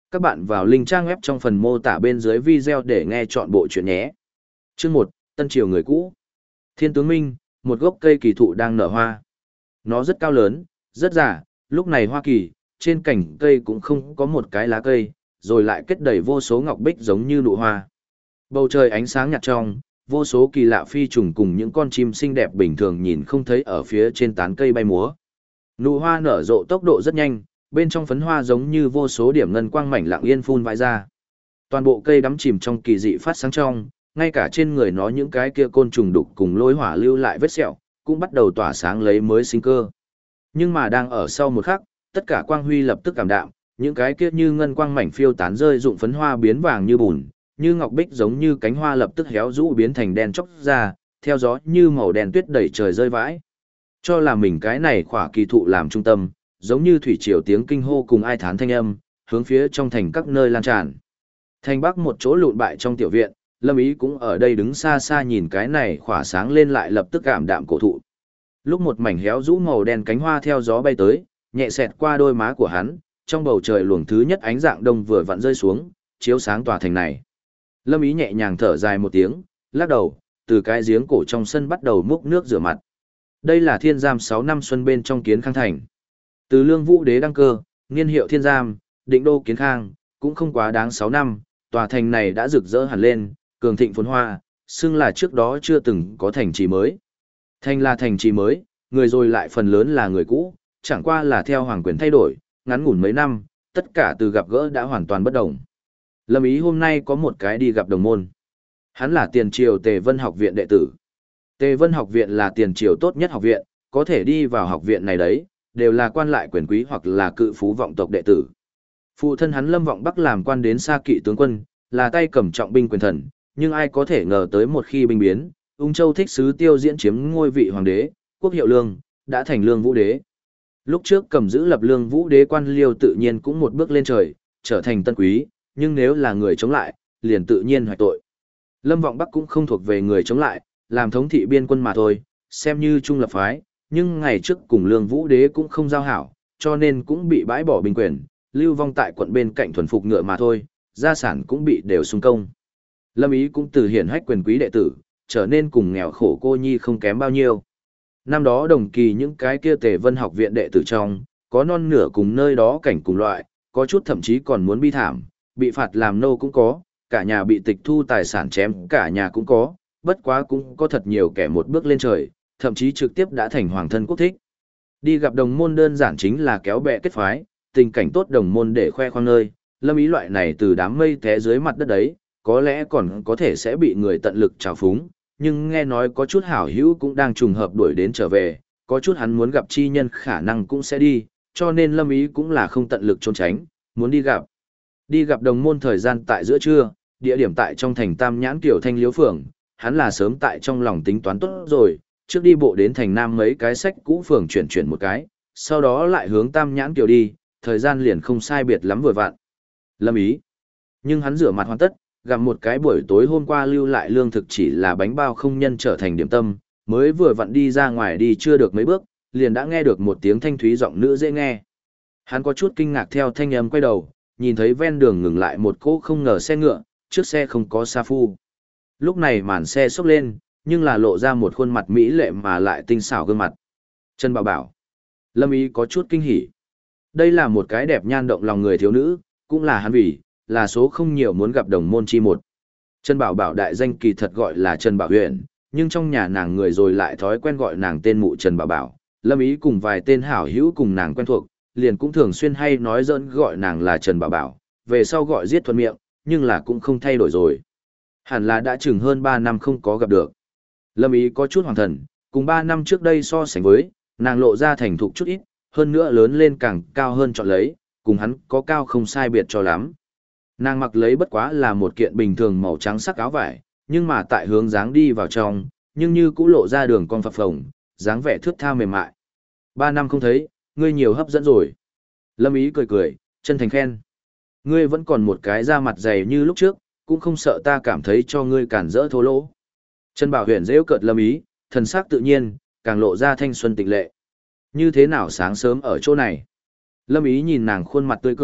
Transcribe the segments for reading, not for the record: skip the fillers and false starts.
Các bạn vào link trang web trong phần mô tả bên dưới video để nghe chọn bộ chuyện nhé. Chương 1, Tân Triều người cũ. Thiên tướng Minh, một gốc cây kỳ thụ đang nở hoa. Nó rất cao lớn, rất già, lúc này hoa kỳ, trên cành cây cũng không có một cái lá cây, rồi lại kết đầy vô số ngọc bích giống như nụ hoa. Bầu trời ánh sáng nhạt trong, vô số kỳ lạ phi trùng cùng những con chim xinh đẹp bình thường nhìn không thấy ở phía trên tán cây bay múa. Nụ hoa nở rộ tốc độ rất nhanh, bên trong phấn hoa giống như vô số điểm ngân quang mảnh lặng yên phun vãi ra. Toàn bộ cây đắm chìm trong kỳ dị phát sáng trong, ngay cả trên người nó những cái kia côn trùng đục cùng lôi hỏa lưu lại vết sẹo, cũng bắt đầu tỏa sáng lấy mới sinh cơ. Nhưng mà đang ở sau một khắc, tất cả quang huy lập tức cảm đạm, những cái kia như ngân quang mảnh phiêu tán rơi dụng phấn hoa biến vàng như bùn, như ngọc bích giống như cánh hoa lập tức héo rũ biến thành đen chóc ra, theo gió như màu đen tuyết đẩy trời rơi vãi. Cho là mình cái này khỏa kỳ thụ làm trung tâm, giống như thủy triều tiếng kinh hô cùng ai thán thanh âm, hướng phía trong thành các nơi lan tràn. Thành Bắc một chỗ lụn bại trong tiểu viện, Lâm Ý cũng ở đây đứng xa xa nhìn cái này khỏa sáng lên lại lập tức cảm đạm cổ thụ. Lúc một mảnh héo rũ màu đen cánh hoa theo gió bay tới, nhẹ xẹt qua đôi má của hắn, trong bầu trời luồng thứ nhất ánh dạng đông vừa vặn rơi xuống, chiếu sáng tòa thành này. Lâm Ý nhẹ nhàng thở dài một tiếng, lắc đầu, từ cái giếng cổ trong sân bắt đầu múc nước rửa mặt. Đây là thiên giam 6 năm xuân bên trong Kiến Khang thành. Từ Lương Vũ Đế đăng cơ, niên hiệu thiên giam, định đô Kiến Khang, cũng không quá đáng 6 năm, tòa thành này đã rực rỡ hẳn lên, cường thịnh phồn hoa, xưng là trước đó chưa từng có thành trì mới. Thành là thành trì mới, người rồi lại phần lớn là người cũ, chẳng qua là theo hoàng quyền thay đổi, ngắn ngủn mấy năm, tất cả từ gặp gỡ đã hoàn toàn bất đồng. Lâm Ý hôm nay có một cái đi gặp đồng môn. Hắn là tiền triều Tề Vân học viện đệ tử. Tề Vân học viện là tiền triều tốt nhất học viện, có thể đi vào học viện này đấy, đều là quan lại quyền quý hoặc là cự phú vọng tộc đệ tử. Phụ thân hắn Lâm Vọng Bắc làm quan đến Sa Kỵ tướng quân, là tay cầm trọng binh quyền thần, nhưng ai có thể ngờ tới một khi binh biến, Ung Châu thích sứ Tiêu Diễn chiếm ngôi vị hoàng đế, quốc hiệu Lương, đã thành Lương Vũ Đế. Lúc trước cầm giữ lập Lương Vũ Đế quan liêu tự nhiên cũng một bước lên trời, trở thành tân quý, nhưng nếu là người chống lại, liền tự nhiên hoại tội. Lâm Vọng Bắc cũng không thuộc về người chống lại, làm thống thị biên quân mà thôi, xem như trung lập phái, nhưng ngày trước cùng Lương Vũ Đế cũng không giao hảo, cho nên cũng bị bãi bỏ binh quyền, lưu vong tại quận bên cạnh thuần phục ngựa mà thôi, gia sản cũng bị đều xung công. Lâm Ý cũng từ hiển hách quyền quý đệ tử, trở nên cùng nghèo khổ cô nhi không kém bao nhiêu. Năm đó đồng kỳ những cái kia Tề Vân học viện đệ tử trong, có non nửa cùng nơi đó cảnh cùng loại, có chút thậm chí còn muốn bi thảm, bị phạt làm nô cũng có, cả nhà bị tịch thu tài sản chém cả nhà cũng có, bất quá cũng có thật nhiều kẻ một bước lên trời, thậm chí trực tiếp đã thành hoàng thân quốc thích. Đi gặp đồng môn đơn giản chính là kéo bè kết phái, tình cảnh tốt đồng môn để khoe khoang nơi, Lâm Ý loại này từ đám mây té dưới mặt đất đấy, có lẽ còn có thể sẽ bị người tận lực trào phúng, nhưng nghe nói có chút hảo hữu cũng đang trùng hợp đuổi đến trở về, có chút hắn muốn gặp chi nhân khả năng cũng sẽ đi, cho nên Lâm Ý cũng là không tận lực trốn tránh, muốn đi gặp. Đi gặp đồng môn thời gian tại giữa trưa, địa điểm tại trong thành Tam Nhãn Kiều Thanh Liếu Phường, hắn là sớm tại trong lòng tính toán tốt rồi, trước đi bộ đến thành Nam mấy cái sách cũ phường chuyển một cái, sau đó lại hướng Tam Nhãn Kiều đi, thời gian liền không sai biệt lắm vừa vặn. Lâm Ý. Nhưng hắn rửa mặt hoàn tất, gặp một cái buổi tối hôm qua lưu lại lương thực chỉ là bánh bao không nhân trở thành điểm tâm, mới vừa vặn đi ra ngoài đi chưa được mấy bước, liền đã nghe được một tiếng thanh thúy giọng nữ dễ nghe. Hắn có chút kinh ngạc theo thanh âm quay đầu, nhìn thấy ven đường ngừng lại một cỗ không ngờ xe ngựa, trước xe không có sa phu. Lúc này màn xe xốc lên, nhưng là lộ ra một khuôn mặt mỹ lệ mà lại tinh xảo gương mặt. Trần Bảo Bảo. Lâm Ý có chút kinh hỉ. Đây là một cái đẹp nhan động lòng người thiếu nữ, cũng là hắn vì, là số không nhiều muốn gặp đồng môn chi một. Trần Bảo Bảo đại danh kỳ thật gọi là Trần Bảo Huyền, nhưng trong nhà nàng người rồi lại thói quen gọi nàng tên mụ Trần Bảo Bảo. Lâm Ý cùng vài tên hảo hữu cùng nàng quen thuộc, liền cũng thường xuyên hay nói giỡn gọi nàng là Trần Bảo Bảo, về sau gọi giết thuận miệng, nhưng là cũng không thay đổi rồi. Hẳn là đã chừng hơn 3 năm không có gặp được. Lâm Ý có chút hoàng thần, cùng 3 năm trước đây so sánh với, nàng lộ ra thành thục chút ít, hơn nữa lớn lên càng cao hơn chọn lấy, cùng hắn có cao không sai biệt cho lắm. Nàng mặc lấy bất quá là một kiện bình thường màu trắng sắc áo vải, nhưng mà tại hướng dáng đi vào trong, nhưng như cũng lộ ra đường con phập phồng, dáng vẻ thướt tha mềm mại. 3 năm không thấy, ngươi nhiều hấp dẫn rồi. Lâm Ý cười cười, chân thành khen. Ngươi vẫn còn một cái da mặt dày như lúc trước, cũng không sợ ta cảm thấy cho ngươi cản rỡ thô lỗ. Trần Bảo Huyền giễu cợt Lâm Ý, thần sắc tự nhiên, càng lộ ra thanh xuân tịch lệ. Như thế nào sáng sớm ở chỗ này? Lâm Ý nhìn nàng khuôn mặt tươi cười,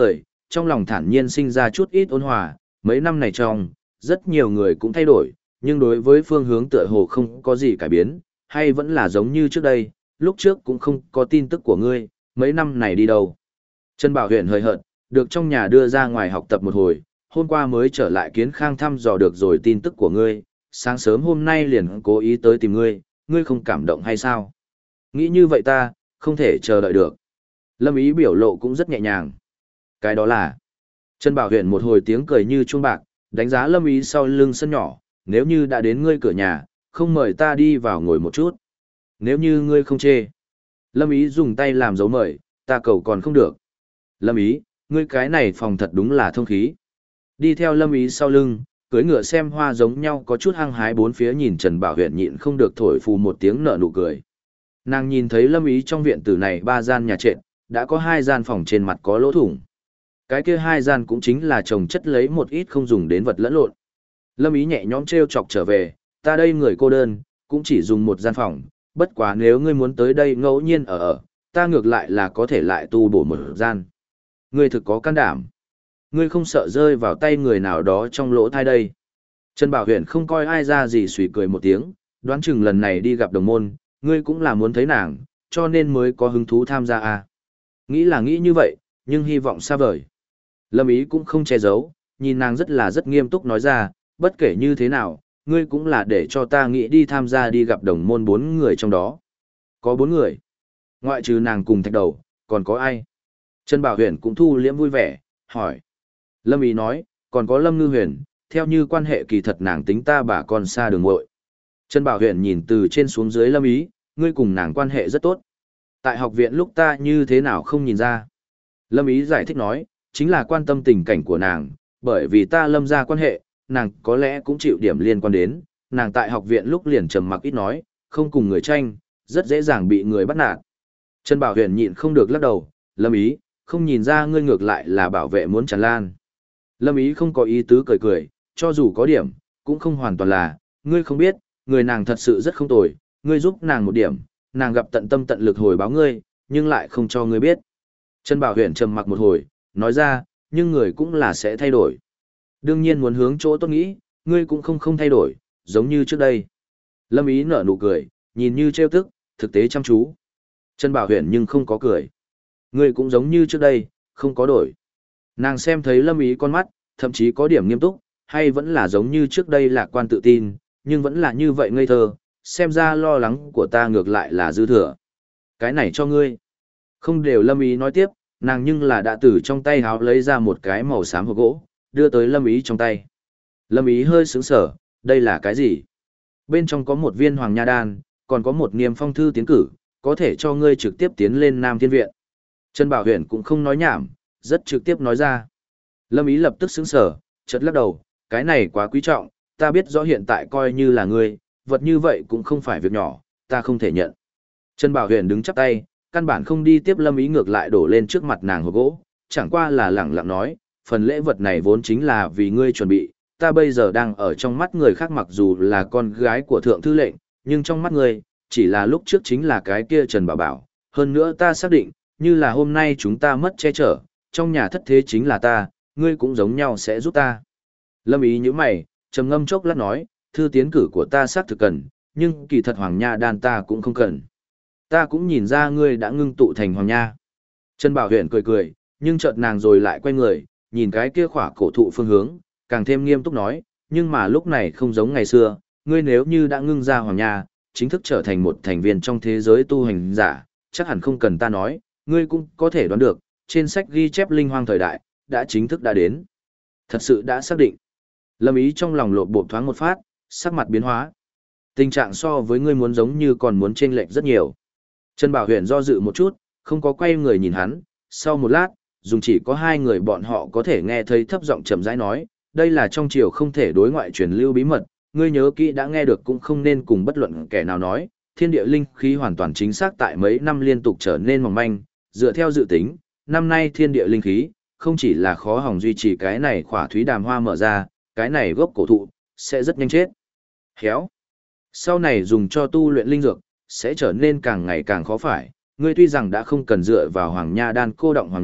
trong lòng thản nhiên sinh ra chút ít ôn hòa, mấy năm này trong, rất nhiều người cũng thay đổi, nhưng đối với phương hướng tựa hồ không có gì cải biến, hay vẫn là giống như trước đây, lúc trước cũng không có tin tức của ngươi, mấy năm này đi đâu. Trần Bảo Huyền hơi hợt, được trong nhà đưa ra ngoài học tập một hồi, hôm qua mới trở lại Kiến Khang thăm dò được rồi tin tức của ngươi, sáng sớm hôm nay liền cố ý tới tìm ngươi, ngươi không cảm động hay sao? Nghĩ như vậy ta, không thể chờ đợi được. Lâm Ý biểu lộ cũng rất nhẹ nhàng. Cái đó là... Trần Bảo Huyền một hồi tiếng cười như chuông bạc, đánh giá Lâm Ý sau lưng sân nhỏ, nếu như đã đến ngươi cửa nhà, không mời ta đi vào ngồi một chút. Nếu như ngươi không chê. Lâm Ý dùng tay làm dấu mời, ta cầu còn không được. Lâm Ý, ngươi cái này phòng thật đúng là thông khí. Đi theo Lâm Ý sau lưng, cưỡi ngựa xem hoa giống nhau có chút hăng hái bốn phía nhìn Trần Bảo Huyền nhịn không được thổi phù một tiếng nở nụ cười. Nàng nhìn thấy Lâm Ý trong viện tử này 3 gian nhà trệt, đã có 2 gian phòng trên mặt có lỗ thủng. Cái kia 2 gian cũng chính là chồng chất lấy một ít không dùng đến vật lẫn lộn. Lâm Ý nhẹ nhõm trêu chọc trở về, ta đây người cô đơn, cũng chỉ dùng 1 gian phòng, bất quá nếu ngươi muốn tới đây ngẫu nhiên ở, ta ngược lại là có thể lại tu bổ 1 gian. Ngươi thực có can đảm. Ngươi không sợ rơi vào tay người nào đó trong lỗ thai đây. Trần Bảo Huyền không coi ai ra gì suy cười một tiếng, đoán chừng lần này đi gặp đồng môn, ngươi cũng là muốn thấy nàng, cho nên mới có hứng thú tham gia à. Nghĩ là nghĩ như vậy, nhưng hy vọng xa vời. Lâm Ý cũng không che giấu, nhìn nàng rất nghiêm túc nói ra, bất kể như thế nào, ngươi cũng là để cho ta nghĩ đi tham gia đi gặp đồng môn 4 người trong đó. Có 4 người. Ngoại trừ nàng cùng Thạch Đầu, còn có ai? Trần Bảo Huyền cũng thu liễm vui vẻ, hỏi. Lâm Ý nói, còn có Lâm Ngư Huyền, theo như quan hệ kỳ thật nàng tính ta bà con xa đường muội. Trần Bảo Huyền nhìn từ trên xuống dưới Lâm Ý, ngươi cùng nàng quan hệ rất tốt. Tại học viện lúc ta như thế nào không nhìn ra. Lâm Ý giải thích nói, chính là quan tâm tình cảnh của nàng, bởi vì ta Lâm ra quan hệ, nàng có lẽ cũng chịu điểm liên quan đến, nàng tại học viện lúc liền trầm mặc ít nói, không cùng người tranh, rất dễ dàng bị người bắt nạt. Trần Bảo Huyền nhịn không được lắc đầu, Lâm Ý, không nhìn ra ngươi ngược lại là bảo vệ muốn tràn lan. Lâm Ý không có ý tứ cười cười, cho dù có điểm, cũng không hoàn toàn là, ngươi không biết, người nàng thật sự rất không tồi, ngươi giúp nàng một điểm, nàng gặp tận tâm tận lực hồi báo ngươi, nhưng lại không cho ngươi biết. Trần Bảo Huyền trầm mặc một hồi, nói ra, nhưng người cũng là sẽ thay đổi. Đương nhiên muốn hướng chỗ tốt nghĩ, ngươi cũng không thay đổi, giống như trước đây. Lâm Ý nở nụ cười, nhìn như trêu tức, thực tế chăm chú. Trần Bảo Huyền nhưng không có cười. Ngươi cũng giống như trước đây, không có đổi. Nàng xem thấy Lâm Ý con mắt, thậm chí có điểm nghiêm túc, hay vẫn là giống như trước đây lạc quan tự tin, nhưng vẫn là như vậy ngây thơ, xem ra lo lắng của ta ngược lại là dư thừa. Cái này cho ngươi. Không đều Lâm Ý nói tiếp, nàng nhưng là đã từ trong tay háo lấy ra một cái màu xám hộp gỗ, đưa tới Lâm Ý trong tay. Lâm Ý hơi sững sờ, đây là cái gì? Bên trong có một viên hoàng nha đan, còn có một niềm phong thư tiến cử, có thể cho ngươi trực tiếp tiến lên Nam Thiên Viện. Trần Bảo Huyền cũng không nói nhảm, rất trực tiếp nói ra. Lâm Ý lập tức sững sờ, chợt lắc đầu, cái này quá quý trọng, ta biết rõ hiện tại coi như là ngươi, vật như vậy cũng không phải việc nhỏ, ta không thể nhận. Trần Bảo Huyền đứng chắp tay, căn bản không đi tiếp Lâm Ý ngược lại đổ lên trước mặt nàng hộp gỗ, chẳng qua là lẳng lặng nói, phần lễ vật này vốn chính là vì ngươi chuẩn bị, ta bây giờ đang ở trong mắt người khác mặc dù là con gái của thượng thư lệnh, nhưng trong mắt ngươi, chỉ là lúc trước chính là cái kia Trần Bảo Bảo, hơn nữa ta xác định, như là hôm nay chúng ta mất che chở, trong nhà thất thế chính là ta, ngươi cũng giống nhau sẽ giúp ta. Lâm Ý như mày, trầm ngâm chốc lát nói, thư tiến cử của ta xác thực cần, nhưng kỳ thật Hoàng Nha đan ta cũng không cần. Ta cũng nhìn ra ngươi đã ngưng tụ thành Hoàng Nha. Trần Bảo Huyền cười cười, nhưng chợt nàng rồi lại quay người, nhìn cái kia khỏa cổ thụ phương hướng, càng thêm nghiêm túc nói, nhưng mà lúc này không giống ngày xưa, ngươi nếu như đã ngưng ra Hoàng Nha, chính thức trở thành một thành viên trong thế giới tu hành giả, chắc hẳn không cần ta nói, ngươi cũng có thể đoán được, trên sách ghi chép linh hoang thời đại, đã chính thức đã đến. Thật sự đã xác định. Lâm Ý trong lòng lộn bộp thoáng một phát, sắc mặt biến hóa. Tình trạng so với ngươi muốn giống như còn muốn chênh lệch rất nhiều. Trần Bảo Huyền do dự một chút, không có quay người nhìn hắn, sau một lát, dùng chỉ có 2 người bọn họ có thể nghe thấy thấp giọng chậm rãi nói, đây là trong triều không thể đối ngoại truyền lưu bí mật, ngươi nhớ kỹ đã nghe được cũng không nên cùng bất luận kẻ nào nói, thiên địa linh khí hoàn toàn chính xác tại mấy năm liên tục trở nên mỏng manh, dựa theo dự tính, năm nay thiên địa linh khí, không chỉ là khó hỏng duy trì cái này khỏa thúy đàm hoa mở ra, cái này gốc cổ thụ, sẽ rất nhanh chết. Héo. Sau này dùng cho tu luyện linh dược, sẽ trở nên càng ngày càng khó phải, ngươi tuy rằng đã không cần dựa vào Hoàng Nha đan cô động Hoàng Nha,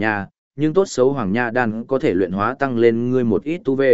nhưng tốt xấu Hoàng Nha đan có thể luyện hóa tăng lên ngươi một ít tu về.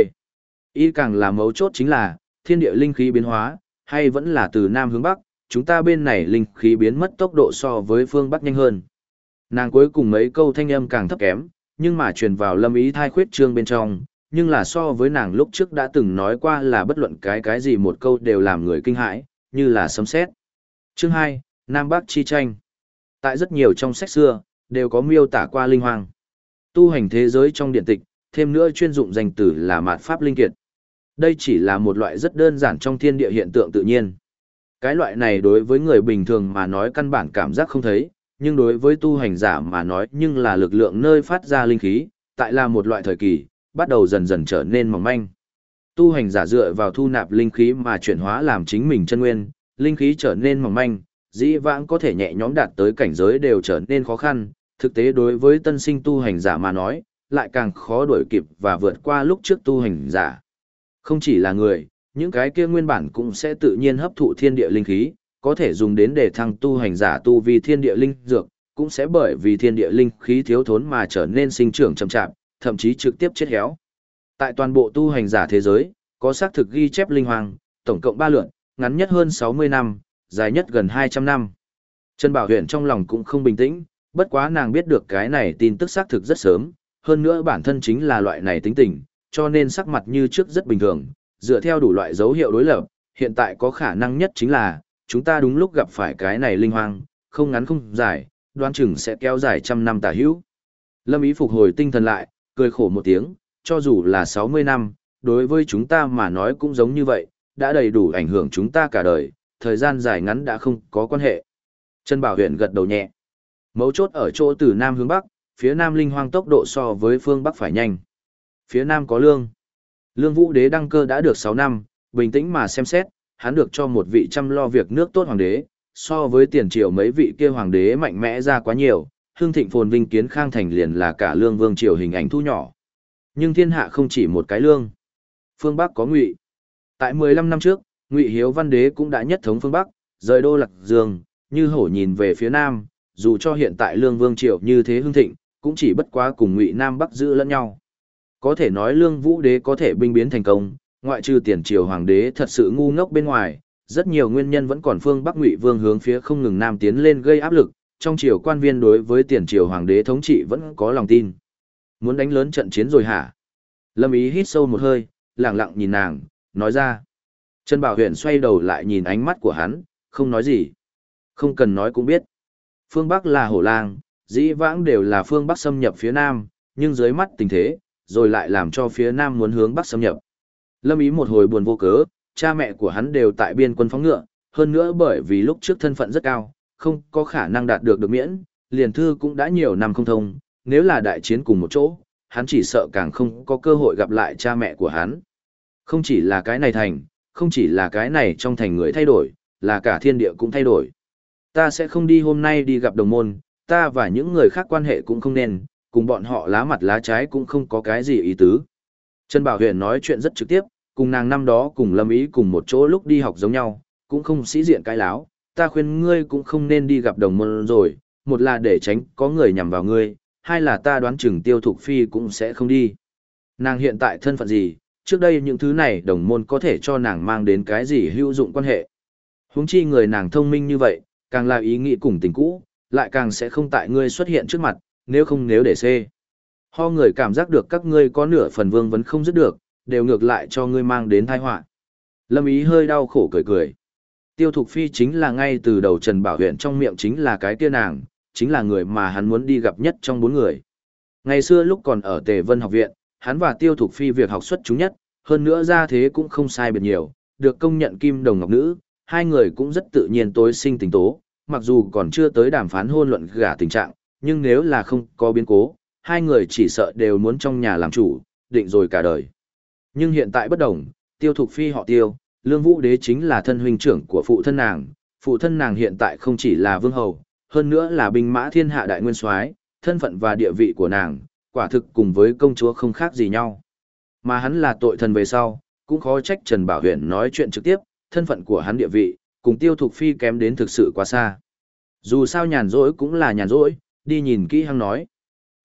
Y càng là mấu chốt chính là, thiên địa linh khí biến hóa, hay vẫn là từ Nam hướng Bắc, chúng ta bên này linh khí biến mất tốc độ so với phương Bắc nhanh hơn. Nàng cuối cùng mấy câu thanh âm càng thấp kém, nhưng mà truyền vào Lâm Ý thai khuyết trương bên trong, nhưng là so với nàng lúc trước đã từng nói qua là bất luận cái gì một câu đều làm người kinh hãi, như là sấm sét. Chương 2, Nam Bắc chi tranh. Tại rất nhiều trong sách xưa, đều có miêu tả qua linh hoang. Tu hành thế giới trong điện tịch, thêm nữa chuyên dụng danh từ là mạt pháp linh kiệt. Đây chỉ là một loại rất đơn giản trong thiên địa hiện tượng tự nhiên. Cái loại này đối với người bình thường mà nói căn bản cảm giác không thấy, nhưng đối với tu hành giả mà nói nhưng là lực lượng nơi phát ra linh khí, tại là một loại thời kỳ, bắt đầu dần dần trở nên mỏng manh. Tu hành giả dựa vào thu nạp linh khí mà chuyển hóa làm chính mình chân nguyên, linh khí trở nên mỏng manh, dĩ vãng có thể nhẹ nhõm đạt tới cảnh giới đều trở nên khó khăn, thực tế đối với tân sinh tu hành giả mà nói, lại càng khó đuổi kịp và vượt qua lúc trước tu hành giả. Không chỉ là người, những cái kia nguyên bản cũng sẽ tự nhiên hấp thụ thiên địa linh khí, có thể dùng đến để thăng tu hành giả tu vi thiên địa linh dược, cũng sẽ bởi vì thiên địa linh khí thiếu thốn mà trở nên sinh trưởng chậm chạp, thậm chí trực tiếp chết héo. Tại toàn bộ tu hành giả thế giới, có xác thực ghi chép linh hoàng, tổng cộng 3 lượt, ngắn nhất hơn 60 năm, dài nhất gần 200 năm. Trần Bảo Huyền trong lòng cũng không bình tĩnh, bất quá nàng biết được cái này tin tức xác thực rất sớm, hơn nữa bản thân chính là loại này tính tình, cho nên sắc mặt như trước rất bình thường, dựa theo đủ loại dấu hiệu đối lập, hiện tại có khả năng nhất chính là, chúng ta đúng lúc gặp phải cái này linh hoang, không ngắn không dài, đoán chừng sẽ kéo dài trăm năm tả hữu. Lâm Ý phục hồi tinh thần lại, cười khổ một tiếng, cho dù là 60 năm, đối với chúng ta mà nói cũng giống như vậy, đã đầy đủ ảnh hưởng chúng ta cả đời, thời gian dài ngắn đã không có quan hệ. Trần Bảo Huyền gật đầu nhẹ. Mấu chốt ở chỗ từ Nam hướng Bắc, phía Nam linh hoang tốc độ so với phương Bắc phải nhanh. Phía Nam có Lương. Lương Vũ Đế đăng cơ đã được 6 năm, bình tĩnh mà xem xét, hắn được cho một vị chăm lo việc nước tốt hoàng đế, so với tiền triều mấy vị kia hoàng đế mạnh mẽ ra quá nhiều, hương thịnh phồn vinh kiến khang thành liền là cả Lương vương triều hình ảnh thu nhỏ. Nhưng thiên hạ không chỉ một cái Lương. Phương Bắc có Ngụy. Tại 15 năm trước, Ngụy Hiếu Văn đế cũng đã nhất thống phương Bắc, rời đô Lạc Dương, như hổ nhìn về phía Nam, dù cho hiện tại Lương vương triều như thế hương thịnh, cũng chỉ bất quá cùng Ngụy Nam Bắc giữ lẫn nhau. Có thể nói Lương Vũ đế có thể binh biến thành công, ngoại trừ tiền triều hoàng đế thật sự ngu ngốc bên ngoài, rất nhiều nguyên nhân vẫn còn phương Bắc Ngụy vương hướng phía không ngừng Nam tiến lên gây áp lực, trong triều quan viên đối với tiền triều hoàng đế thống trị vẫn có lòng tin. Muốn đánh lớn trận chiến rồi hả? Lâm Ý hít sâu một hơi, lặng lặng nhìn nàng, nói ra. Trần Bảo Huyền xoay đầu lại nhìn ánh mắt của hắn, không nói gì. Không cần nói cũng biết. Phương Bắc là hổ lang, dĩ vãng đều là phương Bắc xâm nhập phía Nam, nhưng dưới mắt tình thế, rồi lại làm cho phía Nam muốn hướng Bắc xâm nhập. Lâm Ý một hồi buồn vô cớ, cha mẹ của hắn đều tại biên quân phóng ngựa, hơn nữa bởi vì lúc trước thân phận rất cao, không có khả năng đạt được miễn, liền thư cũng đã nhiều năm không thông, nếu là đại chiến cùng một chỗ, hắn chỉ sợ càng không có cơ hội gặp lại cha mẹ của hắn. Không chỉ là cái này thành, không chỉ là cái này trong thành người thay đổi, là cả thiên địa cũng thay đổi. Ta sẽ không đi hôm nay đi gặp đồng môn, ta và những người khác quan hệ cũng không nên, cùng bọn họ lá mặt lá trái cũng không có cái gì ý tứ. Trần Bảo Huyền nói chuyện rất trực tiếp, cùng nàng năm đó cùng Lâm Ý cùng một chỗ lúc đi học giống nhau, cũng không sĩ diện cái láo, ta khuyên ngươi cũng không nên đi gặp đồng môn rồi, một là để tránh có người nhằm vào ngươi, hai là ta đoán chừng Tiêu Thục Phi cũng sẽ không đi. Nàng hiện tại thân phận gì, trước đây những thứ này đồng môn có thể cho nàng mang đến cái gì hữu dụng quan hệ. Huống chi người nàng thông minh như vậy, càng là ý nghĩ cùng tình cũ, lại càng sẽ không tại ngươi xuất hiện trước mặt, nếu không nếu để xê. Ho người cảm giác được các ngươi có nửa phần vương vấn không dứt được, đều ngược lại cho ngươi mang đến tai họa. Lâm Ý hơi đau khổ cười cười. Tiêu Thục Phi chính là ngay từ đầu Trần Bảo Huyền trong miệng chính là cái kia nàng, chính là người mà hắn muốn đi gặp nhất trong 4 người. Ngày xưa lúc còn ở Tề Vân học viện, hắn và Tiêu Thục Phi việc học xuất chúng nhất, hơn nữa ra thế cũng không sai biệt nhiều, được công nhận kim đồng ngọc nữ, hai người cũng rất tự nhiên tối sinh tình tố, mặc dù còn chưa tới đàm phán hôn luận gả tình trạng, nhưng nếu là không có biến cố, hai người chỉ sợ đều muốn trong nhà làm chủ, định rồi cả đời. Nhưng hiện tại bất đồng, Tiêu Thục Phi họ Tiêu, Lương Vũ Đế chính là thân huynh trưởng của phụ thân nàng hiện tại không chỉ là vương hầu, hơn nữa là binh mã thiên hạ đại nguyên soái, thân phận và địa vị của nàng, quả thực cùng với công chúa không khác gì nhau. Mà hắn là tội thần về sau, cũng khó trách Trần Bảo Huyền nói chuyện trực tiếp, thân phận của hắn địa vị, cùng Tiêu Thục Phi kém đến thực sự quá xa. Dù sao nhàn rỗi cũng là nhàn rỗi, đi nhìn kỹ hăng nói.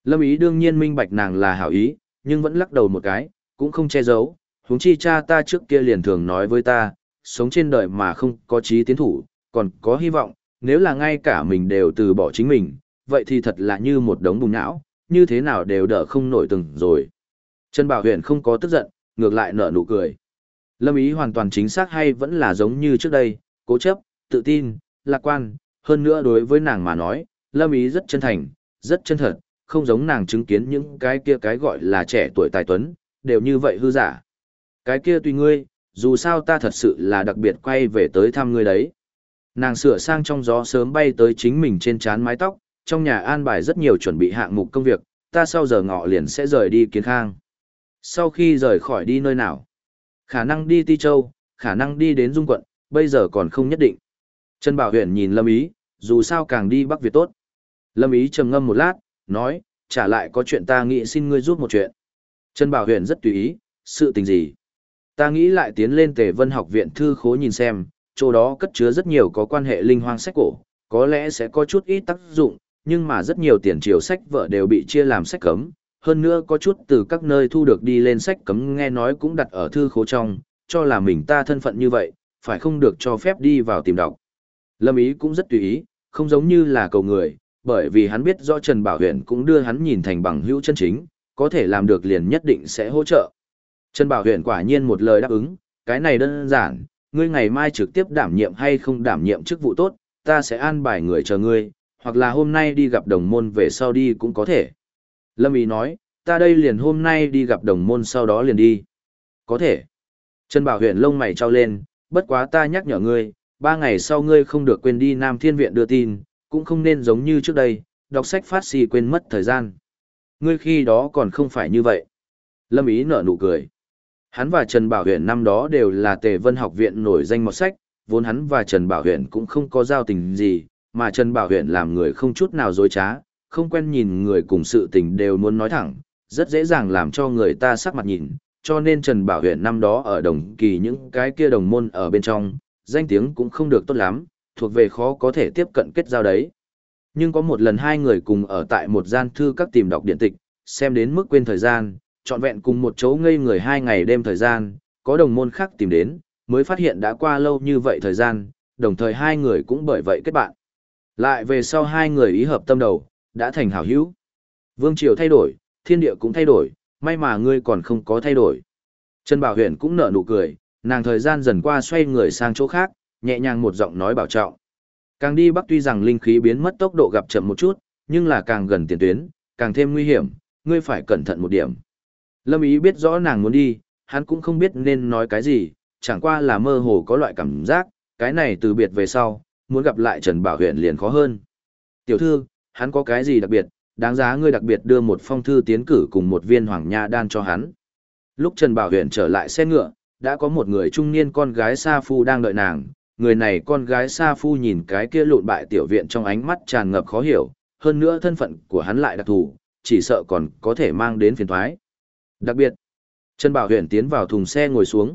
Lâm Ý đương nhiên minh bạch nàng là hảo ý, nhưng vẫn lắc đầu một cái, cũng không che giấu, huống chi cha ta trước kia liền thường nói với ta, sống trên đời mà không có chí tiến thủ, còn có hy vọng, nếu là ngay cả mình đều từ bỏ chính mình, vậy thì thật là như một đống bùn não, như thế nào đều đỡ không nổi từng rồi. Trần Bảo Huyền không có tức giận, ngược lại nở nụ cười. Lâm Ý hoàn toàn chính xác hay vẫn là giống như trước đây, cố chấp, tự tin, lạc quan, hơn nữa đối với nàng mà nói, Lâm Ý rất chân thành, rất chân thật, không giống nàng chứng kiến những cái kia cái gọi là trẻ tuổi tài tuấn, đều như vậy hư giả. Cái kia tùy ngươi, dù sao ta thật sự là đặc biệt quay về tới thăm ngươi đấy. Nàng sửa sang trong gió sớm bay tới chính mình trên trán mái tóc, trong nhà an bài rất nhiều chuẩn bị hạng mục công việc, ta sau giờ ngọ liền sẽ rời đi Kiến Khang. Sau khi rời khỏi đi nơi nào? Khả năng đi Ti Châu, khả năng đi đến Dung quận, bây giờ còn không nhất định. Trần Bảo Huyền nhìn Lâm Ý, dù sao càng đi Bắc Việt tốt. Lâm Ý trầm ngâm một lát, nói, trả lại có chuyện ta nghĩ xin ngươi giúp một chuyện. Trần Bảo Huyền rất tùy ý, sự tình gì? Ta nghĩ lại tiến lên Tề Vân học viện thư khố nhìn xem, chỗ đó cất chứa rất nhiều có quan hệ linh hoang sách cổ, có lẽ sẽ có chút ít tác dụng, nhưng mà rất nhiều tiền triều sách vở đều bị chia làm sách cấm, hơn nữa có chút từ các nơi thu được đi lên sách cấm nghe nói cũng đặt ở thư khố trong, cho là mình ta thân phận như vậy, phải không được cho phép đi vào tìm đọc. Lâm Ý cũng rất tùy ý, không giống như là cầu người, bởi vì hắn biết rõ Trần Bảo Huyền cũng đưa hắn nhìn thành bằng hữu chân chính, có thể làm được liền nhất định sẽ hỗ trợ. Trần Bảo Huyền quả nhiên một lời đáp ứng, cái này đơn giản, ngươi ngày mai trực tiếp đảm nhiệm hay không đảm nhiệm chức vụ tốt, ta sẽ an bài người chờ ngươi, hoặc là hôm nay đi gặp đồng môn về sau đi cũng có thể. Lâm Ý nói, ta đây liền hôm nay đi gặp đồng môn sau đó liền đi. Có thể. Trần Bảo Huyền lông mày trao lên, bất quá ta nhắc nhở ngươi, 3 ngày sau ngươi không được quên đi Nam Thiên Viện đưa tin, cũng không nên giống như trước đây, đọc sách phát xì quên mất thời gian. Ngươi khi đó còn không phải như vậy. Lâm Ý nở nụ cười. Hắn và Trần Bảo Huyền năm đó đều là Tề Vân học viện nổi danh một sách, vốn hắn và Trần Bảo Huyền cũng không có giao tình gì, mà Trần Bảo Huyền làm người không chút nào dối trá, không quen nhìn người cùng sự tình đều muốn nói thẳng, rất dễ dàng làm cho người ta sắc mặt nhìn, cho nên Trần Bảo Huyền năm đó ở đồng kỳ những cái kia đồng môn ở bên trong, danh tiếng cũng không được tốt lắm, thuộc về khó có thể tiếp cận kết giao đấy. Nhưng có một lần hai người cùng ở tại một gian thư các tìm đọc điện tịch, xem đến mức quên thời gian, trọn vẹn cùng một chỗ ngây người 2 ngày đêm thời gian, có đồng môn khác tìm đến, mới phát hiện đã qua lâu như vậy thời gian, đồng thời hai người cũng bởi vậy kết bạn. Lại về sau hai người ý hợp tâm đầu, đã thành hảo hữu. Vương triều thay đổi, thiên địa cũng thay đổi, may mà ngươi còn không có thay đổi. Trần Bảo Huyền cũng nở nụ cười, nàng thời gian dần qua xoay người sang chỗ khác, nhẹ nhàng một giọng nói bảo trọng. Càng đi bắc tuy rằng linh khí biến mất tốc độ gặp chậm một chút, nhưng là càng gần tiền tuyến, càng thêm nguy hiểm, ngươi phải cẩn thận một điểm. Lâm Ý biết rõ nàng muốn đi, hắn cũng không biết nên nói cái gì, chẳng qua là mơ hồ có loại cảm giác, cái này từ biệt về sau, muốn gặp lại Trần Bảo Huyền liền khó hơn. Tiểu thư, hắn có cái gì đặc biệt, đáng giá ngươi đặc biệt đưa một phong thư tiến cử cùng một viên hoàng nha đan cho hắn. Lúc Trần Bảo Huyền trở lại xe ngựa, đã có một người trung niên con gái Sa Phu đang đợi nàng, người này con gái Sa Phu nhìn cái kia lụn bại tiểu viện trong ánh mắt tràn ngập khó hiểu, hơn nữa thân phận của hắn lại đặc thù, chỉ sợ còn có thể mang đến phiền toái. Đặc biệt, Trần Bảo Huyền tiến vào thùng xe ngồi xuống,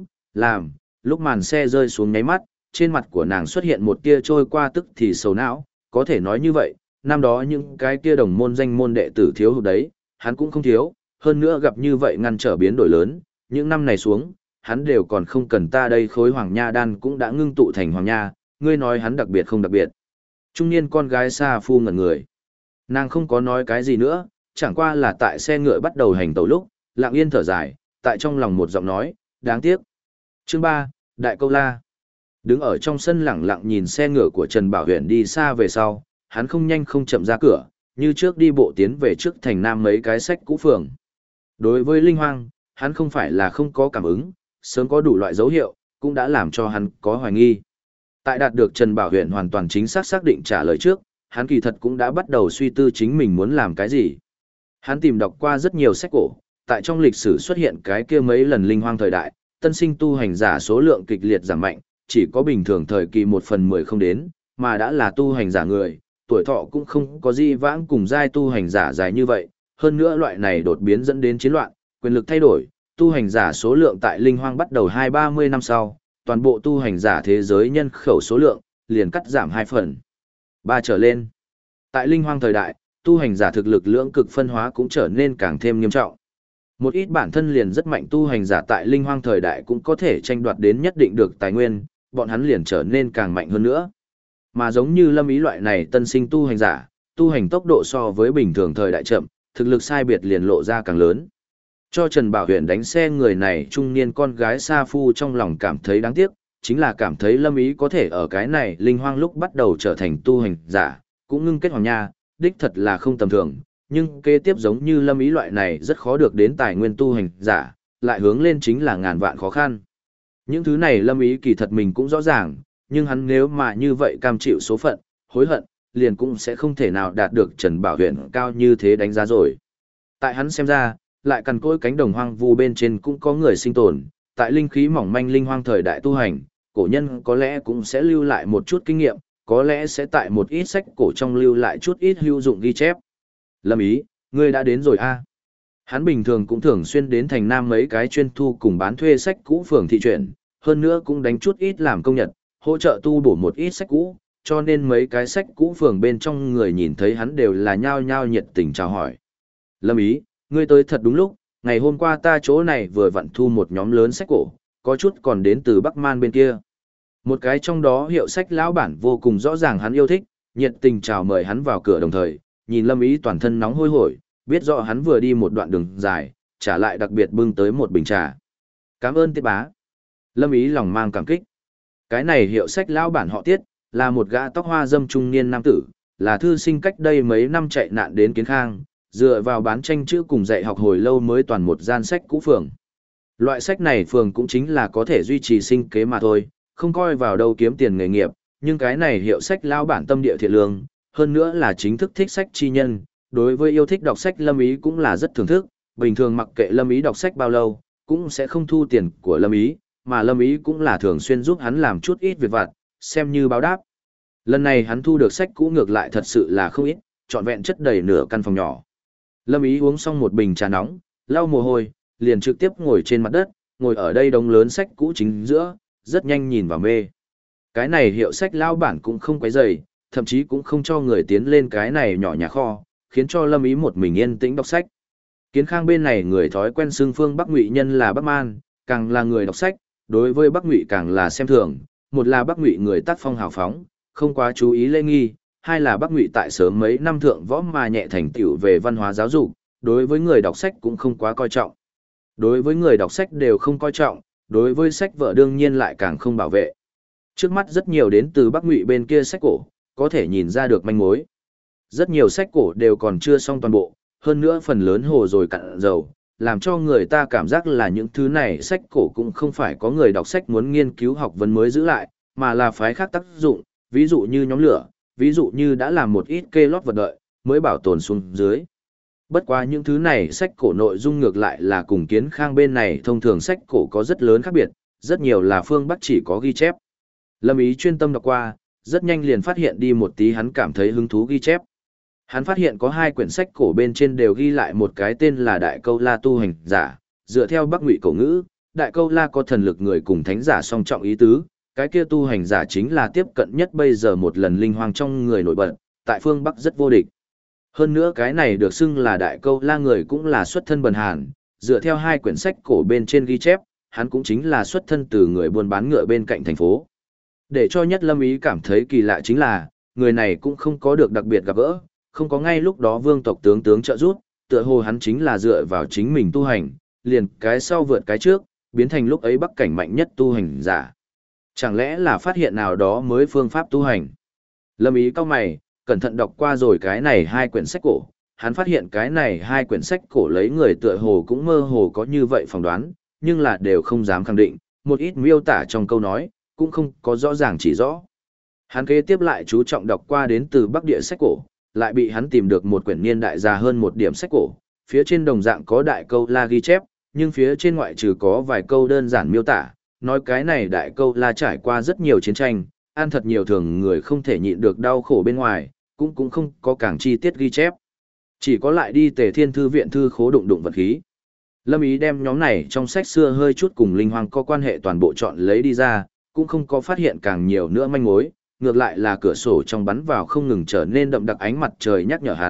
lúc màn xe rơi xuống nháy mắt, trên mặt của nàng xuất hiện một tia trôi qua tức thì sầu não, có thể nói như vậy, năm đó những cái kia đồng môn danh môn đệ tử thiếu hụt đấy, hắn cũng không thiếu, hơn nữa gặp như vậy ngăn trở biến đổi lớn, những năm này xuống, hắn đều còn không cần ta đây khối hoàng nha đan cũng đã ngưng tụ thành hoàng nha, ngươi nói hắn đặc biệt không đặc biệt. Trung niên con gái Sa Phu ngẩn người. Nàng không có nói cái gì nữa, chẳng qua là tại xe ngựa bắt đầu hành tàu lúc, lặng yên thở dài, tại trong lòng một giọng nói, đáng tiếc. Chương 3, Đại Câu La. Đứng ở trong sân lặng lặng nhìn xe ngựa của Trần Bảo Huyền đi xa về sau, hắn không nhanh không chậm ra cửa, như trước đi bộ tiến về trước thành nam mấy cái sách cũ phường. Đối với Linh Hoang, hắn không phải là không có cảm ứng, sớm có đủ loại dấu hiệu, cũng đã làm cho hắn có hoài nghi. Tại đạt được Trần Bảo Huyền hoàn toàn chính xác xác định trả lời trước, hắn kỳ thật cũng đã bắt đầu suy tư chính mình muốn làm cái gì. Hắn tìm đọc qua rất nhiều sách cổ, tại trong lịch sử xuất hiện cái kia mấy lần Linh Hoang thời đại, tân sinh tu hành giả số lượng kịch liệt giảm mạnh, chỉ có bình thường thời kỳ 1/10 không đến, mà đã là tu hành giả người, tuổi thọ cũng không có gì vãng cùng giai tu hành giả dài như vậy, hơn nữa loại này đột biến dẫn đến chiến loạn, quyền lực thay đổi, tu hành giả số lượng tại Linh Hoang bắt đầu 20-30 năm sau, toàn bộ tu hành giả thế giới nhân khẩu số lượng liền cắt giảm 2/3 trở lên. Tại Linh Hoang thời đại, tu hành giả thực lực lưỡng cực phân hóa cũng trở nên càng thêm nghiêm trọng. Một ít bản thân liền rất mạnh tu hành giả tại linh hoang thời đại cũng có thể tranh đoạt đến nhất định được tài nguyên, bọn hắn liền trở nên càng mạnh hơn nữa. Mà giống như Lâm Ý loại này tân sinh tu hành giả, tu hành tốc độ so với bình thường thời đại chậm, thực lực sai biệt liền lộ ra càng lớn. Cho Trần Bảo Huyền đánh xe người này trung niên con gái Sa Phu trong lòng cảm thấy đáng tiếc, chính là cảm thấy Lâm Ý có thể ở cái này linh hoang lúc bắt đầu trở thành tu hành giả, cũng ngưng kết hoàng nha, đích thật là không tầm thường, nhưng kế tiếp giống như Lâm Ý loại này rất khó được đến tài nguyên tu hành giả, lại hướng lên chính là ngàn vạn khó khăn. Những thứ này Lâm Ý kỳ thật mình cũng rõ ràng, nhưng hắn nếu mà như vậy cam chịu số phận, hối hận, liền cũng sẽ không thể nào đạt được Trần Bảo Huyền cao như thế đánh giá rồi. Tại hắn xem ra, lại cằn cỗi cánh đồng hoang vu bên trên cũng có người sinh tồn, tại linh khí mỏng manh linh hoang thời đại tu hành, cổ nhân có lẽ cũng sẽ lưu lại một chút kinh nghiệm, có lẽ sẽ tại một ít sách cổ trong lưu lại chút ít hữu dụng ghi chép. Lâm Ý, ngươi đã đến rồi a? Hắn bình thường cũng thường xuyên đến thành Nam mấy cái chuyên thu cùng bán thuê sách cũ phường thị chuyển, hơn nữa cũng đánh chút ít làm công nhật, hỗ trợ tu bổ một ít sách cũ, cho nên mấy cái sách cũ phường bên trong người nhìn thấy hắn đều là nhao nhao nhiệt tình chào hỏi. Lâm Ý, ngươi tới thật đúng lúc, ngày hôm qua ta chỗ này vừa vặn thu một nhóm lớn sách cổ, có chút còn đến từ Bắc Man bên kia. Một cái trong đó hiệu sách lão bản vô cùng rõ ràng hắn yêu thích, nhiệt tình chào mời hắn vào cửa đồng thời, nhìn Lâm Ý toàn thân nóng hôi hổi, biết rõ hắn vừa đi một đoạn đường dài, trả lại đặc biệt bưng tới một bình trà. Cảm ơn Tiết bá. Lâm Ý lòng mang cảm kích. Cái này hiệu sách lão bản họ Tiết, là một gã tóc hoa dâm trung niên nam tử, là thư sinh cách đây mấy năm chạy nạn đến Kiến Khang, dựa vào bán tranh chữ cùng dạy học hồi lâu mới toàn một gian sách cũ phường. Loại sách này phường cũng chính là có thể duy trì sinh kế mà thôi, không coi vào đâu kiếm tiền nghề nghiệp, nhưng cái này hiệu sách lão bản tâm địa thiện lương, hơn nữa là chính thức thích sách chi nhân, đối với yêu thích đọc sách Lâm Ý cũng là rất thưởng thức, bình thường mặc kệ Lâm Ý đọc sách bao lâu, cũng sẽ không thu tiền của Lâm Ý, mà Lâm Ý cũng là thường xuyên giúp hắn làm chút ít việc vặt, xem như báo đáp. Lần này hắn thu được sách cũ ngược lại thật sự là không ít, trọn vẹn chất đầy nửa căn phòng nhỏ. Lâm Ý uống xong một bình trà nóng, lau mồ hôi, liền trực tiếp ngồi trên mặt đất, ngồi ở đây đống lớn sách cũ chính giữa, rất nhanh nhìn vào mê. Cái này hiệu sách lao bản cũng không quấy rầy, thậm chí cũng không cho người tiến lên cái này nhỏ nhà kho, khiến cho Lâm Ý một mình yên tĩnh đọc sách. Kiến Khang bên này người thói quen xưng phương Bắc Ngụy nhân là Bắc Man, càng là người đọc sách, đối với Bắc Ngụy càng là xem thường, một là Bắc Ngụy người tác phong hào phóng, không quá chú ý lễ nghi, hai là Bắc Ngụy tại sớm mấy năm thượng võ mà nhẹ thành tựu về văn hóa giáo dục, đối với người đọc sách cũng không quá coi trọng. Đối với người đọc sách đều không coi trọng, đối với sách vở đương nhiên lại càng không bảo vệ. Trước mắt rất nhiều đến từ Bắc Ngụy bên kia sách cổ, có thể nhìn ra được manh mối. Rất nhiều sách cổ đều còn chưa xong toàn bộ, hơn nữa phần lớn hồ rồi cạn dầu, làm cho người ta cảm giác là những thứ này sách cổ cũng không phải có người đọc sách muốn nghiên cứu học vấn mới giữ lại, mà là phái khác tác dụng, ví dụ như nhóm lửa, ví dụ như đã làm một ít kê lót vật đợi, mới bảo tồn xuống dưới. Bất quá những thứ này sách cổ nội dung ngược lại là cùng Kiến Khang bên này thông thường sách cổ có rất lớn khác biệt, rất nhiều là phương Bắc chỉ có ghi chép. Lâm Ý chuyên tâm đọc qua, rất nhanh liền phát hiện đi một tí hắn cảm thấy hứng thú ghi chép. Hắn phát hiện có 2 quyển sách cổ bên trên đều ghi lại một cái tên là Đại Câu La tu hành giả, dựa theo Bắc Ngụy cổ ngữ, Đại Câu La có thần lực người cùng thánh giả song trọng ý tứ, cái kia tu hành giả chính là tiếp cận nhất bây giờ một lần linh hoang trong người nổi bật, tại phương Bắc rất vô địch. Hơn nữa cái này được xưng là Đại Câu La người cũng là xuất thân bần hàn, dựa theo 2 quyển sách cổ bên trên ghi chép, hắn cũng chính là xuất thân từ người buôn bán ngựa bên cạnh thành phố. Để cho nhất Lâm Ý cảm thấy kỳ lạ chính là, người này cũng không có được đặc biệt gặp gỡ, không có ngay lúc đó vương tộc tướng trợ giúp, tựa hồ hắn chính là dựa vào chính mình tu hành, liền cái sau vượt cái trước, biến thành lúc ấy bắc cảnh mạnh nhất tu hành giả. Chẳng lẽ là phát hiện nào đó mới phương pháp tu hành? Lâm Ý cau mày, cẩn thận đọc qua rồi cái này 2 quyển sách cổ, hắn phát hiện cái này 2 quyển sách cổ lấy người tựa hồ cũng mơ hồ có như vậy phỏng đoán, nhưng là đều không dám khẳng định, một ít miêu tả trong câu nói, cũng không có rõ ràng chỉ rõ. Hắn kế tiếp lại chú trọng đọc qua đến từ Bắc Địa sách cổ, lại bị hắn tìm được một quyển niên đại già hơn một điểm sách cổ, phía trên đồng dạng có Đại Câu La ghi chép, nhưng phía trên ngoại trừ có vài câu đơn giản miêu tả, nói cái này Đại Câu La trải qua rất nhiều chiến tranh, ăn thật nhiều thường người không thể nhịn được đau khổ bên ngoài, cũng không có càng chi tiết ghi chép. Chỉ có lại đi Tề Thiên thư viện thư khố đụng vật khí. Lâm Ý đem nhóm này trong sách xưa hơi chút cùng linh hoang có quan hệ toàn bộ chọn lấy đi ra, cũng không có phát hiện càng nhiều nữa manh mối, ngược lại là cửa sổ trong bắn vào không ngừng trở nên đậm đặc ánh mặt trời nhắc nhở hắn,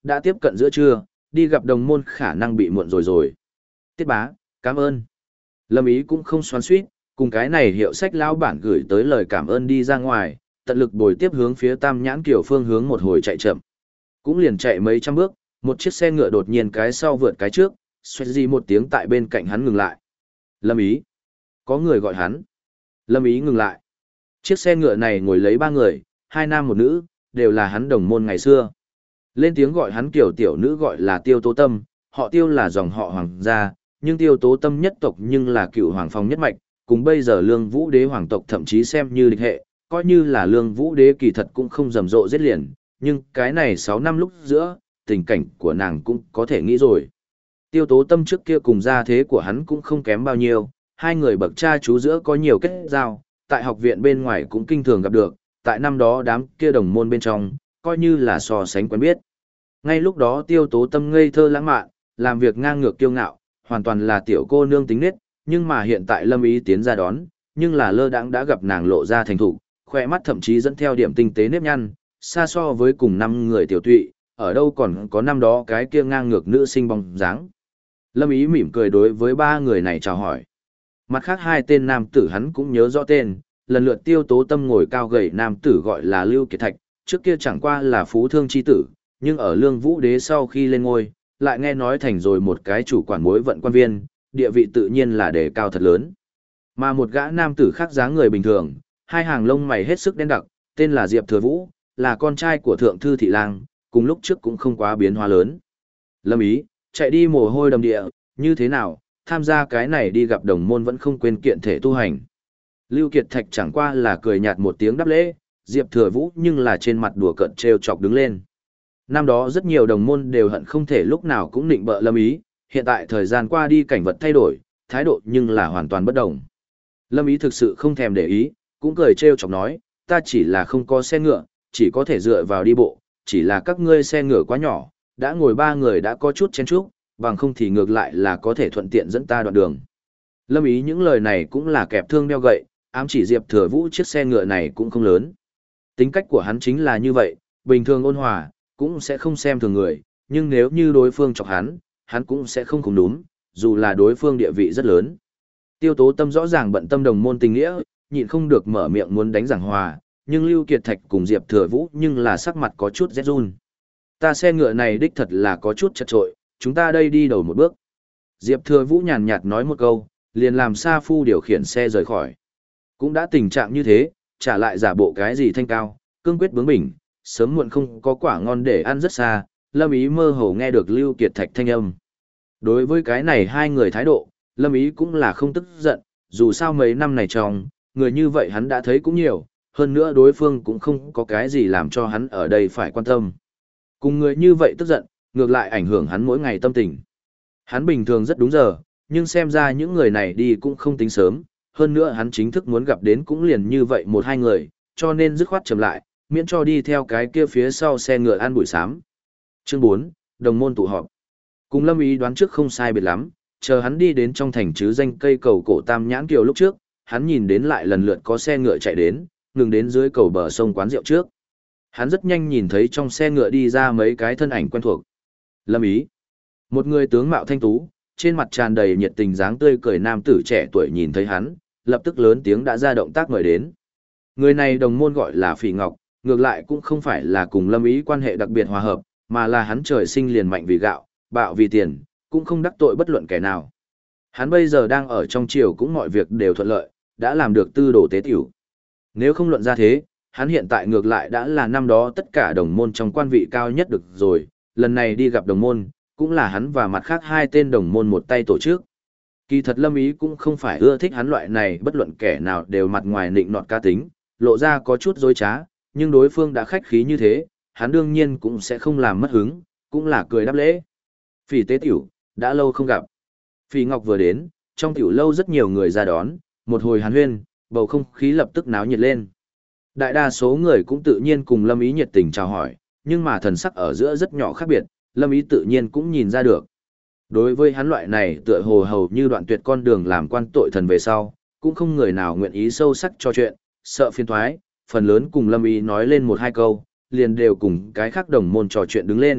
đã tiếp cận giữa trưa, đi gặp đồng môn khả năng bị muộn rồi. Tiết bá, cảm ơn. Lâm Ý cũng không xoắn xuýt, cùng cái này hiệu sách lão bản gửi tới lời cảm ơn đi ra ngoài, tận lực bồi tiếp hướng phía Tam Nhãn Kiều phương hướng một hồi chạy chậm. Cũng liền chạy mấy trăm bước, một chiếc xe ngựa đột nhiên cái sau vượt cái trước, xoẹt gì một tiếng tại bên cạnh hắn ngừng lại. Lâm Ý. Có người gọi hắn. Lâm Ý ngừng lại. Chiếc xe ngựa này ngồi lấy 3 người, 2 nam một nữ, đều là hắn đồng môn ngày xưa. Lên tiếng gọi hắn kiểu tiểu nữ gọi là Tiêu Tố Tâm, họ Tiêu là dòng họ hoàng gia, nhưng Tiêu Tố Tâm nhất tộc nhưng là cựu hoàng phong nhất mạch, cùng bây giờ Lương Vũ Đế hoàng tộc thậm chí xem như địch hệ, coi như là Lương Vũ Đế kỳ thật cũng không rầm rộ giết liền, nhưng cái này 6 năm lúc giữa, tình cảnh của nàng cũng có thể nghĩ rồi. Tiêu Tố Tâm trước kia cùng gia thế của hắn cũng không kém bao nhiêu, hai người bậc cha chú giữa có nhiều kết giao, tại học viện bên ngoài cũng kinh thường gặp được, tại năm đó đám kia đồng môn bên trong, coi như là so sánh quen biết. Ngay lúc đó Tiêu Tố Tâm ngây thơ lãng mạn, làm việc ngang ngược kiêu ngạo, hoàn toàn là tiểu cô nương tính nết, nhưng mà hiện tại Lâm Ý tiến ra đón, nhưng là lơ đãng đã gặp nàng lộ ra thành thục, khỏe mắt thậm chí dẫn theo điểm tinh tế nếp nhăn, xa so với cùng 5 người tiểu tụy, ở đâu còn có năm đó cái kia ngang ngược nữ sinh bóng dáng. Lâm Ý mỉm cười đối với 3 người này chào hỏi. Mặt khác 2 tên nam tử hắn cũng nhớ rõ tên, lần lượt Tiêu Tố Tâm ngồi cao gầy nam tử gọi là Lưu Kiệt Thạch, trước kia chẳng qua là phú thương chi tử, nhưng ở Lương Vũ Đế sau khi lên ngôi, lại nghe nói thành rồi một cái chủ quản mối vận quan viên, địa vị tự nhiên là đề cao thật lớn. Mà một gã nam tử khác dáng người bình thường, 2 hàng lông mày hết sức đen đặc, tên là Diệp Thừa Vũ, là con trai của Thượng Thư Thị Lang, cùng lúc trước cũng không quá biến hóa lớn. Lâm Ý, chạy đi mồ hôi đầm địa, như thế nào, tham gia cái này đi gặp đồng môn vẫn không quên kiện thể tu hành. Lưu Kiệt Thạch chẳng qua là cười nhạt một tiếng đáp lễ, Diệp Thừa Vũ nhưng là trên mặt đùa cợt trêu chọc đứng lên. Năm đó rất nhiều đồng môn đều hận không thể lúc nào cũng định bợ Lâm Ý, hiện tại thời gian qua đi cảnh vật thay đổi, thái độ nhưng là hoàn toàn bất đồng. Lâm Ý thực sự không thèm để ý, cũng cười trêu chọc nói, ta chỉ là không có xe ngựa, chỉ có thể dựa vào đi bộ, chỉ là các ngươi xe ngựa quá nhỏ, đã ngồi 3 người đã có chút chen chúc, bằng không thì ngược lại là có thể thuận tiện dẫn ta đoạn đường. Lâm Ý những lời này cũng là kẹp thương đeo gậy, ám chỉ Diệp Thừa Vũ chiếc xe ngựa này cũng không lớn. Tính cách của hắn chính là như vậy, bình thường ôn hòa, cũng sẽ không xem thường người, nhưng nếu như đối phương chọc hắn cũng sẽ không cùng đúng, dù là đối phương địa vị rất lớn. Tiêu Tố Tâm rõ ràng bận tâm đồng môn tình nghĩa, nhịn không được mở miệng muốn đánh giảng hòa, nhưng Lưu Kiệt Thạch cùng Diệp Thừa Vũ nhưng là sắc mặt có chút rét run. Ta xe ngựa này đích thật là có chút chật trội, chúng ta đây đi đầu một bước. Diệp Thừa Vũ nhàn nhạt nói một câu, liền làm Sa Phu điều khiển xe rời khỏi. Cũng đã tình trạng như thế, trả lại giả bộ cái gì thanh cao, cương quyết bướng bỉnh, sớm muộn không có quả ngon để ăn rất xa, Lâm Ý mơ hồ nghe được Lưu Kiệt Thạch thanh âm. Đối với cái này 2 người thái độ, Lâm Ý cũng là không tức giận, dù sao mấy năm này trong, người như vậy hắn đã thấy cũng nhiều, hơn nữa đối phương cũng không có cái gì làm cho hắn ở đây phải quan tâm. Cùng người như vậy tức giận, ngược lại ảnh hưởng hắn mỗi ngày tâm tình. Hắn bình thường rất đúng giờ, nhưng xem ra những người này đi cũng không tính sớm, hơn nữa hắn chính thức muốn gặp đến cũng liền như vậy 1-2 người, cho nên dứt khoát chậm lại, miễn cho đi theo cái kia phía sau xe ngựa ăn bụi xám. Chương 4, đồng môn tụ họp. Cùng Lâm Ý đoán trước không sai biệt lắm, chờ hắn đi đến trong thành chứ danh cây cầu cổ Tam Nhãn Kiều lúc trước, hắn nhìn đến lại lần lượt có xe ngựa chạy đến, ngừng đến dưới cầu bờ sông quán rượu trước. Hắn rất nhanh nhìn thấy trong xe ngựa đi ra mấy cái thân ảnh quen thuộc. Lâm Ý. Một người tướng mạo thanh tú, trên mặt tràn đầy nhiệt tình dáng tươi cười nam tử trẻ tuổi nhìn thấy hắn, lập tức lớn tiếng đã ra động tác mời đến. Người này đồng môn gọi là Phỉ Ngọc, ngược lại cũng không phải là cùng Lâm Ý quan hệ đặc biệt hòa hợp, mà là hắn trời sinh liền mạnh vì gạo, bạo vì tiền, cũng không đắc tội bất luận kẻ nào. Hắn bây giờ đang ở trong triều cũng mọi việc đều thuận lợi, đã làm được tư đồ tế tiểu. Nếu không luận ra thế, hắn hiện tại ngược lại đã là năm đó tất cả đồng môn trong quan vị cao nhất được rồi, lần này đi gặp đồng môn, cũng là hắn và mặt khác 2 tên đồng môn một tay tổ chức. Kỳ thật Lâm Ý cũng không phải ưa thích hắn loại này bất luận kẻ nào đều mặt ngoài nịnh nọt cá tính, lộ ra có chút dối trá, nhưng đối phương đã khách khí như thế, hắn đương nhiên cũng sẽ không làm mất hứng, cũng là cười đáp lễ. Phỉ tế tiểu, đã lâu không gặp. Phỉ Ngọc vừa đến, trong tiểu lâu rất nhiều người ra đón, một hồi hàn huyên, bầu không khí lập tức náo nhiệt lên. Đại đa số người cũng tự nhiên cùng Lâm Ý nhiệt tình chào hỏi, nhưng mà thần sắc ở giữa rất nhỏ khác biệt, Lâm Ý tự nhiên cũng nhìn ra được. Đối với hắn loại này tựa hồ hầu như đoạn tuyệt con đường làm quan tội thần về sau, cũng không người nào nguyện ý sâu sắc cho chuyện, sợ phiền thoái, phần lớn cùng Lâm Ý nói lên 1-2 câu, liền đều cùng cái khác đồng môn trò chuyện đứng lên,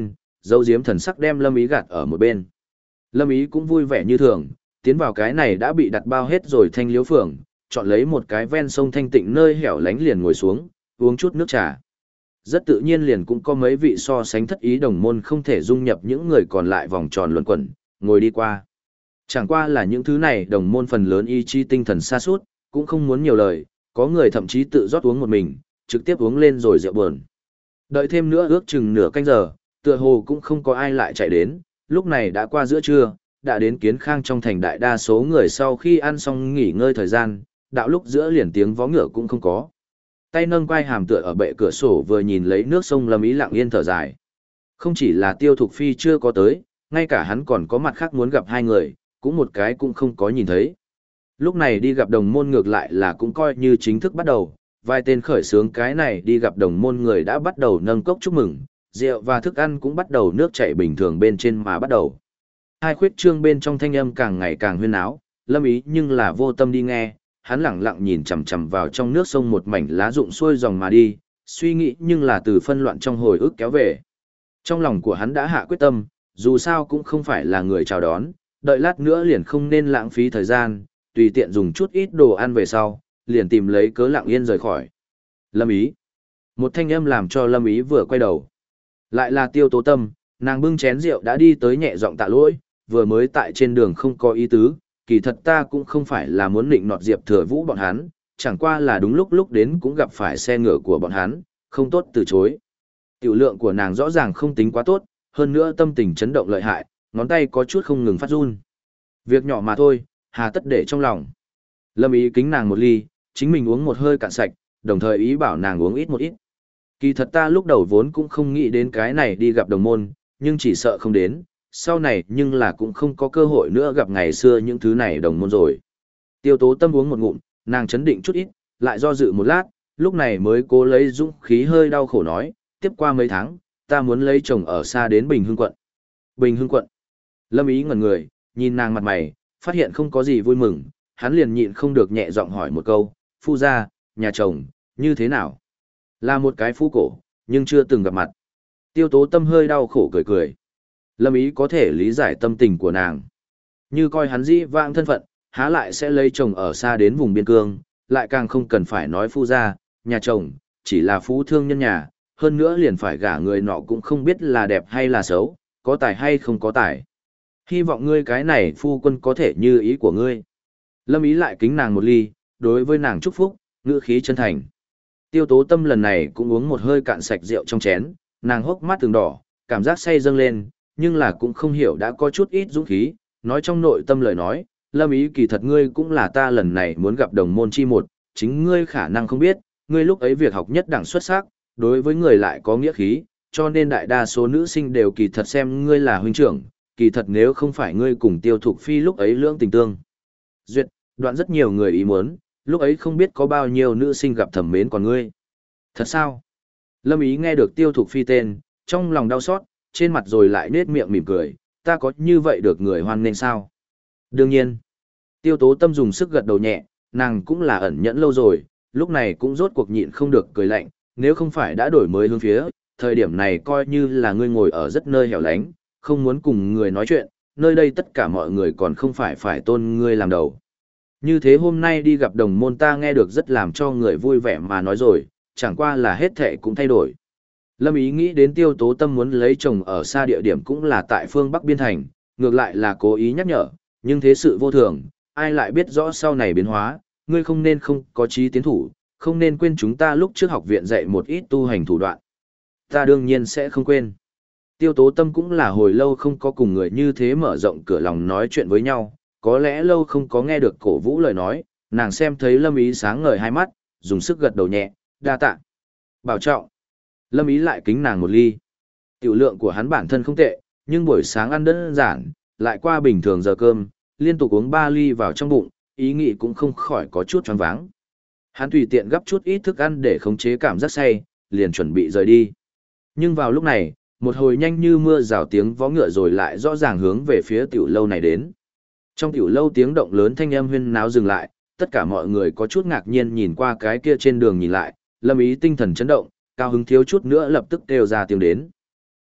dấu diếm thần sắc đem Lâm Ý gạt ở một bên. Lâm Ý cũng vui vẻ như thường, tiến vào cái này đã bị đặt bao hết rồi thanh liếu phường, chọn lấy một cái ven sông thanh tịnh nơi hẻo lánh liền ngồi xuống, uống chút nước trà. Rất tự nhiên liền cũng có mấy vị so sánh thất ý đồng môn không thể dung nhập những người còn lại vòng tròn luẩn quẩn, ngồi đi qua. Chẳng qua là những thứ này đồng môn phần lớn ý chí tinh thần sa sút, cũng không muốn nhiều lời, có người thậm chí tự rót uống một mình, trực tiếp uống lên rồi rượu buồn. Đợi thêm nữa ước chừng nửa canh giờ, tựa hồ cũng không có ai lại chạy đến, lúc này đã qua giữa trưa, đã đến Kiến Khang trong thành đại đa số người sau khi ăn xong nghỉ ngơi thời gian, đạo lúc giữa liền tiếng vó ngựa cũng không có. Tay nâng quai hàm tựa ở bệ cửa sổ vừa nhìn lấy nước sông Lâm Ý lặng yên thở dài. Không chỉ là Tiêu Thục Phi chưa có tới, ngay cả hắn còn có mặt khác muốn gặp hai người, cũng một cái cũng không có nhìn thấy. Lúc này đi gặp đồng môn ngược lại là cũng coi như chính thức bắt đầu, vài tên khởi xướng cái này đi gặp đồng môn người đã bắt đầu nâng cốc chúc mừng, rượu và thức ăn cũng bắt đầu nước chảy bình thường bên trên mà bắt đầu. Hai khuyết trương bên trong thanh âm càng ngày càng huyên áo, Lâm Ý nhưng là vô tâm đi nghe, hắn lẳng lặng nhìn chằm chằm vào trong nước sông một mảnh lá rụng xuôi dòng mà đi, suy nghĩ nhưng là từ phân loạn trong hồi ức kéo về. Trong lòng của hắn đã hạ quyết tâm, dù sao cũng không phải là người chào đón, đợi lát nữa liền không nên lãng phí thời gian, tùy tiện dùng chút ít đồ ăn về sau, liền tìm lấy cớ lặng yên rời khỏi. Lâm Ý. Một thanh âm làm cho Lâm Ý vừa quay đầu. Lại là Tiêu Tố Tâm, nàng bưng chén rượu đã đi tới nhẹ giọng tạ lỗi, vừa mới tại trên đường không có ý tứ, kỳ thật ta cũng không phải là muốn định nọt Diệp Thừa Vũ bọn hắn, chẳng qua là đúng lúc đến cũng gặp phải xe ngựa của bọn hắn, không tốt từ chối. Tiểu lượng của nàng rõ ràng không tính quá tốt, hơn nữa tâm tình chấn động lợi hại, ngón tay có chút không ngừng phát run. Việc nhỏ mà thôi, hà tất để trong lòng. Lâm Ý kính nàng một ly, chính mình uống một hơi cạn sạch, đồng thời ý bảo nàng uống ít một ít. Kỳ thật ta lúc đầu vốn cũng không nghĩ đến cái này đi gặp đồng môn, nhưng chỉ sợ không đến, sau này nhưng là cũng không có cơ hội nữa gặp ngày xưa những thứ này đồng môn rồi. Tiêu Tố Tâm uống một ngụm, nàng chấn định chút ít, lại do dự một lát, lúc này mới cố lấy dũng khí hơi đau khổ nói, tiếp qua mấy tháng, ta muốn lấy chồng ở xa đến Bình Hưng quận. Bình Hưng quận. Lâm Ý ngẩn người, nhìn nàng mặt mày, phát hiện không có gì vui mừng, hắn liền nhịn không được nhẹ giọng hỏi một câu, phu gia, nhà chồng, như thế nào? Là một cái phu cổ, nhưng chưa từng gặp mặt. Tiêu Tố Tâm hơi đau khổ cười cười. Lâm Ý có thể lý giải tâm tình của nàng. Như coi hắn dĩ vãng thân phận, há lại sẽ lấy chồng ở xa đến vùng biên cương, lại càng không cần phải nói phu gia, nhà chồng, chỉ là phú thương nhân nhà, hơn nữa liền phải gả người nọ cũng không biết là đẹp hay là xấu, có tài hay không có tài. Hy vọng ngươi cái này phu quân có thể như ý của ngươi. Lâm Ý lại kính nàng một ly, đối với nàng chúc phúc, ngữ khí chân thành. Tiêu Tố Tâm lần này cũng uống một hơi cạn sạch rượu trong chén, nàng hốc mắt từng đỏ, cảm giác say dâng lên, nhưng là cũng không hiểu đã có chút ít dũng khí, nói trong nội tâm lời nói, Lâm Ý kỳ thật ngươi cũng là ta lần này muốn gặp đồng môn chi một, chính ngươi khả năng không biết, ngươi lúc ấy việc học nhất đẳng xuất sắc, đối với người lại có nghĩa khí, cho nên đại đa số nữ sinh đều kỳ thật xem ngươi là huynh trưởng, kỳ thật nếu không phải ngươi cùng Tiêu Thục Phi lúc ấy lưỡng tình tương duyệt, đoạn rất nhiều người ý muốn, lúc ấy không biết có bao nhiêu nữ sinh gặp thầm mến còn ngươi. Thật sao? Lâm Ý nghe được Tiêu Thục Phi tên, trong lòng đau xót, trên mặt rồi lại nết miệng mỉm cười, ta có như vậy được người hoan nên sao? Đương nhiên. Tiêu Tố Tâm dùng sức gật đầu nhẹ, nàng cũng là ẩn nhẫn lâu rồi, lúc này cũng rốt cuộc nhịn không được cười lạnh, nếu không phải đã đổi mới hướng phía, thời điểm này coi như là ngươi ngồi ở rất nơi hẻo lánh, không muốn cùng người nói chuyện, nơi đây tất cả mọi người còn không phải tôn ngươi làm đầu. Như thế hôm nay đi gặp đồng môn ta nghe được rất làm cho người vui vẻ mà nói rồi, chẳng qua là hết thệ cũng thay đổi. Lâm Ý nghĩ đến Tiêu Tố Tâm muốn lấy chồng ở xa địa điểm cũng là tại phương Bắc Biên Thành, ngược lại là cố ý nhắc nhở, nhưng thế sự vô thường, ai lại biết rõ sau này biến hóa, ngươi không nên không có chí tiến thủ, không nên quên chúng ta lúc trước học viện dạy một ít tu hành thủ đoạn. Ta đương nhiên sẽ không quên. Tiêu Tố Tâm cũng là hồi lâu không có cùng người như thế mở rộng cửa lòng nói chuyện với nhau, có lẽ lâu không có nghe được cổ vũ lời nói, nàng xem thấy Lâm Ý sáng ngời hai mắt, dùng sức gật đầu nhẹ, đa tạ. Bảo trọng. Lâm Ý lại kính nàng một ly. Tiểu lượng của hắn bản thân không tệ, nhưng buổi sáng ăn đơn giản, lại qua bình thường giờ cơm, liên tục uống 3 ly vào trong bụng, ý nghĩ cũng không khỏi có chút choáng váng. Hắn tùy tiện gấp chút ít thức ăn để khống chế cảm giác say, liền chuẩn bị rời đi. Nhưng vào lúc này, một hồi nhanh như mưa rào tiếng vó ngựa rồi lại rõ ràng hướng về phía tiểu lâu này đến. Trong tiểu lâu tiếng động lớn thanh âm huyên náo dừng lại, tất cả mọi người có chút ngạc nhiên nhìn qua cái kia trên đường nhìn lại, Lâm Ý tinh thần chấn động, cao hứng thiếu chút nữa lập tức kêu ra tiếng đến.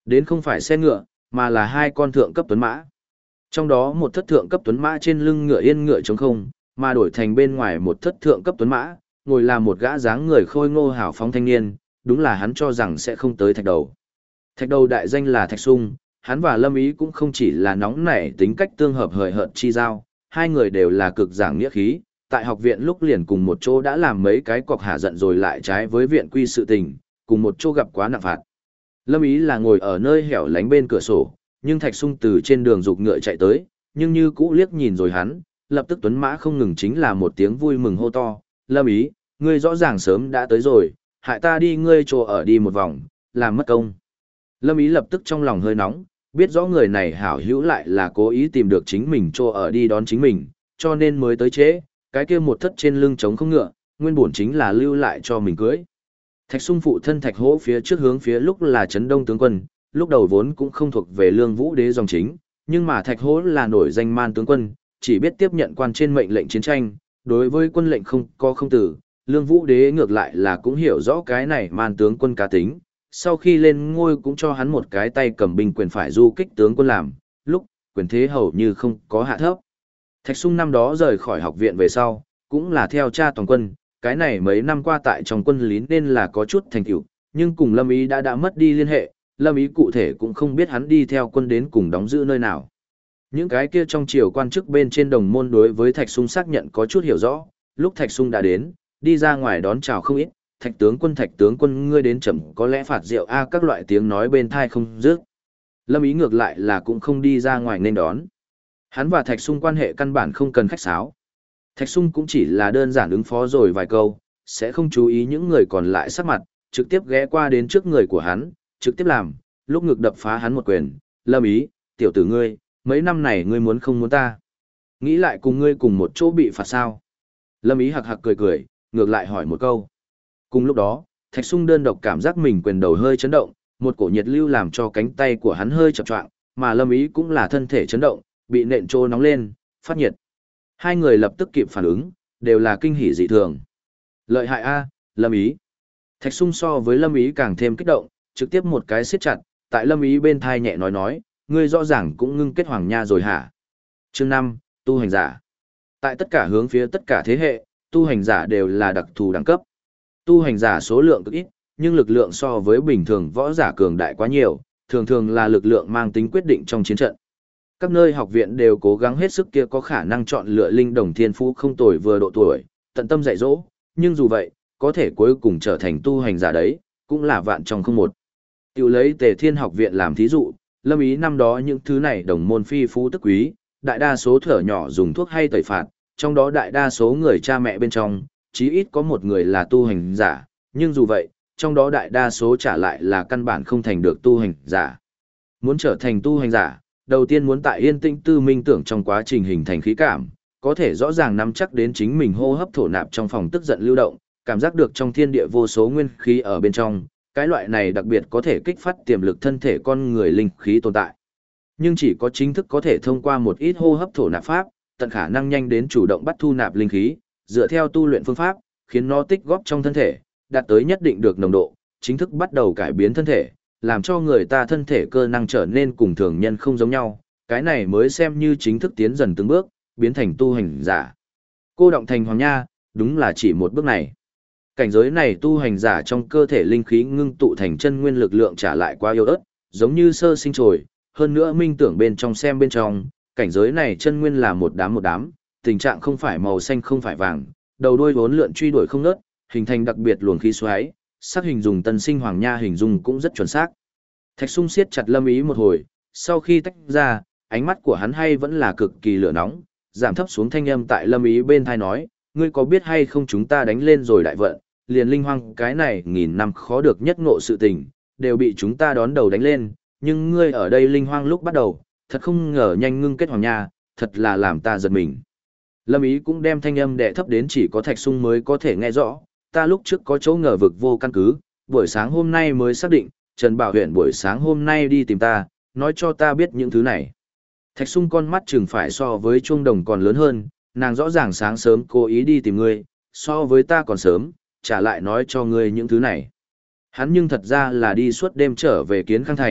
Đến không phải xe ngựa, mà là hai con thượng cấp tuấn mã. Trong đó một thất thượng cấp tuấn mã trên lưng ngựa yên ngựa trống không, mà đổi thành bên ngoài một thất thượng cấp tuấn mã, ngồi là một gã dáng người khôi ngô hào phóng thanh niên, đúng là hắn cho rằng sẽ không tới Thạch Đầu. Thạch Đầu đại danh là Thạch Sung, hắn và Lâm Ý cũng không chỉ là nóng nảy tính cách tương hợp hời hợt chi giao, hai người đều là cực giảng nghĩa khí, tại học viện lúc liền cùng một chỗ đã làm mấy cái cọc hạ giận rồi lại trái với viện quy sự tình, cùng một chỗ gặp quá nặng phạt. Lâm Ý là ngồi ở nơi hẻo lánh bên cửa sổ, nhưng Thạch Sung từ trên đường dục ngựa chạy tới, nhưng như cũ liếc nhìn rồi hắn, lập tức tuấn mã không ngừng chính là một tiếng vui mừng hô to, Lâm Ý, ngươi rõ ràng sớm đã tới rồi, hại ta đi ngươi chỗ ở đi một vòng, làm mất công. Lâm Ý lập tức trong lòng hơi nóng, biết rõ người này hảo hữu lại là cố ý tìm được chính mình chỗ ở đi đón chính mình, cho nên mới tới trễ, cái kia một thất trên lưng trống không ngựa, nguyên bổn chính là lưu lại cho mình cưới. Thạch Sung phụ thân Thạch Hỗ phía trước hướng phía lúc là Trấn Đông tướng quân, lúc đầu vốn cũng không thuộc về Lương Vũ Đế dòng chính, nhưng mà Thạch Hỗ là nổi danh man tướng quân, chỉ biết tiếp nhận quan trên mệnh lệnh chiến tranh, đối với quân lệnh không có không tử, Lương Vũ Đế ngược lại là cũng hiểu rõ cái này man tướng quân cá tính, sau khi lên ngôi cũng cho hắn một cái tay cầm binh quyền phải du kích tướng quân làm, lúc quyền thế hầu như không có hạ thấp. Thạch Sung năm đó rời khỏi học viện về sau, cũng là theo cha toàn quân, cái này mấy năm qua tại trong quân lín nên là có chút thành tựu, nhưng cùng Lâm Ý đã mất đi liên hệ, Lâm Ý cụ thể cũng không biết hắn đi theo quân đến cùng đóng giữ nơi nào. Những cái kia trong triều quan chức bên trên đồng môn đối với Thạch Sung xác nhận có chút hiểu rõ, lúc Thạch Sung đã đến, đi ra ngoài đón chào không ít, Thạch tướng quân ngươi đến chậm có lẽ phạt rượu a các loại tiếng nói bên thai không dứt. Lâm Ý ngược lại là cũng không đi ra ngoài nên đón. Hắn và Thạch Sung quan hệ căn bản không cần khách sáo. Thạch Sung cũng chỉ là đơn giản ứng phó rồi vài câu, sẽ không chú ý những người còn lại sắc mặt, trực tiếp ghé qua đến trước người của hắn, trực tiếp làm, lúc ngực đập phá hắn một quyền, Lâm Ý, tiểu tử ngươi, mấy năm này ngươi muốn không muốn ta. Nghĩ lại cùng ngươi cùng một chỗ bị phạt sao. Lâm Ý hạc hạc cười cười, ngược lại hỏi một câu. Cùng lúc đó, Thạch Sung đơn độc cảm giác mình quyền đầu hơi chấn động, một cổ nhiệt lưu làm cho cánh tay của hắn hơi chập choạng, mà Lâm Ý cũng là thân thể chấn động, bị nện trô nóng lên, phát nhiệt. Hai người lập tức kịp phản ứng, đều là kinh hỉ dị thường. Lợi hại a, Lâm Ý. Thạch Sung so với Lâm Ý càng thêm kích động, trực tiếp một cái siết chặt, tại Lâm Ý bên thai nhẹ nói, ngươi rõ ràng cũng ngưng kết hoàng nha rồi hả? Chương 5, tu hành giả. Tại tất cả hướng phía tất cả thế hệ, tu hành giả đều là đặc thù đẳng cấp. Tu hành giả số lượng cực ít, nhưng lực lượng so với bình thường võ giả cường đại quá nhiều, thường thường là lực lượng mang tính quyết định trong chiến trận. Các nơi học viện đều cố gắng hết sức kia có khả năng chọn lựa linh đồng thiên phú không tồi vừa độ tuổi, tận tâm dạy dỗ, nhưng dù vậy, có thể cuối cùng trở thành tu hành giả đấy, cũng là vạn trong không một. Tiểu lấy Tề Thiên học viện làm thí dụ, Lâm Ý năm đó những thứ này đồng môn phi phú tức quý, đại đa số thở nhỏ dùng thuốc hay tẩy phạt, trong đó đại đa số người cha mẹ bên trong, chí ít có một người là tu hành giả, nhưng dù vậy, trong đó đại đa số trả lại là căn bản không thành được tu hành giả. Muốn trở thành tu hành giả, đầu tiên muốn tại yên tĩnh tư minh tưởng trong quá trình hình thành khí cảm, có thể rõ ràng nắm chắc đến chính mình hô hấp thổ nạp trong phòng tức giận lưu động, cảm giác được trong thiên địa vô số nguyên khí ở bên trong, cái loại này đặc biệt có thể kích phát tiềm lực thân thể con người linh khí tồn tại. Nhưng chỉ có chính thức có thể thông qua một ít hô hấp thổ nạp pháp, tận khả năng nhanh đến chủ động bắt thu nạp linh khí, dựa theo tu luyện phương pháp, khiến nó tích góp trong thân thể, đạt tới nhất định được nồng độ, chính thức bắt đầu cải biến thân thể, làm cho người ta thân thể cơ năng trở nên cùng thường nhân không giống nhau, cái này mới xem như chính thức tiến dần từng bước, biến thành tu hành giả. Cô động thành hoàng nha, đúng là chỉ một bước này. Cảnh giới này tu hành giả trong cơ thể linh khí ngưng tụ thành chân nguyên lực lượng trả lại quá yếu ớt, giống như sơ sinh trồi, hơn nữa minh tưởng bên trong xem bên trong, cảnh giới này chân nguyên là một đám, tình trạng không phải màu xanh không phải vàng, đầu đuôi vốn lượn truy đuổi không ngớt, hình thành đặc biệt luồng khí xoáy, sắc hình dùng tân sinh hoàng nha hình dung cũng rất chuẩn xác. Thạch Sung siết chặt Lâm Ý một hồi, sau khi tách ra, ánh mắt của hắn hay vẫn là cực kỳ lửa nóng, giảm thấp xuống thanh âm tại Lâm Ý bên tai nói, ngươi có biết hay không chúng ta đánh lên rồi đại vận, liền linh hoang cái này nghìn năm khó được nhất ngộ sự tình, đều bị chúng ta đón đầu đánh lên, nhưng ngươi ở đây linh hoang lúc bắt đầu, thật không ngờ nhanh ngưng kết hoàng nha, thật là làm ta giật mình. Lâm Ý cũng đem thanh âm đè thấp đến chỉ có Thạch Sung mới có thể nghe rõ, ta lúc trước có chỗ ngờ vực vô căn cứ, buổi sáng hôm nay mới xác định, Trần Bảo Huyền buổi sáng hôm nay đi tìm ta, nói cho ta biết những thứ này. Thạch Sung con mắt chừng phải so với chuông đồng còn lớn hơn, nàng rõ ràng sáng sớm cố ý đi tìm ngươi, so với ta còn sớm, trả lại nói cho ngươi những thứ này. Hắn nhưng thật ra là đi suốt đêm trở về Kiến Khang Thành,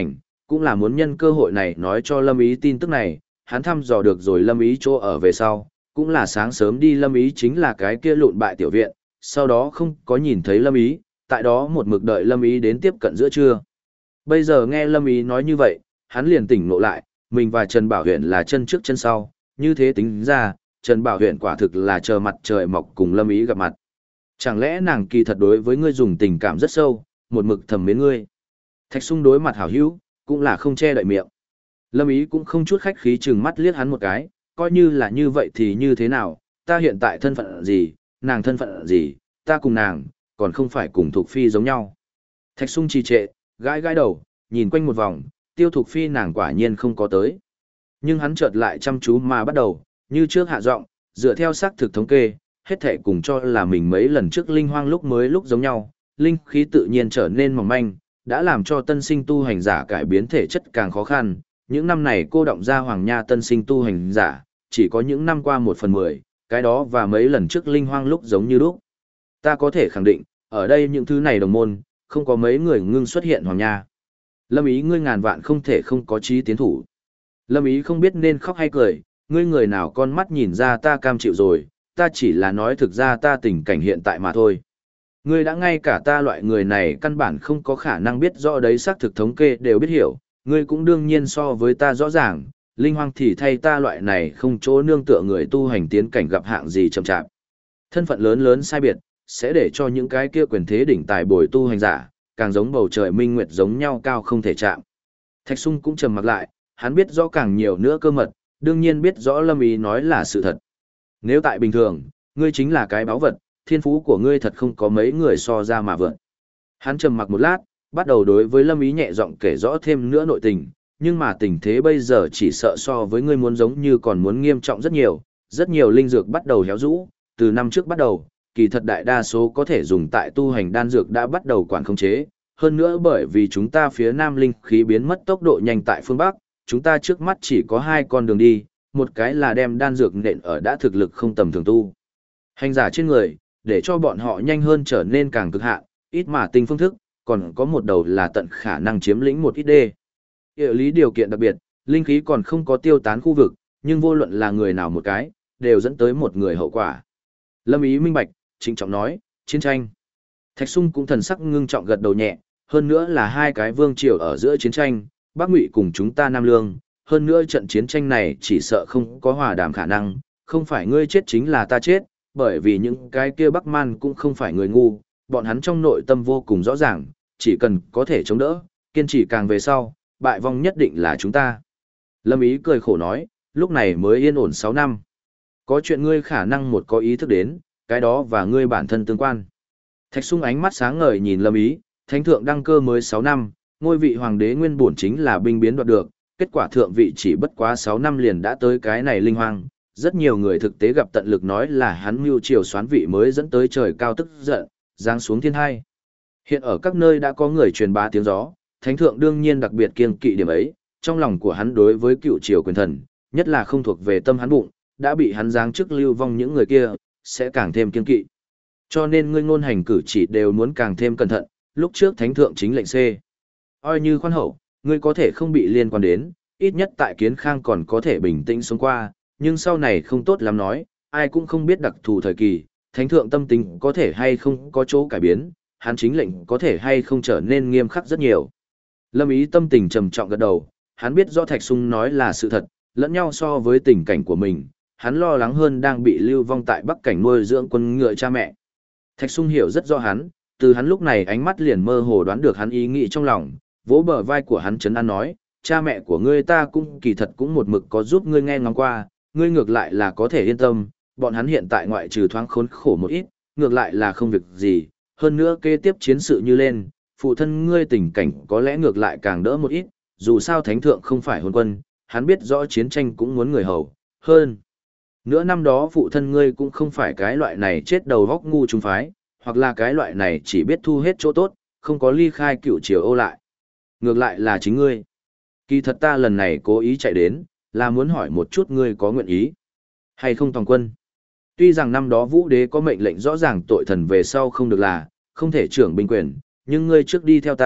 Cũng là muốn nhân cơ hội này nói cho Lâm Ý tin tức này, hắn thăm dò được rồi Lâm Ý chỗ ở về sau, cũng là sáng sớm đi Lâm Ý chính là cái kia lụn bại tiểu viện, sau đó không có nhìn thấy Lâm Ý, tại đó một mực đợi Lâm Ý đến tiếp cận giữa trưa. Bây giờ nghe Lâm Ý nói như vậy, hắn liền tỉnh ngộ lại, mình và Trần Bảo Huyền là chân trước chân sau, như thế tính ra, Trần Bảo Huyền quả thực là chờ mặt trời mọc cùng Lâm Ý gặp mặt. Chẳng lẽ nàng kỳ thật đối với ngươi dùng tình cảm rất sâu, một mực thầm mến ngươi. Thạch Sung đối mặt hảo hữu, cũng là không che đậy miệng. Lâm Ý cũng không chút khách khí chừng mắt liếc hắn một cái, coi như là như vậy thì như thế nào, ta hiện tại thân phận gì, nàng thân phận gì, ta cùng nàng, còn không phải cùng Thục Phi giống nhau. Thạch Sung trì trệ, gãi gãi đầu, nhìn quanh một vòng, Tiêu Thục Phi nàng quả nhiên không có tới. Nhưng hắn chợt lại chăm chú mà bắt đầu, như trước hạ giọng, dựa theo xác thực thống kê, hết thảy cùng cho là mình mấy lần trước linh hoang lúc giống nhau, linh khí tự nhiên trở nên mỏng manh, đã làm cho tân sinh tu hành giả cải biến thể chất càng khó khăn. Những năm này cô động ra hoàng nha tân sinh tu hành giả, chỉ có những năm qua 1/10, cái đó và mấy lần trước linh hoang lúc giống như lúc. Ta có thể khẳng định, ở đây những thứ này đồng môn, không có mấy người ngưng xuất hiện hoàng nha. Lâm Ý ngươi ngàn vạn không thể không có chí tiến thủ. Lâm Ý không biết nên khóc hay cười, ngươi người nào con mắt nhìn ra ta cam chịu rồi, ta chỉ là nói thực ra ta tình cảnh hiện tại mà thôi. Ngươi đã ngay cả ta loại người này căn bản không có khả năng biết rõ đấy, xác thực thống kê đều biết hiểu, ngươi cũng đương nhiên so với ta rõ ràng, linh hoang thì thay ta loại này không chỗ nương tựa người tu hành tiến cảnh gặp hạng gì chậm chạp. Thân phận lớn lớn sai biệt, sẽ để cho những cái kia quyền thế đỉnh tài bồi tu hành giả, càng giống bầu trời minh nguyệt giống nhau cao không thể chạm. Thạch Sung cũng trầm mặc lại, hắn biết rõ càng nhiều nữa cơ mật, đương nhiên biết rõ Lâm Ý nói là sự thật. Nếu tại bình thường, ngươi chính là cái báu vật, thiên phú của ngươi thật không có mấy người so ra mà vượn. Hắn trầm mặc một lát, bắt đầu đối với Lâm Ý nhẹ giọng kể rõ thêm nữa nội tình, nhưng mà tình thế bây giờ chỉ sợ so với ngươi muốn giống như còn muốn nghiêm trọng rất nhiều linh dược bắt đầu héo rũ, từ năm trước bắt đầu, kỳ thật đại đa số có thể dùng tại tu hành đan dược đã bắt đầu quản khống chế, hơn nữa bởi vì chúng ta phía Nam linh khí biến mất tốc độ nhanh tại phương Bắc, chúng ta trước mắt chỉ có hai con đường đi, một cái là đem đan dược nện ở đã thực lực không tầm thường tu hành giả trên người, để cho bọn họ nhanh hơn trở nên càng cực hạn, ít mà tinh phương thức, còn có một đầu là tận khả năng chiếm lĩnh một ít đê. Địa lý điều kiện đặc biệt, linh khí còn không có tiêu tán khu vực, nhưng vô luận là người nào một cái, đều dẫn tới một người hậu quả. Lâm Ý minh bạch, trịnh trọng nói, chiến tranh. Thạch Sung cũng thần sắc ngưng trọng gật đầu nhẹ, hơn nữa là hai cái vương triều ở giữa chiến tranh, Bắc Ngụy cùng chúng ta Nam Lương, hơn nữa trận chiến tranh này chỉ sợ không có hòa đàm khả năng, không phải ngươi chết chính là ta chết, bởi vì những cái kia Bắc Man cũng không phải người ngu, bọn hắn trong nội tâm vô cùng rõ ràng, chỉ cần có thể chống đỡ, kiên trì càng về sau, bại vong nhất định là chúng ta. Lâm Ý cười khổ nói, lúc này mới yên ổn 6 năm. Có chuyện ngươi khả năng một có ý thức đến, cái đó và ngươi bản thân tương quan. Thạch Sung ánh mắt sáng ngời nhìn Lâm Ý, thánh thượng đăng cơ mới 6 năm, ngôi vị hoàng đế nguyên bổn chính là binh biến đoạt được, kết quả thượng vị chỉ bất quá 6 năm liền đã tới cái này linh hoang. Rất nhiều người thực tế gặp tận lực nói là hắn mưu triều soán vị mới dẫn tới trời cao tức giận, giáng xuống thiên hai. Hiện ở các nơi đã có người truyền bá tiếng gió, thánh thượng đương nhiên đặc biệt kiêng kỵ điểm ấy, trong lòng của hắn đối với cựu triều quyền thần, nhất là không thuộc về tâm hắn bụng, đã bị hắn giáng chức lưu vong những người kia, sẽ càng thêm kiêng kỵ. Cho nên ngươi ngôn hành cử chỉ đều muốn càng thêm cẩn thận, lúc trước thánh thượng chính lệnh C. Oi như khoan hậu, ngươi có thể không bị liên quan đến, ít nhất tại Kiến Khang còn có thể bình tĩnh sống qua, nhưng sau này không tốt lắm nói, ai cũng không biết đặc thù thời kỳ, thánh thượng tâm tình có thể hay không có chỗ cải biến, hắn chính lệnh có thể hay không trở nên nghiêm khắc rất nhiều. Lâm Ý tâm tình trầm trọng gật đầu, hắn biết do Thạch Sung nói là sự thật, lẫn nhau so với tình cảnh của mình, hắn lo lắng hơn đang bị lưu vong tại Bắc Cảnh nuôi dưỡng quân ngựa cha mẹ. Thạch Sung hiểu rất rõ hắn, từ hắn lúc này ánh mắt liền mơ hồ đoán được hắn ý nghĩ trong lòng, vỗ bờ vai của hắn trấn an nói, cha mẹ của ngươi ta cũng kỳ thật cũng một mực có giúp ngươi nghe ngóng qua, ngươi ngược lại là có thể yên tâm, bọn hắn hiện tại ngoại trừ thoáng khốn khổ một ít, ngược lại là không việc gì, hơn nữa kế tiếp chiến sự như lên, phụ thân ngươi tình cảnh có lẽ ngược lại càng đỡ một ít, dù sao thánh thượng không phải hôn quân, hắn biết rõ chiến tranh cũng muốn người hầu, hơn. Nữa năm đó phụ thân ngươi cũng không phải cái loại này chết đầu góc ngu trung phái, hoặc là cái loại này chỉ biết thu hết chỗ tốt, không có ly khai cựu triều Âu lại. Ngược lại là chính ngươi. Kỳ thật ta lần này cố ý chạy đến, là muốn hỏi một chút ngươi có nguyện ý hay không toàn quân. Tuy rằng năm đó Vũ Đế có mệnh lệnh rõ ràng tội thần về sau không được là, không thể trưởng binh quyền, nhưng ngươi trước đi theo ta,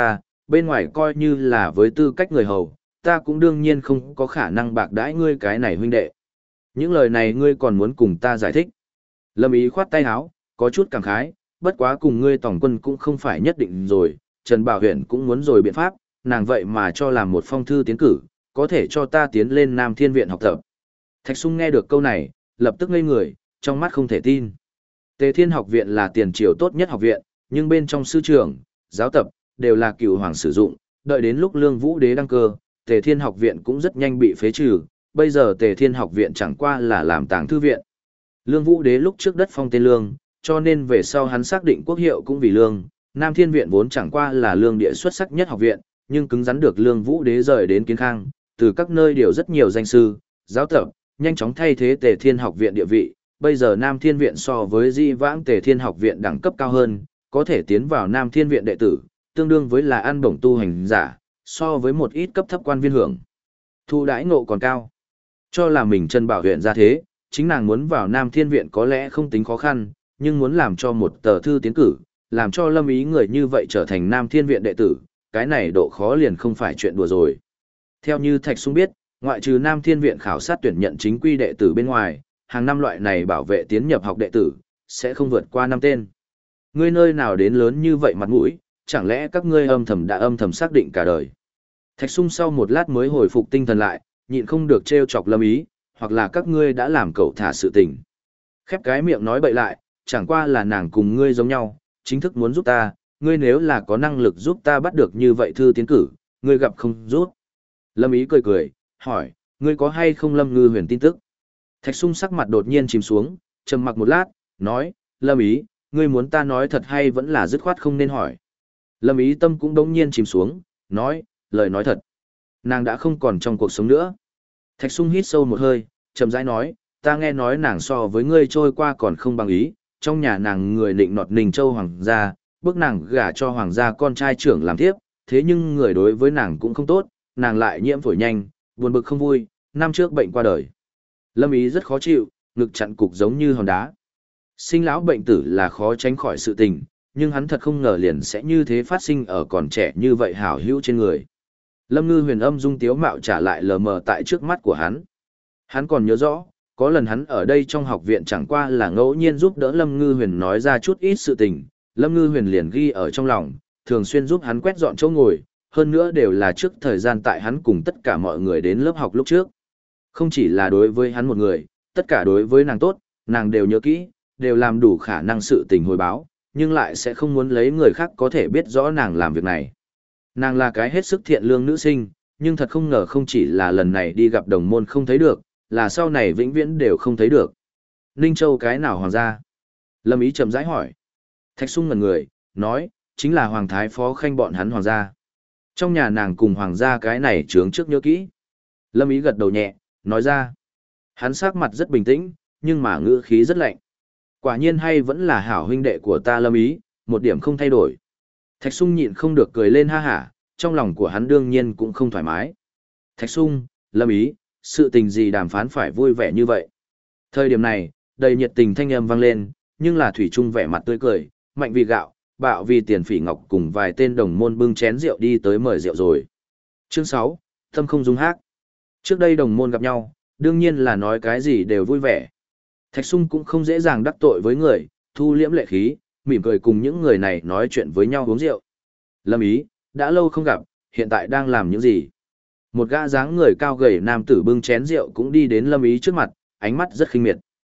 bên ngoài coi như là với tư cách người hầu, ta cũng đương nhiên không có khả năng bạc đãi ngươi cái này huynh đệ. Những lời này ngươi còn muốn cùng ta giải thích. Lâm Ý khoát tay áo, có chút cảm khái, bất quá cùng ngươi tổng quân cũng không phải nhất định rồi, Trần Bảo Huyền cũng muốn rồi biện pháp, nàng vậy mà cho làm một phong thư tiến cử, có thể cho ta tiến lên Nam Thiên Viện học tập. Thạch Sung nghe được câu này, lập tức ngây người, trong mắt không thể tin. Tề Thiên học viện là tiền triều tốt nhất học viện, nhưng bên trong sư trưởng, giáo tập, đều là cựu hoàng sử dụng, đợi đến lúc Lương Vũ Đế đăng cơ, Tề Thiên học viện cũng rất nhanh bị phế trừ, bây giờ Tề Thiên học viện chẳng qua là làm tàng thư viện. Lương Vũ Đế lúc trước đất phong tên Lương, cho nên về sau hắn xác định quốc hiệu cũng vì Lương, Nam Thiên viện vốn chẳng qua là lương địa xuất sắc nhất học viện, nhưng cứng rắn được Lương Vũ Đế rời đến Kiến Khang, từ các nơi điều rất nhiều danh sư, giáo tập, nhanh chóng thay thế Tề Thiên học viện địa vị. Bây giờ Nam Thiên viện so với Di vãng Tề Thiên học viện đẳng cấp cao hơn, có thể tiến vào Nam Thiên viện đệ tử, tương đương với là ăn bổng tu hành giả, so với một ít cấp thấp quan viên hưởng. Thu đãi ngộ còn cao. Cho là mình Trần Bảo Huyền ra thế, chính nàng muốn vào Nam Thiên viện có lẽ không tính khó khăn, nhưng muốn làm cho một tờ thư tiến cử, làm cho Lâm Ý người như vậy trở thành Nam Thiên viện đệ tử, cái này độ khó liền không phải chuyện đùa rồi. Theo như Thạch Sung biết, ngoại trừ Nam Thiên viện khảo sát tuyển nhận chính quy đệ tử bên ngoài, hàng năm loại này bảo vệ tiến nhập học đệ tử, sẽ không vượt qua 5 tên. Ngươi nơi nào đến lớn như vậy mặt mũi, chẳng lẽ các ngươi đã âm thầm xác định cả đời. Thạch Sung sau một lát mới hồi phục tinh thần lại, nhịn không được trêu chọc Lâm Ý, hoặc là các ngươi đã làm cậu thả sự tình. Khép cái miệng nói bậy lại, chẳng qua là nàng cùng ngươi giống nhau, chính thức muốn giúp ta, ngươi nếu là có năng lực giúp ta bắt được như vậy thư tiến cử, ngươi gặp không giúp. Lâm Ý cười cười, hỏi, ngươi có hay không Lâm Ngư Huyền tin tức? Thạch Sung sắc mặt đột nhiên chìm xuống, trầm mặc một lát, nói, Lâm Ý, ngươi muốn ta nói thật hay vẫn là dứt khoát không nên hỏi. Lâm Ý tâm cũng đống nhiên chìm xuống, nói, lời nói thật. Nàng đã không còn trong cuộc sống nữa. Thạch Sung hít sâu một hơi, chậm rãi nói, ta nghe nói nàng so với ngươi trôi qua còn không bằng ý, trong nhà nàng người định nọt Ninh Châu hoàng gia, bước nàng gả cho hoàng gia con trai trưởng làm tiếp, thế nhưng người đối với nàng cũng không tốt, nàng lại nhiễm phổi nhanh, buồn bực không vui, năm trước bệnh qua đời. Lâm Ý rất khó chịu, ngực chặn cục giống như hòn đá. Sinh lão bệnh tử là khó tránh khỏi sự tình, nhưng hắn thật không ngờ liền sẽ như thế phát sinh ở còn trẻ như vậy hảo hữu trên người. Lâm Ngư Huyền âm dung tiếu mạo trả lại lờ mờ tại trước mắt của hắn. Hắn còn nhớ rõ, có lần hắn ở đây trong học viện chẳng qua là ngẫu nhiên giúp đỡ Lâm Ngư Huyền nói ra chút ít sự tình, Lâm Ngư Huyền liền ghi ở trong lòng, thường xuyên giúp hắn quét dọn chỗ ngồi, hơn nữa đều là trước thời gian tại hắn cùng tất cả mọi người đến lớp học lúc trước. Không chỉ là đối với hắn một người, tất cả đối với nàng tốt, nàng đều nhớ kỹ, đều làm đủ khả năng sự tình hồi báo, nhưng lại sẽ không muốn lấy người khác có thể biết rõ nàng làm việc này. Nàng là cái hết sức thiện lương nữ sinh, nhưng thật không ngờ không chỉ là lần này đi gặp đồng môn không thấy được, là sau này vĩnh viễn đều không thấy được. Ninh Châu cái nào hoàng gia? Lâm Ý chậm rãi hỏi. Thạch Sung ngẩn người, nói, chính là hoàng thái phó khanh bọn hắn hoàng gia. Trong nhà nàng cùng hoàng gia cái này chướng trước nhớ kỹ. Lâm Ý gật đầu nhẹ, nói ra. Hắn sắc mặt rất bình tĩnh, nhưng mà ngữ khí rất lạnh. Quả nhiên hay vẫn là hảo huynh đệ của ta Lâm Ý, một điểm không thay đổi. Thạch Sung nhịn không được cười lên ha hả, trong lòng của hắn đương nhiên cũng không thoải mái. Thạch Sung, Lâm Ý, sự tình gì đàm phán phải vui vẻ như vậy. Thời điểm này, đầy nhiệt tình thanh âm vang lên, nhưng là Thủy Trung vẻ mặt tươi cười, mạnh vì gạo, bạo vì tiền Phỉ Ngọc cùng vài tên đồng môn bưng chén rượu đi tới mời rượu rồi. Chương 6, Tâm không dung hát. Trước đây đồng môn gặp nhau, đương nhiên là nói cái gì đều vui vẻ. Thạch Sung cũng không dễ dàng đắc tội với người, thu liễm lệ khí, mỉm cười cùng những người này nói chuyện với nhau uống rượu. Lâm Ý, đã lâu không gặp, hiện tại đang làm những gì? Một gã dáng người cao gầy nam tử bưng chén rượu cũng đi đến Lâm Ý trước mặt, ánh mắt rất khinh miệt.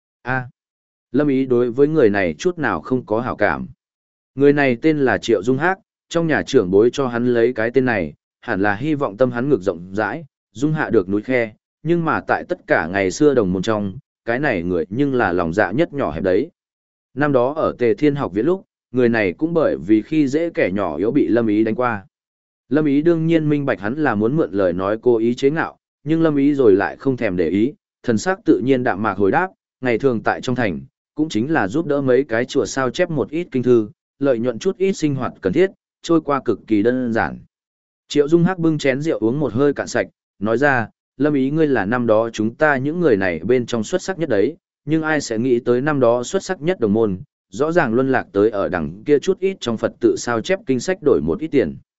Lâm Ý đối với người này chút nào không có hảo cảm. Người này tên là Triệu Dung Hác, trong nhà trưởng bối cho hắn lấy cái tên này, hẳn là hy vọng tâm hắn ngược rộng rãi, dung hạ được núi khe, nhưng mà tại tất cả ngày xưa đồng môn trong, cái này người nhưng là lòng dạ nhất nhỏ hẹp đấy. Năm đó ở Tề Thiên học viện lúc, người này cũng bởi vì khi dễ kẻ nhỏ yếu bị Lâm Ý đánh qua. Lâm Ý đương nhiên minh bạch hắn là muốn mượn lời nói cố ý chế ngạo, nhưng Lâm Ý rồi lại không thèm để ý, thần sắc tự nhiên đạm mạc hồi đáp, ngày thường tại trong thành, cũng chính là giúp đỡ mấy cái chùa sao chép một ít kinh thư, lợi nhuận chút ít sinh hoạt cần thiết, trôi qua cực kỳ đơn giản. Triệu Dung Hắc bưng chén rượu uống một hơi cạn sạch, nói ra, Lâm Ý ngươi là năm đó chúng ta những người này bên trong xuất sắc nhất đấy, nhưng ai sẽ nghĩ tới năm đó xuất sắc nhất đồng môn, rõ ràng luân lạc tới ở đằng kia chút ít trong Phật tự sao chép kinh sách đổi một ít tiền.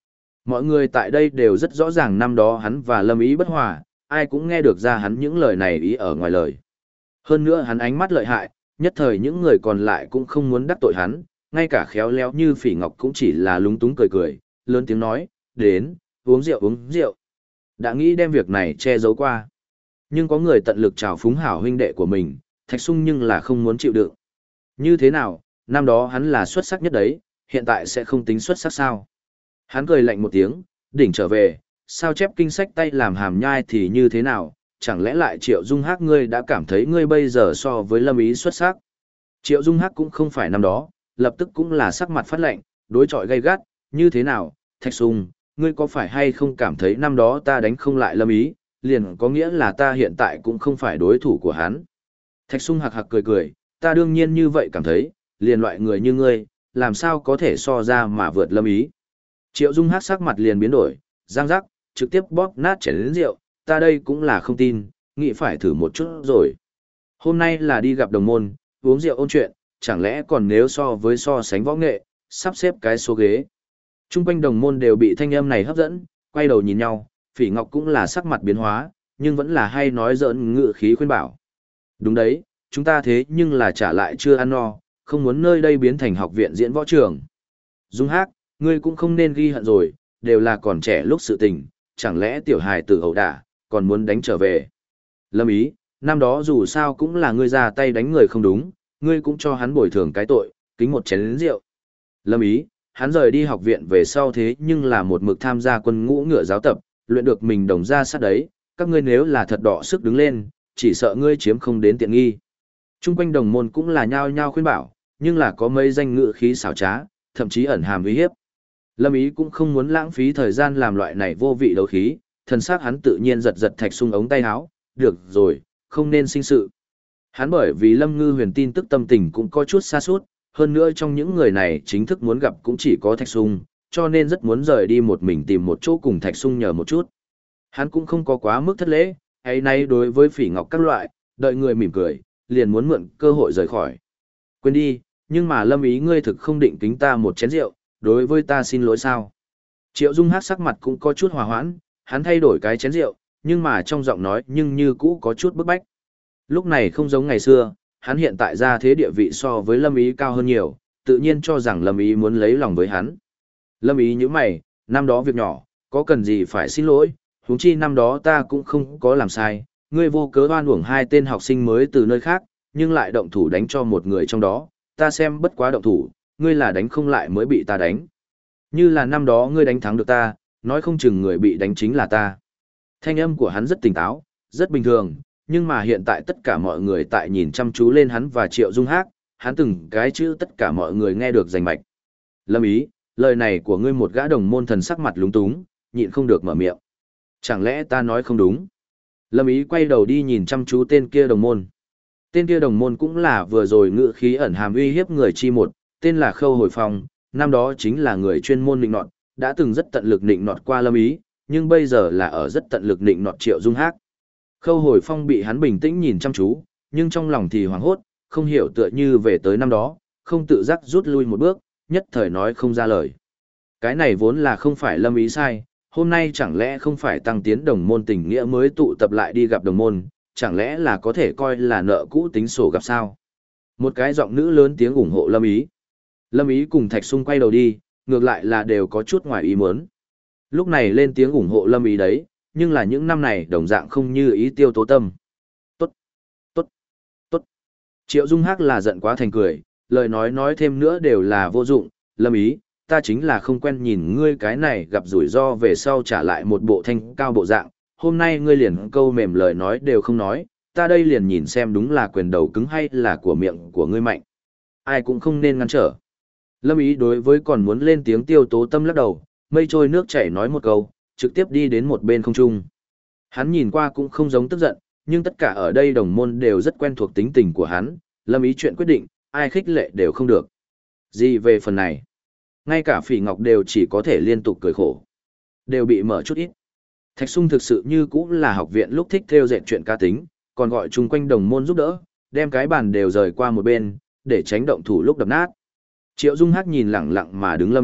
Mọi người tại đây đều rất rõ ràng năm đó hắn và Lâm Ý bất hòa, ai cũng nghe được ra hắn những lời này ý ở ngoài lời. Hơn nữa hắn ánh mắt lợi hại, nhất thời những người còn lại cũng không muốn đắc tội hắn, ngay cả khéo léo như Phỉ Ngọc cũng chỉ là lúng túng cười cười, lớn tiếng nói, đến, uống rượu uống rượu. Đã nghĩ đem việc này che giấu qua. Nhưng có người tận lực trào phúng hảo huynh đệ của mình, Thạch Sung nhưng là không muốn chịu đựng. Như thế nào, năm đó hắn là xuất sắc nhất đấy, hiện tại sẽ không tính xuất sắc sao? Hắn cười lạnh một tiếng, đỉnh trở về, sao chép kinh sách tay làm hàm nhai thì như thế nào, chẳng lẽ lại Triệu Dung Hắc ngươi đã cảm thấy ngươi bây giờ so với Lâm Ý xuất sắc? Triệu Dung Hắc cũng không phải năm đó, lập tức cũng là sắc mặt phát lạnh, đối chọi gay gắt, như thế nào, Thạch Sung, ngươi có phải hay không cảm thấy năm đó ta đánh không lại Lâm Ý, liền có nghĩa là ta hiện tại cũng không phải đối thủ của hắn. Thạch Sung hạc hạc cười cười, ta đương nhiên như vậy cảm thấy, liền loại người như ngươi, làm sao có thể so ra mà vượt Lâm Ý. Triệu Dung Hắc sắc mặt liền biến đổi, giang giác, trực tiếp bóp nát chén rượu, ta đây cũng là không tin, nghĩ phải thử một chút rồi. Hôm nay là đi gặp đồng môn, uống rượu ôn chuyện, chẳng lẽ còn nếu so sánh võ nghệ, sắp xếp cái số ghế. Trung quanh đồng môn đều bị thanh âm này hấp dẫn, quay đầu nhìn nhau, Phỉ Ngọc cũng là sắc mặt biến hóa, nhưng vẫn là hay nói giỡn ngự khí khuyên bảo. Đúng đấy, chúng ta thế nhưng là trả lại chưa ăn no, không muốn nơi đây biến thành học viện diễn võ trường. Dung Hắc, ngươi cũng không nên ghi hận rồi, đều là còn trẻ lúc sự tình, chẳng lẽ tiểu hài tử ẩu đả, còn muốn đánh trở về. Lâm Ý, năm đó dù sao cũng là ngươi ra tay đánh người không đúng, ngươi cũng cho hắn bồi thường cái tội, kính một chén rượu. Lâm Ý, hắn rời đi học viện về sau thế nhưng là một mực tham gia quân ngũ ngựa giáo tập, luyện được mình đồng ra sát đấy, các ngươi nếu là thật đỏ sức đứng lên, chỉ sợ ngươi chiếm không đến tiện nghi. Trung quanh đồng môn cũng là nhao nhao khuyên bảo, nhưng là có mấy danh ngự khí xảo trá, thậm chí ẩn hàm uy hiếp. Lâm Ý cũng không muốn lãng phí thời gian làm loại này vô vị đấu khí, thần sắc hắn tự nhiên giật giật Thạch Sung ống tay áo, được rồi, không nên sinh sự. Hắn bởi vì Lâm Ngư Huyền tin tức tâm tình cũng có chút xa sút, hơn nữa trong những người này chính thức muốn gặp cũng chỉ có Thạch Sung, cho nên rất muốn rời đi một mình tìm một chỗ cùng Thạch Sung nhờ một chút. Hắn cũng không có quá mức thất lễ, ấy nay đối với Phỉ Ngọc các loại, đợi người mỉm cười, liền muốn mượn cơ hội rời khỏi. Quên đi, nhưng mà Lâm Ý ngươi thực không định kính ta một chén rượu, đối với ta xin lỗi sao? Triệu Dung Hắc sắc mặt cũng có chút hòa hoãn, hắn thay đổi cái chén rượu, nhưng mà trong giọng nói nhưng như cũ có chút bức bách. Lúc này không giống ngày xưa, hắn hiện tại ra thế địa vị so với Lâm Ý cao hơn nhiều, tự nhiên cho rằng Lâm Ý muốn lấy lòng với hắn. Lâm Ý như mày, năm đó việc nhỏ, có cần gì phải xin lỗi, huống chi năm đó ta cũng không có làm sai, ngươi vô cớ oan uổng hai tên học sinh mới từ nơi khác, nhưng lại động thủ đánh cho một người trong đó, ta xem bất quá động thủ, ngươi là đánh không lại mới bị ta đánh. Như là năm đó ngươi đánh thắng được ta, nói không chừng người bị đánh chính là ta. Thanh âm của hắn rất tỉnh táo, rất bình thường, nhưng mà hiện tại tất cả mọi người tại nhìn chăm chú lên hắn và Triệu Dung Hắc, hắn từng cái chữ tất cả mọi người nghe được rành mạch. Lâm Ý, lời này của ngươi một gã đồng môn thần sắc mặt lúng túng, nhịn không được mở miệng. Chẳng lẽ ta nói không đúng? Lâm Ý quay đầu đi nhìn chăm chú tên kia đồng môn. Tên kia đồng môn cũng là vừa rồi ngự khí ẩn hàm uy hiếp người chi một, tên là Khâu Hồi Phong, năm đó chính là người chuyên môn nịnh nọt, đã từng rất tận lực nịnh nọt qua Lâm Ý, nhưng bây giờ là ở rất tận lực nịnh nọt Triệu Dung Hắc. Khâu Hồi Phong bị hắn bình tĩnh nhìn chăm chú, nhưng trong lòng thì hoảng hốt, không hiểu tựa như về tới năm đó, không tự giác rút lui một bước, nhất thời nói không ra lời. Cái này vốn là không phải Lâm Ý sai, hôm nay chẳng lẽ không phải tăng tiến đồng môn tình nghĩa mới tụ tập lại đi gặp đồng môn, chẳng lẽ là có thể coi là nợ cũ tính sổ gặp sao? Một cái giọng nữ lớn tiếng ủng hộ Lâm Ý. Lâm Ý cùng Thạch Sung quay đầu đi, ngược lại là đều có chút ngoài ý muốn. Lúc này lên tiếng ủng hộ Lâm Ý đấy, nhưng là những năm này đồng dạng không như ý Tiêu Tố Tâm. Tốt, tốt, tốt. Triệu Dung Hắc là giận quá thành cười, lời nói thêm nữa đều là vô dụng, Lâm Ý, ta chính là không quen nhìn ngươi cái này gặp rủi ro về sau trả lại một bộ thanh cao bộ dạng, hôm nay ngươi liền câu mềm lời nói đều không nói, ta đây liền nhìn xem đúng là quyền đầu cứng hay là của miệng của ngươi mạnh. Ai cũng không nên ngăn trở. Lâm Ý đối với còn muốn lên tiếng Tiêu Tố Tâm lắc đầu, mây trôi nước chảy nói một câu, trực tiếp đi đến một bên không trung. Hắn nhìn qua cũng không giống tức giận, nhưng tất cả ở đây đồng môn đều rất quen thuộc tính tình của hắn, Lâm Ý chuyện quyết định, ai khích lệ đều không được. Gì về phần này? Ngay cả Phỉ Ngọc đều chỉ có thể liên tục cười khổ. Đều bị mở chút ít. Thạch Sung thực sự như cũng là học viện lúc thích theo dệt chuyện ca tính, còn gọi chung quanh đồng môn giúp đỡ, đem cái bàn đều rời qua một bên, để tránh động thủ lúc đập nát. Triệu Dung Hắc nhìn lẳng lặng mà đứng Lâm Ý,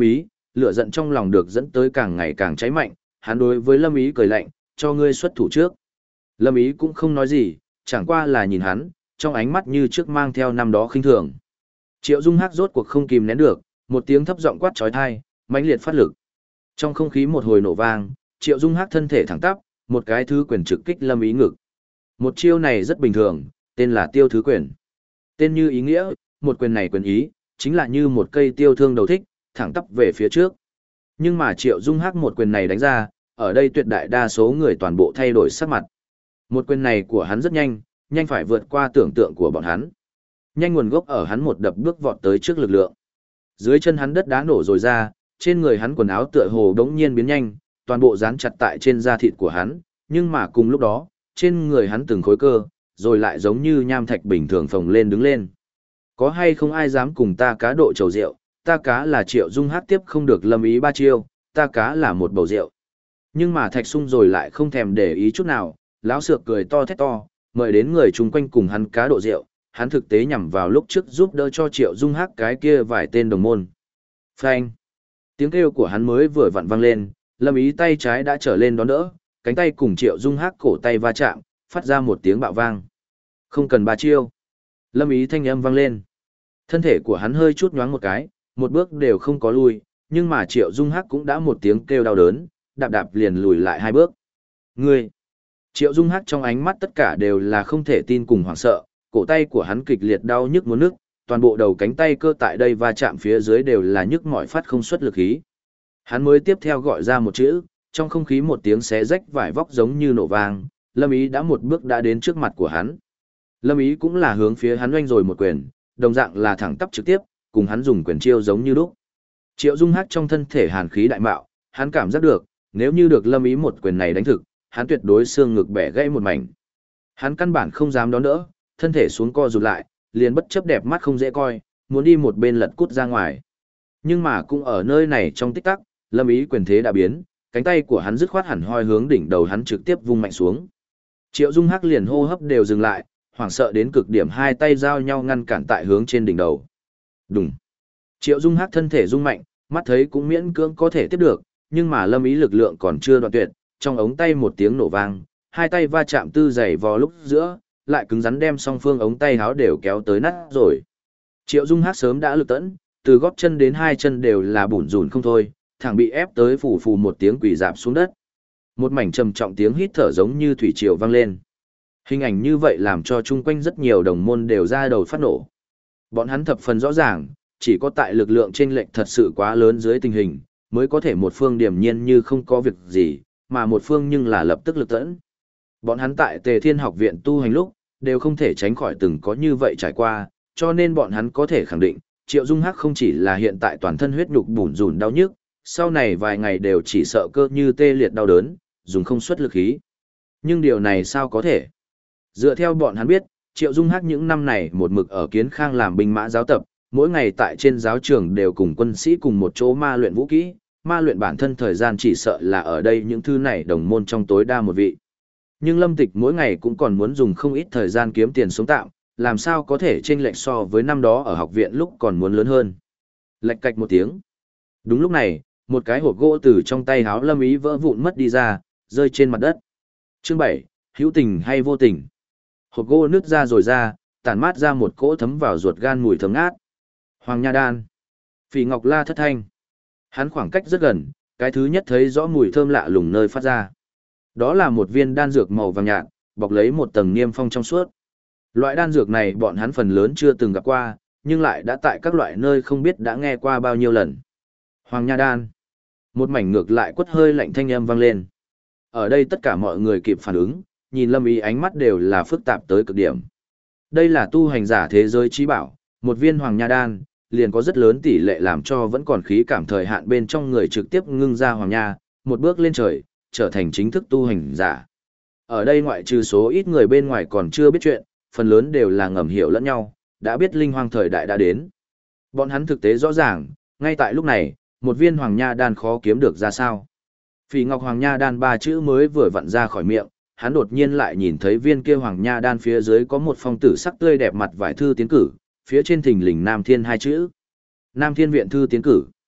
lửa giận trong lòng được dẫn tới càng ngày càng cháy mạnh, hắn đối với Lâm Ý cười lạnh, cho ngươi xuất thủ trước. Lâm Ý cũng không nói gì, chẳng qua là nhìn hắn, trong ánh mắt như trước mang theo năm đó khinh thường. Triệu Dung Hắc rốt cuộc không kìm nén được, một tiếng thấp giọng quát chói tai, mãnh liệt phát lực. Trong không khí một hồi nổ vang, Triệu Dung Hắc thân thể thẳng tắp, một cái thứ quyền trực kích Lâm Ý ngực. Một chiêu này rất bình thường, tên là tiêu thứ quyền. Tên như ý nghĩa, một quyền này quyền ý, chính là như một cây tiêu thương đầu thích, thẳng tắp về phía trước. Nhưng mà Triệu Dung Hắc một quyền này đánh ra, ở đây tuyệt đại đa số người toàn bộ thay đổi sắc mặt. Một quyền này của hắn rất nhanh, nhanh phải vượt qua tưởng tượng của bọn hắn. Nhanh nguồn gốc ở hắn một đập bước vọt tới trước lực lượng. Dưới chân hắn đất đá nổ rồi ra, trên người hắn quần áo tựa hồ đống nhiên biến nhanh, toàn bộ dán chặt tại trên da thịt của hắn, nhưng mà cùng lúc đó, trên người hắn từng khối cơ, rồi lại giống như nham thạch bình thường phồng lên đứng lên. Có hay không ai dám cùng ta cá độ chầu rượu, ta cá là Triệu Dung Hắc tiếp không được Lâm Ý ba chiêu, ta cá là một bầu rượu. Nhưng mà Thạch Sung rồi lại không thèm để ý chút nào, lão sược cười to thét to, mời đến người chung quanh cùng hắn cá độ rượu, hắn thực tế nhằm vào lúc trước giúp đỡ cho Triệu Dung Hắc cái kia vài tên đồng môn. Phanh! Tiếng kêu của hắn mới vừa vặn vang lên, Lâm Ý tay trái đã trở lên đón đỡ, cánh tay cùng Triệu Dung Hắc cổ tay va chạm, phát ra một tiếng bạo vang. Không cần ba chiêu. Lâm Ý thanh âm vang lên. Thân thể của hắn hơi chút nhoáng một cái, một bước đều không có lui, nhưng mà Triệu Dung Hắc cũng đã một tiếng kêu đau đớn, đạp đạp liền lùi lại hai bước. Ngươi! Triệu Dung Hắc trong ánh mắt tất cả đều là không thể tin cùng hoảng sợ, cổ tay của hắn kịch liệt đau nhức muốn nức, toàn bộ đầu cánh tay cơ tại đây va chạm phía dưới đều là nhức mỏi phát không xuất lực khí. Hắn mới tiếp theo gọi ra một chữ, trong không khí một tiếng xé rách vải vóc giống như nổ vang, Lâm Ý đã một bước đã đến trước mặt của hắn. Lâm Ý cũng là hướng phía hắn oanh rồi một quyền, đồng dạng là thẳng tắp trực tiếp, cùng hắn dùng quyền chiêu giống như lúc. Triệu Dung Hắc trong thân thể hàn khí đại mạo, hắn cảm giác được, nếu như được Lâm Ý một quyền này đánh thực, hắn tuyệt đối xương ngực bẻ gãy một mảnh. Hắn căn bản không dám đón đỡ, thân thể xuống co rụt lại, liền bất chấp đẹp mắt không dễ coi, muốn đi một bên lật cút ra ngoài. Nhưng mà cũng ở nơi này trong tích tắc, Lâm Ý quyền thế đã biến, cánh tay của hắn dứt khoát hẳn hoi hướng đỉnh đầu hắn trực tiếp vung mạnh xuống. Triệu Dung Hắc liền hô hấp đều dừng lại, hoảng sợ đến cực điểm, hai tay giao nhau ngăn cản tại hướng trên đỉnh đầu. Đùng. Triệu Dung Hắc thân thể rung mạnh, mắt thấy cũng miễn cưỡng có thể tiếp được, nhưng mà Lâm Ý lực lượng còn chưa đoạn tuyệt, trong ống tay một tiếng nổ vang, hai tay va chạm tư dày vò lúc giữa, lại cứng rắn đem song phương ống tay háo đều kéo tới nát rồi. Triệu Dung Hắc sớm đã lực tẫn, từ gót chân đến hai chân đều là bủn rủn không thôi, thẳng bị ép tới phù phù một tiếng quỳ rạp xuống đất. Một mảnh trầm trọng tiếng hít thở giống như thủy triều vang lên. Hình ảnh như vậy làm cho chung quanh rất nhiều đồng môn đều ra đầu phát nổ. Bọn hắn thập phần rõ ràng, chỉ có tại lực lượng chênh lệch thật sự quá lớn dưới tình hình, mới có thể một phương điềm nhiên như không có việc gì, mà một phương nhưng là lập tức lực tẫn. Bọn hắn tại Tề Thiên Học viện tu hành lúc, đều không thể tránh khỏi từng có như vậy trải qua, cho nên bọn hắn có thể khẳng định, Triệu Dung Hắc không chỉ là hiện tại toàn thân huyết nhục bủn rủn đau nhức, sau này vài ngày đều chỉ sợ cơ như tê liệt đau đớn, dùng không xuất lực khí. Nhưng điều này sao có thể? Dựa theo bọn hắn biết, Triệu Dung Hắc những năm này một mực ở Kiến Khang làm binh mã giáo tập, mỗi ngày tại trên giáo trường đều cùng quân sĩ cùng một chỗ ma luyện vũ kỹ, ma luyện bản thân thời gian chỉ sợ là ở đây những thứ này đồng môn trong tối đa một vị. Nhưng Lâm Tịch mỗi ngày cũng còn muốn dùng không ít thời gian kiếm tiền sống tạm, làm sao có thể chênh lệch so với năm đó ở học viện lúc còn muốn lớn hơn. Lạch cạch một tiếng. Đúng lúc này, một cái hộp gỗ từ trong tay háo Lâm Ý vỡ vụn mất đi ra, rơi trên mặt đất. Chương 7, hữu tình hay vô tình? Hộp gỗ nứt ra rồi ra, tản mát ra một cỗ thấm vào ruột gan mùi thơm ngát. Hoàng Nha Đan. Phỉ Ngọc La thất thanh. Hắn khoảng cách rất gần, cái thứ nhất thấy rõ mùi thơm lạ lùng nơi phát ra. Đó là một viên đan dược màu vàng nhạt, bọc lấy một tầng niêm phong trong suốt. Loại đan dược này bọn hắn phần lớn chưa từng gặp qua, nhưng lại đã tại các loại nơi không biết đã nghe qua bao nhiêu lần. Hoàng Nha Đan. Một mảnh ngược lại quất hơi lạnh thanh âm vang lên. Ở đây tất cả mọi người kịp phản ứng, nhìn Lâm Ý ánh mắt đều là phức tạp tới cực điểm. Đây là tu hành giả thế giới trí bảo, một viên Hoàng Nha Đan, liền có rất lớn tỷ lệ làm cho vẫn còn khí cảm thời hạn bên trong người trực tiếp ngưng ra Hoàng Nha, một bước lên trời, trở thành chính thức tu hành giả. Ở đây ngoại trừ số ít người bên ngoài còn chưa biết chuyện, phần lớn đều là ngầm hiểu lẫn nhau, đã biết linh hoang thời đại đã đến. Bọn hắn thực tế rõ ràng, ngay tại lúc này, một viên Hoàng Nha Đan khó kiếm được ra sao. Phỉ Ngọc Hoàng Nha Đan ba chữ mới vừa vặn ra khỏi miệng, hắn đột nhiên lại nhìn thấy viên kia Hoàng Nha Đan phía dưới có một phong tử sắc tươi đẹp mặt vải thư tiến cử, phía trên thình lình Nam Thiên hai chữ. Nam Thiên viện thư tiến cử.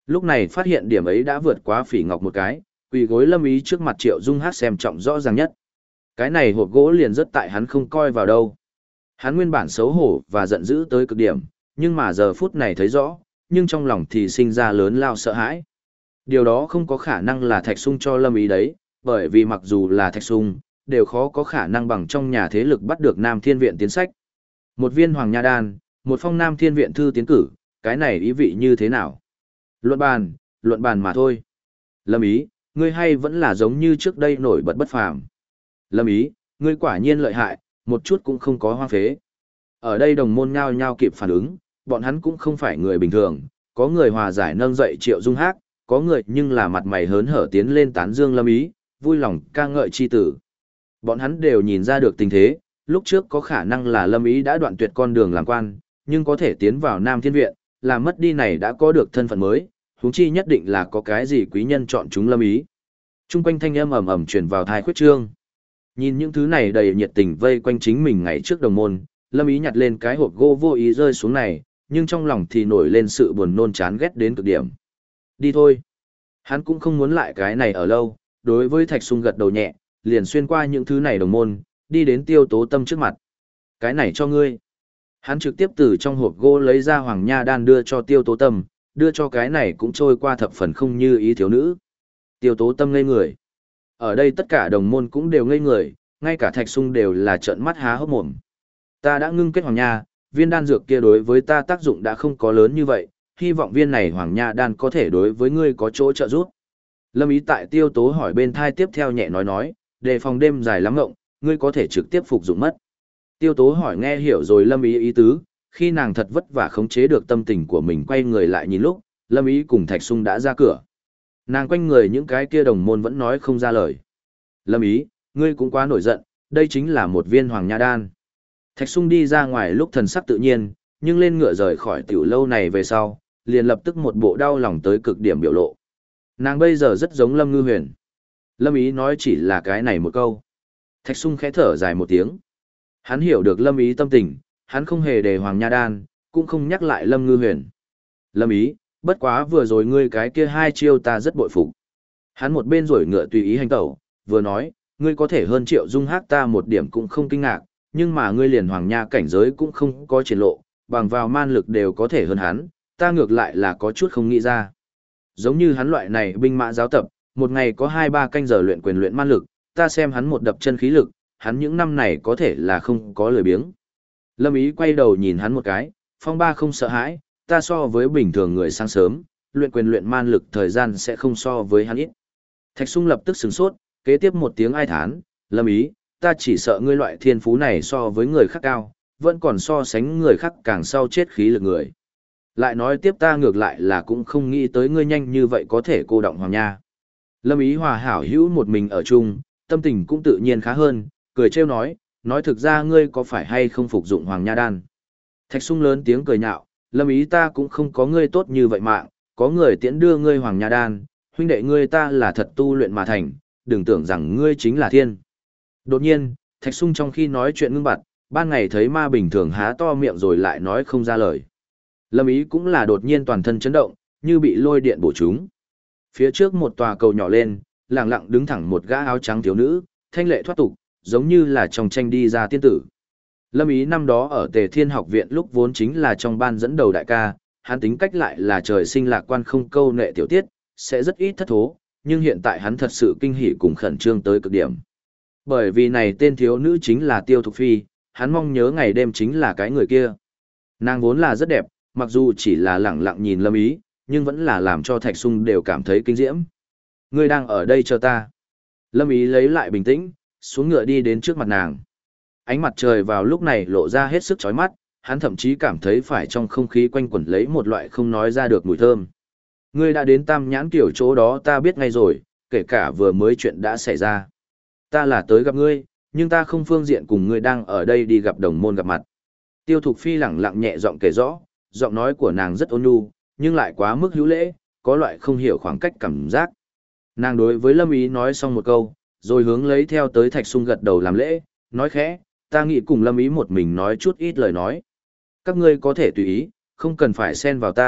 Lúc này phát hiện điểm ấy đã vượt quá Phỉ Ngọc một cái, quỳ gối Lâm Ý trước mặt Triệu Dung Hát xem trọng rõ ràng nhất. Cái này hộp gỗ liền rất tại hắn không coi vào đâu. Hắn nguyên bản xấu hổ và giận dữ tới cực điểm, nhưng mà giờ phút này thấy rõ, nhưng trong lòng thì sinh ra lớn lao sợ hãi. Điều đó không có khả năng là Thạch Sung cho Lâm Ý đấy, bởi vì mặc dù là Thạch Sung, đều khó có khả năng bằng trong nhà thế lực bắt được Nam Thiên Viện tiến sách. Một viên Hoàng Nha Đan, một phong Nam Thiên Viện thư tiến cử, cái này ý vị như thế nào? Luận bàn mà thôi. Lâm Ý, ngươi hay vẫn là giống như trước đây nổi bật bất phàm. Lâm Ý, ngươi quả nhiên lợi hại, một chút cũng không có hoang phế. Ở đây đồng môn nhao nhao kịp phản ứng, bọn hắn cũng không phải người bình thường, có người hòa giải nâng dậy Triệu Dung Hát, có người nhưng là mặt mày hớn hở tiến lên tán dương Lâm Ý, vui lòng ca ngợi chi tử. Bọn hắn đều nhìn ra được tình thế, lúc trước có khả năng là Lâm Ý đã đoạn tuyệt con đường làm quan, nhưng có thể tiến vào Nam Thiên Viện, làm mất đi này đã có được thân phận mới, huống chi nhất định là có cái gì quý nhân chọn chúng Lâm Ý. Trung quanh thanh âm ầm ầm truyền vào thai khuyết trương. Nhìn những thứ này đầy nhiệt tình vây quanh chính mình ngày trước đồng môn, Lâm Ý nhặt lên cái hộp gỗ vô ý rơi xuống này, nhưng trong lòng thì nổi lên sự buồn nôn chán ghét đến cực điểm. Đi thôi. Hắn cũng không muốn lại cái này ở lâu, đối với Thạch Sung gật đầu nhẹ, liền xuyên qua những thứ này đồng môn, đi đến Tiêu Tố Tâm trước mặt. Cái này cho ngươi. Hắn trực tiếp từ trong hộp gỗ lấy ra Hoàng Nha Đan đưa cho Tiêu Tố Tâm, đưa cho cái này cũng trôi qua thập phần không như ý thiếu nữ. Tiêu Tố Tâm ngây người. Ở đây tất cả đồng môn cũng đều ngây người, ngay cả Thạch Sung đều là trợn mắt há hốc mồm. Ta đã ngưng kết Hoàng Nha, viên đan dược kia đối với ta tác dụng đã không có lớn như vậy, hy vọng viên này Hoàng Nha đan có thể đối với ngươi có chỗ trợ giúp. Lâm Ý tại Tiêu Tố hỏi bên thai tiếp theo nhẹ nói, đề phòng đêm dài lắm ngộng, ngươi có thể trực tiếp phục dụng mất. Tiêu Tố hỏi nghe hiểu rồi Lâm Ý ý tứ, khi nàng thật vất vả khống chế được tâm tình của mình quay người lại nhìn lúc, Lâm Ý cùng Thạch Sung đã ra cửa. Nàng quanh người những cái kia đồng môn vẫn nói không ra lời. Lâm Ý, ngươi cũng quá nổi giận, đây chính là một viên Hoàng Nha đan. Thạch Sung đi ra ngoài lúc thần sắc tự nhiên, nhưng lên ngựa rời khỏi tiểu lâu này về sau, liền lập tức một bộ đau lòng tới cực điểm biểu lộ. Nàng bây giờ rất giống Lâm Ngư Huyền. Lâm Ý nói chỉ là cái này một câu. Thạch Sung khẽ thở dài một tiếng. Hắn hiểu được Lâm Ý tâm tình, hắn không hề đề Hoàng Nha đan, cũng không nhắc lại Lâm Ngư Huyền. Lâm Ý, bất quá vừa rồi ngươi cái kia hai chiêu ta rất bội phục. Hắn một bên rổi ngựa tùy ý hành tẩu, vừa nói, ngươi có thể hơn Triệu Dung Hát ta một điểm cũng không kinh ngạc, nhưng mà ngươi liền Hoàng Nha cảnh giới cũng không có triển lộ, bằng vào man lực đều có thể hơn hắn, ta ngược lại là có chút không nghĩ ra. Giống như hắn loại này binh mã giáo tập, một ngày có 2-3 canh giờ luyện quyền luyện man lực, ta xem hắn một đập chân khí lực, hắn những năm này có thể là không có lười biếng. Lâm Ý quay đầu nhìn hắn một cái, phong ba không sợ hãi, ta so với bình thường người sáng sớm, luyện quyền luyện man lực thời gian sẽ không so với hắn ít. Thạch Sung lập tức sửng sốt, kế tiếp một tiếng ai thán, Lâm Ý, ta chỉ sợ ngươi loại thiên phú này so với người khác cao, vẫn còn so sánh người khác càng sau chết khí lực người. Lại nói tiếp ta ngược lại là cũng không nghĩ tới ngươi nhanh như vậy có thể cô động Hoàng Nha. Lâm Ý hòa hảo hữu một mình ở chung, tâm tình cũng tự nhiên khá hơn, cười trêu nói thực ra ngươi có phải hay không phục dụng Hoàng Nha đan. Thạch Sung lớn tiếng cười nhạo, Lâm Ý ta cũng không có ngươi tốt như vậy mạng, có người tiễn đưa ngươi Hoàng Nha đan, huynh đệ ngươi ta là thật tu luyện mà thành, đừng tưởng rằng ngươi chính là thiên. Đột nhiên, Thạch Sung trong khi nói chuyện ngưng bặt, ban ngày thấy ma bình thường há to miệng rồi lại nói không ra lời. Lâm Ý cũng là đột nhiên toàn thân chấn động, như bị lôi điện bổ trúng. Phía trước một tòa cầu nhỏ lên, lặng lặng đứng thẳng một gã áo trắng thiếu nữ, thanh lệ thoát tục, giống như là trong tranh đi ra tiên tử. Lâm Ý năm đó ở Tề Thiên học viện lúc vốn chính là trong ban dẫn đầu đại ca, hắn tính cách lại là trời sinh lạc quan không câu nệ tiểu tiết, sẽ rất ít thất thố, nhưng hiện tại hắn thật sự kinh hỉ cùng khẩn trương tới cực điểm. Bởi vì này tên thiếu nữ chính là Tiêu Thục Phi, hắn mong nhớ ngày đêm chính là cái người kia. Nàng vốn là rất đẹp, mặc dù chỉ là lẳng lặng nhìn Lâm Ý, nhưng vẫn là làm cho Thạch Sung đều cảm thấy kinh diễm. Ngươi đang ở đây chờ ta. Lâm Ý lấy lại bình tĩnh, xuống ngựa đi đến trước mặt nàng. Ánh mặt trời vào lúc này lộ ra hết sức chói mắt, hắn thậm chí cảm thấy phải trong không khí quanh quẩn lấy một loại không nói ra được mùi thơm. Ngươi đã đến Tam Nhãn Kiểu chỗ đó ta biết ngay rồi, kể cả vừa mới chuyện đã xảy ra. Ta là tới gặp ngươi, nhưng ta không phương diện cùng ngươi đang ở đây đi gặp đồng môn gặp mặt. Tiêu Thục Phi lẳng lặng nhẹ giọng kể rõ, giọng nói của nàng rất ôn nhu, nhưng lại quá mức hữu lễ, có loại không hiểu khoảng cách cảm giác. Nàng đối với Lâm Ý nói xong một câu, rồi hướng lấy theo tới Thạch Sung gật đầu làm lễ, nói khẽ, ta nghĩ cùng Lâm Ý một mình nói chút ít lời nói. Các ngươi có thể tùy ý, không cần phải xen vào ta,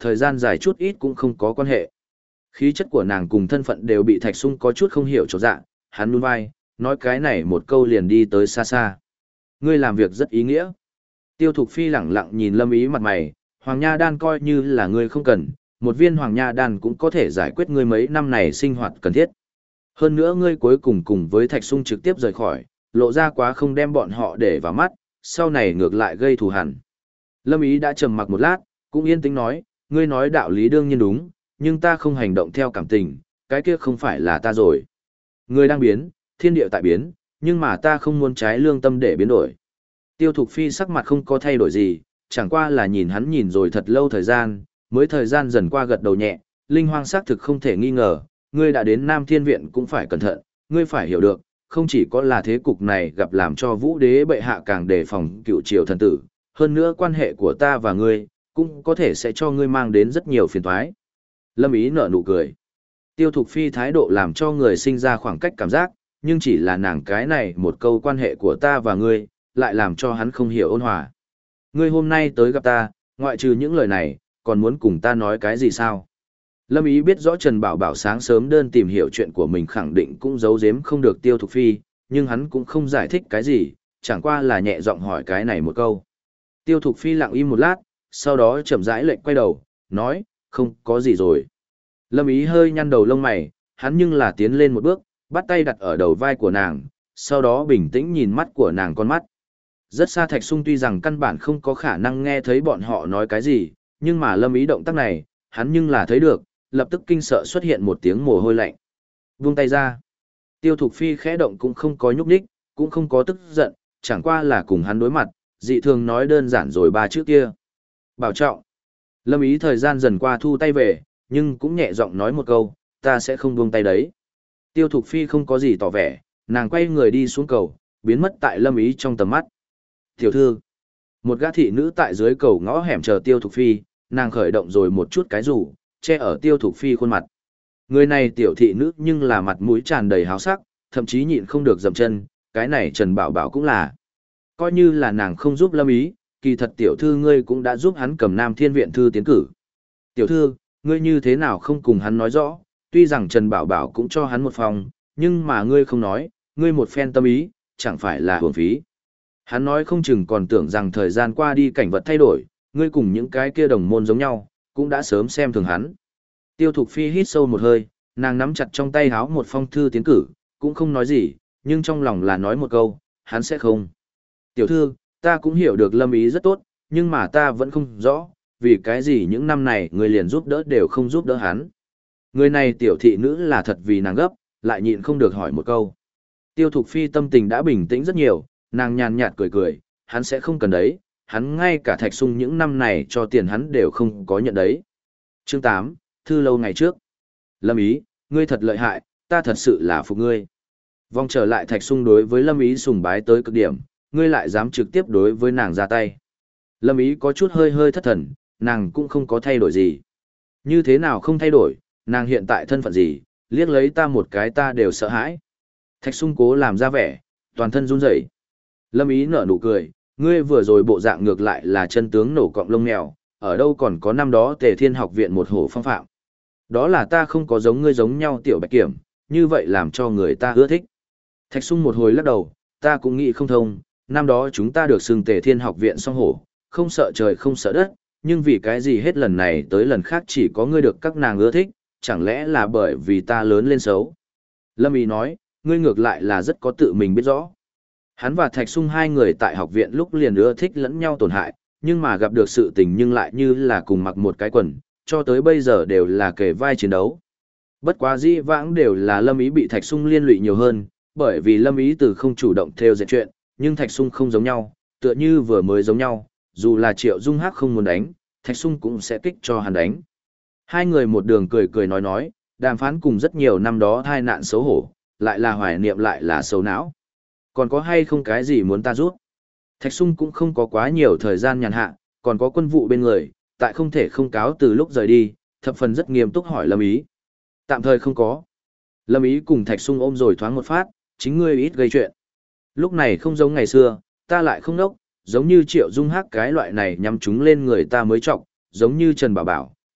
thời gian dài chút ít cũng không có quan hệ. Khí chất của nàng cùng thân phận đều bị Thạch Sung có chút không hiểu chỗ dạng, hắn nhún vai, nói cái này một câu liền đi tới xa xa. Ngươi làm việc rất ý nghĩa. Tiêu Thục Phi lẳng lặng nhìn Lâm Ý mặt mày, Hoàng Nha Đan coi như là ngươi không cần, một viên Hoàng Nha Đan cũng có thể giải quyết ngươi mấy năm này sinh hoạt cần thiết. Hơn nữa ngươi cuối cùng cùng với Thạch Sung trực tiếp rời khỏi, lộ ra quá không đem bọn họ để vào mắt, sau này ngược lại gây thù hằn. Lâm Ý đã trầm mặc một lát, cũng yên tĩnh nói, ngươi nói đạo lý đương nhiên đúng, nhưng ta không hành động theo cảm tình, cái kia không phải là ta rồi. Ngươi đang biến, thiên địa tại biến, nhưng mà ta không muốn trái lương tâm để biến đổi. Tiêu Thục Phi sắc mặt không có thay đổi gì, chẳng qua là nhìn hắn nhìn rồi thật lâu thời gian, mới thời gian dần qua gật đầu nhẹ, Linh Hoang xác thực không thể nghi ngờ, ngươi đã đến Nam Thiên Viện cũng phải cẩn thận, ngươi phải hiểu được, không chỉ có là thế cục này gặp làm cho Vũ Đế bệ hạ càng đề phòng cựu triều thần tử, hơn nữa quan hệ của ta và ngươi, cũng có thể sẽ cho ngươi mang đến rất nhiều phiền toái. Lâm Ý nở nụ cười. Tiêu Thục Phi thái độ làm cho người sinh ra khoảng cách cảm giác, nhưng chỉ là nàng cái này một câu quan hệ của ta và ngươi, lại làm cho hắn không hiểu ôn hòa. Ngươi hôm nay tới gặp ta, ngoại trừ những lời này, còn muốn cùng ta nói cái gì sao? Lâm Ý biết rõ Trần Bảo Bảo sáng sớm đơn tìm hiểu chuyện của mình khẳng định cũng giấu giếm không được Tiêu Thục Phi, nhưng hắn cũng không giải thích cái gì, chẳng qua là nhẹ giọng hỏi cái này một câu. Tiêu Thục Phi lặng im một lát, sau đó chậm rãi lệnh quay đầu, nói, không có gì rồi. Lâm Ý hơi nhăn đầu lông mày, hắn nhưng là tiến lên một bước, bắt tay đặt ở đầu vai của nàng, sau đó bình tĩnh nhìn mắt của nàng con mắt. Rất xa Thạch Sung tuy rằng căn bản không có khả năng nghe thấy bọn họ nói cái gì, nhưng mà Lâm Ý động tác này, hắn nhưng là thấy được, lập tức kinh sợ xuất hiện một tiếng mồ hôi lạnh. Buông tay ra. Tiêu Thục Phi khẽ động cũng không có nhúc nhích, cũng không có tức giận, chẳng qua là cùng hắn đối mặt, dị thường nói đơn giản rồi ba chữ kia. Bảo trọng. Lâm Ý thời gian dần qua thu tay về, nhưng cũng nhẹ giọng nói một câu, ta sẽ không buông tay đấy. Tiêu Thục Phi không có gì tỏ vẻ, nàng quay người đi xuống cầu, biến mất tại Lâm Ý trong tầm mắt. Tiểu thư, một gã thị nữ tại dưới cầu ngõ hẻm chờ Tiêu Thục Phi, nàng khởi động rồi một chút cái rủ, che ở Tiêu Thục Phi khuôn mặt. Người này tiểu thị nữ nhưng là mặt mũi tràn đầy háo sắc, thậm chí nhịn không được dậm chân, cái này Trần Bảo Bảo cũng là. Coi như là nàng không giúp Lâm Ý, kỳ thật tiểu thư ngươi cũng đã giúp hắn cầm Nam Thiên Viện thư tiến cử. Tiểu thư, ngươi như thế nào không cùng hắn nói rõ, tuy rằng Trần Bảo Bảo cũng cho hắn một phòng, nhưng mà ngươi không nói, ngươi một phen tâm ý, chẳng phải là hưởng phí. Hắn nói không chừng còn tưởng rằng thời gian qua đi cảnh vật thay đổi, ngươi cùng những cái kia đồng môn giống nhau, cũng đã sớm xem thường hắn. Tiêu Thục Phi hít sâu một hơi, nàng nắm chặt trong tay háo một phong thư tiến cử, cũng không nói gì, nhưng trong lòng là nói một câu, hắn sẽ không. Tiểu thư, ta cũng hiểu được Lâm Ý rất tốt, nhưng mà ta vẫn không rõ, vì cái gì những năm này người liền giúp đỡ đều không giúp đỡ hắn. Người này tiểu thị nữ là thật vì nàng gấp, lại nhịn không được hỏi một câu. Tiêu Thục Phi tâm tình đã bình tĩnh rất nhiều, nàng nhàn nhạt cười cười, hắn sẽ không cần đấy, hắn ngay cả Thạch Sung những năm này cho tiền hắn đều không có nhận đấy. Chương 8, thư lâu ngày trước. Lâm Ý, ngươi thật lợi hại, ta thật sự là phục ngươi. Vòng trở lại Thạch Sung đối với Lâm Ý sùng bái tới cực điểm, ngươi lại dám trực tiếp đối với nàng ra tay. Lâm Ý có chút hơi hơi thất thần, nàng cũng không có thay đổi gì. Như thế nào không thay đổi, nàng hiện tại thân phận gì, liếc lấy ta một cái ta đều sợ hãi. Thạch Sung cố làm ra vẻ, toàn thân run rẩy. Lâm Ý nở nụ cười, ngươi vừa rồi bộ dạng ngược lại là chân tướng nổ cọng lông mèo, ở đâu còn có năm đó Tề Thiên học viện một hổ phong phạm. Đó là ta không có giống ngươi giống nhau tiểu bạch kiểm, như vậy làm cho người ta ưa thích. Thạch Sung một hồi lắc đầu, ta cũng nghĩ không thông, năm đó chúng ta được xưng Tề Thiên học viện song hổ, không sợ trời không sợ đất, nhưng vì cái gì hết lần này tới lần khác chỉ có ngươi được các nàng ưa thích, chẳng lẽ là bởi vì ta lớn lên xấu. Lâm Ý nói, ngươi ngược lại là rất có tự mình biết rõ. Hắn và Thạch Sung hai người tại học viện lúc liền ưa thích lẫn nhau tổn hại, nhưng mà gặp được sự tình nhưng lại như là cùng mặc một cái quần, cho tới bây giờ đều là kề vai chiến đấu. Bất quá dĩ vãng đều là Lâm Ý bị Thạch Sung liên lụy nhiều hơn, bởi vì Lâm Ý từ không chủ động theo dệt chuyện, nhưng Thạch Sung không giống nhau, tựa như vừa mới giống nhau, dù là Triệu Dung Hắc không muốn đánh, Thạch Sung cũng sẽ kích cho hắn đánh. Hai người một đường cười cười nói, đàm phán cùng rất nhiều năm đó hai nạn xấu hổ, lại là hoài niệm lại là xấu não. Còn có hay không cái gì muốn ta giúp? Thạch Sung cũng không có quá nhiều thời gian nhàn hạ, còn có quân vụ bên người, tại không thể không cáo từ lúc rời đi, thập phần rất nghiêm túc hỏi Lâm Ý. Tạm thời không có. Lâm Ý cùng Thạch Sung ôm rồi thoáng một phát, chính ngươi ít gây chuyện. Lúc này không giống ngày xưa, ta lại không nốc, giống như Triệu Dung Hắc cái loại này nhắm chúng lên người ta mới trọng, giống như Trần Bảo Bảo,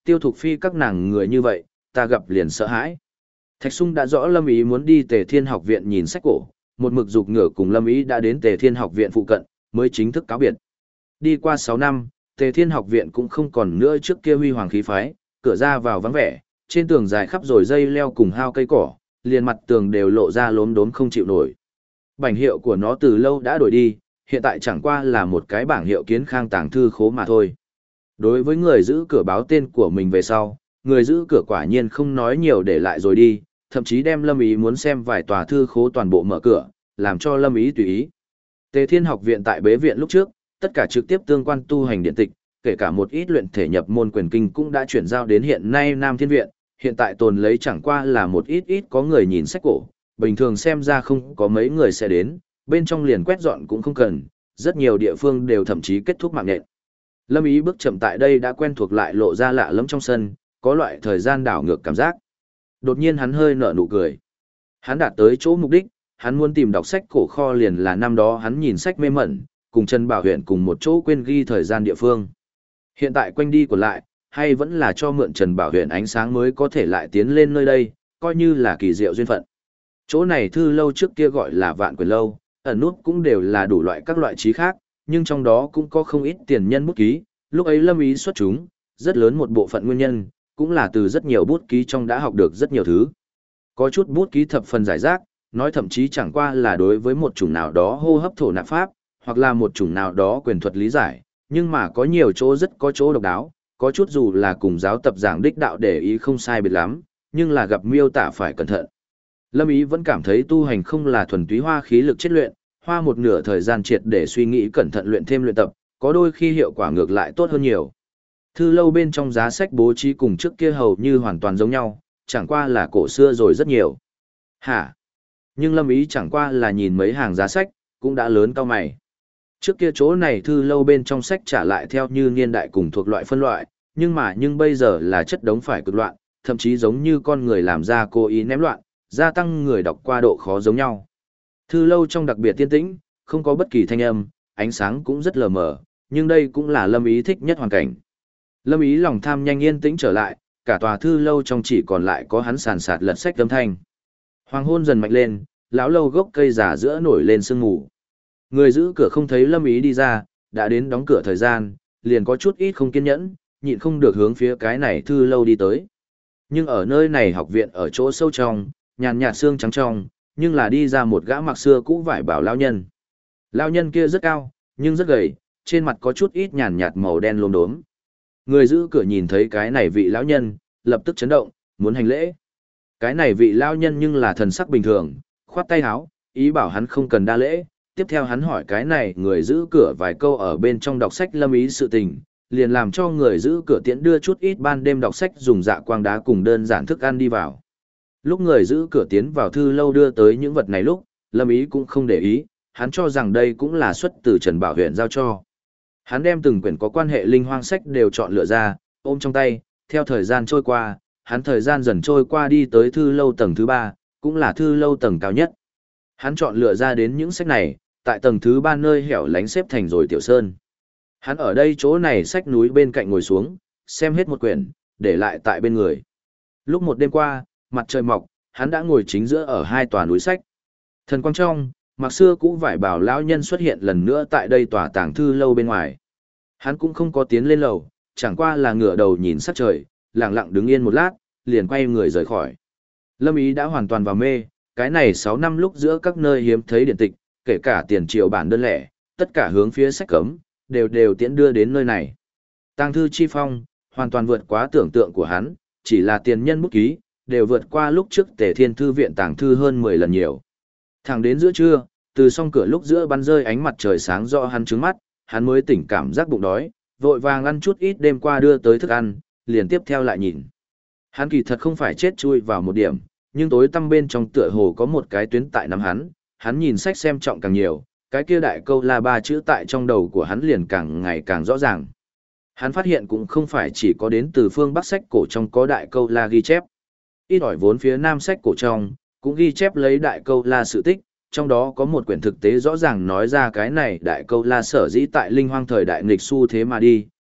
Tiêu Thục Phi các nàng người như vậy, ta gặp liền sợ hãi. Thạch Sung đã rõ Lâm Ý muốn đi Tề Thiên học viện nhìn sách cổ, một mực dục ngựa cùng Lâm Ý đã đến Tề Thiên học viện phụ cận, mới chính thức cáo biệt. Đi qua 6 năm, Tề Thiên học viện cũng không còn nữa trước kia huy hoàng khí phái, cửa ra vào vắng vẻ, trên tường dài khắp rồi dây leo cùng hao cây cỏ, liền mặt tường đều lộ ra lốm đốm không chịu nổi. Bảng hiệu của nó từ lâu đã đổi đi, hiện tại chẳng qua là một cái bảng hiệu kiến khang tàng thư khố mà thôi. Đối với người giữ cửa báo tên của mình về sau, người giữ cửa quả nhiên không nói nhiều để lại rồi đi, thậm chí đem Lâm Ý muốn xem vài tòa thư khố toàn bộ mở cửa, làm cho Lâm Ý tùy ý. Tề Thiên học viện tại bế viện lúc trước, tất cả trực tiếp tương quan tu hành điện tịch, kể cả một ít luyện thể nhập môn quyền kinh cũng đã chuyển giao đến hiện nay Nam Thiên viện, hiện tại tồn lấy chẳng qua là một ít có người nhìn sách cổ, bình thường xem ra không có mấy người sẽ đến, bên trong liền quét dọn cũng không cần, rất nhiều địa phương đều thậm chí kết thúc mạng nhện. Lâm Ý bước chậm tại đây đã quen thuộc lại lộ ra lạ lẫm trong sân, có loại thời gian đảo ngược cảm giác. Đột nhiên hắn hơi nở nụ cười. Hắn đạt tới chỗ mục đích, hắn muốn tìm đọc sách cổ kho liền là năm đó hắn nhìn sách mê mẩn, cùng Trần Bảo Huyền cùng một chỗ quên ghi thời gian địa phương. Hiện tại quanh đi của lại, hay vẫn là cho mượn Trần Bảo Huyền ánh sáng mới có thể lại tiến lên nơi đây, coi như là kỳ diệu duyên phận. Chỗ này thư lâu trước kia gọi là Vạn Quyền lâu, ẩn nút cũng đều là đủ loại các loại trí khác, nhưng trong đó cũng có không ít tiền nhân bút ký, lúc ấy Lâm Ý xuất chúng, rất lớn một bộ phận nguyên nhân, cũng là từ rất nhiều bút ký trong đã học được rất nhiều thứ. Có chút bút ký thập phần giải rác, nói thậm chí chẳng qua là đối với một chủng nào đó hô hấp thổ nạp pháp, hoặc là một chủng nào đó quyền thuật lý giải, nhưng mà có nhiều chỗ rất có chỗ độc đáo, có chút dù là cùng giáo tập giảng đích đạo để ý không sai biệt lắm, nhưng là gặp miêu tả phải cẩn thận. Lâm Ý vẫn cảm thấy tu hành không là thuần túy hoa khí lực chết luyện, hoa một nửa thời gian triệt để suy nghĩ cẩn thận luyện thêm luyện tập, có đôi khi hiệu quả ngược lại tốt hơn nhiều. Thư lâu bên trong giá sách bố trí cùng trước kia hầu như hoàn toàn giống nhau, chẳng qua là cổ xưa rồi rất nhiều. Hả? Nhưng Lâm Ý chẳng qua là nhìn mấy hàng giá sách, cũng đã lớn cao mày. Trước kia chỗ này thư lâu bên trong sách trả lại theo như niên đại cùng thuộc loại phân loại, nhưng bây giờ là chất đống phải cực loạn, thậm chí giống như con người làm ra cố ý ném loạn, gia tăng người đọc qua độ khó giống nhau. Thư lâu trong đặc biệt tiên tĩnh, không có bất kỳ thanh âm, ánh sáng cũng rất lờ mờ, nhưng đây cũng là Lâm Ý thích nhất hoàn cảnh. Lâm Ý lòng tham nhanh yên tĩnh trở lại, cả tòa thư lâu trong chỉ còn lại có hắn sàn sạt lật sách âm thanh. Hoàng hôn dần mạnh lên, lão lâu gốc cây già giữa nổi lên sương mù. Người giữ cửa không thấy Lâm Ý đi ra, đã đến đóng cửa thời gian, liền có chút ít không kiên nhẫn, nhịn không được hướng phía cái này thư lâu đi tới. Nhưng ở nơi này học viện ở chỗ sâu trong, nhàn nhạt xương trắng trong, nhưng là đi ra một gã mặc xưa cũ vải bảo lão nhân. Lão nhân kia rất cao, nhưng rất gầy, trên mặt có chút ít nhàn nhạt màu đen lốm đốm. Người giữ cửa nhìn thấy cái này vị lão nhân, lập tức chấn động, muốn hành lễ. Cái này vị lão nhân nhưng là thần sắc bình thường, khoát tay áo, ý bảo hắn không cần đa lễ. Tiếp theo hắn hỏi cái này người giữ cửa vài câu ở bên trong đọc sách Lâm Ý sự tình, liền làm cho người giữ cửa tiễn đưa chút ít ban đêm đọc sách dùng dạ quang đá cùng đơn giản thức ăn đi vào. Lúc người giữ cửa tiến vào thư lâu đưa tới những vật này lúc, Lâm Ý cũng không để ý, hắn cho rằng đây cũng là xuất từ Trần Bảo Huyền giao cho. Hắn đem từng quyển có quan hệ linh hoang sách đều chọn lựa ra, ôm trong tay, theo thời gian trôi qua, hắn thời gian dần trôi qua đi tới thư lâu tầng thứ 3, cũng là thư lâu tầng cao nhất. Hắn chọn lựa ra đến những sách này, tại tầng thứ 3 nơi hẻo lánh xếp thành rồi tiểu sơn. Hắn ở đây chỗ này sách núi bên cạnh ngồi xuống, xem hết một quyển, để lại tại bên người. Lúc một đêm qua, mặt trời mọc, hắn đã ngồi chính giữa ở hai tòa núi sách. Thần quang trong, mặc xưa cũ vải bảo lão nhân xuất hiện lần nữa tại đây tòa tàng thư lâu bên ngoài. Hắn cũng không có tiến lên lầu, chẳng qua là ngửa đầu nhìn sắc trời, lặng lặng đứng yên một lát, liền quay người rời khỏi. Lâm Ý đã hoàn toàn vào mê, cái này 6 năm lúc giữa các nơi hiếm thấy điện tịch, kể cả tiền triệu bản đơn lẻ, tất cả hướng phía sách cấm, đều tiễn đưa đến nơi này. Tàng thư chi phong, hoàn toàn vượt quá tưởng tượng của hắn, chỉ là tiền nhân bút ký, đều vượt qua lúc trước Tề Thiên thư viện tàng thư hơn 10 lần nhiều. Thẳng đến giữa trưa, từ song cửa lúc giữa bắn rơi ánh mặt trời sáng rõ hắn trứng mắt, hắn mới tỉnh cảm giác bụng đói, vội vàng ăn chút ít đêm qua đưa tới thức ăn, liền tiếp theo lại nhìn. Hắn kỳ thật không phải chết chui vào một điểm, nhưng tối tăm bên trong tựa hồ có một cái tuyến tại nắm hắn nhìn sách xem trọng càng nhiều, cái kia đại câu la 3 chữ tại trong đầu của hắn liền càng ngày càng rõ ràng. Hắn phát hiện cũng không phải chỉ có đến từ phương Bắc sách cổ trong có đại câu la ghi chép. Ít ỏi vốn phía Nam sách cổ trong, cũng ghi chép lấy đại câu la sự tích, trong đó có một quyển thực tế rõ ràng nói ra cái này đại câu la sở dĩ tại linh hoang thời đại nghịch xu thế mà đi,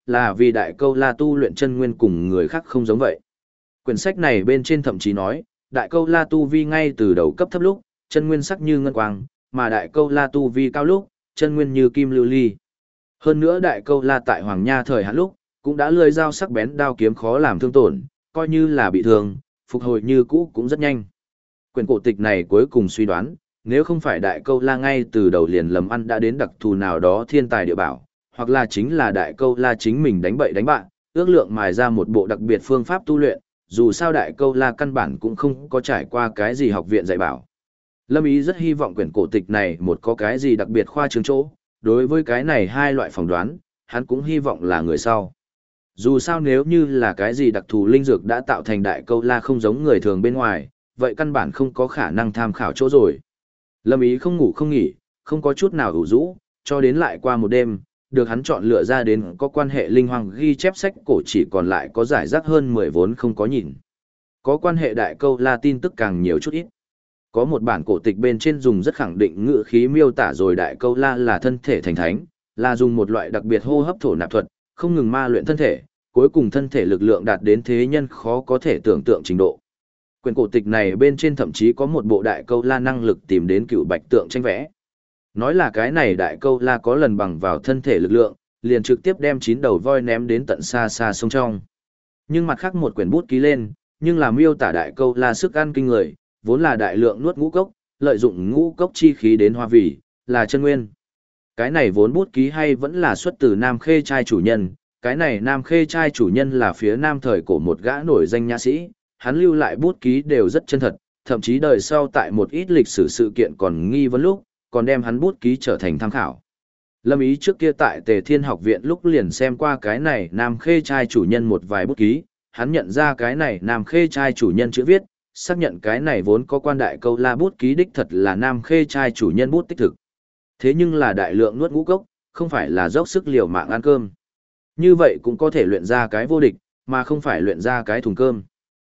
là vì Đại Câu La tu luyện chân nguyên cùng người khác không giống vậy. Quyển sách này bên trên thậm chí nói, Đại Câu La tu vi ngay từ đầu cấp thấp lúc, chân nguyên sắc như ngân quang, mà Đại Câu La tu vi cao lúc, chân nguyên như kim lưu ly. Hơn nữa Đại Câu La tại Hoàng Nha thời hạn lúc, cũng đã lưỡi dao sắc bén đao kiếm khó làm thương tổn, coi như là bị thương, phục hồi như cũ cũng rất nhanh. Quyển cổ tịch này cuối cùng suy đoán, nếu không phải Đại Câu La ngay từ đầu liền lầm ăn đã đến đặc thù nào đó thiên tài địa bảo, hoặc là chính là Đại Câu La chính mình đánh bậy đánh bạn, ước lượng mài ra một bộ đặc biệt phương pháp tu luyện, dù sao Đại Câu La căn bản cũng không có trải qua cái gì học viện dạy bảo. Lâm Ý rất hy vọng quyển cổ tịch này một có cái gì đặc biệt khoa trương chỗ, đối với cái này hai loại phỏng đoán, hắn cũng hy vọng là người sau. Dù sao nếu như là cái gì đặc thù linh dược đã tạo thành Đại Câu La không giống người thường bên ngoài, vậy căn bản không có khả năng tham khảo chỗ rồi. Lâm Ý không ngủ không nghỉ, không có chút nào ủ rũ, cho đến lại qua một đêm, được hắn chọn lựa ra đến có quan hệ linh hoàng ghi chép sách cổ chỉ còn lại có giải rác hơn 10 vốn không có nhìn. Có quan hệ Đại Câu La tin tức càng nhiều chút ít. Có một bản cổ tịch bên trên dùng rất khẳng định ngữ khí miêu tả rồi Đại Câu La là thân thể thành thánh, là dùng một loại đặc biệt hô hấp thổ nạp thuật, không ngừng ma luyện thân thể, cuối cùng thân thể lực lượng đạt đến thế nhân khó có thể tưởng tượng trình độ. Quyển cổ tịch này bên trên thậm chí có một bộ Đại Câu La năng lực tìm đến cựu bạch tượng tranh vẽ. Nói là cái này Đại Câu La có lần bằng vào thân thể lực lượng, liền trực tiếp đem 9 đầu voi ném đến tận xa xa sông trong. Nhưng mặt khác một quyển bút ký lên, nhưng là miêu tả Đại Câu La sức ăn kinh người, vốn là đại lượng nuốt ngũ cốc, lợi dụng ngũ cốc chi khí đến hoa vị, là chân nguyên. Cái này vốn bút ký hay vẫn là xuất từ Nam Khê trai chủ nhân, cái này Nam Khê trai chủ nhân là phía Nam thời cổ một gã nổi danh nhã sĩ, hắn lưu lại bút ký đều rất chân thật, thậm chí đời sau tại một ít lịch sử sự kiện còn nghi vấn lúc, còn đem hắn bút ký trở thành tham khảo. Lâm Ý trước kia tại Tề Thiên học viện lúc liền xem qua cái này Nam Khê trai chủ nhân một vài bút ký, hắn nhận ra cái này Nam Khê trai chủ nhân chữ viết, xác nhận cái này vốn có quan Đại Câu La bút ký đích thật là Nam Khê trai chủ nhân bút tích thực. Thế nhưng là đại lượng nuốt ngũ cốc, không phải là dốc sức liều mạng ăn cơm. Như vậy cũng có thể luyện ra cái vô địch, mà không phải luyện ra cái thùng cơm.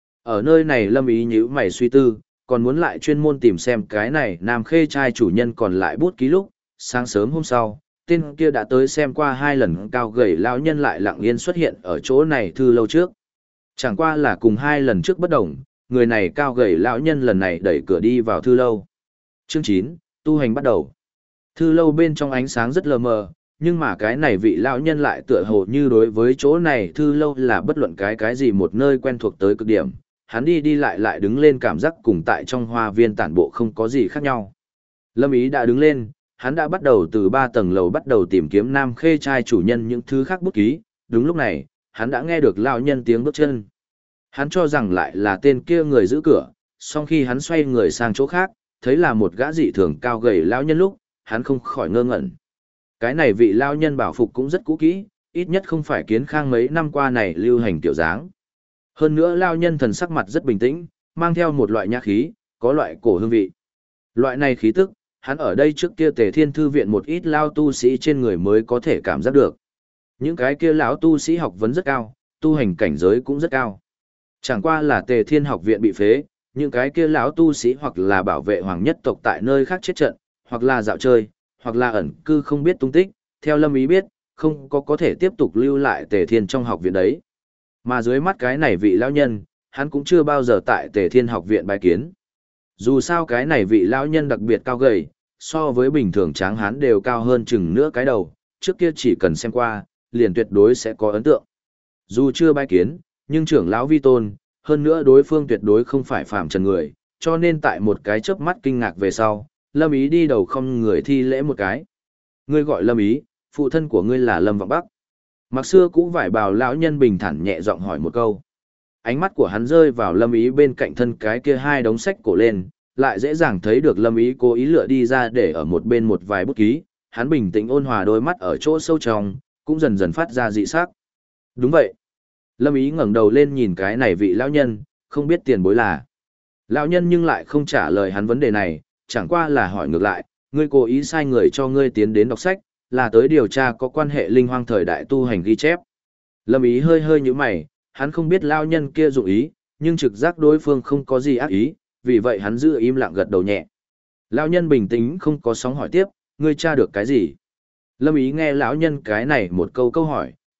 Ở nơi này Lâm Ý nhíu mày suy tư, còn muốn lại chuyên môn tìm xem cái này Nam Khê trai chủ nhân còn lại bút ký lúc, sáng sớm hôm sau, tên kia đã tới xem qua 2 lần cao gầy lão nhân lại lặng yên xuất hiện ở chỗ này thư lâu trước. Chẳng qua là cùng 2 lần trước bất đồng, người này cao gầy lão nhân lần này đẩy cửa đi vào thư lâu. Chương 9, tu hành bắt đầu. Thư lâu bên trong ánh sáng rất lờ mờ, nhưng mà cái này vị lão nhân lại tựa hồ như đối với chỗ này thư lâu là bất luận cái gì một nơi quen thuộc tới cực điểm. Hắn đi đi lại đứng lên cảm giác cùng tại trong hoa viên tản bộ không có gì khác nhau. Lâm Ý đã đứng lên, hắn đã bắt đầu từ 3 tầng lầu bắt đầu tìm kiếm Nam Khê trai chủ nhân những thứ khác bút ký. Đúng lúc này, hắn đã nghe được lão nhân tiếng bước chân. Hắn cho rằng lại là tên kia người giữ cửa, song khi hắn xoay người sang chỗ khác, thấy là một gã dị thường cao gầy lão nhân lúc, hắn không khỏi ngơ ngẩn. Cái này vị lão nhân bảo phục cũng rất cũ kỹ, ít nhất không phải Kiến Khang mấy năm qua này lưu hành tiểu dáng. Hơn nữa lão nhân thần sắc mặt rất bình tĩnh, mang theo một loại nhã khí, có loại cổ hương vị. Loại này khí tức, hắn ở đây trước kia Tề Thiên thư viện một ít lao tu sĩ trên người mới có thể cảm giác được. Những cái kia lão tu sĩ học vấn rất cao, tu hành cảnh giới cũng rất cao. Chẳng qua là Tề Thiên học viện bị phế, những cái kia lão tu sĩ hoặc là bảo vệ hoàng nhất tộc tại nơi khác chết trận, hoặc là dạo chơi, hoặc là ẩn cư không biết tung tích, theo Lâm Ý biết, không có thể tiếp tục lưu lại Tề Thiên trong học viện đấy. Mà dưới mắt cái này vị lão nhân, hắn cũng chưa bao giờ tại Tề Thiên học viện bái kiến. Dù sao cái này vị lão nhân đặc biệt cao gầy, so với bình thường tráng hán đều cao hơn chừng nửa cái đầu, trước kia chỉ cần xem qua, liền tuyệt đối sẽ có ấn tượng. Dù chưa bái kiến, nhưng trưởng lão vi tôn, hơn nữa đối phương tuyệt đối không phải phàm trần người, cho nên tại một cái chớp mắt kinh ngạc về sau, Lâm Ý đi đầu không người thi lễ một cái. Ngươi gọi Lâm Ý, phụ thân của ngươi là Lâm Vọng Bắc. Mặc xưa cũ vải bào lão nhân bình thản nhẹ giọng hỏi một câu. Ánh mắt của hắn rơi vào Lâm Ý bên cạnh thân cái kia 2 đống sách cổ lên, lại dễ dàng thấy được Lâm Ý cố ý lựa đi ra để ở một bên một vài bút ký, hắn bình tĩnh ôn hòa đôi mắt ở chỗ sâu trong, cũng dần dần phát ra dị sắc. Đúng vậy. Lâm Ý ngẩng đầu lên nhìn cái này vị lão nhân, không biết tiền bối là. Lão nhân nhưng lại không trả lời hắn vấn đề này, chẳng qua là hỏi ngược lại, ngươi cố ý sai người cho ngươi tiến đến đọc sách, là tới điều tra có quan hệ linh hoang thời đại tu hành ghi chép. Lâm Ý hơi hơi như mày, hắn không biết lão nhân kia dụng ý, nhưng trực giác đối phương không có gì ác ý, vì vậy hắn giữ im lặng gật đầu nhẹ. Lão nhân bình tĩnh không có sóng hỏi tiếp, ngươi tra được cái gì? Lâm Ý nghe lão nhân cái này một câu hỏi,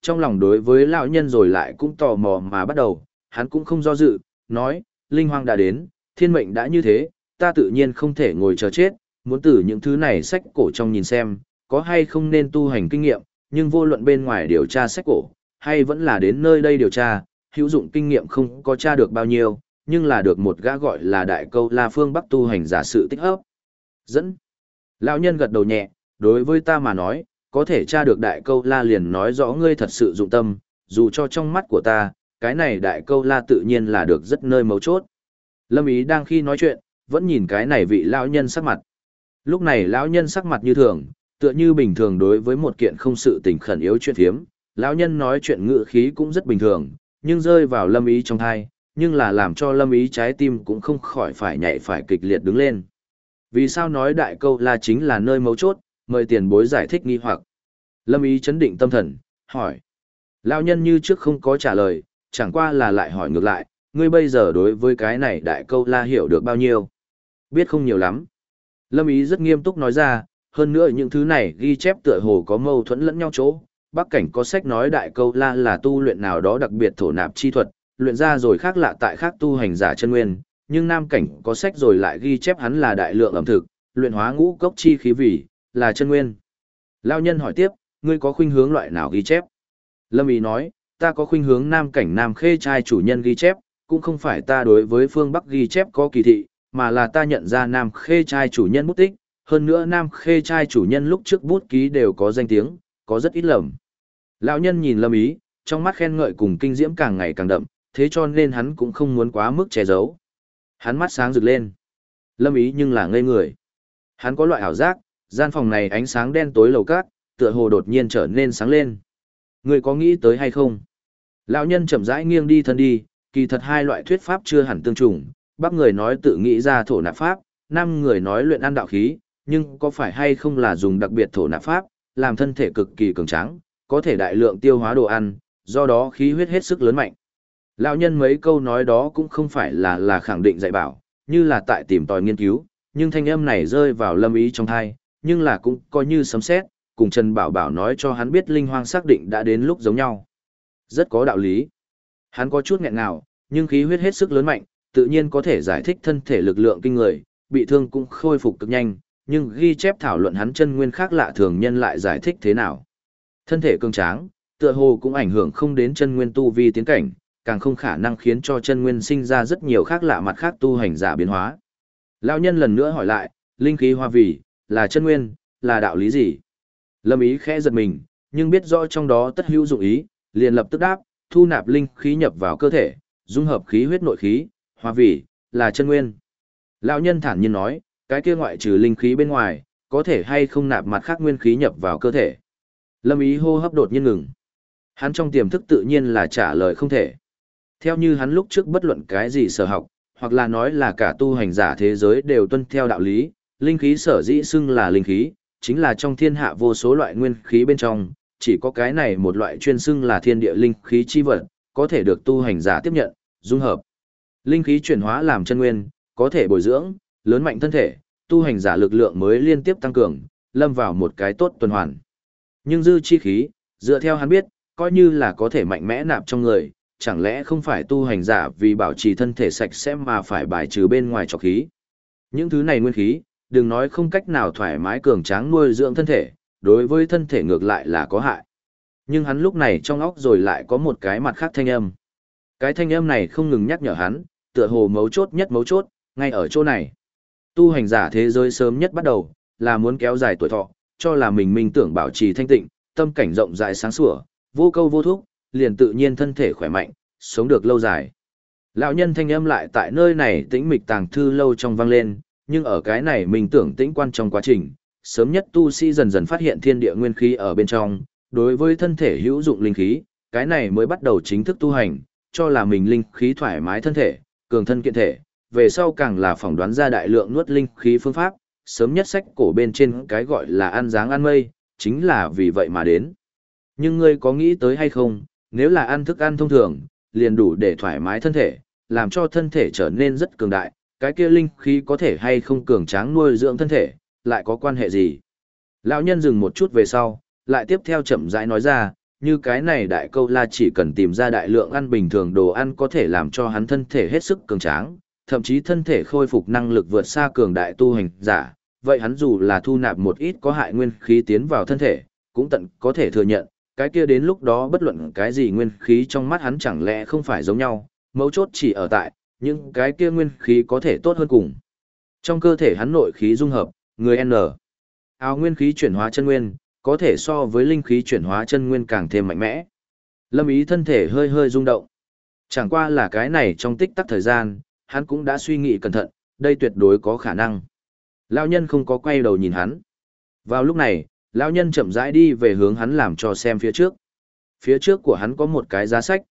trong lòng đối với lão nhân rồi lại cũng tò mò mà bắt đầu, hắn cũng không do dự, nói, linh hoang đã đến, thiên mệnh đã như thế, ta tự nhiên không thể ngồi chờ chết, muốn từ những thứ này sách cổ trong nhìn xem, có hay không nên tu hành kinh nghiệm, nhưng vô luận bên ngoài điều tra sách cổ, hay vẫn là đến nơi đây điều tra, hữu dụng kinh nghiệm không có tra được bao nhiêu, nhưng là được một gã gọi là đại câu la phương Bắc tu hành giả sự tích hấp. Dẫn. Lão nhân gật đầu nhẹ, đối với ta mà nói, có thể tra được đại câu la liền nói rõ ngươi thật sự dụng tâm, dù cho trong mắt của ta, cái này đại câu la tự nhiên là được rất nơi mấu chốt. Lâm Ý đang khi nói chuyện, vẫn nhìn cái này vị lão nhân sắc mặt. Lúc này lão nhân sắc mặt như thường, tựa như bình thường đối với một kiện không sự tình khẩn yếu chuyện phiếm, lão nhân nói chuyện ngữ khí cũng rất bình thường, nhưng rơi vào Lâm Ý trong thai, nhưng là làm cho Lâm Ý trái tim cũng không khỏi phải nhảy phải kịch liệt đứng lên. Vì sao nói đại câu la chính là nơi mấu chốt, mời tiền bối giải thích nghi hoặc. Lâm Ý chấn định tâm thần, hỏi. Lão nhân như trước không có trả lời, chẳng qua là lại hỏi ngược lại, ngươi bây giờ đối với cái này đại câu la hiểu được bao nhiêu? Biết không nhiều lắm. Lâm Ý rất nghiêm túc nói ra, hơn nữa những thứ này ghi chép tựa hồ có mâu thuẫn lẫn nhau chỗ. Bắc cảnh có sách nói đại câu la là tu luyện nào đó đặc biệt thổ nạp chi thuật, luyện ra rồi khác lạ tại khác tu hành giả chân nguyên, nhưng Nam cảnh có sách rồi lại ghi chép hắn là đại lượng ẩm thực, luyện hóa ngũ cốc chi khí vị, là chân nguyên. Lão nhân hỏi tiếp, ngươi có khuynh hướng loại nào ghi chép? Lâm Ý nói, ta có khuynh hướng Nam cảnh Nam Khê trai chủ nhân ghi chép, cũng không phải ta đối với phương Bắc ghi chép có kỳ thị, mà là ta nhận ra Nam Khê trai chủ nhân bút tích, hơn nữa Nam Khê trai chủ nhân lúc trước bút ký đều có danh tiếng, có rất ít lầm. Lão nhân nhìn Lâm Ý, trong mắt khen ngợi cùng kinh diễm càng ngày càng đậm, thế cho nên hắn cũng không muốn quá mức che giấu. Hắn mắt sáng rực lên. Lâm Ý nhưng là ngây người. Hắn có loại ảo giác, gian phòng này ánh sáng đen tối lầu cát, tựa hồ đột nhiên trở nên sáng lên. Người có nghĩ tới hay không? Lão nhân chậm rãi nghiêng đi thân đi, kỳ thật hai loại thuyết pháp chưa hẳn tương trùng, Bắc người nói tự nghĩ ra thổ nạp pháp, Nam người nói luyện ăn đạo khí, nhưng có phải hay không là dùng đặc biệt thổ nạp pháp, làm thân thể cực kỳ cường tráng, có thể đại lượng tiêu hóa đồ ăn, do đó khí huyết hết sức lớn mạnh. Lão nhân mấy câu nói đó cũng không phải là khẳng định dạy bảo, như là tại tìm tòi nghiên cứu, nhưng thanh âm này rơi vào Lâm Ý trong tai, nhưng là cũng coi như sấm sét, cùng Trần Bảo Bảo nói cho hắn biết linh hoang xác định đã đến lúc giống nhau. Rất có đạo lý. Hắn có chút nghẹn ngào, nhưng khí huyết hết sức lớn mạnh, tự nhiên có thể giải thích thân thể lực lượng kinh người, bị thương cũng khôi phục cực nhanh, nhưng ghi chép thảo luận hắn chân nguyên khác lạ thường nhân lại giải thích thế nào. Thân thể cường tráng, tựa hồ cũng ảnh hưởng không đến chân nguyên tu vi tiến cảnh, càng không khả năng khiến cho chân nguyên sinh ra rất nhiều khác lạ mặt khác tu hành giả biến hóa. Lão nhân lần nữa hỏi lại, linh khí hoa vì, là chân nguyên, là đạo lý gì? Lâm Ý khẽ giật mình, nhưng biết rõ trong đó tất hữu dụng ý, liền lập tức đáp, thu nạp linh khí nhập vào cơ thể, dung hợp khí huyết nội khí, hoa vì, là chân nguyên. Lão nhân thản nhiên nói, cái kia ngoại trừ linh khí bên ngoài, có thể hay không nạp mặt khác nguyên khí nhập vào cơ thể. Lâm Ý hô hấp đột nhiên ngừng. Hắn trong tiềm thức tự nhiên là trả lời không thể. Theo như hắn lúc trước bất luận cái gì sở học, hoặc là nói là cả tu hành giả thế giới đều tuân theo đạo lý, linh khí sở dĩ xưng là linh khí, chính là trong thiên hạ vô số loại nguyên khí bên trong, chỉ có cái này một loại chuyên xưng là thiên địa linh khí chi vật, có thể được tu hành giả tiếp nhận, dung hợp. Linh khí chuyển hóa làm chân nguyên, có thể bồi dưỡng, lớn mạnh thân thể, tu hành giả lực lượng mới liên tiếp tăng cường, lâm vào một cái tốt tuần hoàn. Nhưng dư chi khí, dựa theo hắn biết, coi như là có thể mạnh mẽ nạp trong người, chẳng lẽ không phải tu hành giả vì bảo trì thân thể sạch sẽ mà phải bài trừ bên ngoài trọc khí. Những thứ này nguyên khí, đừng nói không cách nào thoải mái cường tráng nuôi dưỡng thân thể, đối với thân thể ngược lại là có hại. Nhưng hắn lúc này trong óc rồi lại có một cái mặt khác thanh âm. Cái thanh âm này không ngừng nhắc nhở hắn, tựa hồ mấu chốt nhất mấu chốt, ngay ở chỗ này. Tu hành giả thế giới sớm nhất bắt đầu, là muốn kéo dài tuổi thọ, cho là mình minh tưởng bảo trì thanh tịnh, tâm cảnh rộng rãi sáng sủa, vô câu vô thúc, liền tự nhiên thân thể khỏe mạnh, sống được lâu dài. Lão nhân thanh âm lại tại nơi này tĩnh mịch tàng thư lâu trong vang lên, nhưng ở cái này mình tưởng tĩnh quan trong quá trình, sớm nhất tu sĩ dần dần phát hiện thiên địa nguyên khí ở bên trong, đối với thân thể hữu dụng linh khí, cái này mới bắt đầu chính thức tu hành, cho là mình linh khí thoải mái thân thể, cường thân kiện thể, về sau càng là phỏng đoán ra đại lượng nuốt linh khí phương pháp, sớm nhất sách cổ bên trên cái gọi là ăn dáng ăn mây, chính là vì vậy mà đến. Nhưng ngươi có nghĩ tới hay không, nếu là ăn thức ăn thông thường, liền đủ để thoải mái thân thể, làm cho thân thể trở nên rất cường đại, cái kia linh khí có thể hay không cường tráng nuôi dưỡng thân thể, lại có quan hệ gì? Lão nhân dừng một chút về sau, lại tiếp theo chậm rãi nói ra, như cái này đại câu la chỉ cần tìm ra đại lượng ăn bình thường đồ ăn có thể làm cho hắn thân thể hết sức cường tráng, thậm chí thân thể khôi phục năng lực vượt xa cường đại tu hành giả, vậy hắn dù là thu nạp một ít có hại nguyên khí tiến vào thân thể, cũng tận có thể thừa nhận, cái kia đến lúc đó bất luận cái gì nguyên khí trong mắt hắn chẳng lẽ không phải giống nhau, mấu chốt chỉ ở tại, những cái kia nguyên khí có thể tốt hơn cùng. Trong cơ thể hắn nội khí dung hợp, người N. Áo nguyên khí chuyển hóa chân nguyên, có thể so với linh khí chuyển hóa chân nguyên càng thêm mạnh mẽ. Lâm Ý thân thể hơi hơi rung động. Chẳng qua là cái này trong tích tắc thời gian, hắn cũng đã suy nghĩ cẩn thận, đây tuyệt đối có khả năng. Lão nhân không có quay đầu nhìn hắn. Vào lúc này, lão nhân chậm rãi đi về hướng hắn làm cho xem phía trước. Phía trước của hắn có một cái giá sách,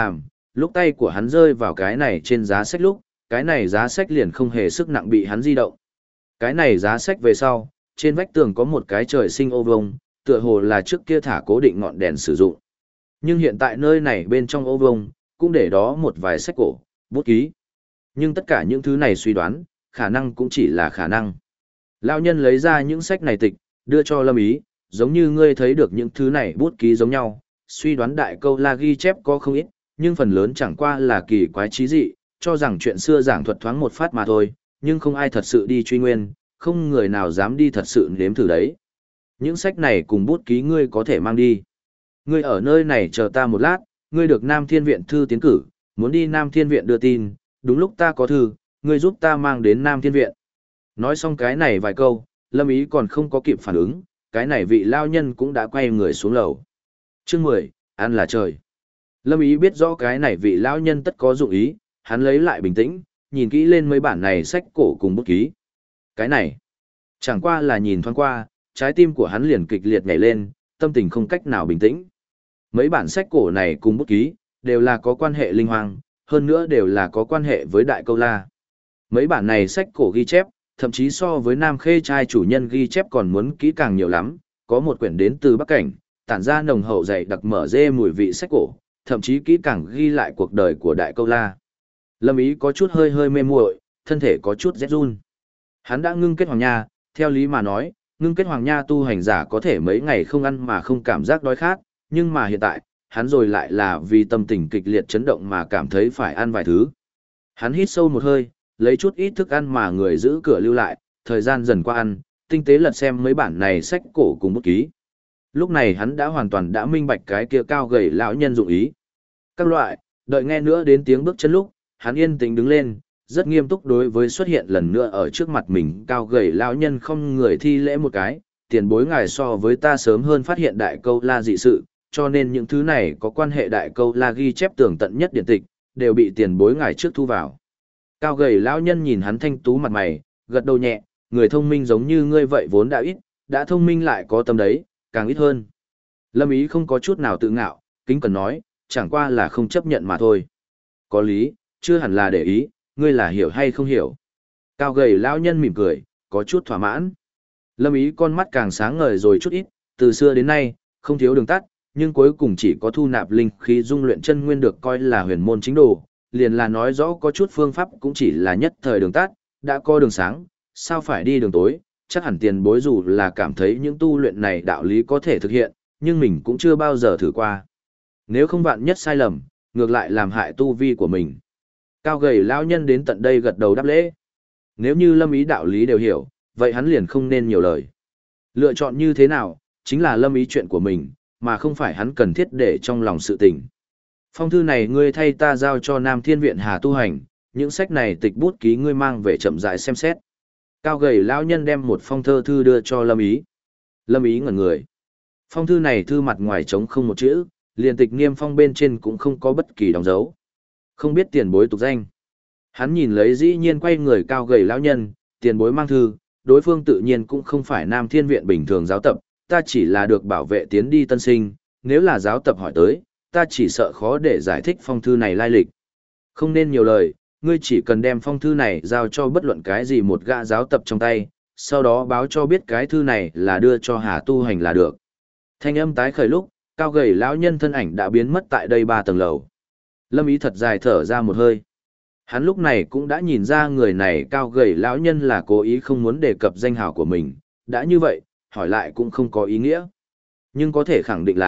lúc tay của hắn rơi vào cái này trên giá sách lúc, cái này giá sách liền không hề sức nặng bị hắn di động. Cái này giá sách về sau, trên vách tường có một cái trời sinh ô vông, tựa hồ là trước kia thả cố định ngọn đèn sử dụng. Nhưng hiện tại nơi này bên trong ô vông, cũng để đó một vài sách cổ, bút ký. Nhưng tất cả những thứ này suy đoán, khả năng cũng chỉ là khả năng. Lão nhân lấy ra những sách này tịch, đưa cho Lâm Ý, giống như ngươi thấy được những thứ này bút ký giống nhau, suy đoán đại câu la ghi chép có không ít, nhưng phần lớn chẳng qua là kỳ quái trí dị, cho rằng chuyện xưa giảng thuật thoáng một phát mà thôi, nhưng không ai thật sự đi truy nguyên, không người nào dám đi thật sự nếm thử đấy. Những sách này cùng bút ký ngươi có thể mang đi. Ngươi ở nơi này chờ ta một lát, ngươi được Nam Thiên Viện thư tiến cử, muốn đi Nam Thiên Viện đưa tin, đúng lúc ta có thư, ngươi giúp ta mang đến Nam Thiên Viện. Nói xong cái này vài câu, Lâm Ý còn không có kịp phản ứng, cái này vị lao nhân cũng đã quay người xuống lầu. Chương 10, ăn là trời. Lâm Ý biết rõ cái này vị lão nhân tất có dụng ý, hắn lấy lại bình tĩnh, nhìn kỹ lên mấy bản này sách cổ cùng bút ký. Cái này, chẳng qua là nhìn thoáng qua, trái tim của hắn liền kịch liệt nhảy lên, tâm tình không cách nào bình tĩnh. Mấy bản sách cổ này cùng bút ký, đều là có quan hệ linh hoang, hơn nữa đều là có quan hệ với đại câu la. Mấy bản này sách cổ ghi chép, thậm chí so với Nam Khê trai chủ nhân ghi chép còn muốn kỹ càng nhiều lắm, có một quyển đến từ Bắc Cảnh, tản ra nồng hậu dày đặc mở dê mùi vị sách cổ, thậm chí kỹ càng ghi lại cuộc đời của đại câu la. Lâm Ý có chút hơi hơi mê muội, thân thể có chút rét run. Hắn đã ngưng kết hoàng nha, theo lý mà nói, ngưng kết hoàng nha tu hành giả có thể mấy ngày không ăn mà không cảm giác đói khát, nhưng mà hiện tại, hắn rồi lại là vì tâm tình kịch liệt chấn động mà cảm thấy phải ăn vài thứ. Hắn hít sâu một hơi, lấy chút ít thức ăn mà người giữ cửa lưu lại, thời gian dần qua ăn, tinh tế lật xem mấy bản này sách cổ cùng bút ký. Lúc này hắn đã hoàn toàn đã minh bạch cái kia cao gầy lão nhân dụng ý. Các loại, đợi nghe nữa đến tiếng bước chân lúc, hắn yên tĩnh đứng lên, rất nghiêm túc đối với xuất hiện lần nữa ở trước mặt mình cao gầy lão nhân không người thi lễ một cái, tiền bối ngài so với ta sớm hơn phát hiện đại câu la dị sự, cho nên những thứ này có quan hệ đại câu la ghi chép tường tận nhất điển tịch, đều bị tiền bối ngài trước thu vào. Cao gầy lão nhân nhìn hắn thanh tú mặt mày, gật đầu nhẹ, người thông minh giống như ngươi vậy vốn đã ít, đã thông minh lại có tâm đấy, càng ít hơn. Lâm Ý không có chút nào tự ngạo, kính cần nói, chẳng qua là không chấp nhận mà thôi. Có lý, chưa hẳn là để ý, ngươi là hiểu hay không hiểu. Cao gầy lão nhân mỉm cười, có chút thỏa mãn. Lâm Ý con mắt càng sáng ngời rồi chút ít, từ xưa đến nay, không thiếu đường tắt, nhưng cuối cùng chỉ có thu nạp linh khí dung luyện chân nguyên được coi là huyền môn chính đồ, liền là nói rõ có chút phương pháp cũng chỉ là nhất thời đường tắt, đã có đường sáng, sao phải đi đường tối, chắc hẳn tiền bối dù là cảm thấy những tu luyện này đạo lý có thể thực hiện, nhưng mình cũng chưa bao giờ thử qua. Nếu không vạn nhất sai lầm, ngược lại làm hại tu vi của mình. Cao gầy lão nhân đến tận đây gật đầu đáp lễ. Nếu như Lâm Ý đạo lý đều hiểu, vậy hắn liền không nên nhiều lời. Lựa chọn như thế nào, chính là Lâm Ý chuyện của mình, mà không phải hắn cần thiết để trong lòng sự tình. Phong thư này ngươi thay ta giao cho Nam Thiên Viện Hà tu hành, những sách này tịch bút ký ngươi mang về chậm rãi xem xét. Cao gầy lão nhân đem một phong thơ thư đưa cho Lâm Ý. Lâm Ý ngẩn người. Phong thư này thư mặt ngoài trống không một chữ, liền tịch niêm phong bên trên cũng không có bất kỳ đóng dấu. Không biết tiền bối tục danh. Hắn nhìn lấy dĩ nhiên quay người cao gầy lão nhân, tiền bối mang thư, đối phương tự nhiên cũng không phải Nam Thiên Viện bình thường giáo tập, ta chỉ là được bảo vệ tiến đi tân sinh, nếu là giáo tập hỏi tới, ta chỉ sợ khó để giải thích phong thư này lai lịch. Không nên nhiều lời, ngươi chỉ cần đem phong thư này giao cho bất luận cái gì một gã giáo tập trong tay, sau đó báo cho biết cái thư này là đưa cho Hà tu hành là được. Thanh âm tái khởi lúc, cao gầy lão nhân thân ảnh đã biến mất tại đây 3 tầng lầu. Lâm Ý thật dài thở ra một hơi. Hắn lúc này cũng đã nhìn ra người này cao gầy lão nhân là cố ý không muốn đề cập danh hào của mình, đã như vậy, hỏi lại cũng không có ý nghĩa. Nhưng có thể khẳng định là,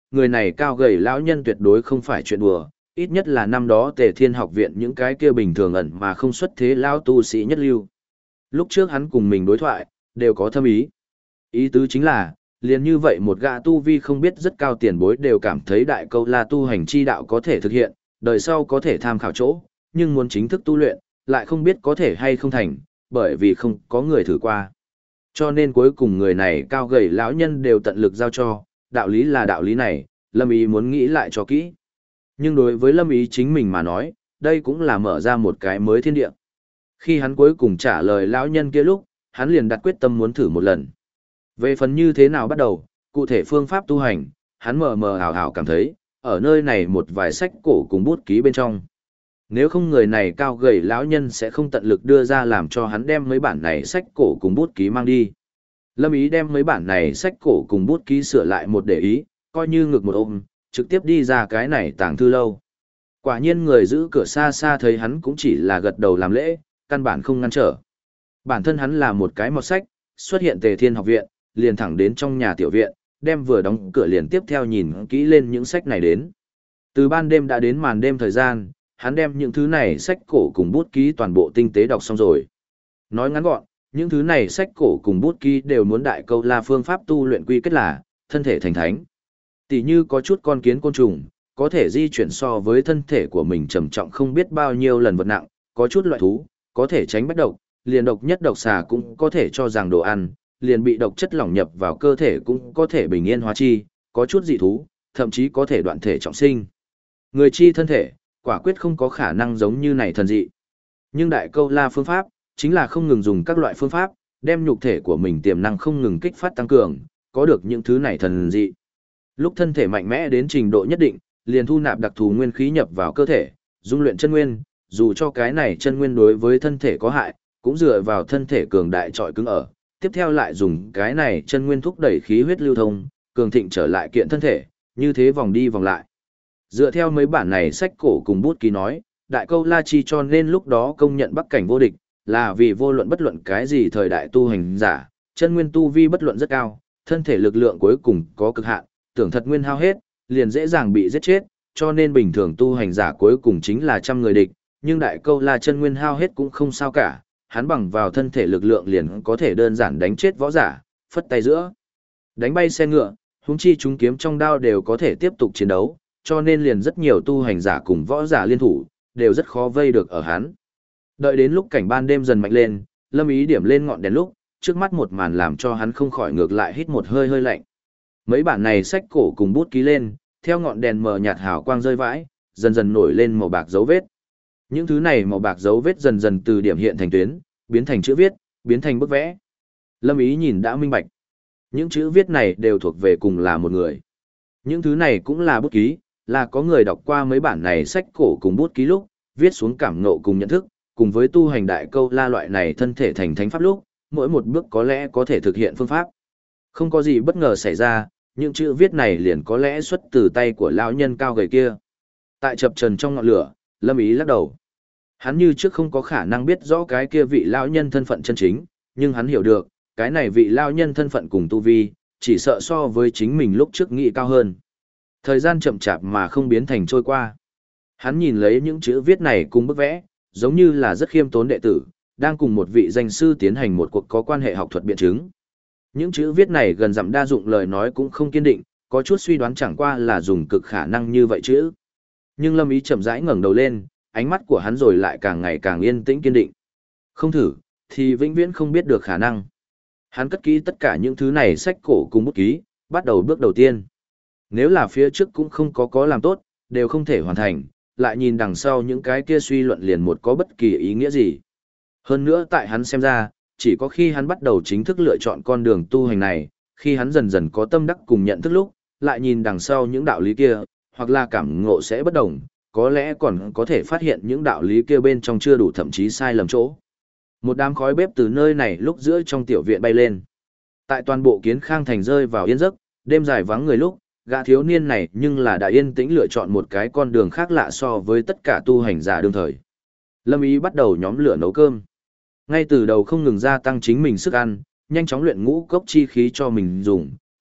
người này cao gầy lão nhân tuyệt đối không phải chuyện đùa, ít nhất là năm đó Tề Thiên học viện những cái kia bình thường ẩn mà không xuất thế lão tu sĩ nhất lưu. Lúc trước hắn cùng mình đối thoại, đều có thâm ý. Ý tứ chính là, liền như vậy một gã tu vi không biết rất cao tiền bối đều cảm thấy đại câu la tu hành chi đạo có thể thực hiện, đời sau có thể tham khảo chỗ, nhưng muốn chính thức tu luyện, lại không biết có thể hay không thành, bởi vì không có người thử qua. Cho nên cuối cùng người này cao gầy lão nhân đều tận lực giao cho, đạo lý là đạo lý này, Lâm Ý muốn nghĩ lại cho kỹ. Nhưng đối với Lâm Ý chính mình mà nói, đây cũng là mở ra một cái mới thiên địa. Khi hắn cuối cùng trả lời lão nhân kia lúc, hắn liền đặt quyết tâm muốn thử một lần. Về phần như thế nào bắt đầu, cụ thể phương pháp tu hành, hắn mờ mờ ảo ảo cảm thấy, ở nơi này một vài sách cổ cùng bút ký bên trong. Nếu không người này cao gầy lão nhân sẽ không tận lực đưa ra làm cho hắn đem mấy bản này sách cổ cùng bút ký mang đi. Lâm Ý đem mấy bản này sách cổ cùng bút ký sửa lại một để ý, coi như ngực một ôm, trực tiếp đi ra cái này tàng thư lâu. Quả nhiên người giữ cửa xa xa thấy hắn cũng chỉ là gật đầu làm lễ, căn bản không ngăn trở. Bản thân hắn là một cái mọt sách, xuất hiện Tề Thiên học viện, liền thẳng đến trong nhà tiểu viện, đem vừa đóng cửa liền tiếp theo nhìn kỹ lên những sách này đến. Từ ban đêm đã đến màn đêm thời gian, hắn đem những thứ này sách cổ cùng bút ký toàn bộ tinh tế đọc xong rồi. Nói ngắn gọn, những thứ này sách cổ cùng bút ký đều muốn đại câu la phương pháp tu luyện quy kết là thân thể thành thánh. Tỷ như có chút con kiến côn trùng, có thể di chuyển so với thân thể của mình trầm trọng không biết bao nhiêu lần vật nặng, có chút loại thú, có thể tránh bách độc, liền độc nhất độc xà cũng có thể cho rằng đồ ăn, liền bị độc chất lỏng nhập vào cơ thể cũng có thể bình yên hóa chi, có chút dị thú, thậm chí có thể đoạn thể trọng sinh. Người chi thân thể, quả quyết không có khả năng giống như này thần dị. Nhưng đại câu la phương pháp, chính là không ngừng dùng các loại phương pháp, đem nhục thể của mình tiềm năng không ngừng kích phát tăng cường, có được những thứ này thần dị. Lúc thân thể mạnh mẽ đến trình độ nhất định, liền thu nạp đặc thù nguyên khí nhập vào cơ thể, dung luyện chân nguyên, dù cho cái này chân nguyên đối với thân thể có hại, cũng dựa vào thân thể cường đại trọi cứng ở, tiếp theo lại dùng cái này chân nguyên thúc đẩy khí huyết lưu thông, cường thịnh trở lại kiện thân thể, như thế vòng đi vòng lại. Dựa theo mấy bản này sách cổ cùng bút ký nói, đại câu La Chi cho nên lúc đó công nhận Bắc cảnh vô địch, là vì vô luận bất luận cái gì thời đại tu hành giả, chân nguyên tu vi bất luận rất cao, thân thể lực lượng cuối cùng có cực hạn, tưởng thật nguyên hao hết, liền dễ dàng bị giết chết, cho nên bình thường tu hành giả cuối cùng chính là trăm người địch, nhưng đại câu La chân nguyên hao hết cũng không sao cả, hắn bằng vào thân thể lực lượng liền có thể đơn giản đánh chết võ giả, phất tay giữa, đánh bay xe ngựa, huống chi chúng kiếm trong đao đều có thể tiếp tục chiến đấu, cho nên liền rất nhiều tu hành giả cùng võ giả liên thủ, đều rất khó vây được ở hắn. Đợi đến lúc cảnh ban đêm dần mạnh lên, Lâm Ý điểm lên ngọn đèn lúc, trước mắt một màn làm cho hắn không khỏi ngược lại hít một hơi hơi lạnh. Mấy bản này sách cổ cùng bút ký lên, theo ngọn đèn mờ nhạt hào quang rơi vãi, dần dần nổi lên màu bạc dấu vết. Những thứ này màu bạc dấu vết dần dần từ điểm hiện thành tuyến, biến thành chữ viết, biến thành bức vẽ. Lâm Ý nhìn đã minh bạch. Những chữ viết này đều thuộc về cùng là một người. Những thứ này cũng là bút ký, là có người đọc qua mấy bản này sách cổ cùng bút ký lúc, viết xuống cảm ngộ cùng nhận thức, cùng với tu hành đại câu la loại này thân thể thành thánh pháp lúc, mỗi một bước có lẽ có thể thực hiện phương pháp. Không có gì bất ngờ xảy ra, những chữ viết này liền có lẽ xuất từ tay của lão nhân cao gầy kia. Tại chập trần trong ngọn lửa, Lâm Ý lắc đầu. Hắn như trước không có khả năng biết rõ cái kia vị lão nhân thân phận chân chính, nhưng hắn hiểu được, cái này vị lão nhân thân phận cùng tu vi, chỉ sợ so với chính mình lúc trước nghĩ cao hơn. Thời gian chậm chạp mà không biến thành trôi qua. Hắn nhìn lấy những chữ viết này cùng bức vẽ, giống như là rất khiêm tốn đệ tử, đang cùng một vị danh sư tiến hành một cuộc có quan hệ học thuật biện chứng. Những chữ viết này gần dặm đa dụng lời nói cũng không kiên định, có chút suy đoán chẳng qua là dùng cực khả năng như vậy chữ. Nhưng Lâm Ý chậm rãi ngẩng đầu lên, ánh mắt của hắn rồi lại càng ngày càng yên tĩnh kiên định. Không thử, thì vĩnh viễn không biết được khả năng. Hắn cất kỹ tất cả những thứ này sách cổ cùng bút ký, bắt đầu bước đầu tiên. Nếu là phía trước cũng không có làm tốt, đều không thể hoàn thành, lại nhìn đằng sau những cái kia suy luận liền một có bất kỳ ý nghĩa gì. Hơn nữa tại hắn xem ra, chỉ có khi hắn bắt đầu chính thức lựa chọn con đường tu hành này, khi hắn dần dần có tâm đắc cùng nhận thức lúc, lại nhìn đằng sau những đạo lý kia, hoặc là cảm ngộ sẽ bất đồng, có lẽ còn có thể phát hiện những đạo lý kia bên trong chưa đủ thậm chí sai lầm chỗ. Một đám khói bếp từ nơi này lúc giữa trong tiểu viện bay lên. Tại toàn bộ Kiến Khang thành rơi vào yên giấc, đêm dài vắng người lúc, gã thiếu niên này nhưng là đã yên tĩnh lựa chọn một cái con đường khác lạ so với tất cả tu hành giả đương thời. Lâm Ý bắt đầu nhóm lửa nấu cơm. Ngay từ đầu không ngừng gia tăng chính mình sức ăn, nhanh chóng luyện ngũ cốc chi khí cho mình dùng,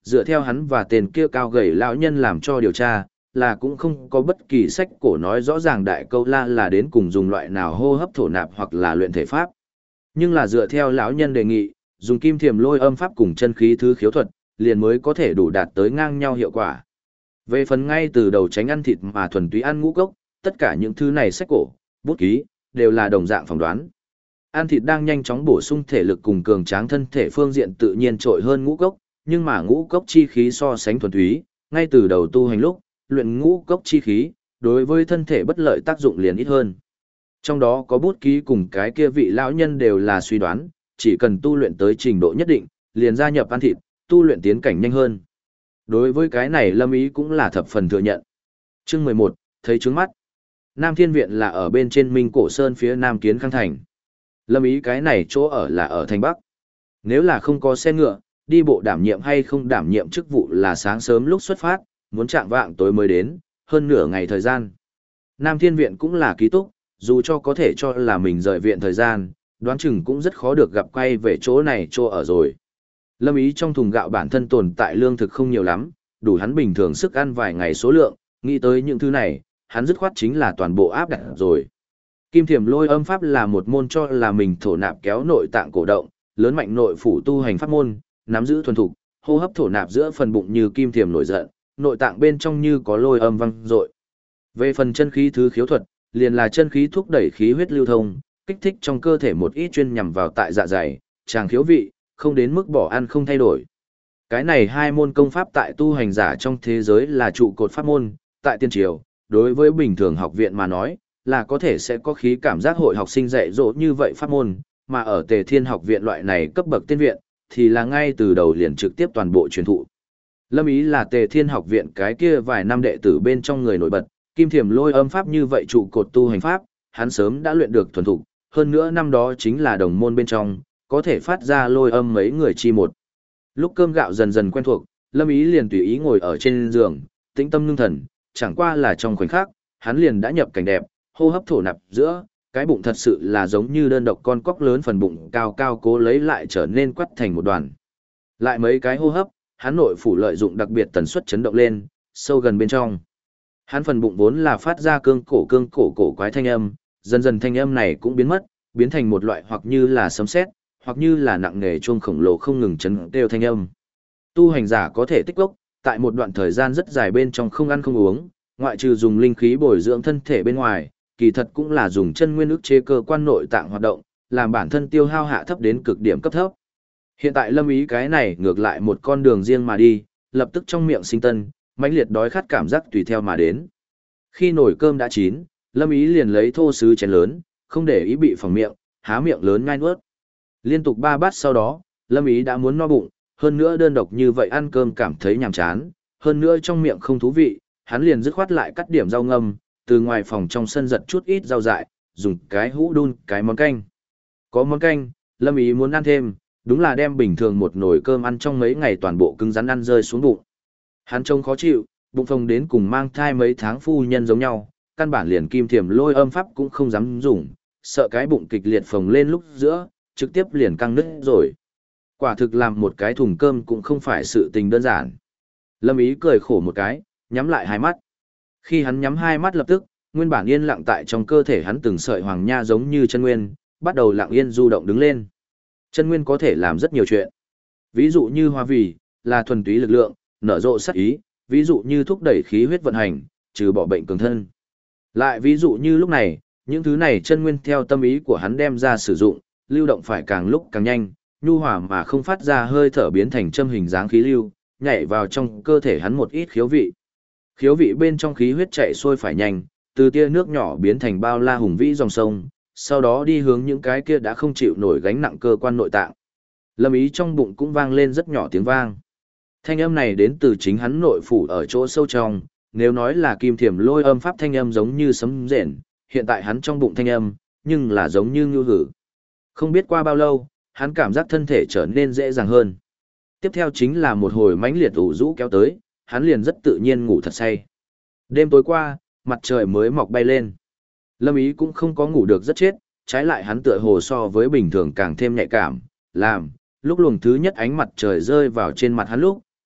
dựa theo hắn và tên kia cao gầy lão nhân làm cho điều tra, là cũng không có bất kỳ sách cổ nói rõ ràng đại câu la là đến cùng dùng loại nào hô hấp thổ nạp hoặc là luyện thể pháp. Nhưng là dựa theo lão nhân đề nghị, dùng kim thiềm lôi âm pháp cùng chân khí thứ khiếu thuật, liền mới có thể đủ đạt tới ngang nhau hiệu quả. Về phần ngay từ đầu tránh ăn thịt mà thuần túy ăn ngũ cốc, tất cả những thứ này sách cổ, bút ký, đều là đồng dạng phỏng đoán. Ăn thịt đang nhanh chóng bổ sung thể lực cùng cường tráng thân thể phương diện tự nhiên trội hơn ngũ cốc, nhưng mà ngũ cốc chi khí so sánh thuần túy, ngay từ đầu tu hành lúc, luyện ngũ cốc chi khí, đối với thân thể bất lợi tác dụng liền ít hơn. Trong đó có bút ký cùng cái kia vị lão nhân đều là suy đoán, chỉ cần tu luyện tới trình độ nhất định, liền gia nhập ăn thịt, tu luyện tiến cảnh nhanh hơn. Đối với cái này Lâm Ý cũng là thập phần thừa nhận. Chương 11, thấy trướng mắt. Nam Thiên Viện là ở bên trên Minh Cổ Sơn phía Nam Kiến Khang Thành. Lâm Ý cái này chỗ ở là ở thành Bắc. Nếu là không có xe ngựa, đi bộ đảm nhiệm hay không đảm nhiệm chức vụ là sáng sớm lúc xuất phát, muốn chạng vạng tối mới đến, hơn nửa ngày thời gian. Nam Thiên Viện cũng là ký túc, dù cho có thể cho là mình rời viện thời gian, đoán chừng cũng rất khó được gặp quay về chỗ này chỗ ở rồi. Lâm Ý trong thùng gạo bản thân tồn tại lương thực không nhiều lắm, đủ hắn bình thường sức ăn vài ngày số lượng, nghĩ tới những thứ này, hắn dứt khoát chính là toàn bộ áp đặt rồi. Kim thiềm lôi âm pháp là một môn cho là mình thổ nạp kéo nội tạng cổ động, lớn mạnh nội phủ tu hành pháp môn, nắm giữ thuần thục, hô hấp thổ nạp giữa phần bụng như kim thiềm nổi giận, nội tạng bên trong như có lôi âm vang dội. Về phần chân khí thứ khiếu thuật, liền là chân khí thúc đẩy khí huyết lưu thông, kích thích trong cơ thể một ít chuyên nhằm vào tại dạ dày, tràng khiếu vị, không đến mức bỏ ăn không thay đổi. Cái này hai môn công pháp tại tu hành giả trong thế giới là trụ cột pháp môn, tại tiên triều, đối với bình thường học viện mà nói, là có thể sẽ có khí cảm giác hội học sinh dạy dỗ như vậy pháp môn, mà ở Tề Thiên học viện loại này cấp bậc tiên viện, thì là ngay từ đầu liền trực tiếp toàn bộ truyền thụ. Lâm Ý là Tề Thiên học viện cái kia vài năm đệ tử bên trong người nổi bật, kim thiềm lôi âm pháp như vậy trụ cột tu hành pháp, hắn sớm đã luyện được thuần thục, hơn nữa năm đó chính là đồng môn bên trong, có thể phát ra lôi âm mấy người chi một. Lúc cơm gạo dần dần quen thuộc, Lâm Ý liền tùy ý ngồi ở trên giường, tĩnh tâm ngưng thần, chẳng qua là trong khoảnh khắc, hắn liền đã nhập cảnh đẹp, hô hấp thổ nạp giữa, cái bụng thật sự là giống như đơn độc con cóc lớn phần bụng cao cao cố lấy lại trở nên quắt thành một đoàn. Lại mấy cái hô hấp, hắn nội phủ lợi dụng đặc biệt tần suất chấn động lên, sâu gần bên trong. Hắn phần bụng vốn là phát ra cương cổ quái thanh âm, dần dần thanh âm này cũng biến mất, biến thành một loại hoặc như là sấm sét, hoặc như là nặng nề chuông khổng lồ không ngừng chấn kêu thanh âm. Tu hành giả có thể tích gốc, tại một đoạn thời gian rất dài bên trong không ăn không uống, ngoại trừ dùng linh khí bồi dưỡng thân thể bên ngoài, kỳ thật cũng là dùng chân nguyên ức chế cơ quan nội tạng hoạt động, làm bản thân tiêu hao hạ thấp đến cực điểm cấp thấp. Hiện tại Lâm Ý cái này ngược lại một con đường riêng mà đi, lập tức trong miệng sinh tân, mãnh liệt đói khát cảm giác tùy theo mà đến. Khi nồi cơm đã chín, Lâm Ý liền lấy thô sứ chén lớn, không để ý bị phỏng miệng, há miệng lớn ngai nuốt. Liên tục 3 bát sau đó, Lâm Ý đã muốn no bụng, hơn nữa đơn độc như vậy ăn cơm cảm thấy nhàm chán, hơn nữa trong miệng không thú vị, hắn liền dứt khoát lại cắt điểm rau ngâm, từ ngoài phòng trong sân giật chút ít rau dại, dùng cái hũ đun cái món canh. Có món canh, Lâm Ý muốn ăn thêm, đúng là đem bình thường một nồi cơm ăn trong mấy ngày toàn bộ cứng rắn ăn rơi xuống bụng. Hắn trông khó chịu, bụng phồng đến cùng mang thai mấy tháng phu nhân giống nhau, căn bản liền kim thiềm lôi âm pháp cũng không dám dùng, sợ cái bụng kịch liệt phồng lên lúc giữa, trực tiếp liền căng nứt rồi. Quả thực làm một cái thùng cơm cũng không phải sự tình đơn giản. Lâm Ý cười khổ một cái, nhắm lại hai mắt. Khi hắn nhắm hai mắt lập tức, nguyên bản yên lặng tại trong cơ thể hắn từng sợi hoàng nha giống như chân nguyên, bắt đầu lặng yên du động đứng lên. Chân nguyên có thể làm rất nhiều chuyện. Ví dụ như hoa vì, là thuần túy lực lượng, nở rộ sát ý, ví dụ như thúc đẩy khí huyết vận hành, trừ bỏ bệnh cường thân. Lại ví dụ như lúc này, những thứ này chân nguyên theo tâm ý của hắn đem ra sử dụng, lưu động phải càng lúc càng nhanh, nhu hòa mà không phát ra hơi thở biến thành châm hình dáng khí lưu, nhảy vào trong cơ thể hắn một ít khiếu vị. Khiếu vị bên trong khí huyết chạy xuôi phải nhanh, từ tia nước nhỏ biến thành bao la hùng vĩ dòng sông, sau đó đi hướng những cái kia đã không chịu nổi gánh nặng cơ quan nội tạng. Lâm Ý trong bụng cũng vang lên rất nhỏ tiếng vang. Thanh âm này đến từ chính hắn nội phủ ở chỗ sâu trong, nếu nói là kim thiềm lôi âm pháp thanh âm giống như sấm rền, hiện tại hắn trong bụng thanh âm, nhưng là giống như ngưu hử. Không biết qua bao lâu, hắn cảm giác thân thể trở nên dễ dàng hơn. Tiếp theo chính là một hồi mãnh liệt ủ rũ kéo tới, hắn liền rất tự nhiên ngủ thật say. Đêm tối qua, mặt trời mới mọc bay lên. Lâm Ý cũng không có ngủ được rất chết, trái lại hắn tựa hồ so với bình thường càng thêm nhạy cảm, lúc luồng thứ nhất ánh mặt trời rơi vào trên mặt hắn lúc,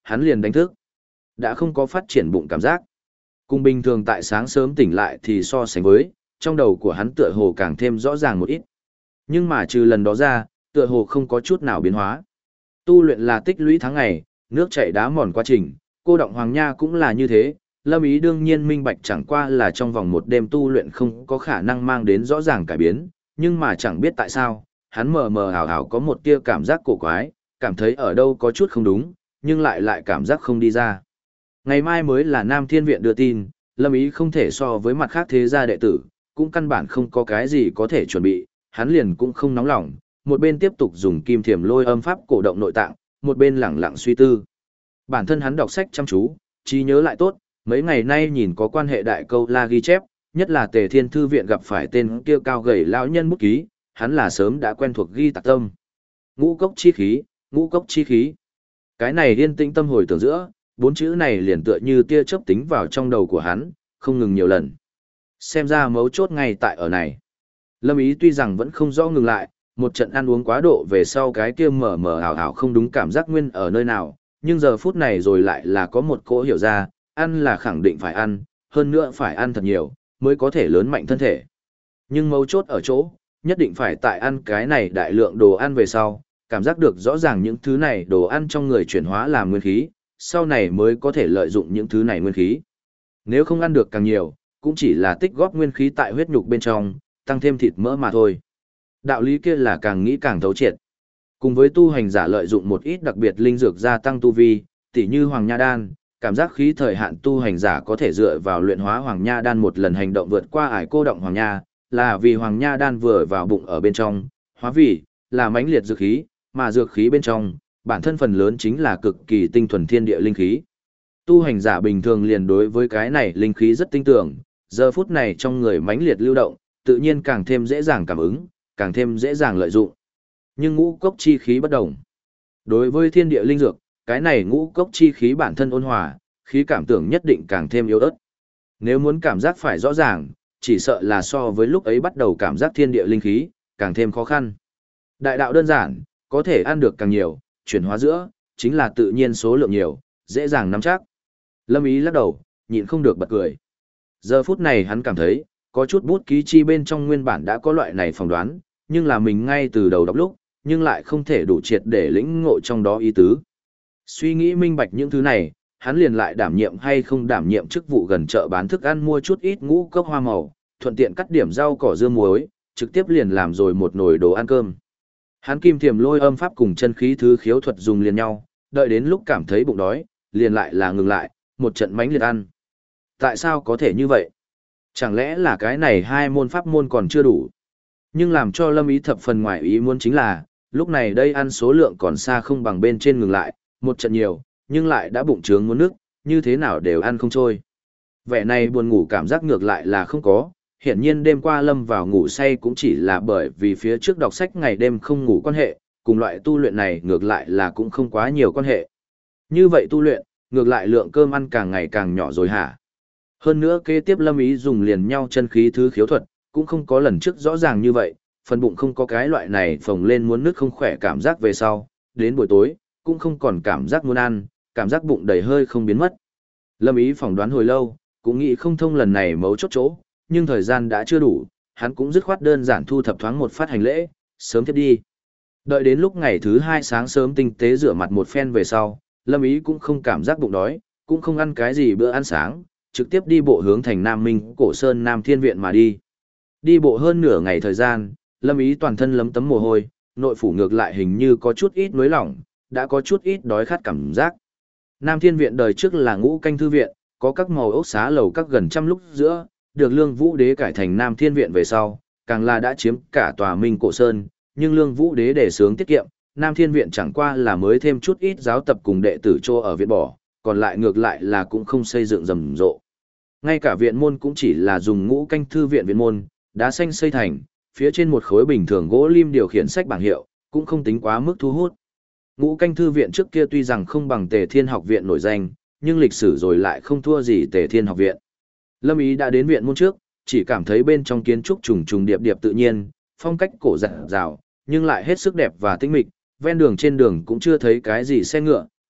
hắn liền đánh thức. Đã không có phát triển bụng cảm giác. Cùng bình thường tại sáng sớm tỉnh lại thì so sánh với, trong đầu của hắn tựa hồ càng thêm rõ ràng một ít. Nhưng mà trừ lần đó ra, tựa hồ không có chút nào biến hóa. Tu luyện là tích lũy tháng ngày, nước chảy đá mòn quá trình, cô động Hoàng Nha cũng là như thế. Lâm Ý đương nhiên minh bạch chẳng qua là trong vòng một đêm tu luyện không có khả năng mang đến rõ ràng cải biến, nhưng mà chẳng biết tại sao, hắn mờ mờ ảo ảo có một tia cảm giác cổ quái, cảm thấy ở đâu có chút không đúng, nhưng lại cảm giác không đi ra. Ngày mai mới là Nam Thiên Viện đưa tin, Lâm Ý không thể so với mặt khác thế gia đệ tử, cũng căn bản không có cái gì có thể chuẩn bị, hắn liền cũng không nóng lòng, một bên tiếp tục dùng kim thiểm lôi âm pháp cổ động nội tạng, một bên lẳng lặng suy tư. Bản thân hắn đọc sách chăm chú, trí nhớ lại tốt, mấy ngày nay nhìn có quan hệ đại câu la ghi chép, nhất là Tề Thiên Thư Viện gặp phải tên kia cao gầy lão nhân bút ký, hắn là sớm đã quen thuộc ghi tạc tâm. Ngũ cốc chi khí, ngũ cốc chi khí. Cái này yên tĩnh tâm hồi tưởng giữa, bốn chữ này liền tựa như tia chớp tính vào trong đầu của hắn, không ngừng nhiều lần. Xem ra mấu chốt ngay tại ở này. Lâm Ý tuy rằng vẫn không rõ ngừng lại, một trận ăn uống quá độ về sau cái kia mờ mờ ảo ảo không đúng cảm giác nguyên ở nơi nào, nhưng giờ phút này rồi lại là có một cỗ hiểu ra, ăn là khẳng định phải ăn, hơn nữa phải ăn thật nhiều, mới có thể lớn mạnh thân thể. Nhưng mấu chốt ở chỗ, nhất định phải tại ăn cái này đại lượng đồ ăn về sau, cảm giác được rõ ràng những thứ này đồ ăn trong người chuyển hóa làm nguyên khí, sau này mới có thể lợi dụng những thứ này nguyên khí. Nếu không ăn được càng nhiều, cũng chỉ là tích góp nguyên khí tại huyết nhục bên trong, tăng thêm thịt mỡ mà thôi. Đạo lý kia là càng nghĩ càng thấu triệt. Cùng với tu hành giả lợi dụng một ít đặc biệt linh dược gia tăng tu vi, tỉ như Hoàng Nha Đan, cảm giác khí thời hạn tu hành giả có thể dựa vào luyện hóa Hoàng Nha Đan một lần hành động vượt qua ải cô động Hoàng Nha, là vì Hoàng Nha Đan vừa vào bụng ở bên trong, hóa vì là mãnh liệt dược khí, mà dược khí bên trong, bản thân phần lớn chính là cực kỳ tinh thuần thiên địa linh khí. Tu hành giả bình thường liền đối với cái này linh khí rất tinh tưởng, giờ phút này trong người mãnh liệt lưu động, tự nhiên càng thêm dễ dàng cảm ứng, càng thêm dễ dàng lợi dụng. Nhưng ngũ cốc chi khí bất đồng. Đối với thiên địa linh dược, cái này ngũ cốc chi khí bản thân ôn hòa, khí cảm tưởng nhất định càng thêm yếu ớt. Nếu muốn cảm giác phải rõ ràng, chỉ sợ là so với lúc ấy bắt đầu cảm giác thiên địa linh khí, càng thêm khó khăn. Đại đạo đơn giản, có thể ăn được càng nhiều, chuyển hóa giữa, chính là tự nhiên số lượng nhiều, dễ dàng nắm chắc. Lâm Ý lắc đầu, nhịn không được bật cười. Giờ phút này hắn cảm thấy, có chút bút ký chi bên trong nguyên bản đã có loại này phỏng đoán, nhưng là mình ngay từ đầu đọc lúc, nhưng lại không thể đủ triệt để lĩnh ngộ trong đó ý tứ. Suy nghĩ minh bạch những thứ này, hắn liền lại đảm nhiệm hay không đảm nhiệm chức vụ gần chợ bán thức ăn mua chút ít ngũ cốc hoa màu, thuận tiện cắt điểm rau cỏ dưa muối, trực tiếp liền làm rồi một nồi đồ ăn cơm. Hắn kim thiềm lôi âm pháp cùng chân khí thứ khiếu thuật dùng liền nhau, đợi đến lúc cảm thấy bụng đói, liền lại là ngừng lại, một trận mánh liệt ăn. Tại sao có thể như vậy? Chẳng lẽ là cái này hai môn pháp môn còn chưa đủ? Nhưng làm cho Lâm Ý thập phần ngoài ý muốn chính là, lúc này đây ăn số lượng còn xa không bằng bên trên ngừng lại, một trận nhiều, nhưng lại đã bụng trướng muốn nước, như thế nào đều ăn không trôi. Vẻ này buồn ngủ cảm giác ngược lại là không có, hiển nhiên đêm qua Lâm vào ngủ say cũng chỉ là bởi vì phía trước đọc sách ngày đêm không ngủ quan hệ, cùng loại tu luyện này ngược lại là cũng không quá nhiều quan hệ. Như vậy tu luyện, ngược lại lượng cơm ăn càng ngày càng nhỏ rồi hả? Hơn nữa kế tiếp Lâm Ý dùng liền nhau chân khí thứ khiếu thuật, cũng không có lần trước rõ ràng như vậy, phần bụng không có cái loại này phồng lên muốn nước không khỏe cảm giác về sau, đến buổi tối, cũng không còn cảm giác muốn ăn, cảm giác bụng đầy hơi không biến mất. Lâm Ý phỏng đoán hồi lâu, cũng nghĩ không thông lần này mấu chốt chỗ, nhưng thời gian đã chưa đủ, hắn cũng dứt khoát đơn giản thu thập thoáng một phát hành lễ, sớm tiếp đi. Đợi đến lúc ngày thứ hai sáng sớm tinh tế rửa mặt một phen về sau, Lâm Ý cũng không cảm giác bụng đói, cũng không ăn cái gì bữa ăn sáng, trực tiếp đi bộ hướng thành Nam Minh, Cổ Sơn Nam Thiên Viện mà đi. Đi bộ hơn nửa ngày thời gian, Lâm Ý toàn thân lấm tấm mồ hôi, nội phủ ngược lại hình như có chút ít nới lỏng, đã có chút ít đói khát cảm giác. Nam Thiên Viện đời trước là ngũ canh thư viện, có các màu ốc xá lầu các gần trăm lúc giữa, được Lương Vũ Đế cải thành Nam Thiên Viện về sau, càng là đã chiếm cả tòa Minh Cổ Sơn, nhưng Lương Vũ Đế để sướng tiết kiệm, Nam Thiên Viện chẳng qua là mới thêm chút ít giáo tập cùng đệ tử cho ở viện bỏ, còn lại ngược lại là cũng không xây dựng rầm rộ. Ngay cả viện môn cũng chỉ là dùng ngũ canh thư viện viện môn, đá xanh xây thành, phía trên một khối bình thường gỗ lim điều khiển sách bảng hiệu, cũng không tính quá mức thu hút. Ngũ canh thư viện trước kia tuy rằng không bằng Tề Thiên học viện nổi danh, nhưng lịch sử rồi lại không thua gì Tề Thiên học viện. Lâm Ý đã đến viện môn trước, chỉ cảm thấy bên trong kiến trúc trùng trùng điệp điệp tự nhiên, phong cách cổ dặn dào, nhưng lại hết sức đẹp và tinh mịch, ven đường trên đường cũng chưa thấy cái gì xe ngựa,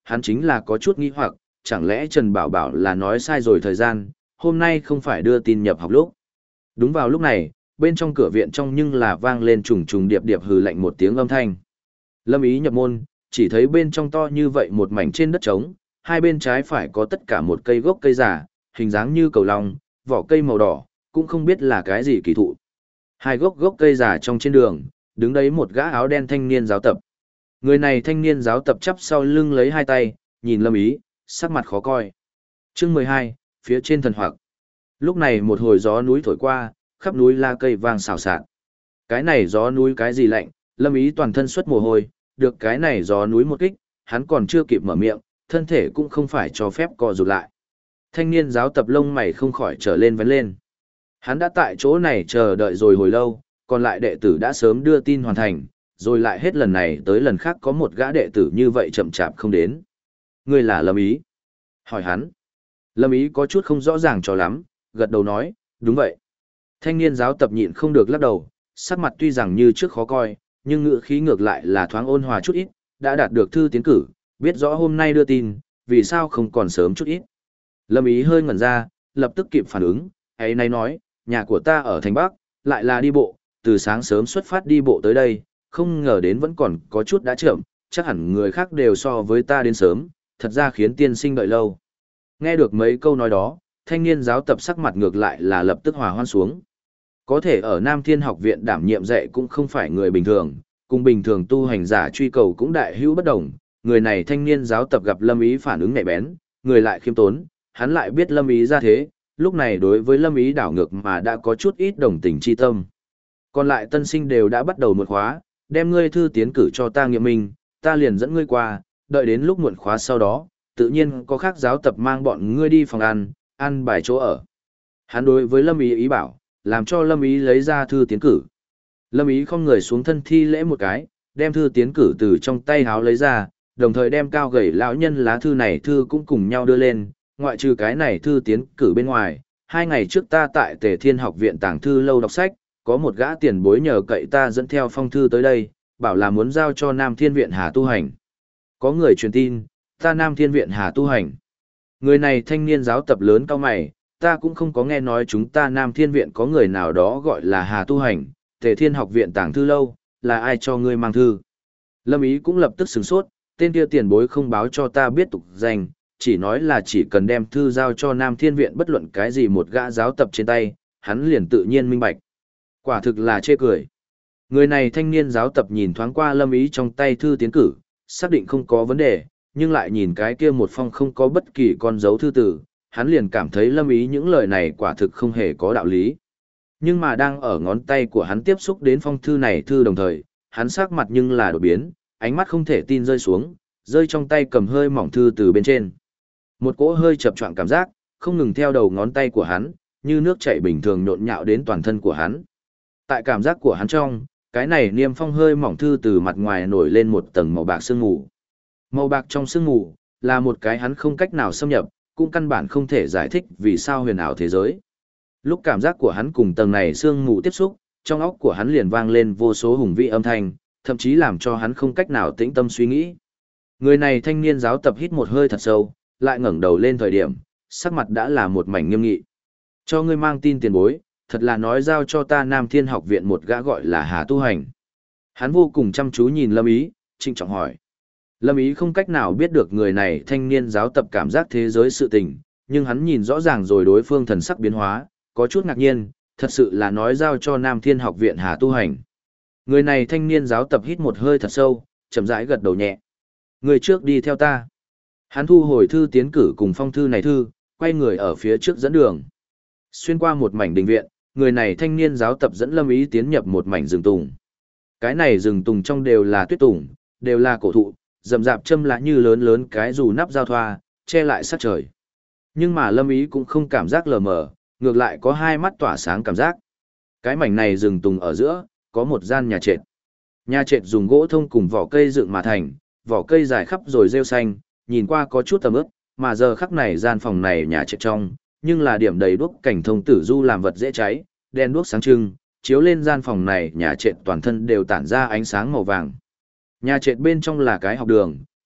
hắn chính là có chút nghi hoặc, chẳng lẽ Trần Bảo Bảo là nói sai rồi thời gian, hôm nay không phải đưa tin nhập học lúc. Đúng vào lúc này, bên trong cửa viện trong nhưng là vang lên trùng trùng điệp điệp hừ lạnh một tiếng âm thanh. Lâm Ý nhập môn, chỉ thấy bên trong to như vậy một mảnh trên đất trống, hai bên trái phải có tất cả một cây gốc cây già, hình dáng như cầu long, vỏ cây màu đỏ, cũng không biết là cái gì kỳ thụ. Hai gốc cây già trong trên đường, đứng đấy một gã áo đen thanh niên giáo tập. Người này thanh niên giáo tập chắp sau lưng lấy hai tay, nhìn Lâm Ý, sắc mặt khó coi. Chương 12, phía trên thần hoặc. Lúc này một hồi gió núi thổi qua, khắp núi la cây vang xào xạc. Cái này gió núi cái gì lạnh, Lâm Ý toàn thân xuất mồ hôi, được cái này gió núi một kích, hắn còn chưa kịp mở miệng, thân thể cũng không phải cho phép co rụt lại. Thanh niên giáo tập lông mày không khỏi trở lên vấn lên. Hắn đã tại chỗ này chờ đợi rồi hồi lâu, còn lại đệ tử đã sớm đưa tin hoàn thành, rồi lại hết lần này tới lần khác có một gã đệ tử như vậy chậm chạp không đến. Ngươi là Lâm Ý? Hỏi hắn. Lâm Ý có chút không rõ ràng cho lắm, gật đầu nói, đúng vậy. Thanh niên giáo tập nhịn không được lắc đầu, sắc mặt tuy rằng như trước khó coi, nhưng ngữ khí ngược lại là thoáng ôn hòa chút ít, đã đạt được thư tiến cử, biết rõ hôm nay đưa tin, vì sao không còn sớm chút ít. Lâm Ý hơi ngẩn ra, lập tức kịp phản ứng, ấy nay nói, nhà của ta ở thành Bắc, lại là đi bộ, từ sáng sớm xuất phát đi bộ tới đây, không ngờ đến vẫn còn có chút đã chậm, chắc hẳn người khác đều so với ta đến sớm, thật ra khiến tiên sinh đợi lâu. Nghe được mấy câu nói đó, thanh niên giáo tập sắc mặt ngược lại là lập tức hòa hoan xuống. Có thể ở Nam Thiên học viện đảm nhiệm dạy cũng không phải người bình thường, cùng bình thường tu hành giả truy cầu cũng đại hữu bất đồng. Người này thanh niên giáo tập gặp Lâm Ý phản ứng nhạy bén, người lại khiêm tốn, hắn lại biết Lâm Ý ra thế, lúc này đối với Lâm Ý đảo ngược mà đã có chút ít đồng tình chi tâm. Còn lại tân sinh đều đã bắt đầu một khóa, đem ngươi thư tiến cử cho ta nghiệm minh, ta liền dẫn ngươi qua, đợi đến lúc muộn khóa sau đó, tự nhiên có khác giáo tập mang bọn ngươi đi phòng ăn bài chỗ ở. Hắn đối với Lâm Ý ý bảo, làm cho Lâm Ý lấy ra thư tiến cử. Lâm Ý không người xuống thân thi lễ một cái, đem thư tiến cử từ trong tay háo lấy ra, đồng thời đem cao gầy lão nhân lá thư này thư cũng cùng nhau đưa lên, ngoại trừ cái này thư tiến cử bên ngoài. 2 ngày trước ta tại Tề Thiên học viện tàng thư lâu đọc sách, có một gã tiền bối nhờ cậy ta dẫn theo phong thư tới đây, bảo là muốn giao cho Nam Thiên viện Hà tu hành. Có người truyền tin, ta Nam Thiên viện Hà tu hành. Người này thanh niên giáo tập lớn cao mày, ta cũng không có nghe nói chúng ta Nam Thiên viện có người nào đó gọi là Hà tu hành, Tề Thiên học viện tàng thư lâu, là ai cho ngươi mang thư. Lâm Ý cũng lập tức sửng sốt, tên kia tiền bối không báo cho ta biết tục danh, chỉ nói là chỉ cần đem thư giao cho Nam Thiên viện bất luận cái gì một gã giáo tập trên tay, hắn liền tự nhiên minh bạch. Quả thực là chê cười. Người này thanh niên giáo tập nhìn thoáng qua Lâm Ý trong tay thư tiến cử, xác định không có vấn đề, nhưng lại nhìn cái kia một phong không có bất kỳ con dấu thư tử, hắn liền cảm thấy Lâm Ý những lời này quả thực không hề có đạo lý. Nhưng mà đang ở ngón tay của hắn tiếp xúc đến phong thư này thư đồng thời, hắn sắc mặt nhưng là đổi biến, ánh mắt không thể tin rơi xuống, rơi trong tay cầm hơi mỏng thư từ bên trên. Một cỗ hơi chập choạng cảm giác, không ngừng theo đầu ngón tay của hắn, như nước chảy bình thường nhộn nhạo đến toàn thân của hắn. Tại cảm giác của hắn trong, cái này niêm phong hơi mỏng thư từ mặt ngoài nổi lên một tầng màu bạc sương mù. Màu bạc trong sương mù, là một cái hắn không cách nào xâm nhập, cũng căn bản không thể giải thích vì sao huyền ảo thế giới. Lúc cảm giác của hắn cùng tầng này sương mù tiếp xúc, trong óc của hắn liền vang lên vô số hùng vĩ âm thanh, thậm chí làm cho hắn không cách nào tĩnh tâm suy nghĩ. Người này thanh niên giáo tập hít một hơi thật sâu, lại ngẩng đầu lên thời điểm, sắc mặt đã là một mảnh nghiêm nghị. Cho ngươi mang tin tiền bối, thật là nói giao cho ta Nam Thiên học viện một gã gọi là Hà tu hành. Hắn vô cùng chăm chú nhìn Lâm Ý, trịnh trọng hỏi. Lâm Ý không cách nào biết được người này thanh niên giáo tập cảm giác thế giới sự tình, nhưng hắn nhìn rõ ràng rồi đối phương thần sắc biến hóa, có chút ngạc nhiên, thật sự là nói giao cho Nam Thiên học viện Hà tu hành. Người này thanh niên giáo tập hít một hơi thật sâu, chậm rãi gật đầu nhẹ. Người trước đi theo ta. Hắn thu hồi thư tiến cử cùng phong thư này thư, quay người ở phía trước dẫn đường. Xuyên qua một mảnh đình viện, người này thanh niên giáo tập dẫn Lâm Ý tiến nhập một mảnh rừng tùng. Cái này rừng tùng trong đều là tuyết tùng, đều là cổ thụ, rậm rạp châm lá như lớn lớn cái dù nắp giao thoa, che lại sát trời. Nhưng mà Lâm Ý cũng không cảm giác lờ mờ, ngược lại có hai mắt tỏa sáng cảm giác. Cái mảnh này rừng tùng ở giữa, có một gian nhà trệt. Nhà trệt dùng gỗ thông cùng vỏ cây dựng mà thành, vỏ cây dài khắp rồi rêu xanh, nhìn qua có chút tầm ướp, mà giờ khắc này gian phòng này nhà trệt trong, nhưng là điểm đầy đuốc cảnh thông tử du làm vật dễ cháy, đèn đuốc sáng trưng, chiếu lên gian phòng này nhà trệt toàn thân đều tản ra ánh sáng màu vàng. Nhà trệt bên trong là cái học đường,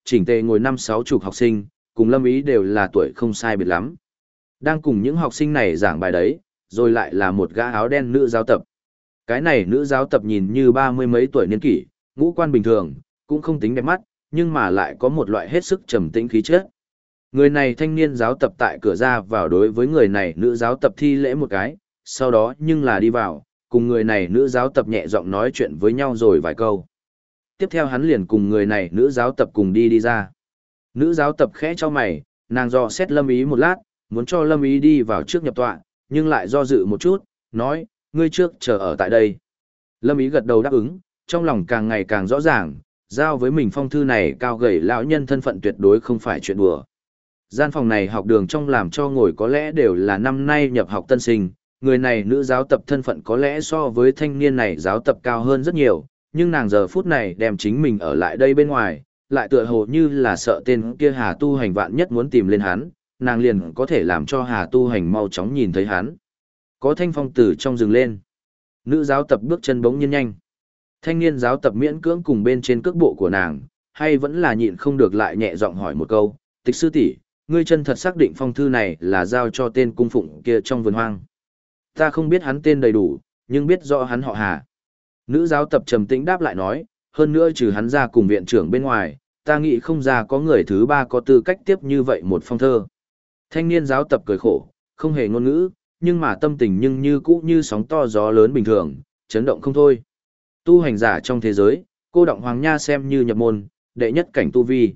chỉnh tề ngồi 5-6 chục học sinh, cùng Lâm Ý đều là tuổi không sai biệt lắm. Đang cùng những học sinh này giảng bài đấy, rồi lại là một gã áo đen nữ giáo tập. Cái này nữ giáo tập nhìn như 30 mấy tuổi niên kỷ, ngũ quan bình thường, cũng không tính đẹp mắt, nhưng mà lại có một loại hết sức trầm tĩnh khí chất. Người này thanh niên giáo tập tại cửa ra vào đối với người này nữ giáo tập thi lễ một cái, sau đó nhưng là đi vào, cùng người này nữ giáo tập nhẹ giọng nói chuyện với nhau rồi vài câu. Tiếp theo hắn liền cùng người này nữ giáo tập cùng đi ra. Nữ giáo tập khẽ cho mày, nàng dò xét Lâm Ý một lát, muốn cho Lâm Ý đi vào trước nhập tọa, nhưng lại do dự một chút, nói, ngươi trước chờ ở tại đây. Lâm Ý gật đầu đáp ứng, trong lòng càng ngày càng rõ ràng, giao với mình phong thư này cao gầy lão nhân thân phận tuyệt đối không phải chuyện đùa. Gian phòng này học đường trong làm cho ngồi có lẽ đều là năm nay nhập học tân sinh, người này nữ giáo tập thân phận có lẽ so với thanh niên này giáo tập cao hơn rất nhiều, nhưng nàng giờ phút này đem chính mình ở lại đây bên ngoài, lại tựa hồ như là sợ tên kia Hà Tu Hành vạn nhất muốn tìm lên hắn, nàng liền có thể làm cho Hà Tu Hành mau chóng nhìn thấy hắn. Có thanh phong từ trong rừng lên. Nữ giáo tập bước chân bỗng nhiên nhanh. Thanh niên giáo tập miễn cưỡng cùng bên trên cước bộ của nàng, hay vẫn là nhịn không được lại nhẹ giọng hỏi một câu, tịch sư tỷ, ngươi chân thật xác định phong thư này là giao cho tên cung phụng kia trong vườn hoang. Ta không biết hắn tên đầy đủ, nhưng biết rõ hắn họ Hà. Nữ giáo tập trầm tĩnh đáp lại nói, hơn nữa trừ hắn ra cùng viện trưởng bên ngoài, ta nghĩ không ra có người thứ ba có tư cách tiếp như vậy một phong thơ. Thanh niên giáo tập cười khổ, không hề ngôn ngữ, nhưng mà tâm tình nhưng như cũ như sóng to gió lớn bình thường, chấn động không thôi. Tu hành giả trong thế giới, cô động Hoàng Nha xem như nhập môn, đệ nhất cảnh tu vi.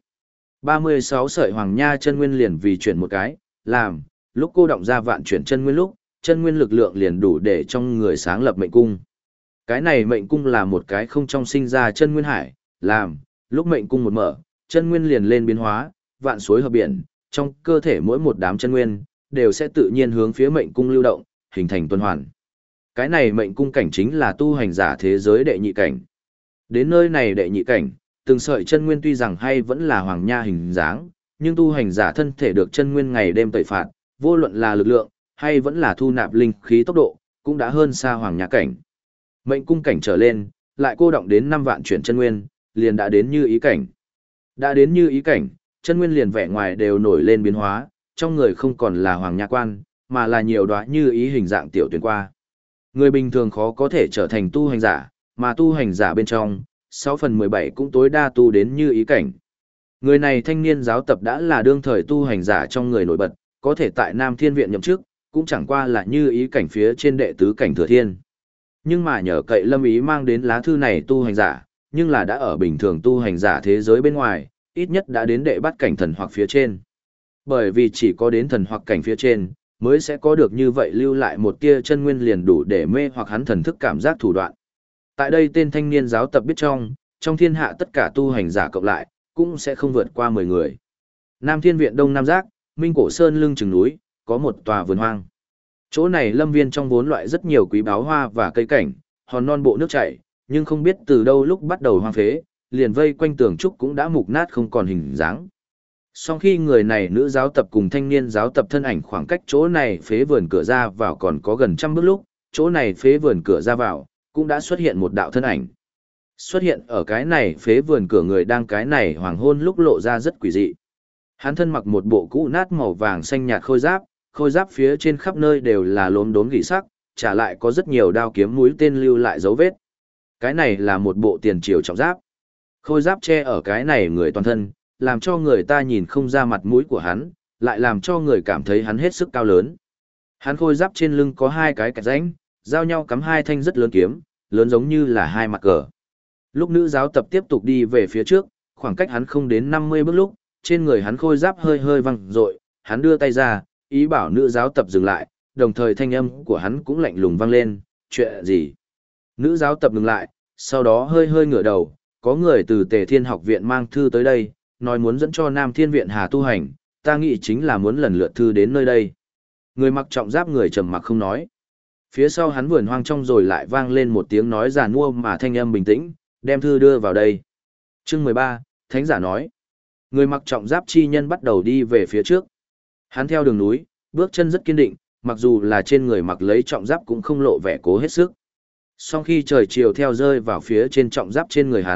36 sợi Hoàng Nha chân nguyên liền vì chuyển một cái, làm, lúc cô động ra vạn chuyển chân nguyên lúc, chân nguyên lực lượng liền đủ để trong người sáng lập mệnh cung. Cái này mệnh cung là một cái không trong sinh ra chân nguyên hải, làm, lúc mệnh cung một mở, chân nguyên liền lên biến hóa, vạn suối hợp biển, trong cơ thể mỗi một đám chân nguyên, đều sẽ tự nhiên hướng phía mệnh cung lưu động, hình thành tuần hoàn. Cái này mệnh cung cảnh chính là tu hành giả thế giới đệ nhị cảnh. Đến nơi này đệ nhị cảnh, từng sợi chân nguyên tuy rằng hay vẫn là Hoàng Nha hình dáng, nhưng tu hành giả thân thể được chân nguyên ngày đêm tẩy phạt, vô luận là lực lượng, hay vẫn là thu nạp linh khí tốc độ, cũng đã hơn xa Hoàng Nha cảnh. Mệnh cung cảnh trở lên, lại cô động đến 5 vạn chuyển chân nguyên, liền đã đến như ý cảnh. Đã đến như ý cảnh, chân nguyên liền vẻ ngoài đều nổi lên biến hóa, trong người không còn là Hoàng Nha quan, mà là nhiều đóa như ý hình dạng tiểu tuyển qua. Người bình thường khó có thể trở thành tu hành giả, mà tu hành giả bên trong, 6/17 cũng tối đa tu đến như ý cảnh. Người này thanh niên giáo tập đã là đương thời tu hành giả trong người nổi bật, có thể tại Nam Thiên Viện nhậm chức, cũng chẳng qua là như ý cảnh phía trên đệ tứ cảnh thừa thiên. Nhưng mà nhờ cậy Lâm Ý mang đến lá thư này tu hành giả, nhưng là đã ở bình thường tu hành giả thế giới bên ngoài, ít nhất đã đến đệ bát cảnh thần hoặc phía trên. Bởi vì chỉ có đến thần hoặc cảnh phía trên, mới sẽ có được như vậy lưu lại một tia chân nguyên liền đủ để mê hoặc hắn thần thức cảm giác thủ đoạn. Tại đây tên thanh niên giáo tập biết trong thiên hạ tất cả tu hành giả cộng lại, cũng sẽ không vượt qua 10 người. Nam Thiên Viện Đông Nam Giác, Minh Cổ Sơn lưng chừng núi, có một tòa vườn hoang. Chỗ này lâm viên trong vốn loại rất nhiều quý báu hoa và cây cảnh, hòn non bộ nước chảy, nhưng không biết từ đâu lúc bắt đầu hoang phế, liền vây quanh tường trúc cũng đã mục nát không còn hình dáng. Sau khi người này nữ giáo tập cùng thanh niên giáo tập thân ảnh khoảng cách chỗ này phế vườn cửa ra vào còn có gần 100 bước lúc, chỗ này phế vườn cửa ra vào, cũng đã xuất hiện một đạo thân ảnh. Xuất hiện ở cái này phế vườn cửa người đang cái này hoàng hôn lúc lộ ra rất quỷ dị. Hắn thân mặc một bộ cũ nát màu vàng xanh nhạt khôi giáp phía trên khắp nơi đều là lốm đốm gỉ sắc, trả lại có rất nhiều đao kiếm mũi tên lưu lại dấu vết. Cái này là một bộ tiền triều trọng giáp. Khôi giáp che ở cái này người toàn thân, làm cho người ta nhìn không ra mặt mũi của hắn, lại làm cho người cảm thấy hắn hết sức cao lớn. Hắn khôi giáp trên lưng có 2 cái kẹt rãnh, giao nhau cắm 2 thanh rất lớn kiếm, lớn giống như là 2 mặt cờ. Lúc nữ giáo tập tiếp tục đi về phía trước, khoảng cách hắn không đến 50 bước lúc, trên người hắn khôi giáp hơi hơi văng rội, hắn đưa tay ra, ý bảo nữ giáo tập dừng lại, đồng thời thanh âm của hắn cũng lạnh lùng vang lên, chuyện gì? Nữ giáo tập ngừng lại, sau đó hơi hơi ngửa đầu, có người từ Tề Thiên học viện mang thư tới đây, nói muốn dẫn cho Nam Thiên Viện Hà tu hành, ta nghĩ chính là muốn lần lượt thư đến nơi đây. Người mặc trọng giáp người trầm mặc không nói. Phía sau hắn vườn hoang trong rồi lại vang lên một tiếng nói giàn mua mà thanh âm bình tĩnh, đem thư đưa vào đây. Chương 13, Thánh giả nói. Người mặc trọng giáp chi nhân bắt đầu đi về phía trước. Hắn theo đường núi, bước chân rất kiên định, mặc dù là trên người mặc lấy trọng giáp cũng không lộ vẻ cố hết sức. Sau khi trời chiều theo rơi vào phía trên trọng giáp trên người hắn,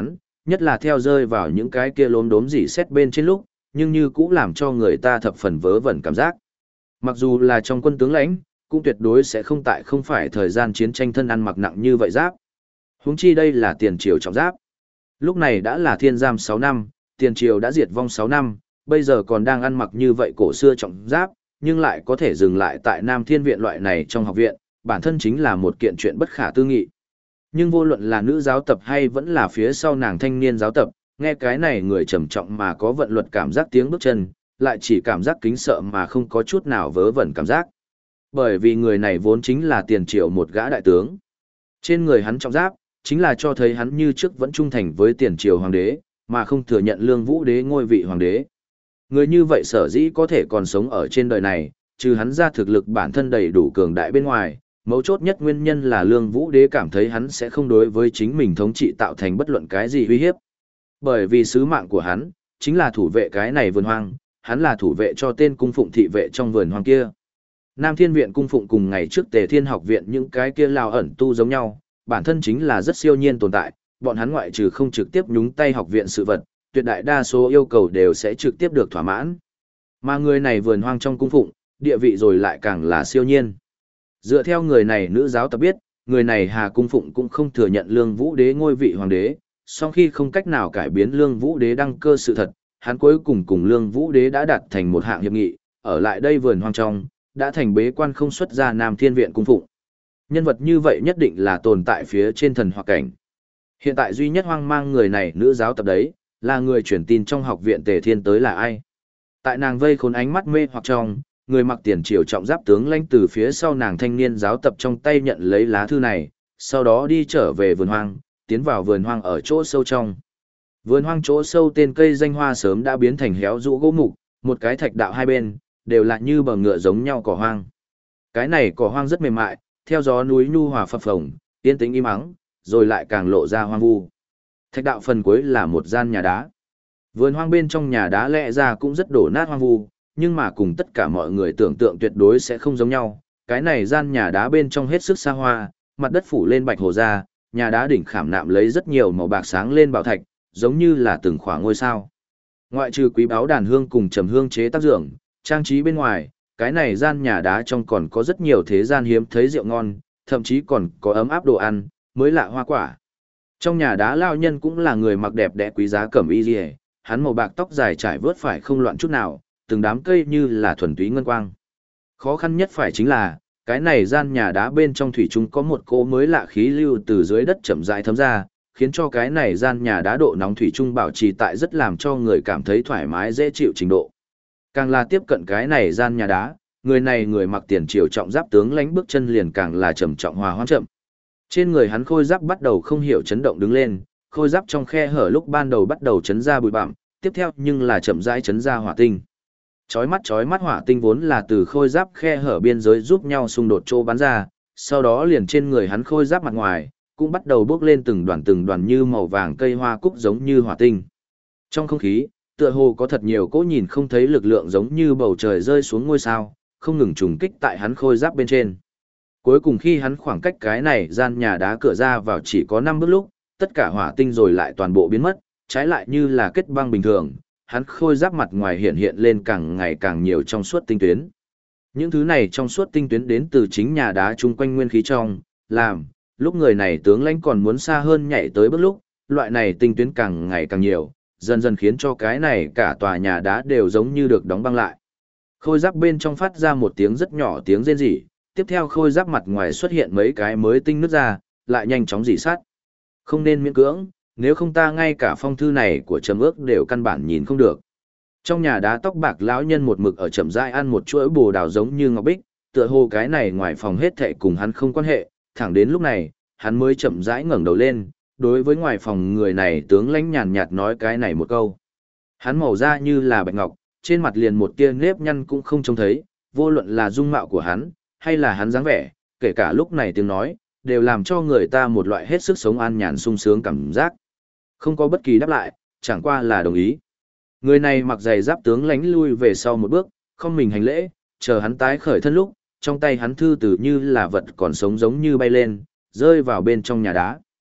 Nhất là theo rơi vào những cái kia lốm đốm rỉ sét bên trên lúc, nhưng như cũng làm cho người ta thập phần vớ vẩn cảm giác. Mặc dù là trong quân tướng lãnh, cũng tuyệt đối sẽ không phải thời gian chiến tranh thân ăn mặc nặng như vậy giáp. Huống chi đây là tiền triều trọng giáp. Lúc này đã là thiên giam 6 năm, tiền triều đã diệt vong 6 năm, bây giờ còn đang ăn mặc như vậy cổ xưa trọng giáp, nhưng lại có thể dừng lại tại Nam Thiên Viện loại này trong học viện, bản thân chính là một kiện chuyện bất khả tư nghị. Nhưng vô luận là nữ giáo tập hay vẫn là phía sau nàng thanh niên giáo tập, nghe cái này người trầm trọng mà có vận luật cảm giác tiếng bước chân, lại chỉ cảm giác kính sợ mà không có chút nào vớ vẩn cảm giác. Bởi vì người này vốn chính là tiền triệu một gã đại tướng. Trên người hắn trọng giáp, chính là cho thấy hắn như trước vẫn trung thành với tiền triều hoàng đế, mà không thừa nhận Lương Vũ đế ngôi vị hoàng đế. Người như vậy sở dĩ có thể còn sống ở trên đời này, trừ hắn ra thực lực bản thân đầy đủ cường đại bên ngoài, mấu chốt nhất nguyên nhân là Lương Vũ đế cảm thấy hắn sẽ không đối với chính mình thống trị tạo thành bất luận cái gì uy hiếp. Bởi vì sứ mạng của hắn, chính là thủ vệ cái này vườn hoang, hắn là thủ vệ cho tên cung phụng thị vệ trong vườn hoang kia. Nam Thiên Viện cung phụng cùng ngày trước Tề Thiên học viện những cái kia lao ẩn tu giống nhau, bản thân chính là rất siêu nhiên tồn tại, bọn hắn ngoại trừ không trực tiếp nhúng tay học viện sự vật, tuyệt đại đa số yêu cầu đều sẽ trực tiếp được thỏa mãn. Mà người này vườn hoang trong cung phụng, địa vị rồi lại càng là siêu nhiên. Dựa theo người này nữ giáo tập biết, người này Hà cung phụng cũng không thừa nhận Lương Vũ đế ngôi vị hoàng đế, song khi không cách nào cải biến Lương Vũ đế đăng cơ sự thật, hắn cuối cùng Lương Vũ đế đã đạt thành một hạng hiệp nghị, ở lại đây vườn hoang trong, đã thành bế quan không xuất ra Nam Thiên Viện cung phụng. Nhân vật như vậy nhất định là tồn tại phía trên thần hoặc cảnh. Hiện tại duy nhất hoang mang người này nữ giáo tập đấy, là người truyền tin trong học viện Tề Thiên tới là ai. Tại nàng vây khốn ánh mắt mê hoặc trong, người mặc tiền triều trọng giáp tướng lãnh từ phía sau nàng thanh niên giáo tập trong tay nhận lấy lá thư này, sau đó đi trở về vườn hoang, tiến vào vườn hoang ở chỗ sâu trong. Vườn hoang chỗ sâu tên cây danh hoa sớm đã biến thành héo rũ gỗ mục, một cái thạch đạo hai bên, đều là như bờ ngựa giống nhau cỏ hoang. Cái này cỏ hoang rất mềm mại, theo gió núi nhu hòa phập phồng, yên tĩnh im ắng, rồi lại càng lộ ra hoang vu. Thạch đạo phần cuối là một gian nhà đá. Vườn hoang bên trong nhà đá lẽ ra cũng rất đổ nát hoang vu, nhưng mà cùng tất cả mọi người tưởng tượng tuyệt đối sẽ không giống nhau. Cái này gian nhà đá bên trong hết sức xa hoa, mặt đất phủ lên bạch hồ ra, nhà đá đỉnh khảm nạm lấy rất nhiều màu bạc sáng lên bảo thạch, giống như là từng khoảng ngôi sao. Ngoại trừ quý báu đàn hương cùng trầm hương chế tác dưỡng, trang trí bên ngoài, cái này gian nhà đá trong còn có rất nhiều thế gian hiếm thấy rượu ngon, thậm chí còn có ấm áp đồ ăn, mới lạ hoa quả. Trong nhà đá lao nhân cũng là người mặc đẹp đẽ quý giá cẩm y liề, hắn màu bạc tóc dài trải vớt phải không loạn chút nào, từng đám cây như là thuần túy ngân quang. Khó khăn nhất phải chính là, cái này gian nhà đá bên trong thủy chung có một cỗ mới lạ khí lưu từ dưới đất chậm rãi thấm ra, khiến cho cái này gian nhà đá độ nóng thủy chung bảo trì tại rất làm cho người cảm thấy thoải mái dễ chịu trình độ. Càng là tiếp cận cái này gian nhà đá, người này người mặc tiền triều trọng giáp tướng lãnh bước chân liền càng là trầm trọng hòa hoãn chậm. Trên người hắn khôi giáp bắt đầu không hiểu chấn động đứng lên, khôi giáp trong khe hở lúc ban đầu bắt đầu chấn ra bụi bặm, tiếp theo nhưng là chậm rãi chấn ra hỏa tinh. Chói mắt hỏa tinh vốn là từ khôi giáp khe hở biên giới giúp nhau xung đột chỗ bắn ra, sau đó liền trên người hắn khôi giáp mặt ngoài, cũng bắt đầu bốc lên từng đoàn như màu vàng cây hoa cúc giống như hỏa tinh. Trong không khí, tựa hồ có thật nhiều cỗ nhìn không thấy lực lượng giống như bầu trời rơi xuống ngôi sao, không ngừng trùng kích tại hắn khôi giáp bên trên. Cuối cùng khi hắn khoảng cách cái này gian nhà đá cửa ra vào chỉ có 5 bước lúc, tất cả hỏa tinh rồi lại toàn bộ biến mất, trái lại như là kết băng bình thường, hắn khôi giáp mặt ngoài hiện lên càng ngày càng nhiều trong suốt tinh tuyến. Những thứ này trong suốt tinh tuyến đến từ chính nhà đá chung quanh nguyên khí trong, làm, lúc người này tướng lãnh còn muốn xa hơn nhảy tới bước lúc, loại này tinh tuyến càng ngày càng nhiều, dần dần khiến cho cái này cả tòa nhà đá đều giống như được đóng băng lại. Khôi giáp bên trong phát ra một tiếng rất nhỏ tiếng rên rỉ, tiếp theo khôi giáp mặt ngoài xuất hiện mấy cái mới tinh nứt ra, lại nhanh chóng rỉ sát. Không nên miễn cưỡng, nếu không ta ngay cả phong thư này của Trầm Ước đều căn bản nhìn không được. Trong nhà đá tóc bạc lão nhân một mực ở chậm rãi ăn một chuỗi bồ đào giống như ngọc bích, tựa hồ cái này ngoài phòng hết thảy cùng hắn không quan hệ, thẳng đến lúc này, hắn mới chậm rãi ngẩng đầu lên, đối với ngoài phòng người này tướng lãnh nhàn nhạt nói cái này một câu. Hắn màu da như là bạch ngọc, trên mặt liền một tia nếp nhăn cũng không trông thấy, vô luận là dung mạo của hắn, hay là hắn dáng vẻ, kể cả lúc này tiếng nói, đều làm cho người ta một loại hết sức sống an nhàn sung sướng cảm giác. Không có bất kỳ đáp lại, chẳng qua là đồng ý. Người này mặc giày giáp tướng lãnh lui về sau một bước, không mình hành lễ, chờ hắn tái khởi thân lúc, trong tay hắn thư từ như là vật còn sống giống như bay lên, rơi vào bên trong nhà đá.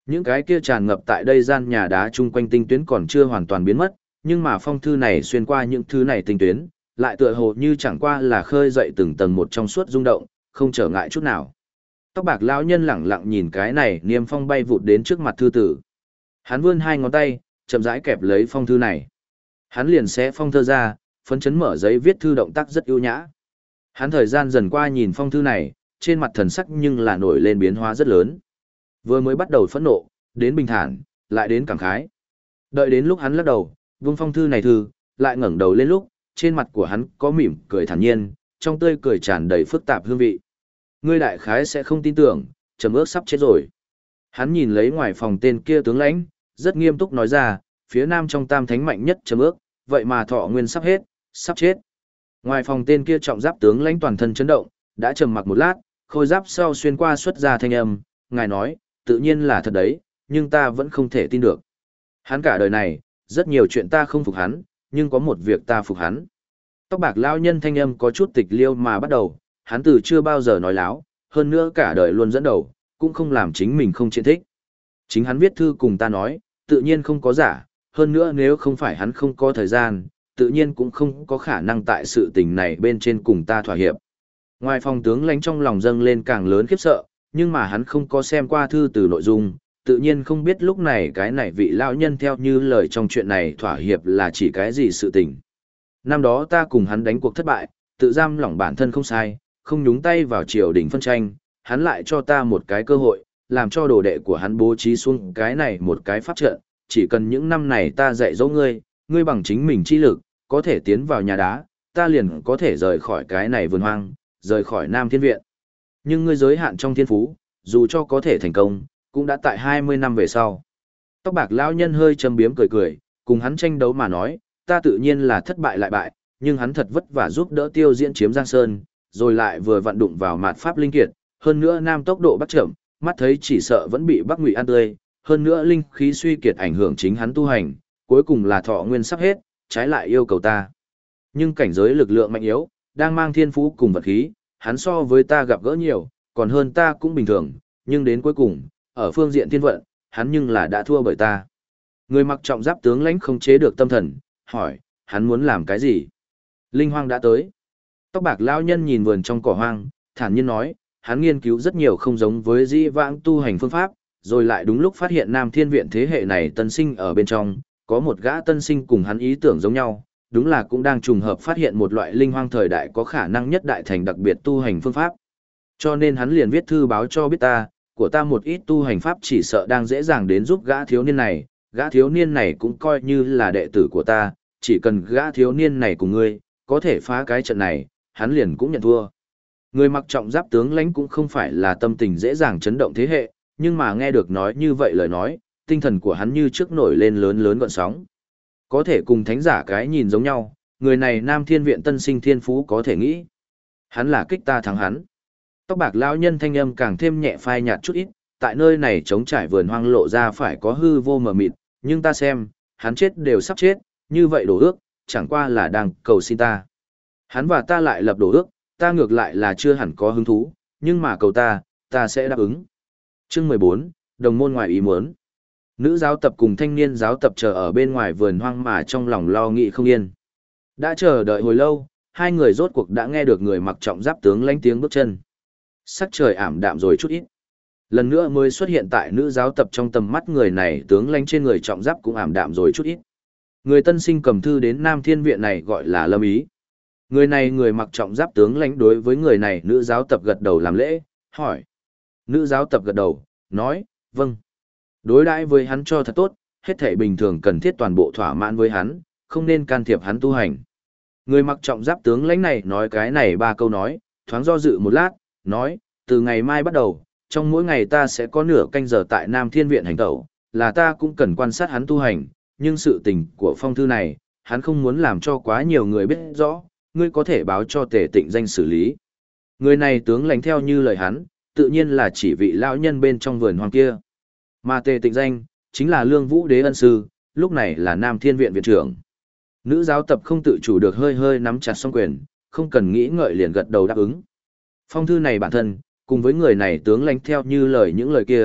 Những cái kia tràn ngập tại đây gian nhà đá chung quanh tinh tuyến còn chưa hoàn toàn biến mất, nhưng mà phong thư này xuyên qua những thứ này tinh tuyến, lại tựa hồ như chẳng qua là khơi dậy từng tầng một trong suốt rung động, không trở ngại chút nào. Tóc bạc lão nhân lẳng lặng nhìn cái này niêm phong bay vụt đến trước mặt thư tử. Hắn vươn hai ngón tay, chậm rãi kẹp lấy phong thư này. Hắn liền xé phong thơ ra, phấn chấn mở giấy viết thư động tác rất ưu nhã. Hắn thời gian dần qua nhìn phong thư này, trên mặt thần sắc nhưng là nổi lên biến hóa rất lớn. Vừa mới bắt đầu phẫn nộ, đến bình thản, lại đến cảm khái. Đợi đến lúc hắn lắc đầu, vung phong thư này thư, lại ngẩng đầu lên lúc, trên mặt của hắn có mỉm cười thản nhiên, trong tươi cười tràn đầy phức tạp hương vị. Ngươi đại khái sẽ không tin tưởng, Trầm Ước sắp chết rồi. Hắn nhìn lấy ngoài phòng tên kia tướng lãnh, rất nghiêm túc nói ra, phía nam trong tam thánh mạnh nhất Trầm Ước, vậy mà thọ nguyên sắp hết, sắp chết. Ngoài phòng tên kia trọng giáp tướng lãnh toàn thân chấn động, đã trầm mặc một lát, khôi giáp sau xuyên qua xuất ra thanh âm, ngài nói, tự nhiên là thật đấy, nhưng ta vẫn không thể tin được. Hắn cả đời này, rất nhiều chuyện ta không phục hắn, nhưng có một việc ta phục hắn. Tóc bạc lão nhân thanh âm có chút tịch liêu mà bắt đầu, hắn từ chưa bao giờ nói láo, hơn nữa cả đời luôn dẫn đầu, cũng không làm chính mình không chiến thích. Chính hắn viết thư cùng ta nói, tự nhiên không có giả, hơn nữa nếu không phải hắn không có thời gian, tự nhiên cũng không có khả năng tại sự tình này bên trên cùng ta thỏa hiệp. Ngoài phòng tướng lãnh trong lòng dâng lên càng lớn khiếp sợ, nhưng mà hắn không có xem qua thư từ nội dung, tự nhiên không biết lúc này cái này vị lão nhân theo như lời trong chuyện này thỏa hiệp là chỉ cái gì sự tình. Năm đó ta cùng hắn đánh cuộc thất bại, tự giam lỏng bản thân không sai, không nhúng tay vào triều đình phân tranh, hắn lại cho ta một cái cơ hội, làm cho đồ đệ của hắn bố trí xuống cái này một cái pháp trận, chỉ cần những năm này ta dạy dỗ ngươi, ngươi bằng chính mình chi lực, có thể tiến vào nhà đá, ta liền có thể rời khỏi cái này vườn hoang, rời khỏi Nam Thiên Viện. Nhưng ngươi giới hạn trong thiên phú, dù cho có thể thành công, cũng đã tại 20 năm về sau. Tóc bạc lão nhân hơi châm biếm cười cười, cùng hắn tranh đấu mà nói, ta tự nhiên là thất bại lại bại, nhưng hắn thật vất vả giúp đỡ Tiêu Diễn chiếm Giang Sơn, rồi lại vừa vặn đụng vào mạt pháp linh kiệt, hơn nữa nam tốc độ bắt chậm, mắt thấy chỉ sợ vẫn bị Bắc Ngụy ăn tươi, hơn nữa linh khí suy kiệt ảnh hưởng chính hắn tu hành, cuối cùng là thọ nguyên sắp hết, trái lại yêu cầu ta. Nhưng cảnh giới lực lượng mạnh yếu, đang mang thiên phú cùng vật khí, hắn so với ta gặp gỡ nhiều, còn hơn ta cũng bình thường, nhưng đến cuối cùng, ở phương diện thiên vận, hắn nhưng là đã thua bởi ta. Người mặc trọng giáp tướng lãnh không chế được tâm thần, hỏi, hắn muốn làm cái gì? Linh hoang đã tới. Tóc bạc lão nhân nhìn vườn trong cỏ hoang, thản nhiên nói, hắn nghiên cứu rất nhiều không giống với dĩ vãng tu hành phương pháp, rồi lại đúng lúc phát hiện Nam Thiên Viện thế hệ này tân sinh ở bên trong, có một gã tân sinh cùng hắn ý tưởng giống nhau, đúng là cũng đang trùng hợp phát hiện một loại linh hoang thời đại có khả năng nhất đại thành đặc biệt tu hành phương pháp. Cho nên hắn liền viết thư báo cho biết ta, của ta một ít tu hành pháp chỉ sợ đang dễ dàng đến giúp gã thiếu niên này cũng coi như là đệ tử của ta, chỉ cần gã thiếu niên này cùng ngươi, có thể phá cái trận này, hắn liền cũng nhận thua. Người mặc trọng giáp tướng lãnh cũng không phải là tâm tình dễ dàng chấn động thế hệ, nhưng mà nghe được nói như vậy lời nói, tinh thần của hắn như trước nổi lên lớn lớn gọn sóng. Có thể cùng thánh giả cái nhìn giống nhau, người này Nam Thiên Viện tân sinh thiên phú có thể nghĩ. Hắn là kích ta thắng hắn. Tóc bạc lão nhân thanh âm càng thêm nhẹ phai nhạt chút ít, tại nơi này trống trải vườn hoang lộ ra phải có hư vô mờ mịt, nhưng ta xem, hắn chết đều sắp chết, như vậy đổ ước, chẳng qua là đang cầu xin ta. Hắn và ta lại lập đổ ước, ta ngược lại là chưa hẳn có hứng thú, nhưng mà cầu ta sẽ đáp ứng. Chương 14, đồng môn ngoài ý muốn. Nữ giáo tập cùng thanh niên giáo tập chờ ở bên ngoài vườn hoang mà trong lòng lo nghĩ không yên. Đã chờ đợi hồi lâu, hai người rốt cuộc đã nghe được người mặc trọng giáp tướng lãnh tiếng bước chân. Sắc trời ảm đạm rồi chút ít. Lần nữa mới xuất hiện tại nữ giáo tập trong tầm mắt người này tướng lãnh trên người trọng giáp cũng ảm đạm rồi chút ít. Người tân sinh cầm thư đến Nam Thiên Viện này gọi là Lâm Ý. Người này người mặc trọng giáp tướng lãnh đối với người này nữ giáo tập gật đầu làm lễ, hỏi. Nữ giáo tập gật đầu, nói, vâng. Đối đãi với hắn cho thật tốt, hết thảy bình thường cần thiết toàn bộ thỏa mãn với hắn, không nên can thiệp hắn tu hành. Người mặc trọng giáp tướng lãnh này nói cái này ba câu nói, thoáng do dự một lát, nói, từ ngày mai bắt đầu, trong mỗi ngày ta sẽ có nửa canh giờ tại Nam Thiên Viện hành tẩu, là ta cũng cần quan sát hắn tu hành, nhưng sự tình của phong thư này, hắn không muốn làm cho quá nhiều người biết rõ, ngươi có thể báo cho Tề Tịnh danh xử lý. Người này tướng lãnh theo như lời hắn, tự nhiên là chỉ vị lão nhân bên trong vườn hoang kia. Mà Tề Tịnh danh, chính là Lương Vũ Đế ân sư, lúc này là Nam Thiên Viện viện trưởng. Nữ giáo tập không tự chủ được hơi hơi nắm chặt song quyền, không cần nghĩ ngợi liền gật đầu đáp ứng. Phong thư này bản thân, cùng với người này tướng lãnh theo như lời những lời kia,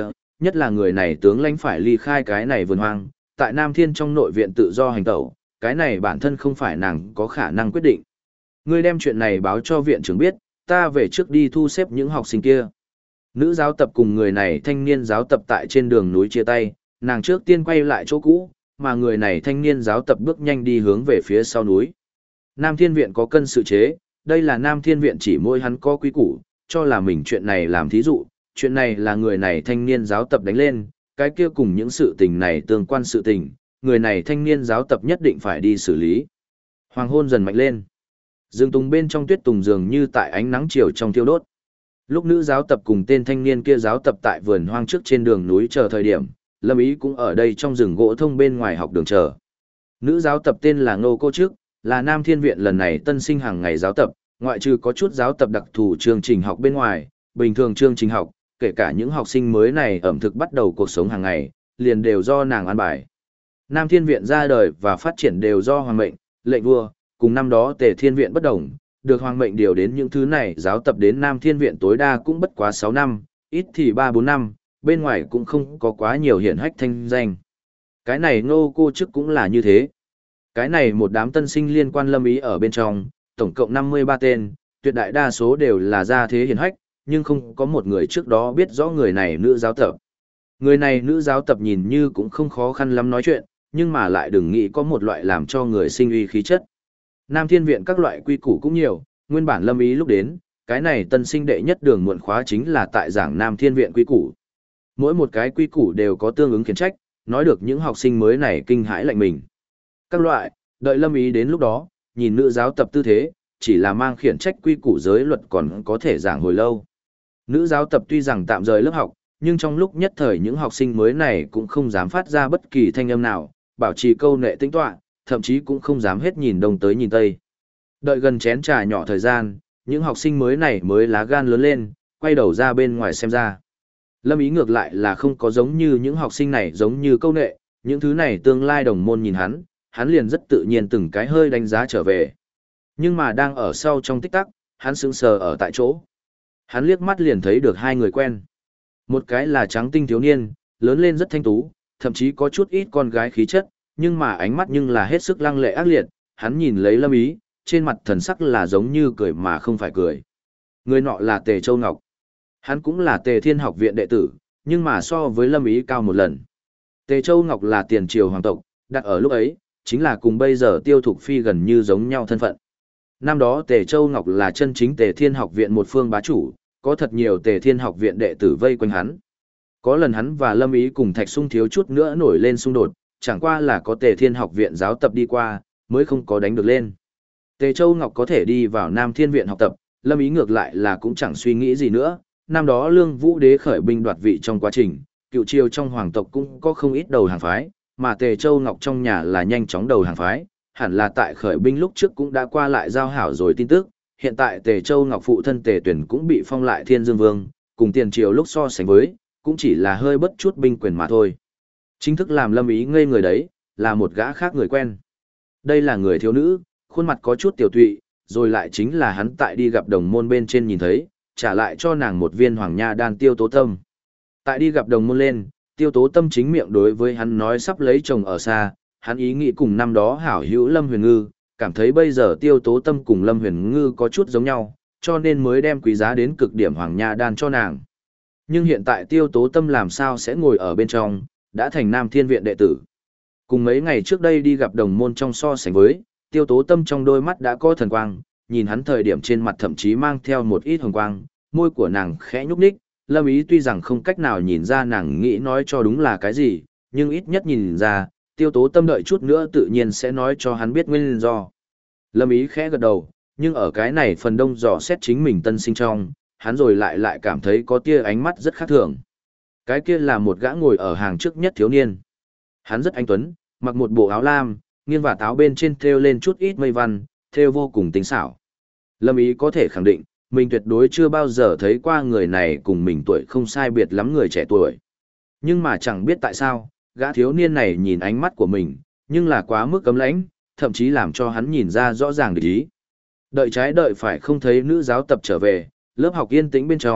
nhất là người này tướng lãnh phải ly khai cái này vườn hoang, tại Nam Thiên trong nội viện tự do hành tẩu, cái này bản thân không phải nàng có khả năng quyết định. Ngươi đem chuyện này báo cho viện trưởng biết, ta về trước đi thu xếp những học sinh kia. Nữ giáo tập cùng người này thanh niên giáo tập tại trên đường núi chia tay, nàng trước tiên quay lại chỗ cũ, mà người này thanh niên giáo tập bước nhanh đi hướng về phía sau núi. Nam Thiên viện có cân sự chế, đây là Nam Thiên viện chỉ môi hắn có quý củ, cho là mình chuyện này làm thí dụ, chuyện này là người này thanh niên giáo tập đánh lên, cái kia cùng những sự tình này tương quan sự tình, người này thanh niên giáo tập nhất định phải đi xử lý. Hoàng hôn dần mạnh lên. Dương tùng bên trong tuyết tùng dường như tại ánh nắng chiều trong thiêu đốt. Lúc nữ giáo tập cùng tên thanh niên kia giáo tập tại vườn hoang trước trên đường núi chờ thời điểm, Lâm Ý cũng ở đây trong rừng gỗ thông bên ngoài học đường chờ. Nữ giáo tập tên là Ngô Cô Trức, là Nam Thiên viện lần này tân sinh hàng ngày giáo tập, ngoại trừ có chút giáo tập đặc thù chương trình học bên ngoài, bình thường chương trình học, kể cả những học sinh mới này ẩm thực bắt đầu cuộc sống hàng ngày, liền đều do nàng an bài. Nam Thiên viện ra đời và phát triển đều do hoàng mệnh, lệnh vua, cùng năm đó Tề Thiên viện bất đồng, được hoàng mệnh điều đến những thứ này giáo tập đến Nam Thiên viện tối đa cũng bất quá 6 năm, ít thì 3-4 năm, bên ngoài cũng không có quá nhiều hiển hách thanh danh. Cái này Ngô Cô Trức cũng là như thế. Cái này một đám tân sinh liên quan Lâm Ý ở bên trong, tổng cộng 53 tên, tuyệt đại đa số đều là gia thế hiển hách, nhưng không có một người trước đó biết rõ người này nữ giáo tập. Người này nữ giáo tập nhìn như cũng không khó khăn lắm nói chuyện, nhưng mà lại đừng nghĩ có một loại làm cho người sinh uy khí chất. Nam Thiên viện các loại quy củ cũng nhiều, nguyên bản Lâm Ý lúc đến, cái này tân sinh đệ nhất đường muộn khóa chính là tại giảng Nam Thiên viện quy củ. Mỗi một cái quy củ đều có tương ứng khiển trách, nói được những học sinh mới này kinh hãi lạnh mình. Các loại, đợi Lâm Ý đến lúc đó, nhìn nữ giáo tập tư thế, chỉ là mang khiển trách quy củ giới luật còn có thể giảng hồi lâu. Nữ giáo tập tuy rằng tạm rời lớp học, nhưng trong lúc nhất thời những học sinh mới này cũng không dám phát ra bất kỳ thanh âm nào, bảo trì câu nệ tĩnh tọa, thậm chí cũng không dám hết nhìn đông tới nhìn tây. Đợi gần chén trà nhỏ thời gian, những học sinh mới này mới lá gan lớn lên, quay đầu ra bên ngoài xem ra. Lâm Ý ngược lại là không có giống như những học sinh này giống như câu nệ, những thứ này tương lai đồng môn nhìn hắn liền rất tự nhiên từng cái hơi đánh giá trở về. Nhưng mà đang ở sau trong tích tắc, hắn sững sờ ở tại chỗ. Hắn liếc mắt liền thấy được hai người quen. Một cái là trắng tinh thiếu niên, lớn lên rất thanh tú, thậm chí có chút ít con gái khí chất, nhưng mà ánh mắt nhưng là hết sức lăng lệ ác liệt, hắn nhìn lấy Lâm Ý, trên mặt thần sắc là giống như cười mà không phải cười. Người nọ là Tề Châu Ngọc. Hắn cũng là Tề Thiên học viện đệ tử, nhưng mà so với Lâm Ý cao một lần. Tề Châu Ngọc là tiền triều hoàng tộc, đặt ở lúc ấy, chính là cùng bây giờ Tiêu Thục Phi gần như giống nhau thân phận. Năm đó Tề Châu Ngọc là chân chính Tề Thiên học viện một phương bá chủ, có thật nhiều Tề Thiên học viện đệ tử vây quanh hắn. Có lần hắn và Lâm Ý cùng Thạch Sung thiếu chút nữa nổi lên xung đột, chẳng qua là có Tề Thiên học viện giáo tập đi qua, mới không có đánh được lên. Tề Châu Ngọc có thể đi vào Nam Thiên viện học tập, Lâm Ý ngược lại là cũng chẳng suy nghĩ gì nữa. Năm đó Lương Vũ Đế khởi binh đoạt vị trong quá trình, cựu triều trong hoàng tộc cũng có không ít đầu hàng phái, mà Tề Châu Ngọc trong nhà là nhanh chóng đầu hàng phái, hẳn là tại khởi binh lúc trước cũng đã qua lại giao hảo rồi tin tức. Hiện tại Tề Châu Ngọc phụ thân Tề Tuyển cũng bị phong lại Thiên Dương Vương, cùng tiền triều lúc so sánh với, cũng chỉ là hơi bất chút binh quyền mà thôi. Chính thức làm Lâm Ý ngây người đấy, là một gã khác người quen. Đây là người thiếu nữ, khuôn mặt có chút tiểu tụy, rồi lại chính là hắn tại đi gặp đồng môn bên trên nhìn thấy, trả lại cho nàng một viên hoàng nha đan Tiêu Tố Tâm. Tại đi gặp đồng môn lên, Tiêu Tố Tâm chính miệng đối với hắn nói sắp lấy chồng ở xa, hắn ý nghĩ cùng năm đó hảo hữu Lâm Huyền Ngư, cảm thấy bây giờ Tiêu Tố Tâm cùng Lâm Huyền Ngư có chút giống nhau, cho nên mới đem quý giá đến cực điểm hoàng nha đan cho nàng. Nhưng hiện tại Tiêu Tố Tâm làm sao sẽ ngồi ở bên trong, đã thành Nam Thiên viện đệ tử. Cùng mấy ngày trước đây đi gặp đồng môn trong so sánh với, Tiêu Tố Tâm trong đôi mắt đã có thần quang, nhìn hắn thời điểm trên mặt thậm chí mang theo một ít hồng quang, môi của nàng khẽ nhúc nhích, Lâm Ý tuy rằng không cách nào nhìn ra nàng nghĩ nói cho đúng là cái gì, nhưng ít nhất nhìn ra, Tiêu Tố Tâm đợi chút nữa tự nhiên sẽ nói cho hắn biết nguyên do. Lâm Ý khẽ gật đầu, nhưng ở cái này phần đông dò xét chính mình tân sinh trong, hắn rồi lại cảm thấy có tia ánh mắt rất khác thường. Cái kia là một gã ngồi ở hàng trước nhất thiếu niên. Hắn rất anh tuấn, mặc một bộ áo lam, nghiêng và áo bên trên thêu lên chút ít mây văn, thêu vô cùng tinh xảo. Lâm Ý có thể khẳng định, mình tuyệt đối chưa bao giờ thấy qua người này cùng mình tuổi không sai biệt lắm người trẻ tuổi. Nhưng mà chẳng biết tại sao, gã thiếu niên này nhìn ánh mắt của mình, nhưng là quá mức cấm lãnh, thậm chí làm cho hắn nhìn ra rõ ràng địch ý. Đợi trái đợi phải không thấy nữ giáo tập trở về, lớp học yên tĩnh bên trong,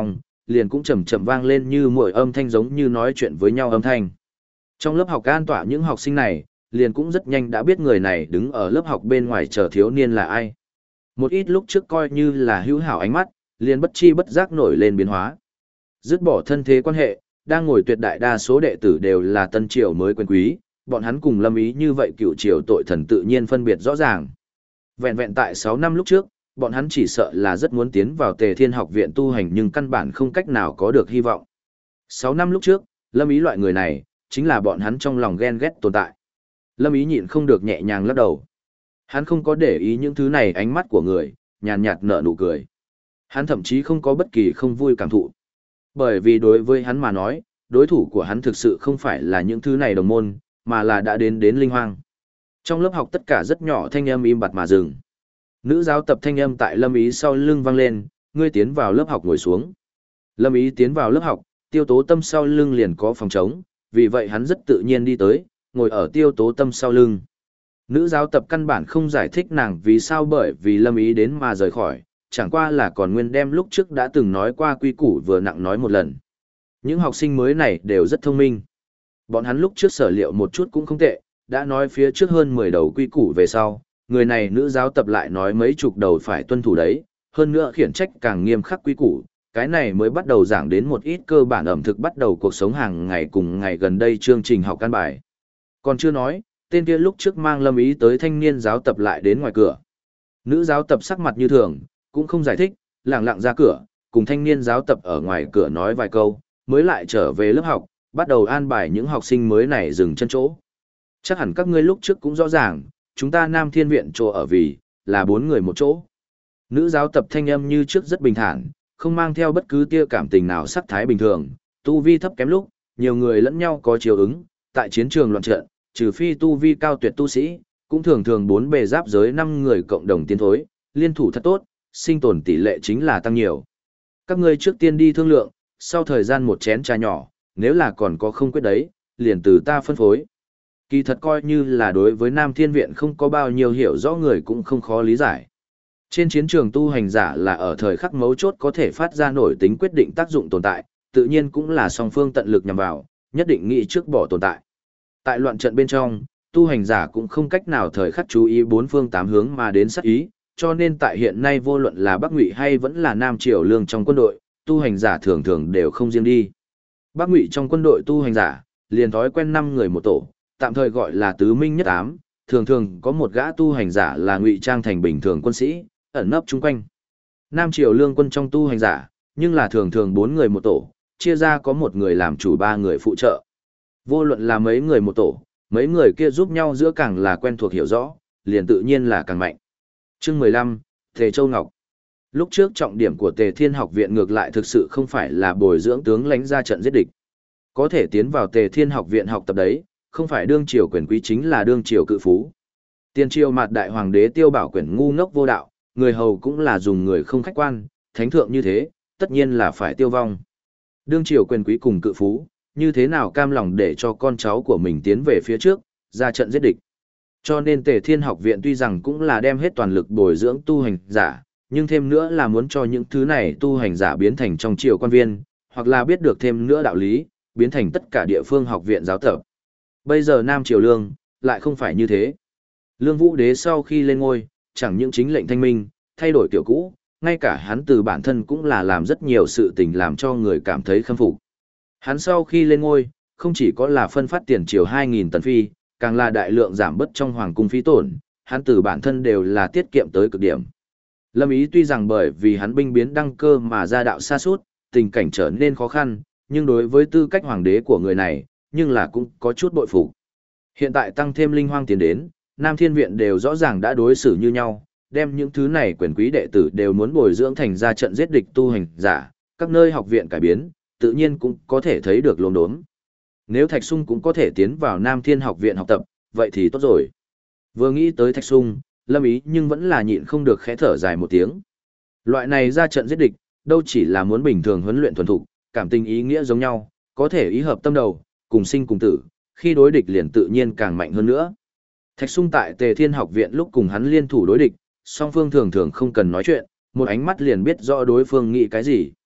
liền cũng chậm chậm vang lên như mỗi âm thanh giống như nói chuyện với nhau âm thanh. Trong lớp học an tọa những học sinh này, liền cũng rất nhanh đã biết người này đứng ở lớp học bên ngoài chờ thiếu niên là ai. Một ít lúc trước coi như là hữu hảo ánh mắt, liền bất chi bất giác nổi lên biến hóa. Dứt bỏ thân thế quan hệ, đang ngồi tuyệt đại đa số đệ tử đều là tân triều mới quyền quý, bọn hắn cùng Lâm Ý như vậy cựu triều tội thần tự nhiên phân biệt rõ ràng. Vẹn vẹn tại 6 năm lúc trước, bọn hắn chỉ sợ là rất muốn tiến vào Tề Thiên Học viện tu hành nhưng căn bản không cách nào có được hy vọng. 6 năm lúc trước, Lâm Ý loại người này, chính là bọn hắn trong lòng ghen ghét tồn tại. Lâm Ý nhịn không được nhẹ nhàng lắc đầu. Hắn không có để ý những thứ này ánh mắt của người, nhàn nhạt nở nụ cười. Hắn thậm chí không có bất kỳ không vui cảm thụ. Bởi vì đối với hắn mà nói, đối thủ của hắn thực sự không phải là những thứ này đồng môn, mà là đã đến Linh Hoang. Trong lớp học tất cả rất nhỏ thanh âm im bặt mà dừng. Nữ giáo tập thanh âm tại Lâm Ý sau lưng vang lên, ngươi tiến vào lớp học ngồi xuống. Lâm Ý tiến vào lớp học, Tiêu Tố Tâm sau lưng liền có phòng trống, vì vậy hắn rất tự nhiên đi tới, ngồi ở Tiêu Tố Tâm sau lưng. Nữ giáo tập căn bản không giải thích nàng vì sao bởi vì Lâm Ý đến mà rời khỏi, chẳng qua là còn nguyên đem lúc trước đã từng nói qua quy củ vừa nặng nói một lần. Những học sinh mới này đều rất thông minh. Bọn hắn lúc trước sở liệu một chút cũng không tệ, đã nói phía trước hơn 10 đầu quy củ về sau, người này nữ giáo tập lại nói mấy chục đầu phải tuân thủ đấy, hơn nữa khiển trách càng nghiêm khắc quy củ, cái này mới bắt đầu giảng đến một ít cơ bản ẩm thực bắt đầu cuộc sống hàng ngày cùng ngày gần đây chương trình học căn bài. Còn chưa nói, tên kia lúc trước mang Lâm Ý tới thanh niên giáo tập lại đến ngoài cửa. Nữ giáo tập sắc mặt như thường, cũng không giải thích, lẳng lặng ra cửa, cùng thanh niên giáo tập ở ngoài cửa nói vài câu, mới lại trở về lớp học, bắt đầu an bài những học sinh mới này dừng chân chỗ. Chắc hẳn các ngươi lúc trước cũng rõ ràng, chúng ta Nam Thiên Viện chỗ ở vì, là 4 người một chỗ. Nữ giáo tập thanh âm như trước rất bình thản, không mang theo bất cứ tia cảm tình nào sắc thái bình thường, tu vi thấp kém lúc, nhiều người lẫn nhau có chiều ứng, tại chiến trường loạn trận, trừ phi tu vi cao tuyệt tu sĩ, cũng thường thường 4 bề giáp giới 5 người cộng đồng tiến thối, liên thủ thật tốt, sinh tồn tỷ lệ chính là tăng nhiều. Các ngươi trước tiên đi thương lượng, sau thời gian một chén trà nhỏ, nếu là còn có không quyết đấy, liền từ ta phân phối. Kỳ thật coi như là đối với Nam Thiên Viện không có bao nhiêu hiểu rõ người cũng không khó lý giải. Trên chiến trường tu hành giả là ở thời khắc mấu chốt có thể phát ra nổi tính quyết định tác dụng tồn tại, tự nhiên cũng là song phương tận lực nhằm vào, nhất định nghĩ trước bỏ tồn tại. Tại loạn trận bên trong, tu hành giả cũng không cách nào thời khắc chú ý bốn phương tám hướng mà đến sát ý, cho nên tại hiện nay vô luận là Bắc Ngụy hay vẫn là Nam Triều Lương trong quân đội, tu hành giả thường thường đều không riêng đi. Bắc Ngụy trong quân đội tu hành giả, liền thói quen 5 người một tổ, tạm thời gọi là tứ minh nhất ám, thường thường có một gã tu hành giả là ngụy trang thành bình thường quân sĩ, ẩn nấp chung quanh. Nam Triều Lương quân trong tu hành giả, nhưng là thường thường 4 người một tổ, chia ra có một người làm chủ 3 người phụ trợ. Vô luận là mấy người một tổ, mấy người kia giúp nhau giữa càng là quen thuộc hiểu rõ, liền tự nhiên là càng mạnh. Chương 15, Tề Châu Ngọc. Lúc trước trọng điểm của Tề Thiên Học viện ngược lại thực sự không phải là bồi dưỡng tướng lãnh ra trận giết địch. Có thể tiến vào Tề Thiên Học viện học tập đấy, không phải đương triều quyền quý chính là đương triều cự phú. Tiên triều mạt đại hoàng đế Tiêu Bảo Quyển ngu ngốc vô đạo, người hầu cũng là dùng người không khách quan, thánh thượng như thế, tất nhiên là phải tiêu vong. Đương triều quyền quý cùng cự phú, như thế nào cam lòng để cho con cháu của mình tiến về phía trước, ra trận giết địch. Cho nên Tề Thiên Học viện tuy rằng cũng là đem hết toàn lực bồi dưỡng tu hành giả, nhưng thêm nữa là muốn cho những thứ này tu hành giả biến thành trong triều quan viên, hoặc là biết được thêm nữa đạo lý, biến thành tất cả địa phương học viện giáo tập. Bây giờ Nam Triều Lương, lại không phải như thế. Lương Vũ Đế sau khi lên ngôi, chẳng những chính lệnh thanh minh, thay đổi kiểu cũ, ngay cả hắn từ bản thân cũng là làm rất nhiều sự tình làm cho người cảm thấy khâm phục. Hắn sau khi lên ngôi, không chỉ có là phân phát tiền triều 2.000 tần phi, càng là đại lượng giảm bớt trong hoàng cung phí tổn, hắn từ bản thân đều là tiết kiệm tới cực điểm. Lâm Ý tuy rằng bởi vì hắn binh biến đăng cơ mà ra đạo sa sút, tình cảnh trở nên khó khăn, nhưng đối với tư cách hoàng đế của người này, nhưng là cũng có chút bội phục. Hiện tại tăng thêm Linh Hoang tiến đến, Nam Thiên Viện đều rõ ràng đã đối xử như nhau, đem những thứ này quyền quý đệ tử đều muốn bồi dưỡng thành ra trận giết địch tu hành giả, các nơi học viện cải biến, tự nhiên cũng có thể thấy được lồn đốm. Nếu Thạch Sung cũng có thể tiến vào Nam Thiên Học viện học tập, vậy thì tốt rồi. Vừa nghĩ tới Thạch Sung, Lâm Ý nhưng vẫn là nhịn không được khẽ thở dài một tiếng. Loại này ra trận giết địch, đâu chỉ là muốn bình thường huấn luyện thuần thục, cảm tình ý nghĩa giống nhau, có thể ý hợp tâm đầu, cùng sinh cùng tử, khi đối địch liền tự nhiên càng mạnh hơn nữa. Thạch Sung tại Tề Thiên Học viện lúc cùng hắn liên thủ đối địch, song phương thường thường không cần nói chuyện, một ánh mắt liền biết rõ đối phương nghĩ cái gì.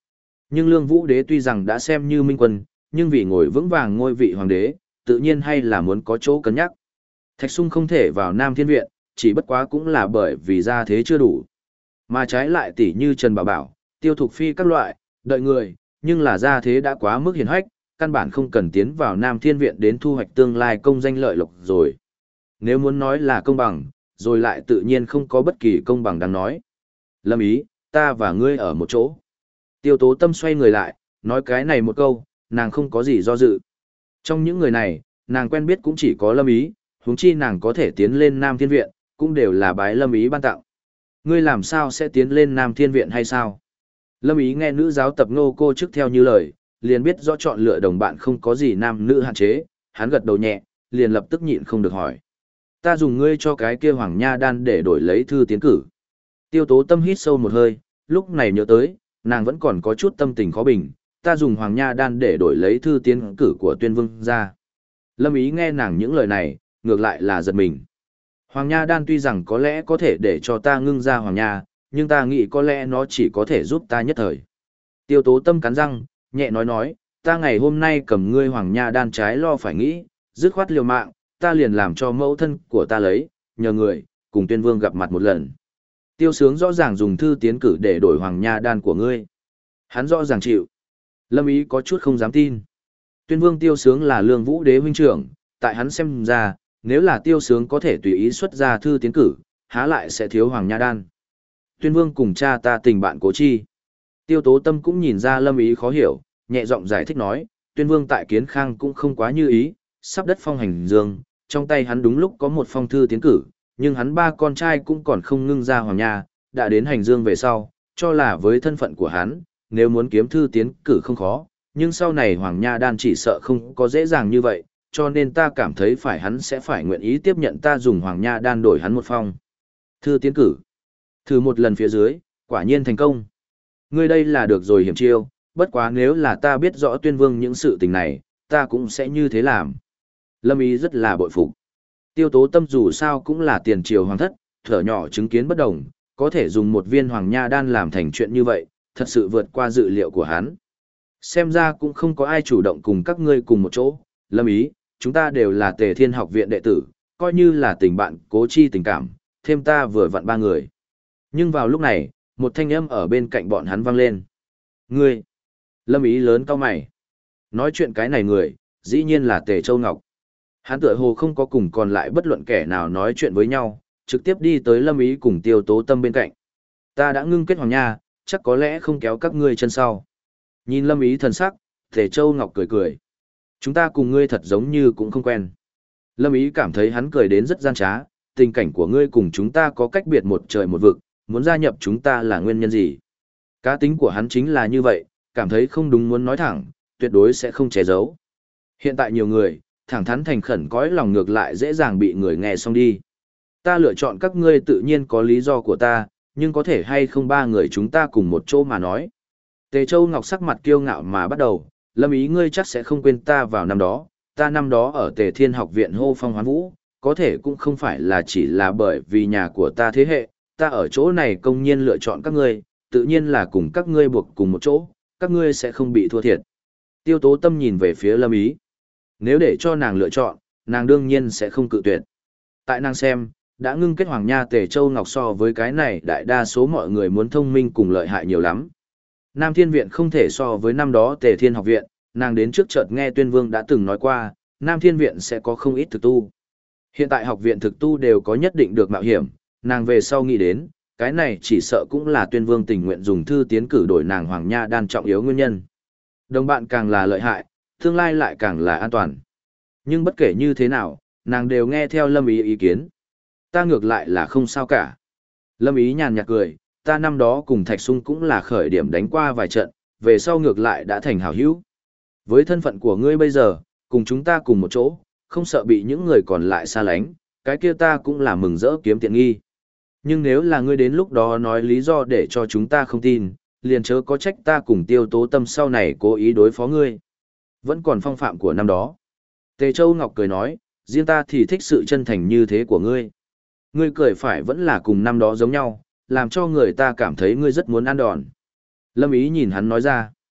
Nhưng Lương Vũ Đế tuy rằng đã xem như minh quân, nhưng vì ngồi vững vàng ngôi vị hoàng đế, tự nhiên hay là muốn có chỗ cân nhắc. Thạch Sung không thể vào Nam Thiên Viện, chỉ bất quá cũng là bởi vì gia thế chưa đủ. Mà trái lại tỷ như Trần Bảo Bảo, Tiêu Thục Phi các loại, đợi người, nhưng là gia thế đã quá mức hiển hách, căn bản không cần tiến vào Nam Thiên Viện đến thu hoạch tương lai công danh lợi lộc rồi. Nếu muốn nói là công bằng, rồi lại tự nhiên không có bất kỳ công bằng đáng nói. Lâm Ý, ta và ngươi ở một chỗ. Tiêu Tố Tâm xoay người lại, nói cái này một câu, nàng không có gì do dự. Trong những người này, nàng quen biết cũng chỉ có Lâm Ý, huống chi nàng có thể tiến lên Nam Thiên Viện, cũng đều là bái Lâm Ý ban tặng. Ngươi làm sao sẽ tiến lên Nam Thiên Viện hay sao? Lâm Ý nghe nữ giáo tập Ngô cô trước theo như lời, liền biết rõ chọn lựa đồng bạn không có gì nam nữ hạn chế, hắn gật đầu nhẹ, liền lập tức nhịn không được hỏi. Ta dùng ngươi cho cái kia Hoàng Nha đan để đổi lấy thư tiến cử. Tiêu Tố Tâm hít sâu một hơi, lúc này nhớ tới, nàng vẫn còn có chút tâm tình khó bình, ta dùng Hoàng Nha đan để đổi lấy thư tiến cử của Tuyên Vương ra. Lâm Ý nghe nàng những lời này, ngược lại là giật mình. Hoàng Nha đan tuy rằng có lẽ có thể để cho ta ngưng ra Hoàng Nha, nhưng ta nghĩ có lẽ nó chỉ có thể giúp ta nhất thời. Tiêu Tố Tâm cắn răng, nhẹ nói, ta ngày hôm nay cầm ngươi Hoàng Nha đan trái lo phải nghĩ, dứt khoát liều mạng, ta liền làm cho mẫu thân của ta lấy, nhờ người, cùng Tuyên Vương gặp mặt một lần. Tiêu Sướng rõ ràng dùng thư tiến cử để đổi Hoàng Nha đan của ngươi. Hắn rõ ràng chịu. Lâm Ý có chút không dám tin. Tuyên Vương Tiêu Sướng là Lương Vũ Đế huynh trưởng, tại hắn xem ra, nếu là Tiêu Sướng có thể tùy ý xuất ra thư tiến cử, há lại sẽ thiếu Hoàng Nha đan. Tuyên Vương cùng cha ta tình bạn cố chi. Tiêu Tố Tâm cũng nhìn ra Lâm Ý khó hiểu, nhẹ giọng giải thích nói, Tuyên Vương tại Kiến Khang cũng không quá như ý, sắp đất phong hành dương, trong tay hắn đúng lúc có một phong thư tiến cử, nhưng hắn ba con trai cũng còn không ngưng ra Hoàng Nha, đã đến hành dương về sau, cho là với thân phận của hắn, nếu muốn kiếm thư tiến cử không khó, nhưng sau này Hoàng Nha đan chỉ sợ không có dễ dàng như vậy, cho nên ta cảm thấy phải hắn sẽ phải nguyện ý tiếp nhận ta dùng Hoàng Nha đan đổi hắn một phong thư tiến cử. Thử một lần phía dưới, quả nhiên thành công. Ngươi đây là được rồi hiểm chiêu, bất quá nếu là ta biết rõ Tuyên Vương những sự tình này, ta cũng sẽ như thế làm. Lâm Ý rất là bội phục. Tiêu Tố Tâm dù sao cũng là tiền triều hoàng thất, thở nhỏ chứng kiến bất đồng, có thể dùng một viên Hoàng Nha đan làm thành chuyện như vậy, thật sự vượt qua dự liệu của hắn. Xem ra cũng không có ai chủ động cùng các ngươi cùng một chỗ. Lâm Ý, chúng ta đều là Tề Thiên Học viện đệ tử, coi như là tình bạn cố chi tình cảm, thêm ta vừa vặn ba người. Nhưng vào lúc này, một thanh âm ở bên cạnh bọn hắn vang lên. Ngươi! Lâm Ý lớn cau mày. Nói chuyện cái này người, dĩ nhiên là Tề Châu Ngọc. Hắn tựa hồ không có cùng còn lại bất luận kẻ nào nói chuyện với nhau, trực tiếp đi tới Lâm Ý cùng Tiêu Tố Tâm bên cạnh. Ta đã ngưng kết Hoàng Nha, chắc có lẽ không kéo các ngươi chân sau. Nhìn Lâm Ý thần sắc, Tề Châu Ngọc cười cười. Chúng ta cùng ngươi thật giống như cũng không quen. Lâm Ý cảm thấy hắn cười đến rất gian trá, tình cảnh của ngươi cùng chúng ta có cách biệt một trời một vực, muốn gia nhập chúng ta là nguyên nhân gì? Cá tính của hắn chính là như vậy, cảm thấy không đúng muốn nói thẳng, tuyệt đối sẽ không che giấu. Hiện tại nhiều người, thẳng thắn thành khẩn cõi lòng ngược lại dễ dàng bị người nghe xong đi. Ta lựa chọn các ngươi tự nhiên có lý do của ta, nhưng có thể hay không ba người chúng ta cùng một chỗ mà nói. Tề Châu Ngọc sắc mặt kiêu ngạo mà bắt đầu, Lâm Ý ngươi chắc sẽ không quên ta vào năm đó, ta năm đó ở Tề Thiên Học viện hô phong hoán vũ, có thể cũng không phải là chỉ là bởi vì nhà của ta thế hệ, ta ở chỗ này công nhiên lựa chọn các ngươi, tự nhiên là cùng các ngươi buộc cùng một chỗ, các ngươi sẽ không bị thua thiệt. Tiêu Tố Tâm nhìn về phía Lâm Ý. Nếu để cho nàng lựa chọn, nàng đương nhiên sẽ không cự tuyệt. Tại nàng xem, đã ngưng kết Hoàng Nha Tề Châu Ngọc so với cái này đại đa số mọi người muốn thông minh cùng lợi hại nhiều lắm. Nam Thiên Viện không thể so với năm đó Tề Thiên Học Viện, nàng đến trước chợt nghe Tuyên Vương đã từng nói qua, Nam Thiên Viện sẽ có không ít thực tu. Hiện tại học viện thực tu đều có nhất định được mạo hiểm, nàng về sau nghĩ đến, cái này chỉ sợ cũng là Tuyên Vương tình nguyện dùng thư tiến cử đổi nàng Hoàng Nha đan trọng yếu nguyên nhân. Đồng bạn càng là lợi hại, tương lai lại càng là an toàn. Nhưng bất kể như thế nào, nàng đều nghe theo Lâm Ý ý kiến. Ta ngược lại là không sao cả. Lâm Ý nhàn nhạt cười, ta năm đó cùng Thạch Sung cũng là khởi điểm đánh qua vài trận, về sau ngược lại đã thành hảo hữu. Với thân phận của ngươi bây giờ, cùng chúng ta cùng một chỗ, không sợ bị những người còn lại xa lánh, cái kia ta cũng là mừng rỡ kiếm tiện nghi. Nhưng nếu là ngươi đến lúc đó nói lý do để cho chúng ta không tin, liền chớ có trách ta cùng Tiêu Tố Tâm sau này cố ý đối phó ngươi. Vẫn còn phong phạm của năm đó. Tề Châu Ngọc cười nói, riêng ta thì thích sự chân thành như thế của ngươi. Ngươi cười phải vẫn là cùng năm đó giống nhau, làm cho người ta cảm thấy ngươi rất muốn ăn đòn. Lâm Ý nhìn hắn nói ra.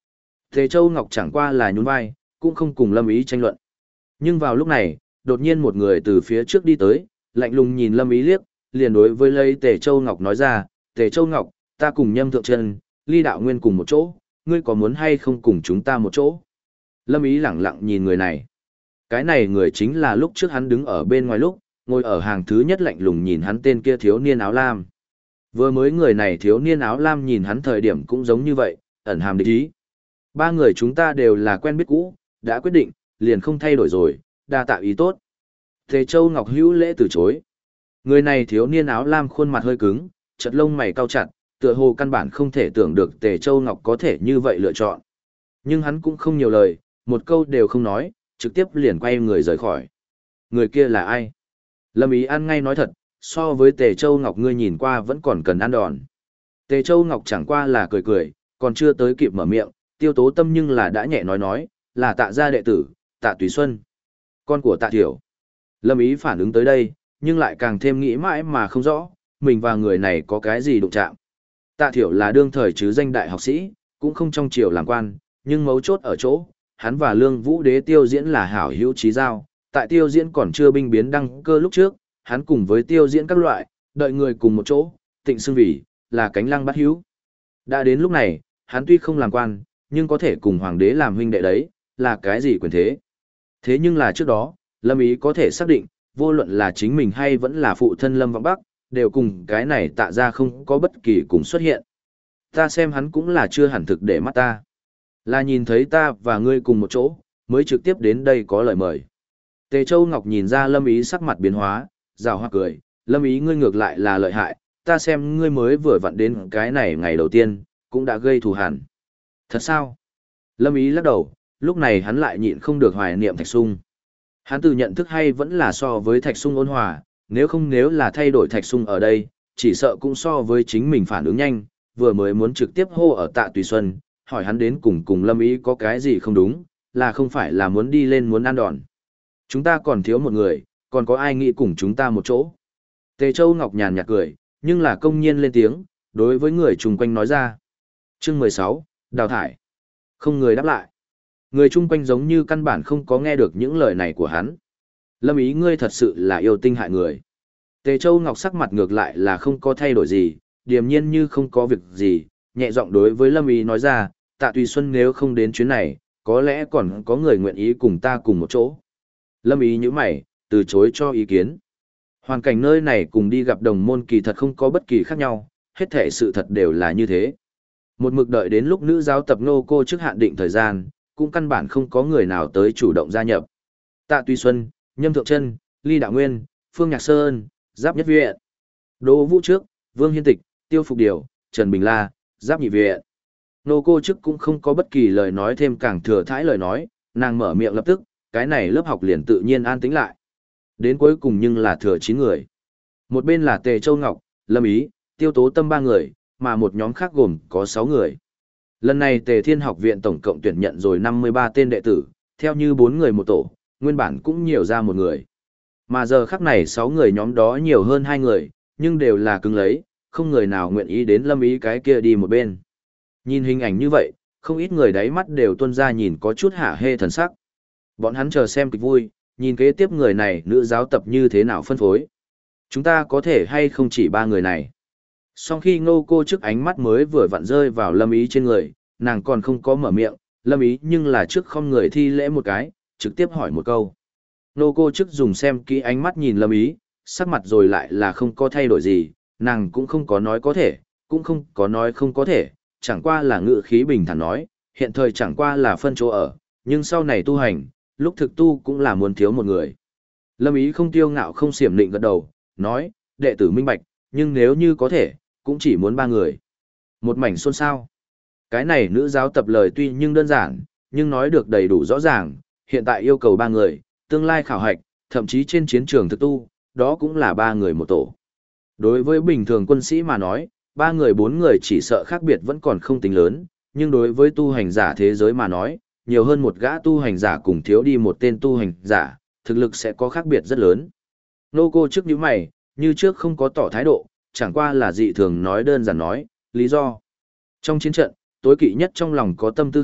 Tề Châu Ngọc chẳng qua là nhún vai, cũng không cùng Lâm Ý tranh luận. Nhưng vào lúc này, đột nhiên một người từ phía trước đi tới, lạnh lùng nhìn Lâm Ý liếc, liền đối với lấy Tề Châu Ngọc nói ra, Tề Châu Ngọc, ta cùng Nhâm Thượng Trân, Ly Đạo Nguyên cùng một chỗ, ngươi có muốn hay không cùng chúng ta một chỗ? Lâm Ý lẳng lặng nhìn người này. Cái này người chính là lúc trước hắn đứng ở bên ngoài lúc, ngồi ở hàng thứ nhất lạnh lùng nhìn hắn tên kia thiếu niên áo lam. Vừa mới người này thiếu niên áo lam nhìn hắn thời điểm cũng giống như vậy, ẩn hàm địch ý. Ba người chúng ta đều là quen biết cũ, đã quyết định, liền không thay đổi rồi, đa tạo ý tốt. Tề Châu Ngọc hữu lễ từ chối. Người này thiếu niên áo lam khuôn mặt hơi cứng, chật lông mày cau chặt, tựa hồ căn bản không thể tưởng được Tề Châu Ngọc có thể như vậy lựa chọn. Nhưng hắn cũng không nhiều lời, một câu đều không nói, trực tiếp liền quay người rời khỏi. Người kia là ai? Lâm Ý ăn ngay nói thật, so với Tề Châu Ngọc ngươi nhìn qua vẫn còn cần ăn đòn. Tề Châu Ngọc chẳng qua là cười cười, còn chưa tới kịp mở miệng, Tiêu Tố Tâm nhưng là đã nhẹ nói, là Tạ gia đệ tử, Tạ Tùy Xuân, con của Tạ Thiểu. Lâm Ý phản ứng tới đây, nhưng lại càng thêm nghĩ mãi mà không rõ, mình và người này có cái gì đụng chạm. Tạ Thiểu là đương thời chứ danh đại học sĩ, cũng không trong triều làm quan, nhưng mấu chốt ở chỗ, hắn và Lương Vũ Đế Tiêu Diễn là hảo hữu chí giao, tại Tiêu Diễn còn chưa binh biến đăng cơ lúc trước, hắn cùng với Tiêu Diễn các loại, đợi người cùng một chỗ, tịnh xưng vì là cánh lăng bắt hữu. Đã đến lúc này, hắn tuy không làm quan, nhưng có thể cùng hoàng đế làm huynh đệ đấy, là cái gì quyền thế. Thế nhưng là trước đó, Lâm Ý có thể xác định, vô luận là chính mình hay vẫn là phụ thân Lâm Vọng Bắc, đều cùng cái này Tạ ra không có bất kỳ cùng xuất hiện. Ta xem hắn cũng là chưa hẳn thực để mắt ta. Là nhìn thấy ta và ngươi cùng một chỗ, mới trực tiếp đến đây có lời mời. Tề Châu Ngọc nhìn ra Lâm Ý sắc mặt biến hóa, rào hoa cười, Lâm Ý ngươi ngược lại là lợi hại, ta xem ngươi mới vừa vặn đến cái này ngày đầu tiên, cũng đã gây thù hằn. Thật sao? Lâm Ý lắc đầu, lúc này hắn lại nhịn không được hoài niệm Thạch Sung. Hắn tự nhận thức hay vẫn là so với Thạch Sung ôn hòa, nếu là thay đổi Thạch Sung ở đây, chỉ sợ cũng so với chính mình phản ứng nhanh, vừa mới muốn trực tiếp hô ở Tạ Tùy Xuân, hỏi hắn đến cùng Lâm Ý có cái gì không đúng, là không phải là muốn đi lên muốn ăn đòn. Chúng ta còn thiếu một người, còn có ai nghĩ cùng chúng ta một chỗ. Tề Châu Ngọc nhàn nhạt cười, nhưng là công nhiên lên tiếng, đối với người chung quanh nói ra. Chương 16, đào thải. Không người đáp lại. Người chung quanh giống như căn bản không có nghe được những lời này của hắn. Lâm Ý ngươi thật sự là yêu tinh hại người. Tề Châu Ngọc sắc mặt ngược lại là không có thay đổi gì, điềm nhiên như không có việc gì, nhẹ giọng đối với Lâm Ý nói ra, Tạ Tùy Xuân nếu không đến chuyến này, có lẽ còn có người nguyện ý cùng ta cùng một chỗ. Lâm Ý nhíu mày, từ chối cho ý kiến. Hoàn cảnh nơi này cùng đi gặp đồng môn kỳ thật không có bất kỳ khác nhau, hết thể sự thật đều là như thế. Một mực đợi đến lúc nữ giáo tập nô cô trước hạn định thời gian, cũng căn bản không có người nào tới chủ động gia nhập. Tạ Tùy Xuân, Nhâm Thượng Trân, Ly Đạo Nguyên, Phương Nhạc Sơn, Giáp Nhất Viện, Đỗ Vũ Trước, Vương Hiên Tịch, Tiêu Phục Điều, Trần Bình La, Giáp Nhị Viện. Nô cô trước cũng không có bất kỳ lời nói thêm càng thừa thãi lời nói, nàng mở miệng lập tức, cái này lớp học liền tự nhiên an tĩnh lại. Đến cuối cùng nhưng là thừa 9 người. Một bên là Tề Châu Ngọc, Lâm Ý, Tiêu Tố Tâm 3 người, mà một nhóm khác gồm có 6 người. Lần này Tề Thiên Học Viện tổng cộng tuyển nhận rồi 53 tên đệ tử, theo như 4 người một tổ, nguyên bản cũng nhiều ra một người. Mà giờ khắc này 6 người nhóm đó nhiều hơn 2 người, nhưng đều là cứng lấy, không người nào nguyện ý đến Lâm Ý cái kia đi một bên. Nhìn hình ảnh như vậy, không ít người đáy mắt đều tuôn ra nhìn có chút hả hê thần sắc. Bọn hắn chờ xem kịch vui, nhìn kế tiếp người này nữ giáo tập như thế nào phân phối. Chúng ta có thể hay không chỉ 3 người này. Sau khi Ngô cô trước ánh mắt mới vừa vặn rơi vào Lâm Ý trên người, nàng còn không có mở miệng, Lâm Ý nhưng là trước không người thi lễ một cái, trực tiếp hỏi một câu. Ngô cô trước dùng xem kỹ ánh mắt nhìn Lâm Ý, sắc mặt rồi lại là không có thay đổi gì, nàng cũng không có nói có thể, cũng không có nói không có thể, chẳng qua là ngữ khí bình thản nói, hiện thời chẳng qua là phân chỗ ở, nhưng sau này tu hành, lúc thực tu cũng là muốn thiếu một người. Lâm Ý không tiêu ngạo không xiểm định gật đầu, nói, đệ tử minh bạch, nhưng nếu như có thể, cũng chỉ muốn 3 người. Một mảnh xôn xao. Cái này nữ giáo tập lời tuy nhưng đơn giản, nhưng nói được đầy đủ rõ ràng, hiện tại yêu cầu 3 người, tương lai khảo hạch, thậm chí trên chiến trường thực tu, đó cũng là 3 người một tổ. Đối với bình thường quân sĩ mà nói, 3 người 4 người chỉ sợ khác biệt vẫn còn không tính lớn, nhưng đối với tu hành giả thế giới mà nói, nhiều hơn một gã tu hành giả cùng thiếu đi một tên tu hành giả, thực lực sẽ có khác biệt rất lớn. Nô cô trước những mày, như trước không có tỏ thái độ, chẳng qua là dị thường nói đơn giản nói, lý do. Trong chiến trận, tối kỵ nhất trong lòng có tâm tư khác,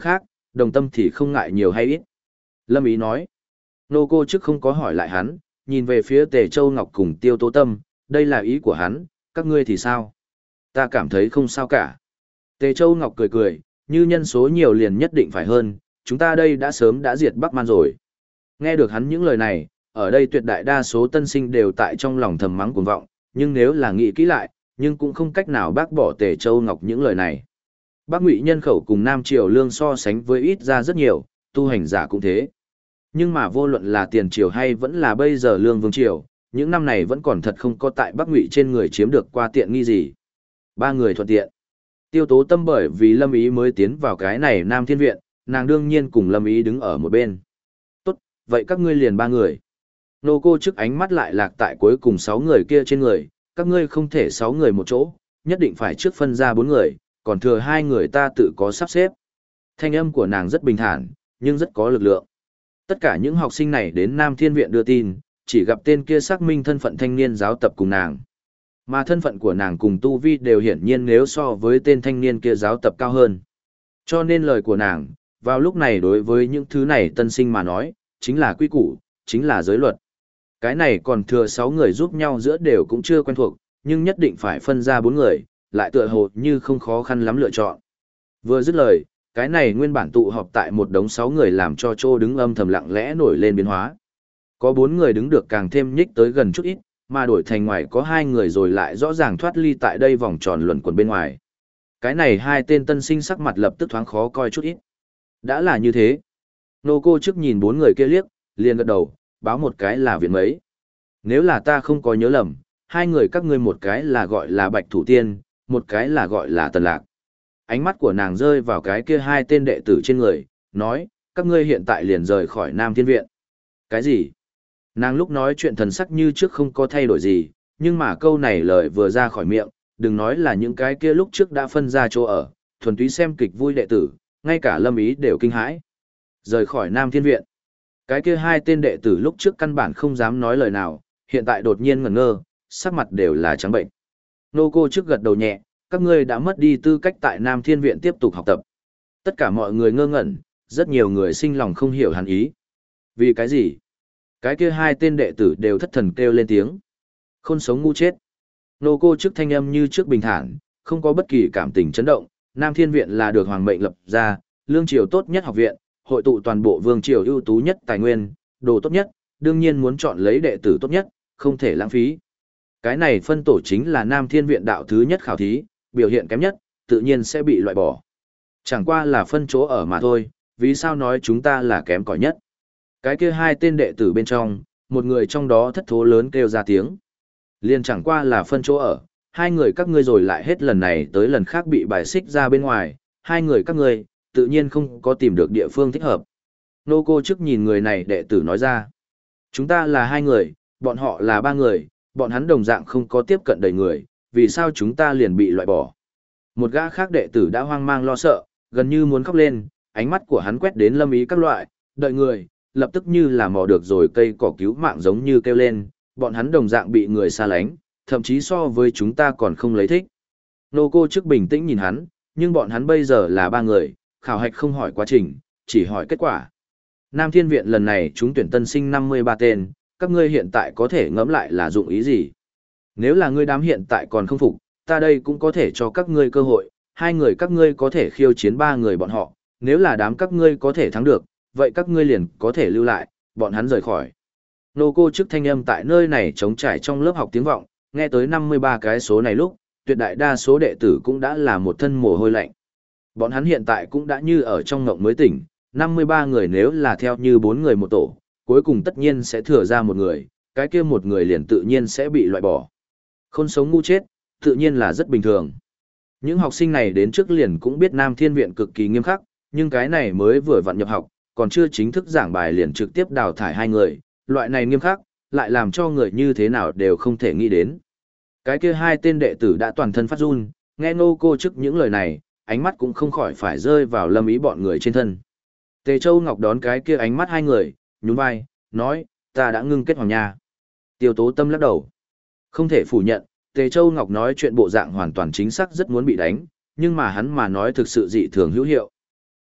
đồng tâm thì không ngại nhiều hay ít. Lâm Ý nói. Nô cô trước không có hỏi lại hắn, nhìn về phía Tề Châu Ngọc cùng Tiêu Tố Tâm, đây là ý của hắn, các ngươi thì sao? Ta cảm thấy không sao cả. Tề Châu Ngọc cười cười, như nhân số nhiều liền nhất định phải hơn, chúng ta đây đã sớm đã diệt Bắc Man rồi. Nghe được hắn những lời này, ở đây tuyệt đại đa số tân sinh đều tại trong lòng thầm mắng cuồng vọng, nhưng nếu là nghĩ kỹ lại, nhưng cũng không cách nào bác bỏ Tề Châu Ngọc những lời này. Bắc Ngụy nhân khẩu cùng Nam Triều lương so sánh với ít ra rất nhiều, tu hành giả cũng thế. Nhưng mà vô luận là tiền triều hay vẫn là bây giờ lương vương triều, những năm này vẫn còn thật không có tại Bắc Ngụy trên người chiếm được qua tiện nghi gì. Ba người thuận tiện. Tiêu Tố Tâm bởi vì Lâm Ý mới tiến vào cái này Nam Thiên Viện, nàng đương nhiên cùng Lâm Ý đứng ở một bên. Tốt, vậy các ngươi liền ba người. Nô cô trước ánh mắt lại lạc tại cuối cùng 6 người kia trên người, các ngươi không thể 6 người một chỗ, nhất định phải trước phân ra 4 người, còn thừa 2 người ta tự có sắp xếp. Thanh âm của nàng rất bình thản, nhưng rất có lực lượng. Tất cả những học sinh này đến Nam Thiên Viện đưa tin, chỉ gặp tên kia xác minh thân phận thanh niên giáo tập cùng nàng. Mà thân phận của nàng cùng tu vi đều hiển nhiên nếu so với tên thanh niên kia giáo tập cao hơn. Cho nên lời của nàng, vào lúc này đối với những thứ này tân sinh mà nói, chính là quy củ, chính là giới luật. Cái này còn thừa 6 người giúp nhau giữa đều cũng chưa quen thuộc, nhưng nhất định phải phân ra 4 người, lại tựa hồ như không khó khăn lắm lựa chọn. Vừa dứt lời, cái này nguyên bản tụ họp tại một đống 6 người làm cho Trô đứng âm thầm lặng lẽ nổi lên biến hóa. Có 4 người đứng được càng thêm nhích tới gần chút ít, mà đổi thành ngoài có 2 người rồi lại rõ ràng thoát ly tại đây vòng tròn luẩn quẩn bên ngoài. Cái này hai tên tân sinh sắc mặt lập tức thoáng khó coi chút ít. Đã là như thế. Nô cô trước nhìn 4 người kia liếc, liền gật đầu, báo một cái là viện mấy. Nếu là ta không có nhớ lầm, 2 người các ngươi một cái là gọi là Bạch Thủ Tiên, một cái là gọi là Tần Lạc. Ánh mắt của nàng rơi vào cái kia 2 tên đệ tử trên người, nói, các ngươi hiện tại liền rời khỏi Nam Thiên Viện. Cái gì? Nàng lúc nói chuyện thần sắc như trước không có thay đổi gì, nhưng mà câu này lời vừa ra khỏi miệng, đừng nói là những cái kia lúc trước đã phân ra chỗ ở, thuần túy xem kịch vui đệ tử, ngay cả Lâm Ý đều kinh hãi. Rời khỏi Nam Thiên Viện. Cái kia 2 tên đệ tử lúc trước căn bản không dám nói lời nào, hiện tại đột nhiên ngẩn ngơ, sắc mặt đều là trắng bệnh. Nô cô trước gật đầu nhẹ, các ngươi đã mất đi tư cách tại Nam Thiên Viện tiếp tục học tập. Tất cả mọi người ngơ ngẩn, rất nhiều người sinh lòng không hiểu hắn ý. Vì cái gì? Cái kia 2 tên đệ tử đều thất thần kêu lên tiếng. Khôn sống ngu chết. Nô cô trước thanh âm như trước bình thản, không có bất kỳ cảm tình chấn động. Nam Thiên Viện là được hoàng mệnh lập ra, lương triều tốt nhất học viện, hội tụ toàn bộ vương triều ưu tú nhất tài nguyên, đồ tốt nhất, đương nhiên muốn chọn lấy đệ tử tốt nhất, không thể lãng phí. Cái này phân tổ chính là Nam Thiên Viện đạo thứ nhất khảo thí, biểu hiện kém nhất, tự nhiên sẽ bị loại bỏ. Chẳng qua là phân chỗ ở mà thôi, vì sao nói chúng ta là kém cỏi nhất. Cái kia 2 tên đệ tử bên trong, một người trong đó thất thố lớn kêu ra tiếng. Liên chẳng qua là phân chỗ ở, 2 người các ngươi rồi lại hết lần này tới lần khác bị bài xích ra bên ngoài, 2 người các ngươi, tự nhiên không có tìm được địa phương thích hợp. Nô cô trước nhìn người này đệ tử nói ra. Chúng ta là 2 người, bọn họ là 3 người, bọn hắn đồng dạng không có tiếp cận đầy người, vì sao chúng ta liền bị loại bỏ. Một gã khác đệ tử đã hoang mang lo sợ, gần như muốn khóc lên, ánh mắt của hắn quét đến Lâm Ý các loại, đợi người, lập tức như là mò được rồi cây cỏ cứu mạng giống như kêu lên, bọn hắn đồng dạng bị người xa lánh, thậm chí so với chúng ta còn không lấy thích. Nô cô trước bình tĩnh nhìn hắn, nhưng bọn hắn bây giờ là 3 người, khảo hạch không hỏi quá trình, chỉ hỏi kết quả. Nam Thiên Viện lần này chúng tuyển tân sinh 53 tên, các ngươi hiện tại có thể ngẫm lại là dụng ý gì? Nếu là ngươi đám hiện tại còn không phục, ta đây cũng có thể cho các ngươi cơ hội, 2 người các ngươi có thể khiêu chiến 3 người bọn họ, nếu là đám các ngươi có thể thắng được, vậy các ngươi liền có thể lưu lại, bọn hắn rời khỏi. Nô cô trước thanh âm tại nơi này trống trải trong lớp học tiếng vọng, nghe tới 53 cái số này lúc, tuyệt đại đa số đệ tử cũng đã là một thân mồ hôi lạnh. Bọn hắn hiện tại cũng đã như ở trong ngộng mới tỉnh, 53 người nếu là theo như 4 người một tổ, cuối cùng tất nhiên sẽ thừa ra một người, cái kia một người liền tự nhiên sẽ bị loại bỏ. Khôn sống ngu chết, tự nhiên là rất bình thường. Những học sinh này đến trước liền cũng biết Nam Thiên Viện cực kỳ nghiêm khắc, nhưng cái này mới vừa vặn nhập học, còn chưa chính thức giảng bài liền trực tiếp đào thải 2 người, loại này nghiêm khắc, lại làm cho người như thế nào đều không thể nghĩ đến. Cái kia 2 tên đệ tử đã toàn thân phát run, nghe Nô cô trước những lời này, ánh mắt cũng không khỏi phải rơi vào Lâm Ý bọn người trên thân. Tề Châu Ngọc đón cái kia ánh mắt 2 người, nhún vai, nói, ta đã ngưng kết hoàng nha. Tiêu Tố Tâm lắc đầu. Không thể phủ nhận, Tề Châu Ngọc nói chuyện bộ dạng hoàn toàn chính xác rất muốn bị đánh, nhưng mà hắn mà nói thực sự dị thường hữu hiệu.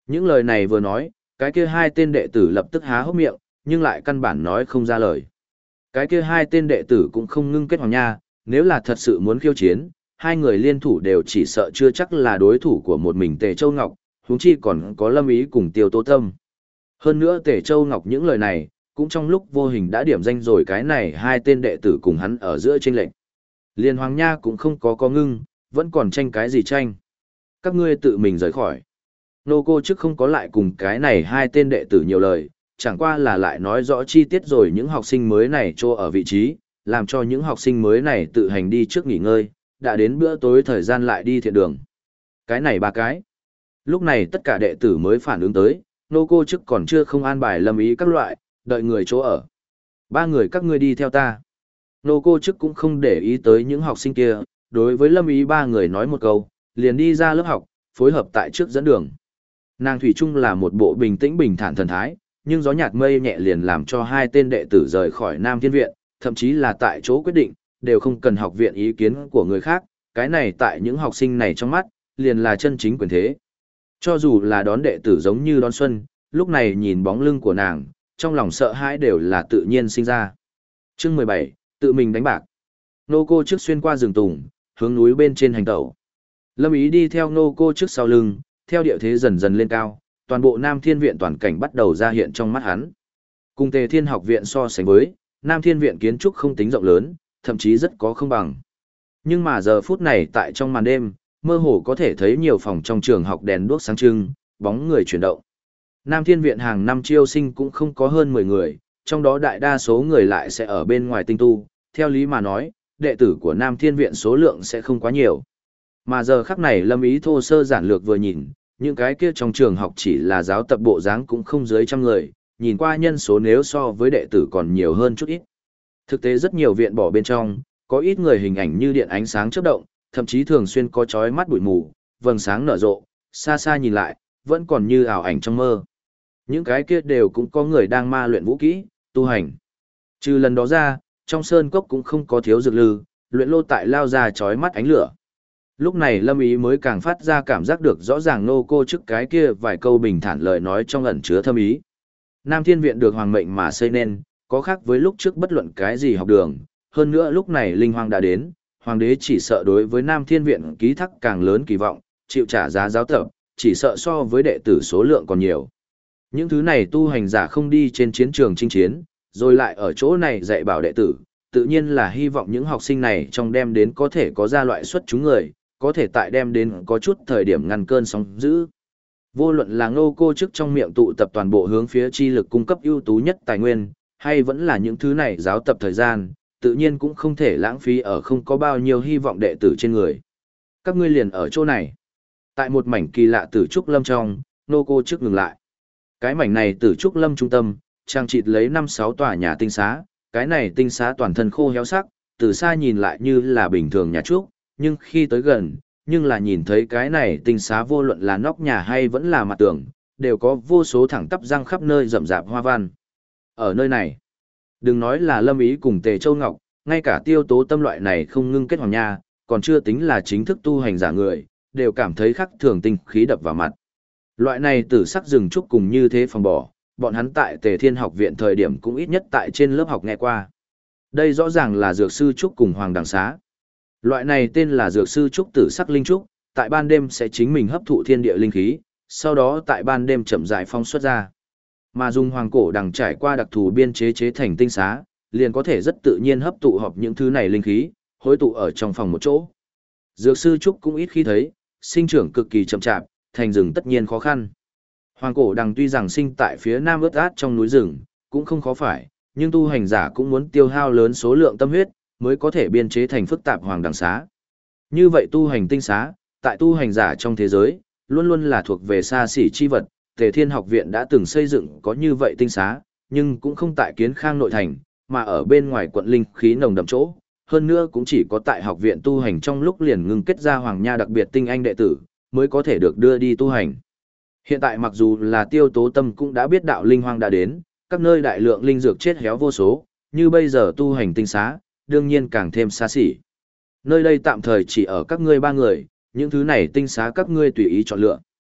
Những lời này vừa nói, cái kia hai tên đệ tử lập tức há hốc miệng, nhưng lại căn bản nói không ra lời. Cái kia hai tên đệ tử cũng không ngưng kết hoàng nha, nếu là thật sự muốn khiêu chiến, hai người liên thủ đều chỉ sợ chưa chắc là đối thủ của một mình Tề Châu Ngọc, huống chi còn có Lâm Ý cùng Tiêu Tố Tâm. Hơn nữa Tề Châu Ngọc những lời này, cũng trong lúc vô hình đã điểm danh rồi cái này hai tên đệ tử cùng hắn ở giữa chênh lệch. Liên Hoàng Nha cũng không có ngưng, vẫn còn tranh cái gì tranh. Các ngươi tự mình rời khỏi. Nô cô trước không có lại cùng cái này hai tên đệ tử nhiều lời, chẳng qua là lại nói rõ chi tiết rồi những học sinh mới này cho ở vị trí, làm cho những học sinh mới này tự hành đi trước nghỉ ngơi, đã đến bữa tối thời gian lại đi thiện đường. Cái này ba cái. Lúc này tất cả đệ tử mới phản ứng tới, nô cô trước còn chưa không an bài Lâm Ý các loại, đợi người chỗ ở. Ba người các ngươi đi theo ta. Nô cô trước cũng không để ý tới những học sinh kia, đối với Lâm Ý ba người nói một câu, liền đi ra lớp học, phối hợp tại trước dẫn đường. Nàng Thủy Trung là một bộ bình tĩnh bình thản thần thái, nhưng gió nhạt mây nhẹ liền làm cho hai tên đệ tử rời khỏi Nam Thiên Viện, thậm chí là tại chỗ quyết định, đều không cần học viện ý kiến của người khác, cái này tại những học sinh này trong mắt, liền là chân chính quyền thế. Cho dù là đón đệ tử giống như đón xuân, lúc này nhìn bóng lưng của nàng, trong lòng sợ hãi đều là tự nhiên sinh ra. Chương 17, tự mình đánh bạc. Nô cô trước xuyên qua rừng tùng, hướng núi bên trên hành tẩu. Lâm Ý đi theo nô cô trước sau lưng, theo địa thế dần dần lên cao, toàn bộ Nam Thiên Viện toàn cảnh bắt đầu ra hiện trong mắt hắn. Cùng Tề Thiên Học Viện so sánh với, Nam Thiên Viện kiến trúc không tính rộng lớn, thậm chí rất có không bằng. Nhưng mà giờ phút này tại trong màn đêm, mơ hồ có thể thấy nhiều phòng trong trường học đèn đuốc sáng trưng, bóng người chuyển động. Nam Thiên Viện hàng năm chiêu sinh cũng không có hơn 10 người, trong đó đại đa số người lại sẽ ở bên ngoài tinh tu, theo lý mà nói, đệ tử của Nam Thiên Viện số lượng sẽ không quá nhiều. Mà giờ khắc này Lâm Ý thô sơ giản lược vừa nhìn, những cái kia trong trường học chỉ là giáo tập bộ dáng cũng không dưới trăm người, nhìn qua nhân số nếu so với đệ tử còn nhiều hơn chút ít. Thực tế rất nhiều viện bỏ bên trong, có ít người hình ảnh như điện ánh sáng chớp động, thậm chí thường xuyên có chói mắt bụi mù, vầng sáng nở rộ, xa xa nhìn lại, vẫn còn như ảo ảnh trong mơ. Những cái kia đều cũng có người đang ma luyện vũ kỹ, tu hành. Trừ lần đó ra, trong sơn cốc cũng không có thiếu dược lư, luyện lô tại lao ra chói mắt ánh lửa. Lúc này Lâm Ý mới càng phát ra cảm giác được rõ ràng nô cô trước cái kia vài câu bình thản lời nói trong ẩn chứa thâm ý. Nam Thiên Viện được hoàng mệnh mà xây nên, có khác với lúc trước bất luận cái gì học đường, hơn nữa lúc này linh hoàng đã đến, hoàng đế chỉ sợ đối với Nam Thiên Viện ký thác càng lớn kỳ vọng, chịu trả giá giáo tập, chỉ sợ so với đệ tử số lượng còn nhiều. Những thứ này tu hành giả không đi trên chiến trường chinh chiến, rồi lại ở chỗ này dạy bảo đệ tử, tự nhiên là hy vọng những học sinh này trong đem đến có thể có ra loại xuất chúng người, có thể tại đem đến có chút thời điểm ngăn cơn sóng dữ. Vô luận là Ngô cô trước trong miệng tụ tập toàn bộ hướng phía chi lực cung cấp ưu tú nhất tài nguyên, hay vẫn là những thứ này giáo tập thời gian, tự nhiên cũng không thể lãng phí ở không có bao nhiêu hy vọng đệ tử trên người. Các ngươi liền ở chỗ này. Tại một mảnh kỳ lạ tử trúc lâm trong, Ngô cô trước ngừng lại. Cái mảnh này tử trúc lâm trung tâm, trang trịt lấy 5-6 tòa nhà tinh xá, cái này tinh xá toàn thân khô héo sắc, từ xa nhìn lại như là bình thường nhà trúc, nhưng khi tới gần, nhưng là nhìn thấy cái này tinh xá vô luận là nóc nhà hay vẫn là mặt tường, đều có vô số thẳng tắp răng khắp nơi rậm rạp hoa văn. Ở nơi này, đừng nói là Lâm Ý cùng Tề Châu Ngọc, ngay cả Tiêu Tố Tâm loại này không ngưng kết hoàng nha, còn chưa tính là chính thức tu hành giả người, đều cảm thấy khắc thường tinh khí đập vào mặt. Loại này tử sắc rừng trúc cùng như thế phòng bỏ, bọn hắn tại Tề Thiên Học Viện thời điểm cũng ít nhất tại trên lớp học nghe qua. Đây rõ ràng là dược sư trúc cùng hoàng đằng xá. Loại này tên là dược sư trúc tử sắc linh trúc, tại ban đêm sẽ chính mình hấp thụ thiên địa linh khí, sau đó tại ban đêm chậm rãi phóng xuất ra. Mà dùng hoàng cổ đằng trải qua đặc thù biên chế chế thành tinh xá, liền có thể rất tự nhiên hấp thụ hợp những thứ này linh khí, hối tụ ở trong phòng một chỗ. Dược sư trúc cũng ít khi thấy, sinh trưởng cực kỳ chậm chạp, thành rừng tất nhiên khó khăn. Hoàng cổ đằng tuy rằng sinh tại phía nam ướt át trong núi rừng, cũng không khó phải, nhưng tu hành giả cũng muốn tiêu hao lớn số lượng tâm huyết, mới có thể biên chế thành phức tạp hoàng đằng xá. Như vậy tu hành tinh xá, tại tu hành giả trong thế giới, luôn luôn là thuộc về xa xỉ chi vật, Tề Thiên Học Viện đã từng xây dựng có như vậy tinh xá, nhưng cũng không tại Kiến Khang nội thành, mà ở bên ngoài quận linh khí nồng đậm chỗ, hơn nữa cũng chỉ có tại học viện tu hành trong lúc liền ngưng kết ra hoàng nha đặc biệt tinh anh đệ tử, mới có thể được đưa đi tu hành. Hiện tại mặc dù là Tiêu Tố Tâm cũng đã biết đạo linh hoang đã đến, các nơi đại lượng linh dược chết héo vô số, như bây giờ tu hành tinh xá, đương nhiên càng thêm xa xỉ. Nơi đây tạm thời chỉ ở các ngươi ba người, những thứ này tinh xá các ngươi tùy ý chọn lựa.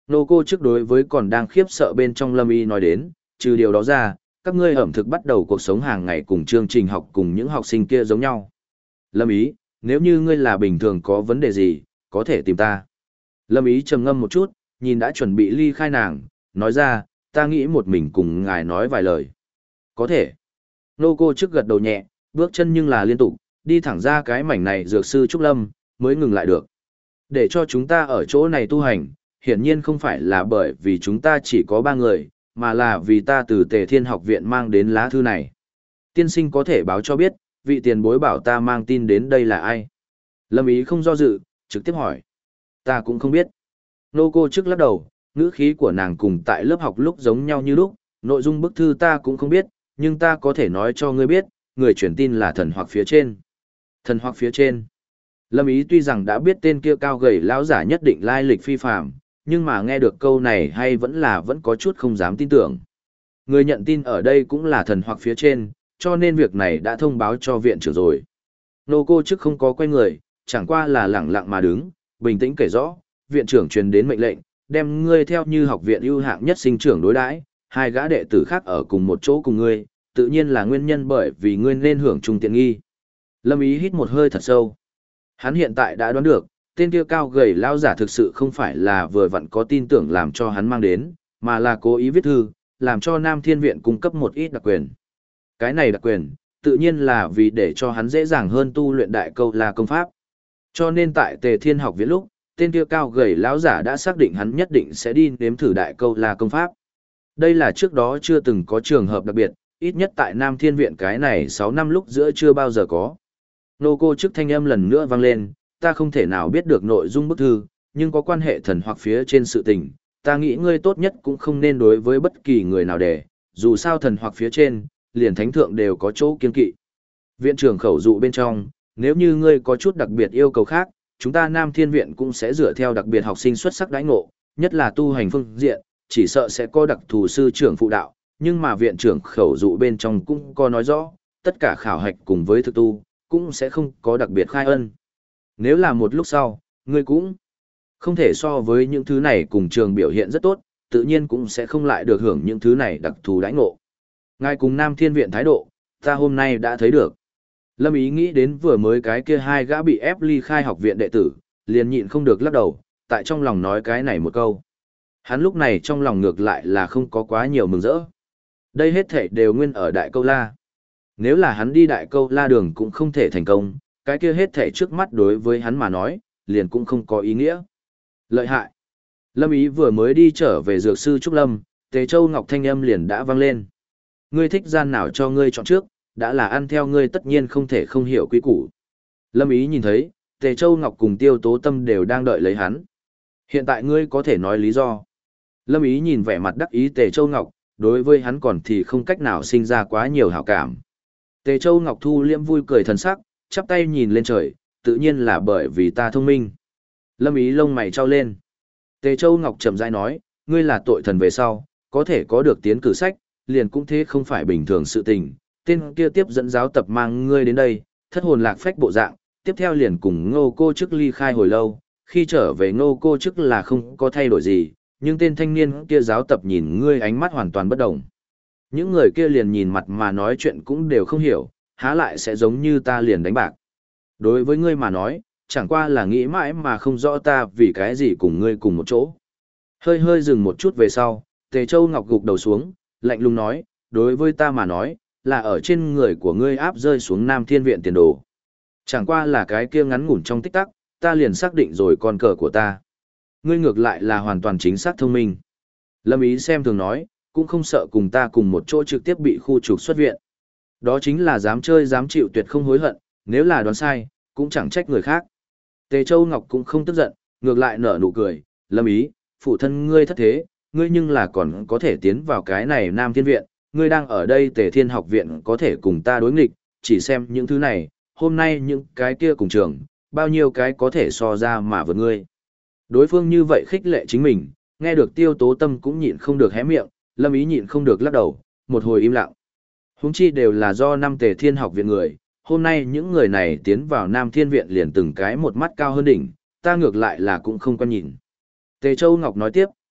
Nô cô trước đối với còn đang khiếp sợ bên trong Lâm Ý nói đến, trừ điều đó ra, các ngươi ẩm thực bắt đầu cuộc sống hàng ngày cùng chương trình học cùng những học sinh kia giống nhau. Lâm Ý, nếu như ngươi là bình thường có vấn đề gì, có thể tìm ta. Lâm Ý trầm ngâm một chút, nhìn đã chuẩn bị ly khai nàng, nói ra, ta nghĩ một mình cùng ngài nói vài lời. Có thể. Nô cô trước gật đầu nhẹ, bước chân nhưng là liên tục, đi thẳng ra cái mảnh này dược sư Trúc Lâm, mới ngừng lại được. Để cho chúng ta ở chỗ này tu hành, hiển nhiên không phải là bởi vì chúng ta chỉ có 3 người, mà là vì ta từ Tề Thiên học viện mang đến lá thư này. Tiên sinh có thể báo cho biết, vị tiền bối bảo ta mang tin đến đây là ai? Lâm Ý không do dự, trực tiếp hỏi. Ta cũng không biết. Nô cô trước lắc đầu, ngữ khí của nàng cùng tại lớp học lúc giống nhau như lúc, nội dung bức thư ta cũng không biết, nhưng ta có thể nói cho ngươi biết, người truyền tin là thần hoặc phía trên. Thần hoặc phía trên. Lâm Ý tuy rằng đã biết tên kia cao gầy lão giả nhất định lai lịch phi phàm, nhưng mà nghe được câu này hay vẫn có chút không dám tin tưởng. Người nhận tin ở đây cũng là thần hoặc phía trên, cho nên việc này đã thông báo cho viện trưởng rồi. Nô cô trước không có quay người, chẳng qua là lẳng lặng mà đứng, bình tĩnh kể rõ, viện trưởng truyền đến mệnh lệnh, đem ngươi theo như học viện ưu hạng nhất sinh trưởng đối đãi, 2 gã đệ tử khác ở cùng một chỗ cùng ngươi, tự nhiên là nguyên nhân bởi vì ngươi nên hưởng chung tiện nghi. Lâm Ý hít một hơi thật sâu. Hắn hiện tại đã đoán được, tên kia cao gầy lao giả thực sự không phải là vừa vặn có tin tưởng làm cho hắn mang đến, mà là cố ý viết thư, làm cho Nam Thiên Viện cung cấp một ít đặc quyền. Cái này đặc quyền, tự nhiên là vì để cho hắn dễ dàng hơn tu luyện đại câu la công pháp. Cho nên tại Tề Thiên học viện lúc, tên kia cao gầy lão giả đã xác định hắn nhất định sẽ đi nếm thử đại câu la công pháp. Đây là trước đó chưa từng có trường hợp đặc biệt, ít nhất tại Nam Thiên Viện cái này 6 năm lúc giữa chưa bao giờ có. Nô cô trước thanh âm lần nữa vang lên, ta không thể nào biết được nội dung bức thư, nhưng có quan hệ thần hoặc phía trên sự tình, ta nghĩ ngươi tốt nhất cũng không nên đối với bất kỳ người nào để, dù sao thần hoặc phía trên, liền thánh thượng đều có chỗ kiên kỵ. Viện trưởng khẩu dụ bên trong, nếu như ngươi có chút đặc biệt yêu cầu khác, chúng ta Nam Thiên Viện cũng sẽ dựa theo đặc biệt học sinh xuất sắc đãi ngộ, nhất là tu hành phương diện, chỉ sợ sẽ có đặc thù sư trưởng phụ đạo, nhưng mà viện trưởng khẩu dụ bên trong cũng có nói rõ, tất cả khảo hạch cùng với thực tu, cũng sẽ không có đặc biệt khai ân. Nếu là một lúc sau, ngươi cũng không thể so với những thứ này cùng trường biểu hiện rất tốt, tự nhiên cũng sẽ không lại được hưởng những thứ này đặc thù đãi ngộ. Ngài cùng Nam Thiên Viện thái độ, ta hôm nay đã thấy được. Lâm Ý nghĩ đến vừa mới cái kia 2 gã bị ép ly khai học viện đệ tử, liền nhịn không được lắc đầu, tại trong lòng nói cái này một câu. Hắn lúc này trong lòng ngược lại là không có quá nhiều mừng rỡ. Đây hết thảy đều nguyên ở đại câu la. Nếu là hắn đi đại câu la đường cũng không thể thành công, cái kia hết thảy trước mắt đối với hắn mà nói, liền cũng không có ý nghĩa. Lợi hại. Lâm Ý vừa mới đi trở về dược sư Trúc Lâm, Tề Châu Ngọc thanh âm liền đã vang lên. Ngươi thích gian nào cho ngươi chọn trước, đã là ăn theo ngươi tất nhiên không thể không hiểu quy củ. Lâm Ý nhìn thấy, Tề Châu Ngọc cùng Tiêu Tố Tâm đều đang đợi lấy hắn. Hiện tại ngươi có thể nói lý do. Lâm Ý nhìn vẻ mặt đắc ý Tề Châu Ngọc, đối với hắn còn thì không cách nào sinh ra quá nhiều hảo cảm. Tề Châu Ngọc thu liễm vui cười thần sắc, chắp tay nhìn lên trời, tự nhiên là bởi vì ta thông minh. Lâm Ý lông mày trao lên. Tề Châu Ngọc chậm rãi nói, ngươi là tội thần về sau, có thể có được tiến cử sách, liền cũng thế không phải bình thường sự tình. Tên kia tiếp dẫn giáo tập mang ngươi đến đây, thất hồn lạc phách bộ dạng, tiếp theo liền cùng Ngô cô chức ly khai hồi lâu, khi trở về Ngô cô chức là không có thay đổi gì, nhưng tên thanh niên kia giáo tập nhìn ngươi ánh mắt hoàn toàn bất động. Những người kia liền nhìn mặt mà nói chuyện cũng đều không hiểu, há lại sẽ giống như ta liền đánh bạc. Đối với ngươi mà nói, chẳng qua là nghĩ mãi mà không rõ ta vì cái gì cùng ngươi cùng một chỗ. Hơi hơi dừng một chút về sau, Tề Châu Ngọc gục đầu xuống, lạnh lùng nói, đối với ta mà nói, là ở trên người của ngươi áp rơi xuống Nam Thiên Viện tiền đồ. Chẳng qua là cái kia ngắn ngủn trong tích tắc, ta liền xác định rồi con cờ của ta. Ngươi ngược lại là hoàn toàn chính xác thông minh. Lâm Ý xem thường nói, cũng không sợ cùng ta cùng một chỗ trực tiếp bị khu trục xuất viện. Đó chính là dám chơi dám chịu tuyệt không hối hận, nếu là đoán sai, cũng chẳng trách người khác. Tề Châu Ngọc cũng không tức giận, ngược lại nở nụ cười, Lâm Ý, phụ thân ngươi thất thế, ngươi nhưng là còn có thể tiến vào cái này Nam Thiên Viện, ngươi đang ở đây Tề Thiên học viện có thể cùng ta đối nghịch, chỉ xem những thứ này, hôm nay những cái kia cùng trường, bao nhiêu cái có thể so ra mà vượt ngươi. Đối phương như vậy khích lệ chính mình, nghe được Tiêu Tố Tâm cũng nhịn không được hé miệng, Lâm Ý nhịn không được lắc đầu, một hồi im lặng. Huống chi đều là do năm Tề Thiên học viện người, hôm nay những người này tiến vào Nam Thiên Viện liền từng cái một mắt cao hơn đỉnh, ta ngược lại là cũng không quan nhìn. Tề Châu Ngọc nói tiếp,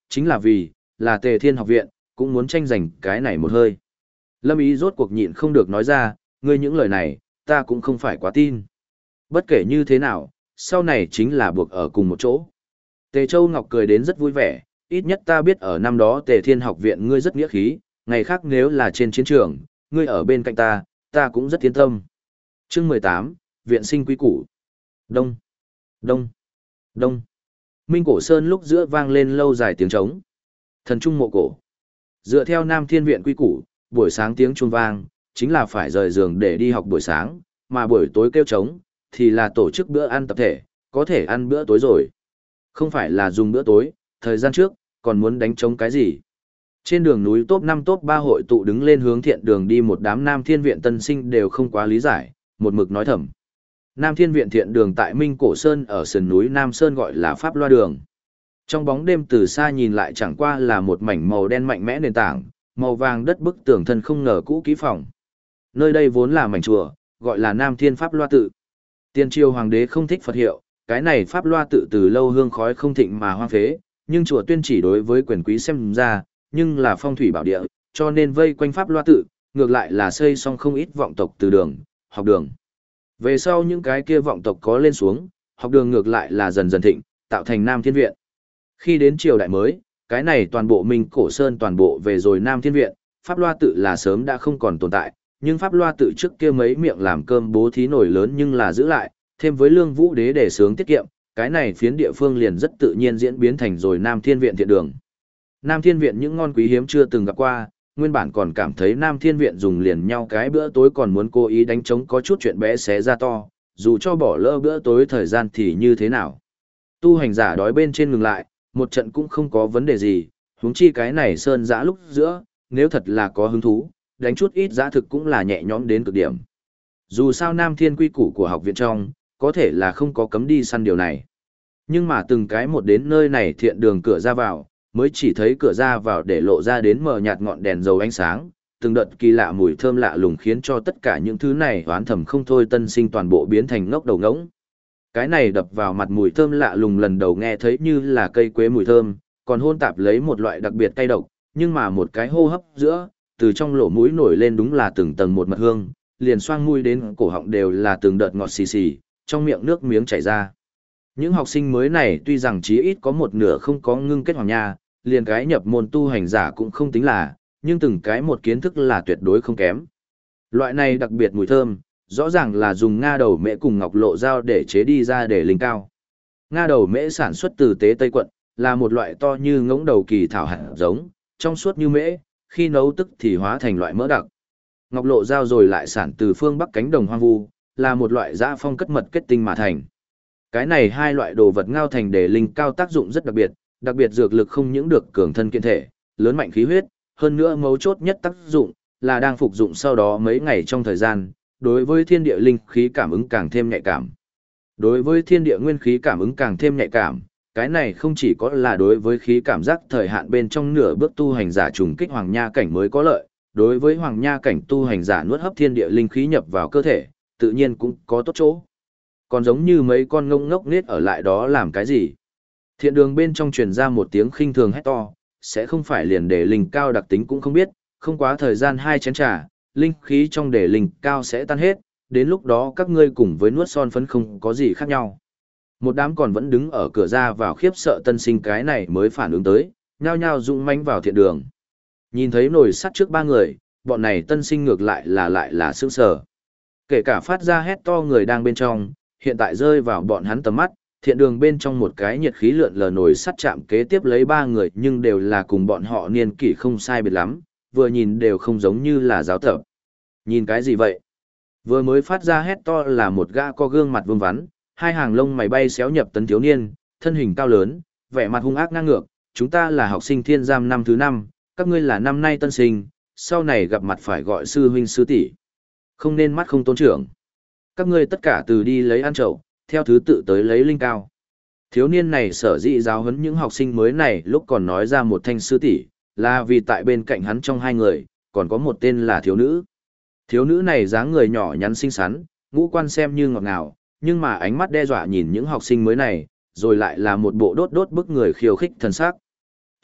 chính là vì, là Tề Thiên học viện, cũng muốn tranh giành cái này một hơi. Lâm Ý rốt cuộc nhịn không được nói ra, ngươi những lời này, ta cũng không phải quá tin. Bất kể như thế nào, sau này chính là buộc ở cùng một chỗ. Tề Châu Ngọc cười đến rất vui vẻ, ít nhất ta biết ở năm đó Tề Thiên học viện ngươi rất nghĩa khí, ngày khác nếu là trên chiến trường, ngươi ở bên cạnh ta cũng rất yên tâm. Chương 18, Viện sinh quý củ. Đông, đông, đông. Minh Cổ Sơn lúc giữa vang lên lâu dài tiếng trống. Thần trung mộ cổ. Dựa theo Nam Thiên viện quy củ, buổi sáng tiếng chuông vang, chính là phải rời giường để đi học buổi sáng, mà buổi tối kêu trống, thì là tổ chức bữa ăn tập thể, có thể ăn bữa tối rồi. Không phải là dùng bữa tối, thời gian trước, còn muốn đánh trống cái gì. Trên đường núi top 5 top 3 hội tụ đứng lên hướng thiện đường đi, một đám Nam Thiên viện tân sinh đều không quá lý giải, một mực nói thầm. Nam Thiên viện thiện đường tại Minh Cổ Sơn ở sườn núi Nam Sơn gọi là Pháp Loa đường. Trong bóng đêm từ xa nhìn lại chẳng qua là một mảnh màu đen mạnh mẽ nền tảng, màu vàng đất bức tường thân không ngờ cũ kỹ phòng. Nơi đây vốn là mảnh chùa, gọi là Nam Thiên Pháp Loa tự. Tiên triều hoàng đế không thích Phật hiệu, cái này Pháp Loa tự từ lâu hương khói không thịnh mà hoang phế, nhưng chùa tuyên chỉ đối với quyền quý xem ra, nhưng là phong thủy bảo địa, cho nên vây quanh Pháp Loa tự, ngược lại là xây xong không ít vọng tộc từ đường, học đường. Về sau những cái kia vọng tộc có lên xuống, học đường ngược lại là dần dần thịnh, tạo thành Nam Thiên Viện. Khi đến triều đại mới, cái này toàn bộ Minh Cổ Sơn toàn bộ về rồi Nam Thiên Viện, Pháp Loa tự là sớm đã không còn tồn tại, nhưng Pháp Loa tự trước kia mấy miệng làm cơm bố thí nổi lớn nhưng là giữ lại, thêm với Lương Vũ Đế để sướng tiết kiệm, cái này phiến địa phương liền rất tự nhiên diễn biến thành rồi Nam Thiên Viện thiện đường. Nam Thiên Viện những ngon quý hiếm chưa từng gặp qua, nguyên bản còn cảm thấy Nam Thiên Viện dùng liền nhau cái bữa tối còn muốn cố ý đánh trống có chút chuyện bé xé ra to, dù cho bỏ lỡ bữa tối thời gian thì như thế nào. Tu hành giả đói bên trên ngừng lại, một trận cũng không có vấn đề gì, huống chi cái này sơn dã lúc giữa, nếu thật là có hứng thú, đánh chút ít dã thực cũng là nhẹ nhõm đến cực điểm. Dù sao Nam Thiên quy củ của học viện trong, có thể là không có cấm đi săn điều này. Nhưng mà từng cái một đến nơi này thiện đường cửa ra vào, mới chỉ thấy cửa ra vào để lộ ra đến mờ nhạt ngọn đèn dầu ánh sáng, từng đợt kỳ lạ mùi thơm lạ lùng khiến cho tất cả những thứ này oán thầm không thôi tân sinh toàn bộ biến thành ngốc đầu ngỗng. Cái này đập vào mặt mùi thơm lạ lùng lần đầu nghe thấy như là cây quế mùi thơm, còn hôn tạp lấy một loại đặc biệt cay độc, nhưng mà một cái hô hấp giữa, từ trong lỗ mũi nổi lên đúng là từng tầng một mật hương, liền xoang mũi đến cổ họng đều là từng đợt ngọt xì xì, trong miệng nước miếng chảy ra. Những học sinh mới này tuy rằng chí ít có một nửa không có ngưng kết hoàng nha, liền cái nhập môn tu hành giả cũng không tính là, nhưng từng cái một kiến thức là tuyệt đối không kém. Loại này đặc biệt mùi thơm, rõ ràng là dùng Nga đầu mễ cùng ngọc lộ dao để chế đi ra để linh cao. Nga đầu mễ sản xuất từ tế Tây quận, là một loại to như ngỗng đầu kỳ thảo hạt giống, trong suốt như mễ, khi nấu tức thì hóa thành loại mỡ đặc. Ngọc lộ dao rồi lại sản từ phương Bắc cánh đồng hoang vu, là một loại dã phong cất mật kết tinh mà thành. Cái này hai loại đồ vật ngao thành để linh cao tác dụng rất đặc biệt dược lực không những được cường thân kiện thể, lớn mạnh khí huyết, hơn nữa mấu chốt nhất tác dụng là đang phục dụng sau đó mấy ngày trong thời gian, đối với thiên địa linh khí cảm ứng càng thêm nhạy cảm. Đối với thiên địa nguyên khí cảm ứng càng thêm nhạy cảm, cái này không chỉ có là đối với khí cảm giác thời hạn bên trong nửa bước tu hành giả trùng kích hoàng nha cảnh mới có lợi, đối với hoàng nha cảnh tu hành giả nuốt hấp thiên địa linh khí nhập vào cơ thể, tự nhiên cũng có tốt chỗ. Còn giống như mấy con ngông ngốc nết ở lại đó làm cái gì? Thiện đường bên trong truyền ra một tiếng khinh thường hét to, sẽ không phải liền để linh cao đặc tính cũng không biết, không quá thời gian 2 chén trà, linh khí trong để linh cao sẽ tan hết, đến lúc đó các ngươi cùng với nuốt son phấn không có gì khác nhau. Một đám còn vẫn đứng ở cửa ra vào khiếp sợ tân sinh cái này mới phản ứng tới, nhao nhao dũng mãnh vào thiện đường. Nhìn thấy nồi sắt trước 3 người, bọn này tân sinh ngược lại là sững sờ. Kể cả phát ra hét to người đang bên trong, hiện tại rơi vào bọn hắn tầm mắt, thiện đường bên trong một cái nhiệt khí lượn lờ nồi sắt chạm kế tiếp lấy 3 người nhưng đều là cùng bọn họ niên kỷ không sai biệt lắm, vừa nhìn đều không giống như là giáo tập. Nhìn cái gì vậy? Vừa mới phát ra hét to là một gã có gương mặt vương vắn, hai hàng lông mày bay xéo nhập tấn thiếu niên, thân hình cao lớn, vẻ mặt hung ác ngang ngược, chúng ta là học sinh thiên giam năm thứ 5, các ngươi là năm nay tân sinh, sau này gặp mặt phải gọi sư huynh sư tỷ. Không nên mắt không tôn trưởng. Các ngươi tất cả từ đi lấy ăn chậu, theo thứ tự tới lấy linh cao. Thiếu niên này sở dĩ giáo huấn những học sinh mới này lúc còn nói ra một thanh sư tỷ, là vì tại bên cạnh hắn trong 2 người, còn có một tên là thiếu nữ. Thiếu nữ này dáng người nhỏ nhắn xinh xắn, ngũ quan xem như ngọt ngào, nhưng mà ánh mắt đe dọa nhìn những học sinh mới này, rồi lại là một bộ đốt bức người khiêu khích thần sắc.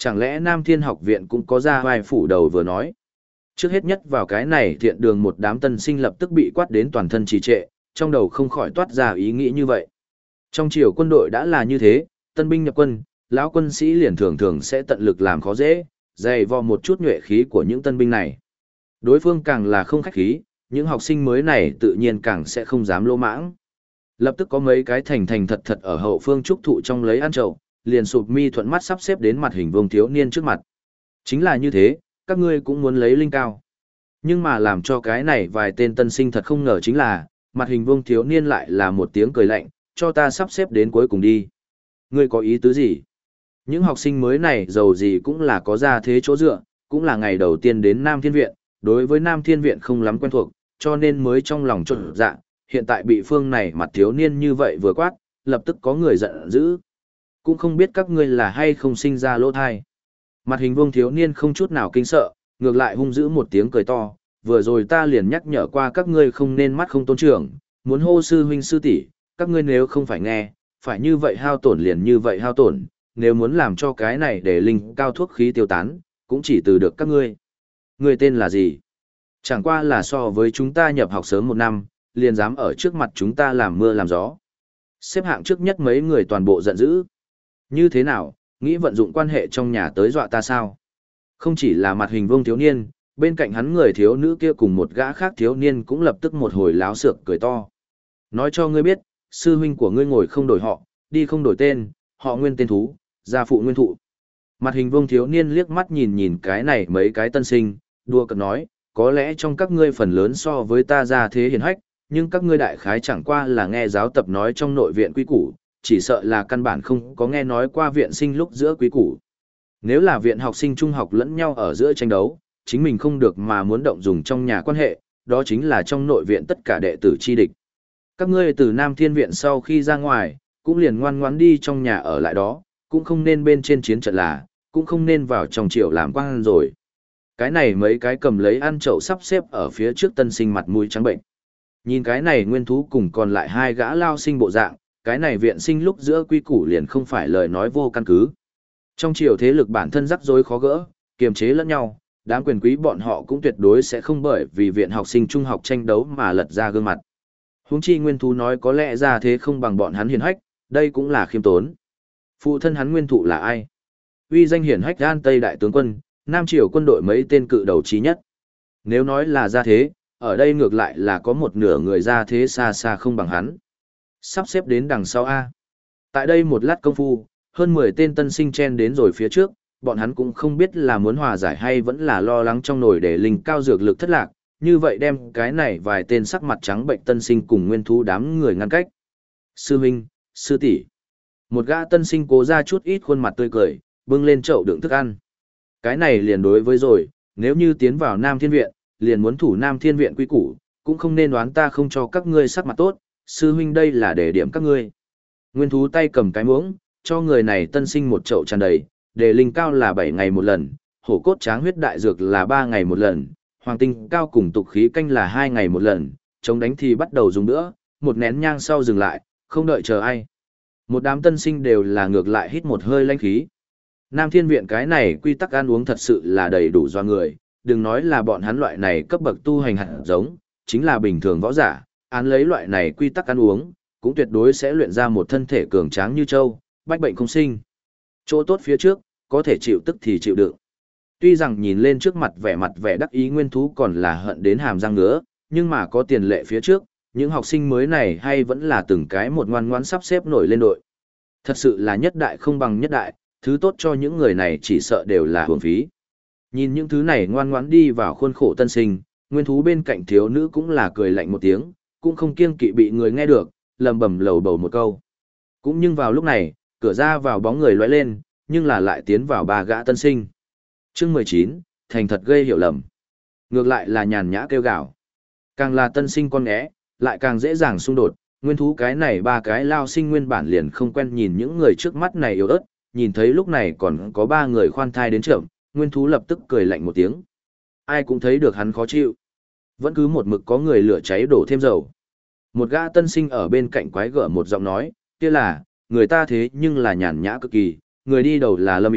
Chẳng lẽ Nam Thiên học viện cũng có ra vai phủ đầu vừa nói. Trước hết nhất vào cái này thiện đường một đám tân sinh lập tức bị quát đến toàn thân trì trệ, trong đầu không khỏi toát ra ý nghĩ như vậy. Trong triều quân đội đã là như thế, tân binh nhập quân, lão quân sĩ liền thường thường sẽ tận lực làm khó dễ, dày vò một chút nhuệ khí của những tân binh này. Đối phương càng là không khách khí, những học sinh mới này tự nhiên càng sẽ không dám lỗ mãng. Lập tức có mấy cái thành thành thật thật ở hậu phương trúc thụ trong lấy ăn trầu, liền sụp mi thuận mắt sắp xếp đến mặt hình vuông thiếu niên trước mặt. Chính là như thế, các ngươi cũng muốn lấy linh cao. Nhưng mà làm cho cái này vài tên tân sinh thật không ngờ chính là, mặt hình vuông thiếu niên lại là một tiếng cười lạnh, cho ta sắp xếp đến cuối cùng đi. Ngươi có ý tứ gì? Những học sinh mới này dầu gì cũng là có ra thế chỗ dựa, cũng là ngày đầu tiên đến Nam Thiên Viện, đối với Nam Thiên Viện không lắm quen thuộc, cho nên mới trong lòng trộn dạ, hiện tại bị phương này mặt thiếu niên như vậy vừa quát, lập tức có người giận dữ. Cũng không biết các ngươi là hay không sinh ra lỗ thai. Mặt hình vuông thiếu niên không chút nào kinh sợ, ngược lại hung dữ một tiếng cười to, vừa rồi ta liền nhắc nhở qua các ngươi không nên mắt không tôn trưởng, muốn hô sư huynh sư tỷ, các ngươi nếu không phải nghe, phải như vậy hao tổn liền như vậy hao tổn, nếu muốn làm cho cái này để linh cao thuốc khí tiêu tán, cũng chỉ từ được các ngươi. Ngươi tên là gì? Chẳng qua là so với chúng ta nhập học sớm một năm, liền dám ở trước mặt chúng ta làm mưa làm gió. Xếp hạng trước nhất mấy người toàn bộ giận dữ. Như thế nào, nghĩ vận dụng quan hệ trong nhà tới dọa ta sao? Không chỉ là mặt hình vuông thiếu niên, bên cạnh hắn người thiếu nữ kia cùng một gã khác thiếu niên cũng lập tức một hồi láo xược cười to. Nói cho ngươi biết, sư huynh của ngươi ngồi không đổi họ, đi không đổi tên, họ nguyên tên thú, gia phụ nguyên thụ. Mặt hình vuông thiếu niên liếc mắt nhìn nhìn cái này mấy cái tân sinh, đùa cợt nói, có lẽ trong các ngươi phần lớn so với ta ra thế hiển hách, nhưng các ngươi đại khái chẳng qua là nghe giáo tập nói trong nội viện quý củ, chỉ sợ là căn bản không có nghe nói qua viện sinh lúc giữa quý củ. Nếu là viện học sinh trung học lẫn nhau ở giữa tranh đấu, chính mình không được mà muốn động dùng trong nhà quan hệ, đó chính là trong nội viện tất cả đệ tử chi địch. Các ngươi từ Nam Thiên Viện sau khi ra ngoài, cũng liền ngoan ngoãn đi trong nhà ở lại đó, cũng không nên bên trên chiến trận là, cũng không nên vào trong triều làm quan rồi. Cái này mấy cái cầm lấy ăn chậu sắp xếp ở phía trước tân sinh mặt mũi trắng bệnh. Nhìn cái này nguyên thú cùng còn lại hai gã lao sinh bộ dạng, cái này viện sinh lúc giữa quy củ liền không phải lời nói vô căn cứ. Trong triều thế lực bản thân rắc rối khó gỡ, kiềm chế lẫn nhau, đám quyền quý bọn họ cũng tuyệt đối sẽ không bởi vì viện học sinh trung học tranh đấu mà lật ra gương mặt. Huống chi nguyên thú nói có lẽ ra thế không bằng bọn hắn hiền hách, đây cũng là khiêm tốn. Phụ thân hắn nguyên thụ là ai? Uy danh hiển hách An Tây đại tướng quân, Nam triều quân đội mấy tên cự đầu trí nhất. Nếu nói là ra thế, ở đây ngược lại là có một nửa người ra thế xa xa không bằng hắn. Sắp xếp đến đằng sau A. Tại đây một lát công phu, hơn 10 tên tân sinh chen đến rồi phía trước, bọn hắn cũng không biết là muốn hòa giải hay vẫn là lo lắng trong nồi để linh cao dược lực thất lạc, như vậy đem cái này vài tên sắc mặt trắng bệnh tân sinh cùng nguyên thú đám người ngăn cách. Sư huynh, sư tỷ. Một gã tân sinh cố ra chút ít khuôn mặt tươi cười, bưng lên chậu đựng thức ăn. Cái này liền đối với rồi, nếu như tiến vào Nam Thiên Viện, liền muốn thủ Nam Thiên Viện quy củ, cũng không nên đoán ta không cho các ngươi sắc mặt tốt, sư huynh đây là để điểm các ngươi. Nguyên thú tay cầm cái muỗng, cho người này tân sinh một chậu tràn đầy, đề linh cao là 7 ngày một lần, hổ cốt tráng huyết đại dược là 3 ngày một lần, hoàng tinh cao cùng tục khí canh là 2 ngày một lần, chống đánh thì bắt đầu dùng nữa, một nén nhang sau dừng lại, không đợi chờ ai. Một đám tân sinh đều là ngược lại hít một hơi lãnh khí. Nam Thiên Viện cái này quy tắc ăn uống thật sự là đầy đủ do người, đừng nói là bọn hắn loại này cấp bậc tu hành hạt giống, chính là bình thường võ giả, án lấy loại này quy tắc ăn uống, cũng tuyệt đối sẽ luyện ra một thân thể cường tráng như trâu, bách bệnh không sinh. Chỗ tốt phía trước, có thể chịu tức thì chịu đựng. Tuy rằng nhìn lên trước mặt vẻ đắc ý nguyên thú còn là hận đến hàm răng ngứa, nhưng mà có tiền lệ phía trước, những học sinh mới này hay vẫn là từng cái một ngoan ngoãn sắp xếp nổi lên đội. Thật sự là nhất đại không bằng nhất đại, thứ tốt cho những người này chỉ sợ đều là hưởng phí. Nhìn những thứ này ngoan ngoãn đi vào khuôn khổ tân sinh, nguyên thú bên cạnh thiếu nữ cũng là cười lạnh một tiếng, cũng không kiêng kỵ bị người nghe được, lầm bầm lầu bầu một câu. Cũng nhưng vào lúc này, cửa ra vào bóng người lóe lên, nhưng là lại tiến vào ba gã tân sinh. Chương 19, thành thật gây hiểu lầm. Ngược lại là nhàn nhã kêu gào. Càng là tân sinh con nghé, lại càng dễ dàng xung đột, nguyên thú cái này ba cái lao sinh nguyên bản liền không quen nhìn những người trước mắt này yếu ớt, nhìn thấy lúc này còn có 3 người khoan thai đến trưởng, nguyên thú lập tức cười lạnh một tiếng. Ai cũng thấy được hắn khó chịu. Vẫn cứ một mực có người lửa cháy đổ thêm dầu. Một gã tân sinh ở bên cạnh quái gở một giọng nói, kia là, người ta thế nhưng là nhàn nhã cực kỳ, người đi đầu là Lâm Ý,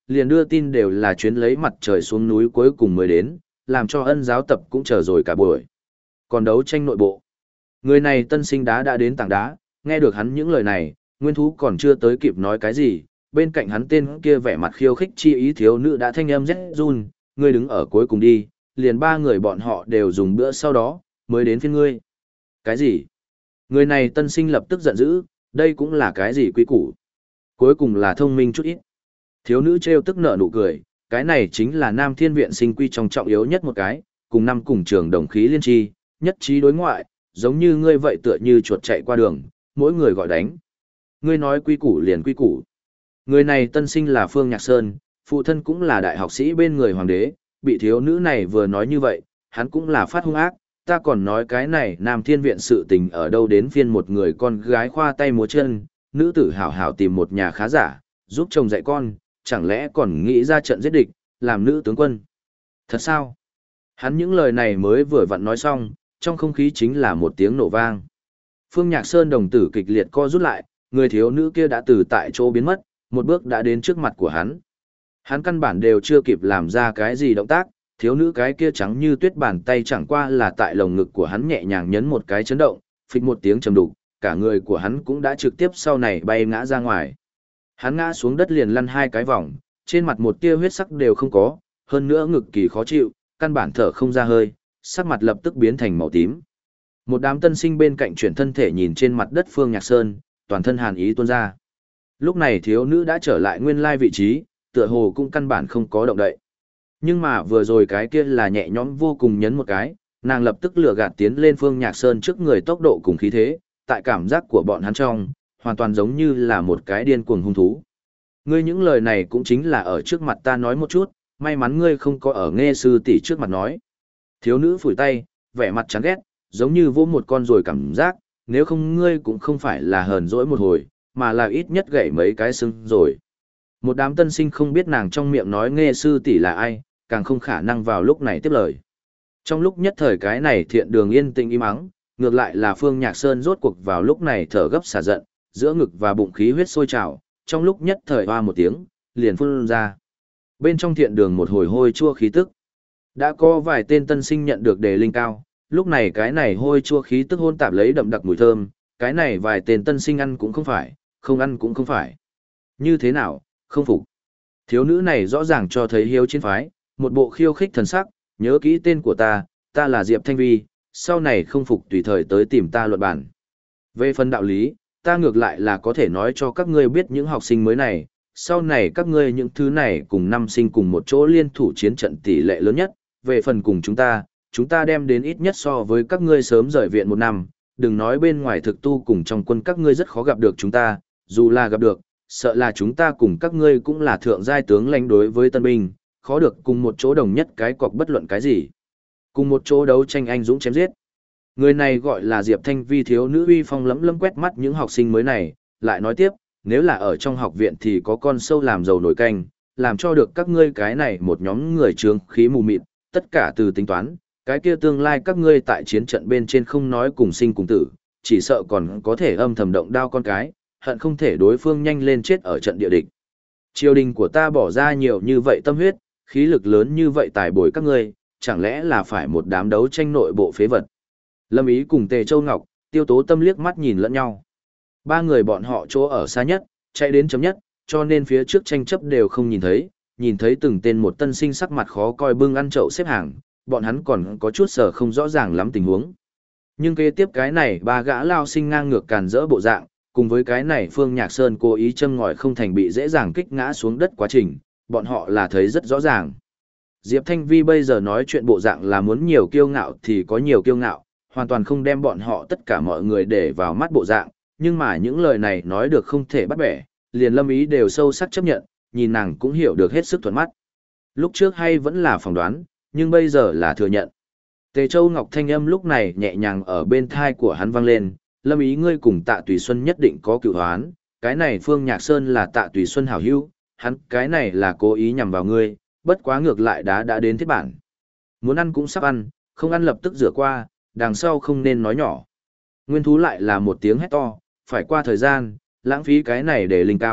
liền đưa tin đều là chuyến lấy mặt trời xuống núi cuối cùng mới đến, làm cho Ân giáo tập cũng chờ rồi cả buổi. Còn đấu tranh nội bộ. Người này tân sinh đá đã đến tảng đá, nghe được hắn những lời này, nguyên thú còn chưa tới kịp nói cái gì, bên cạnh hắn tên kia vẻ mặt khiêu khích chi ý thiếu nữ đã thanh âm rét run, ngươi đứng ở cuối cùng đi, liền ba người bọn họ đều dùng bữa sau đó, mới đến phiên ngươi. Cái gì? Người này tân sinh lập tức giận dữ, đây cũng là cái gì quý củ? Cuối cùng là thông minh chút ít. Thiếu nữ trêu tức nở nụ cười, cái này chính là Nam Thiên Viện sinh quy trong trọng yếu nhất một cái, cùng năm cùng trường đồng khí liên tri, nhất trí đối ngoại, giống như ngươi vậy tựa như chuột chạy qua đường, mỗi người gọi đánh. Ngươi nói quy củ liền quy củ. Người này tân sinh là Phương Nhạc Sơn, phụ thân cũng là đại học sĩ bên người hoàng đế, bị thiếu nữ này vừa nói như vậy, hắn cũng là phát hung ác, ta còn nói cái này Nam Thiên Viện sự tình ở đâu đến phiên một người con gái khoa tay múa chân, nữ tử hảo hảo tìm một nhà khá giả, giúp chồng dạy con, chẳng lẽ còn nghĩ ra trận giết địch, làm nữ tướng quân. Thật sao? Hắn những lời này mới vừa vặn nói xong, trong không khí chính là một tiếng nổ vang. Phương Nhạc Sơn đồng tử kịch liệt co rút lại, người thiếu nữ kia đã từ tại chỗ biến mất, một bước đã đến trước mặt của hắn. Hắn căn bản đều chưa kịp làm ra cái gì động tác, thiếu nữ cái kia trắng như tuyết bàn tay chẳng qua là tại lồng ngực của hắn nhẹ nhàng nhấn một cái chấn động, phịch một tiếng trầm đục, cả người của hắn cũng đã trực tiếp sau này bay ngã ra ngoài. Hắn ngã xuống đất liền lăn hai cái vòng, trên mặt một tia huyết sắc đều không có, hơn nữa ngực kỳ khó chịu, căn bản thở không ra hơi, sắc mặt lập tức biến thành màu tím. Một đám tân sinh bên cạnh chuyển thân thể nhìn trên mặt đất Phương Nhạc Sơn, toàn thân hàn ý tuôn ra. Lúc này thiếu nữ đã trở lại nguyên lai vị trí, tựa hồ cũng căn bản không có động đậy. Nhưng mà vừa rồi cái kia là nhẹ nhõm vô cùng nhấn một cái, nàng lập tức lừa gạt tiến lên Phương Nhạc Sơn trước người tốc độ cùng khí thế, tại cảm giác của bọn hắn trong, hoàn toàn giống như là một cái điên cuồng hung thú. Ngươi những lời này cũng chính là ở trước mặt ta nói một chút, may mắn ngươi không có ở nghe sư tỷ trước mặt nói. Thiếu nữ phủi tay, vẻ mặt chán ghét, giống như vỗ một con rồi cảm giác, nếu không ngươi cũng không phải là hờn dỗi một hồi, mà là ít nhất gãy mấy cái xương rồi. Một đám tân sinh không biết nàng trong miệng nói nghe sư tỷ là ai, càng không khả năng vào lúc này tiếp lời. Trong lúc nhất thời cái này thiện đường yên tĩnh im ắng, ngược lại là Phương Nhạc Sơn rốt cuộc vào lúc này thở gấp xả giận, giữa ngực và bụng khí huyết sôi trào, trong lúc nhất thời hoa một tiếng, liền phun ra. Bên trong thiện đường một hồi hôi chua khí tức. Đã có vài tên tân sinh nhận được đề linh cao, lúc này cái này hôi chua khí tức hôn tạp lấy đậm đặc mùi thơm, cái này vài tên tân sinh ăn cũng không phải, không ăn cũng không phải. Như thế nào, không phục. Thiếu nữ này rõ ràng cho thấy hiếu chiến phái, một bộ khiêu khích thần sắc, nhớ kỹ tên của ta là Diệp Thanh Vi, sau này không phục tùy thời tới tìm ta luận bản. Về phần đạo lý, ta ngược lại là có thể nói cho các ngươi biết những học sinh mới này, sau này các ngươi những thứ này cùng năm sinh cùng một chỗ liên thủ chiến trận tỷ lệ lớn nhất, về phần cùng chúng ta đem đến ít nhất so với các ngươi sớm rời viện một năm, đừng nói bên ngoài thực tu cùng trong quân các ngươi rất khó gặp được chúng ta, dù là gặp được, sợ là chúng ta cùng các ngươi cũng là thượng giai tướng lãnh đối với tân binh, khó được cùng một chỗ đồng nhất cái cọc bất luận cái gì. Cùng một chỗ đấu tranh anh dũng chém giết. Người này gọi là Diệp Thanh Vi, thiếu nữ uy phong lẫm lẫm quét mắt những học sinh mới này, lại nói tiếp, nếu là ở trong học viện thì có con sâu làm dầu nổi canh, làm cho được các ngươi cái này một nhóm người trướng khí mù mịt, tất cả từ tính toán, cái kia tương lai các ngươi tại chiến trận bên trên không nói cùng sinh cùng tử, chỉ sợ còn có thể âm thầm động đao con cái, hận không thể đối phương nhanh lên chết ở trận địa địch. Triều đình của ta bỏ ra nhiều như vậy tâm huyết, khí lực lớn như vậy tài bồi các ngươi, chẳng lẽ là phải một đám đấu tranh nội bộ phế vật. Lâm Ý cùng Tề Châu Ngọc, Tiêu Tố Tâm liếc mắt nhìn lẫn nhau. Ba người bọn họ chỗ ở xa nhất, chạy đến chấm nhất, cho nên phía trước tranh chấp đều không nhìn thấy từng tên một tân sinh sắc mặt khó coi bưng ăn chậu xếp hàng, bọn hắn còn có chút sở không rõ ràng lắm tình huống. Nhưng kế tiếp cái này ba gã lao sinh ngang ngược càn rỡ bộ dạng, cùng với cái này Phương Nhạc Sơn cố ý châm ngòi không thành bị dễ dàng kích ngã xuống đất quá trình, bọn họ là thấy rất rõ ràng. Diệp Thanh Vi bây giờ nói chuyện bộ dạng là muốn nhiều kiêu ngạo thì có nhiều kiêu ngạo, hoàn toàn không đem bọn họ tất cả mọi người để vào mắt bộ dạng, nhưng mà những lời này nói được không thể bắt bẻ, liền Lâm Ý đều sâu sắc chấp nhận, nhìn nàng cũng hiểu được hết sức thuận mắt. Lúc trước hay vẫn là phỏng đoán, nhưng bây giờ là thừa nhận. Tề Châu Ngọc thanh âm lúc này nhẹ nhàng ở bên thai của hắn vang lên, Lâm Ý ngươi cùng Tạ Tùy Xuân nhất định có cựu hoán, cái này Phương Nhạc Sơn là Tạ Tùy Xuân hảo hữu, hắn cái này là cố ý nhằm vào ngươi, bất quá ngược lại đã đến thiết bản. Muốn ăn cũng sắp ăn, không ăn lập tức rửa qua, đằng sau không nên nói nhỏ. Nguyên thú lại là một tiếng hét to, phải qua thời gian, lãng phí cái này để linh cao,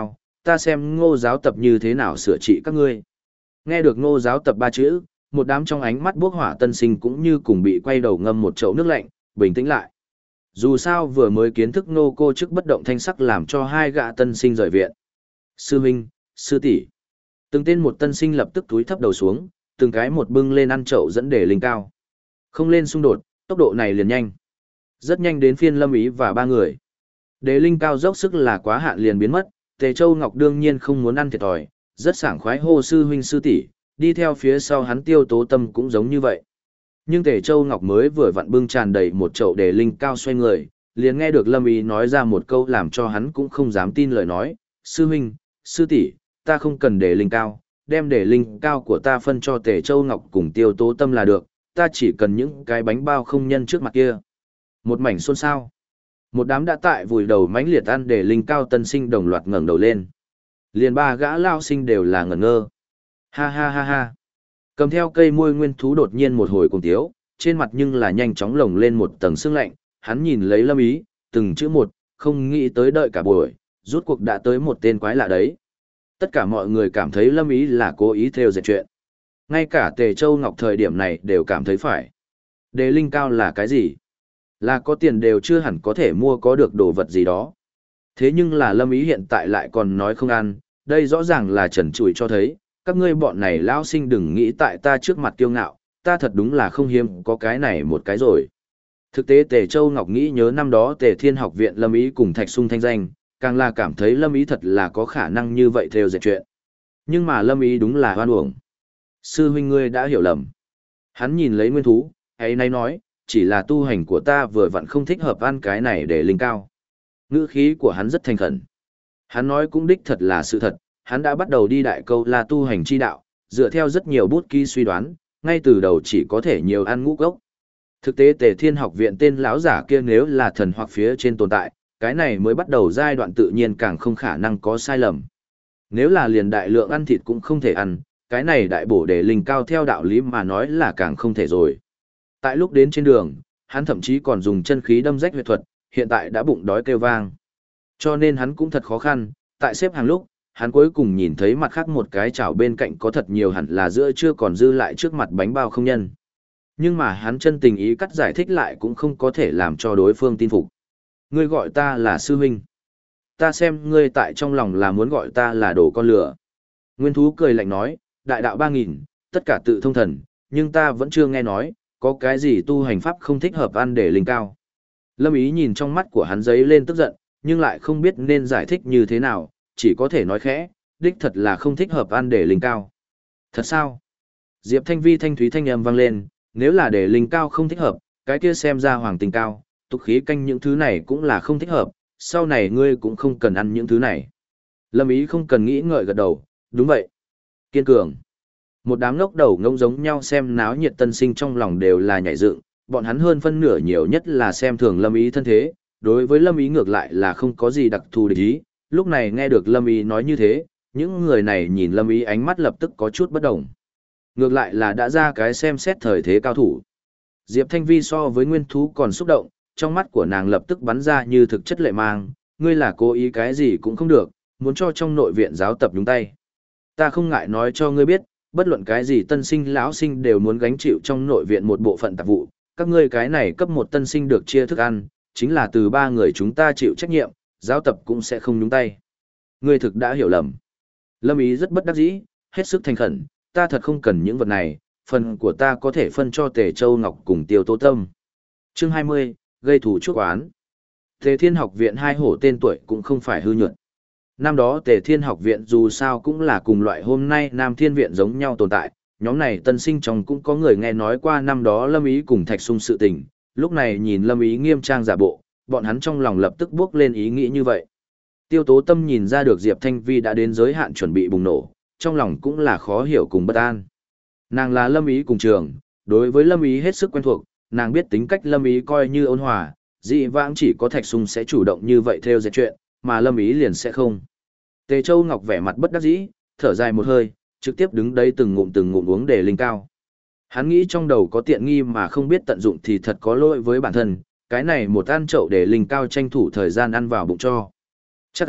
ta xem Ngô giáo tập như thế nào sửa trị các ngươi. Nghe được Ngô giáo tập ba chữ, một đám trong ánh mắt bốc hỏa tân sinh cũng như cùng bị quay đầu ngâm một chậu nước lạnh, bình tĩnh lại. Dù sao vừa mới kiến thức Ngô cô chức bất động thanh sắc làm cho hai gã tân sinh rời viện. Sư huynh, sư tỷ. Từng tên một tân sinh lập tức túi thấp đầu xuống, từng cái một bưng lên ăn chậu dẫn để linh cao. Không lên xung đột, tốc độ này liền nhanh. Rất nhanh đến phiên Lâm Ý và ba người. Đề linh cao dốc sức là quá hạn liền biến mất, Tề Châu Ngọc đương nhiên không muốn ăn thiệt thòi, rất sảng khoái hô sư huynh sư tỷ, đi theo phía sau hắn Tiêu Tố Tâm cũng giống như vậy. Nhưng Tề Châu Ngọc mới vừa vặn bưng tràn đầy một chậu đề linh cao xoay người, liền nghe được Lâm Ý nói ra một câu làm cho hắn cũng không dám tin lời nói, sư huynh, sư tỷ, ta không cần đề linh cao, đem đề linh cao của ta phân cho Tề Châu Ngọc cùng Tiêu Tố Tâm là được, ta chỉ cần những cái bánh bao không nhân trước mặt kia. Một mảnh xôn xao. Một đám đã tại vùi đầu mãnh liệt ăn đề linh cao tân sinh đồng loạt ngẩng đầu lên. Liền ba gã lao sinh đều là ngẩn ngơ. Ha ha ha ha. Cầm theo cây môi nguyên thú đột nhiên một hồi cùng tiếu, trên mặt nhưng là nhanh chóng lồng lên một tầng sương lạnh, hắn nhìn lấy Lâm Ý, từng chữ một, không nghĩ tới đợi cả buổi, rút cuộc đã tới một tên quái lạ đấy. Tất cả mọi người cảm thấy Lâm Ý là cố ý theo dệt chuyện. Ngay cả Tề Châu Ngọc thời điểm này đều cảm thấy phải. Đề linh cao là cái gì? Là có tiền đều chưa hẳn có thể mua có được đồ vật gì đó. Thế nhưng là Lâm Ý hiện tại lại còn nói không ăn, đây rõ ràng là trần trụi cho thấy, các ngươi bọn này lão sinh đừng nghĩ tại ta trước mặt kiêu ngạo, ta thật đúng là không hiếm có cái này một cái rồi. Thực tế Tề Châu Ngọc nghĩ nhớ năm đó Tề Thiên học viện Lâm Ý cùng Thạch Sung thanh danh, càng là cảm thấy Lâm Ý thật là có khả năng như vậy theo dệt chuyện. Nhưng mà Lâm Ý đúng là hoan uổng. Sư huynh ngươi đã hiểu lầm. Hắn nhìn lấy nguyên thú, ấy nay nói, chỉ là tu hành của ta vừa vặn không thích hợp ăn cái này để linh cao. Ngữ khí của hắn rất thành khẩn. Hắn nói cũng đích thật là sự thật, hắn đã bắt đầu đi đại câu là tu hành chi đạo, dựa theo rất nhiều bút ký suy đoán, ngay từ đầu chỉ có thể nhiều ăn ngũ cốc. Thực tế Tề Thiên học viện tên lão giả kia nếu là thần hoặc phía trên tồn tại, cái này mới bắt đầu giai đoạn tự nhiên càng không khả năng có sai lầm. Nếu là liền đại lượng ăn thịt cũng không thể ăn, cái này đại bổ để linh cao theo đạo lý mà nói là càng không thể rồi. Tại lúc đến trên đường, hắn thậm chí còn dùng chân khí đâm rách huyệt thuật, hiện tại đã bụng đói kêu vang. Cho nên hắn cũng thật khó khăn, tại xếp hàng lúc, hắn cuối cùng nhìn thấy mặt khác một cái chảo bên cạnh có thật nhiều hẳn là giữa chưa còn dư lại trước mặt bánh bao không nhân. Nhưng mà hắn chân tình ý cắt giải thích lại cũng không có thể làm cho đối phương tin phục. Ngươi gọi ta là sư huynh. Ta xem ngươi tại trong lòng là muốn gọi ta là đồ con lửa. Nguyên thú cười lạnh nói, đại đạo 3000, tất cả tự thông thần, nhưng ta vẫn chưa nghe nói, có cái gì tu hành pháp không thích hợp ăn để linh cao. Lâm Ý nhìn trong mắt của hắn giấy lên tức giận, nhưng lại không biết nên giải thích như thế nào, chỉ có thể nói khẽ, đích thật là không thích hợp ăn để linh cao. Thật sao? Diệp Thanh Vi thanh thúy thanh âm vang lên, nếu là để linh cao không thích hợp, cái kia xem ra hoàng tình cao, tục khí canh những thứ này cũng là không thích hợp, sau này ngươi cũng không cần ăn những thứ này. Lâm Ý không cần nghĩ ngợi gật đầu, đúng vậy. Kiên cường. Một đám ngốc đầu ngông giống nhau xem náo nhiệt tân sinh trong lòng đều là nhảy dựng, bọn hắn hơn phân nửa nhiều nhất là xem thường Lâm Ý thân thế, đối với Lâm Ý ngược lại là không có gì đặc thù địch ý, lúc này nghe được Lâm Ý nói như thế, những người này nhìn Lâm Ý ánh mắt lập tức có chút bất đồng. Ngược lại là đã ra cái xem xét thời thế cao thủ. Diệp Thanh Vi so với nguyên thú còn xúc động, trong mắt của nàng lập tức bắn ra như thực chất lệ mang, ngươi là cố ý cái gì cũng không được, muốn cho trong nội viện giáo tập đúng tay. Ta không ngại nói cho ngươi biết, bất luận cái gì tân sinh lão sinh đều muốn gánh chịu trong nội viện một bộ phận tạp vụ, các ngươi cái này cấp một tân sinh được chia thức ăn, chính là từ ba người chúng ta chịu trách nhiệm, giáo tập cũng sẽ không nhúng tay. Ngươi thực đã hiểu lầm. Lâm Ý rất bất đắc dĩ, hết sức thành khẩn, ta thật không cần những vật này, phần của ta có thể phân cho Tề Châu Ngọc cùng Tiêu Tố Tâm. Chương 20, gây thủ chuốc oán. Tề Thiên học viện hai hổ tên tuổi cũng không phải hư nhuận. Năm đó Tề Thiên học viện dù sao cũng là cùng loại hôm nay Nam Thiên viện giống nhau tồn tại, nhóm này tân sinh trong cũng có người nghe nói qua năm đó Lâm Ý cùng Thạch Sung sự tình, lúc này nhìn Lâm Ý nghiêm trang giả bộ, bọn hắn trong lòng lập tức bước lên ý nghĩ như vậy. Tiêu Tố Tâm nhìn ra được Diệp Thanh Vi đã đến giới hạn chuẩn bị bùng nổ, trong lòng cũng là khó hiểu cùng bất an. Nàng là Lâm Ý cùng trường, đối với Lâm Ý hết sức quen thuộc, nàng biết tính cách Lâm Ý coi như ôn hòa, dị vãng chỉ có Thạch Sung sẽ chủ động như vậy theo dệt chuyện, mà Lâm Ý liền sẽ không. Tề Châu Ngọc vẻ mặt bất đắc dĩ, thở dài một hơi, trực tiếp đứng đấy từng ngụm uống để linh cao. Hắn nghĩ trong đầu có tiện nghi mà không biết tận dụng thì thật có lỗi với bản thân, cái này một ăn chậu để linh cao tranh thủ thời gian ăn vào bụng cho. Chắc ăn,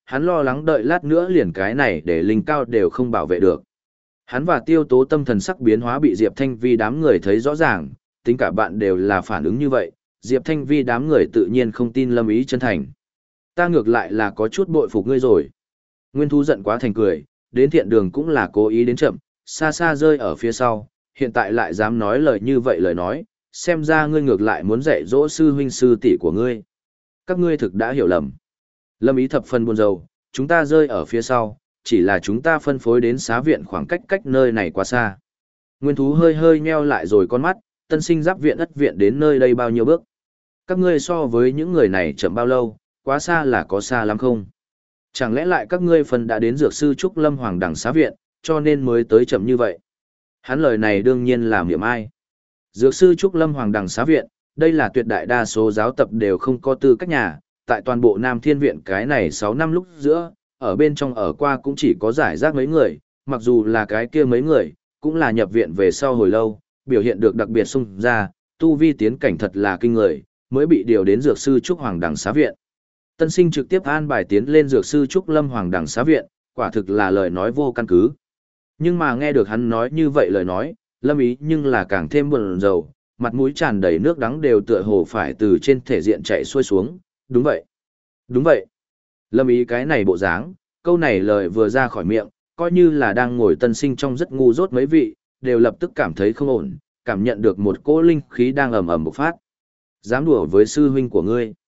hắn lo lắng đợi lát nữa liền cái này để linh cao đều không bảo vệ được. Hắn và Tiêu Tố tâm thần sắc biến hóa bị Diệp Thanh Vi đám người thấy rõ ràng, tính cả bạn đều là phản ứng như vậy, Diệp Thanh Vi đám người tự nhiên không tin Lâm Ý chân thành. Ta ngược lại là có chút bội phục ngươi rồi. Nguyên Thú giận quá thành cười, đến thiện đường cũng là cố ý đến chậm, xa xa rơi ở phía sau, hiện tại lại dám nói lời như vậy lời nói, xem ra ngươi ngược lại muốn dạy dỗ sư huynh sư tỷ của ngươi. Các ngươi thực đã hiểu lầm. Lâm Ý thập phần buồn rầu, chúng ta rơi ở phía sau, chỉ là chúng ta phân phối đến xá viện khoảng cách nơi này quá xa. Nguyên Thú hơi hơi nheo lại rồi con mắt, tân sinh giáp viện ất viện đến nơi đây bao nhiêu bước. Các ngươi so với những người này chậm bao lâu, quá xa là có xa lắm không? Chẳng lẽ lại các ngươi phần đã đến dược sư Trúc Lâm Hoàng đẳng xá viện, cho nên mới tới chậm như vậy? Hắn lời này đương nhiên là miệng ai. Dược sư Trúc Lâm Hoàng đẳng xá viện, đây là tuyệt đại đa số giáo tập đều không có tư cách nhà, tại toàn bộ Nam Thiên Viện cái này 6 năm lúc giữa, ở bên trong ở qua cũng chỉ có giải rác mấy người, mặc dù là cái kia mấy người, cũng là nhập viện về sau hồi lâu, biểu hiện được đặc biệt sung ra, tu vi tiến cảnh thật là kinh người, mới bị điều đến dược sư Trúc Hoàng đẳng xá viện. Tân sinh trực tiếp an bài tiến lên dược sư Trúc Lâm Hoàng đẳng xá viện, quả thực là lời nói vô căn cứ. Nhưng mà nghe được hắn nói như vậy lời nói, Lâm Ý nhưng là càng thêm buồn rầu, mặt mũi tràn đầy nước đắng đều tựa hồ phải từ trên thể diện chạy xuôi xuống, đúng vậy. Đúng vậy. Lâm Ý cái này bộ dáng, câu này lời vừa ra khỏi miệng, coi như là đang ngồi tân sinh trong rất ngu dốt mấy vị, đều lập tức cảm thấy không ổn, cảm nhận được một cỗ linh khí đang ầm ầm bộc phát. Dám đùa với sư huynh của ngươi.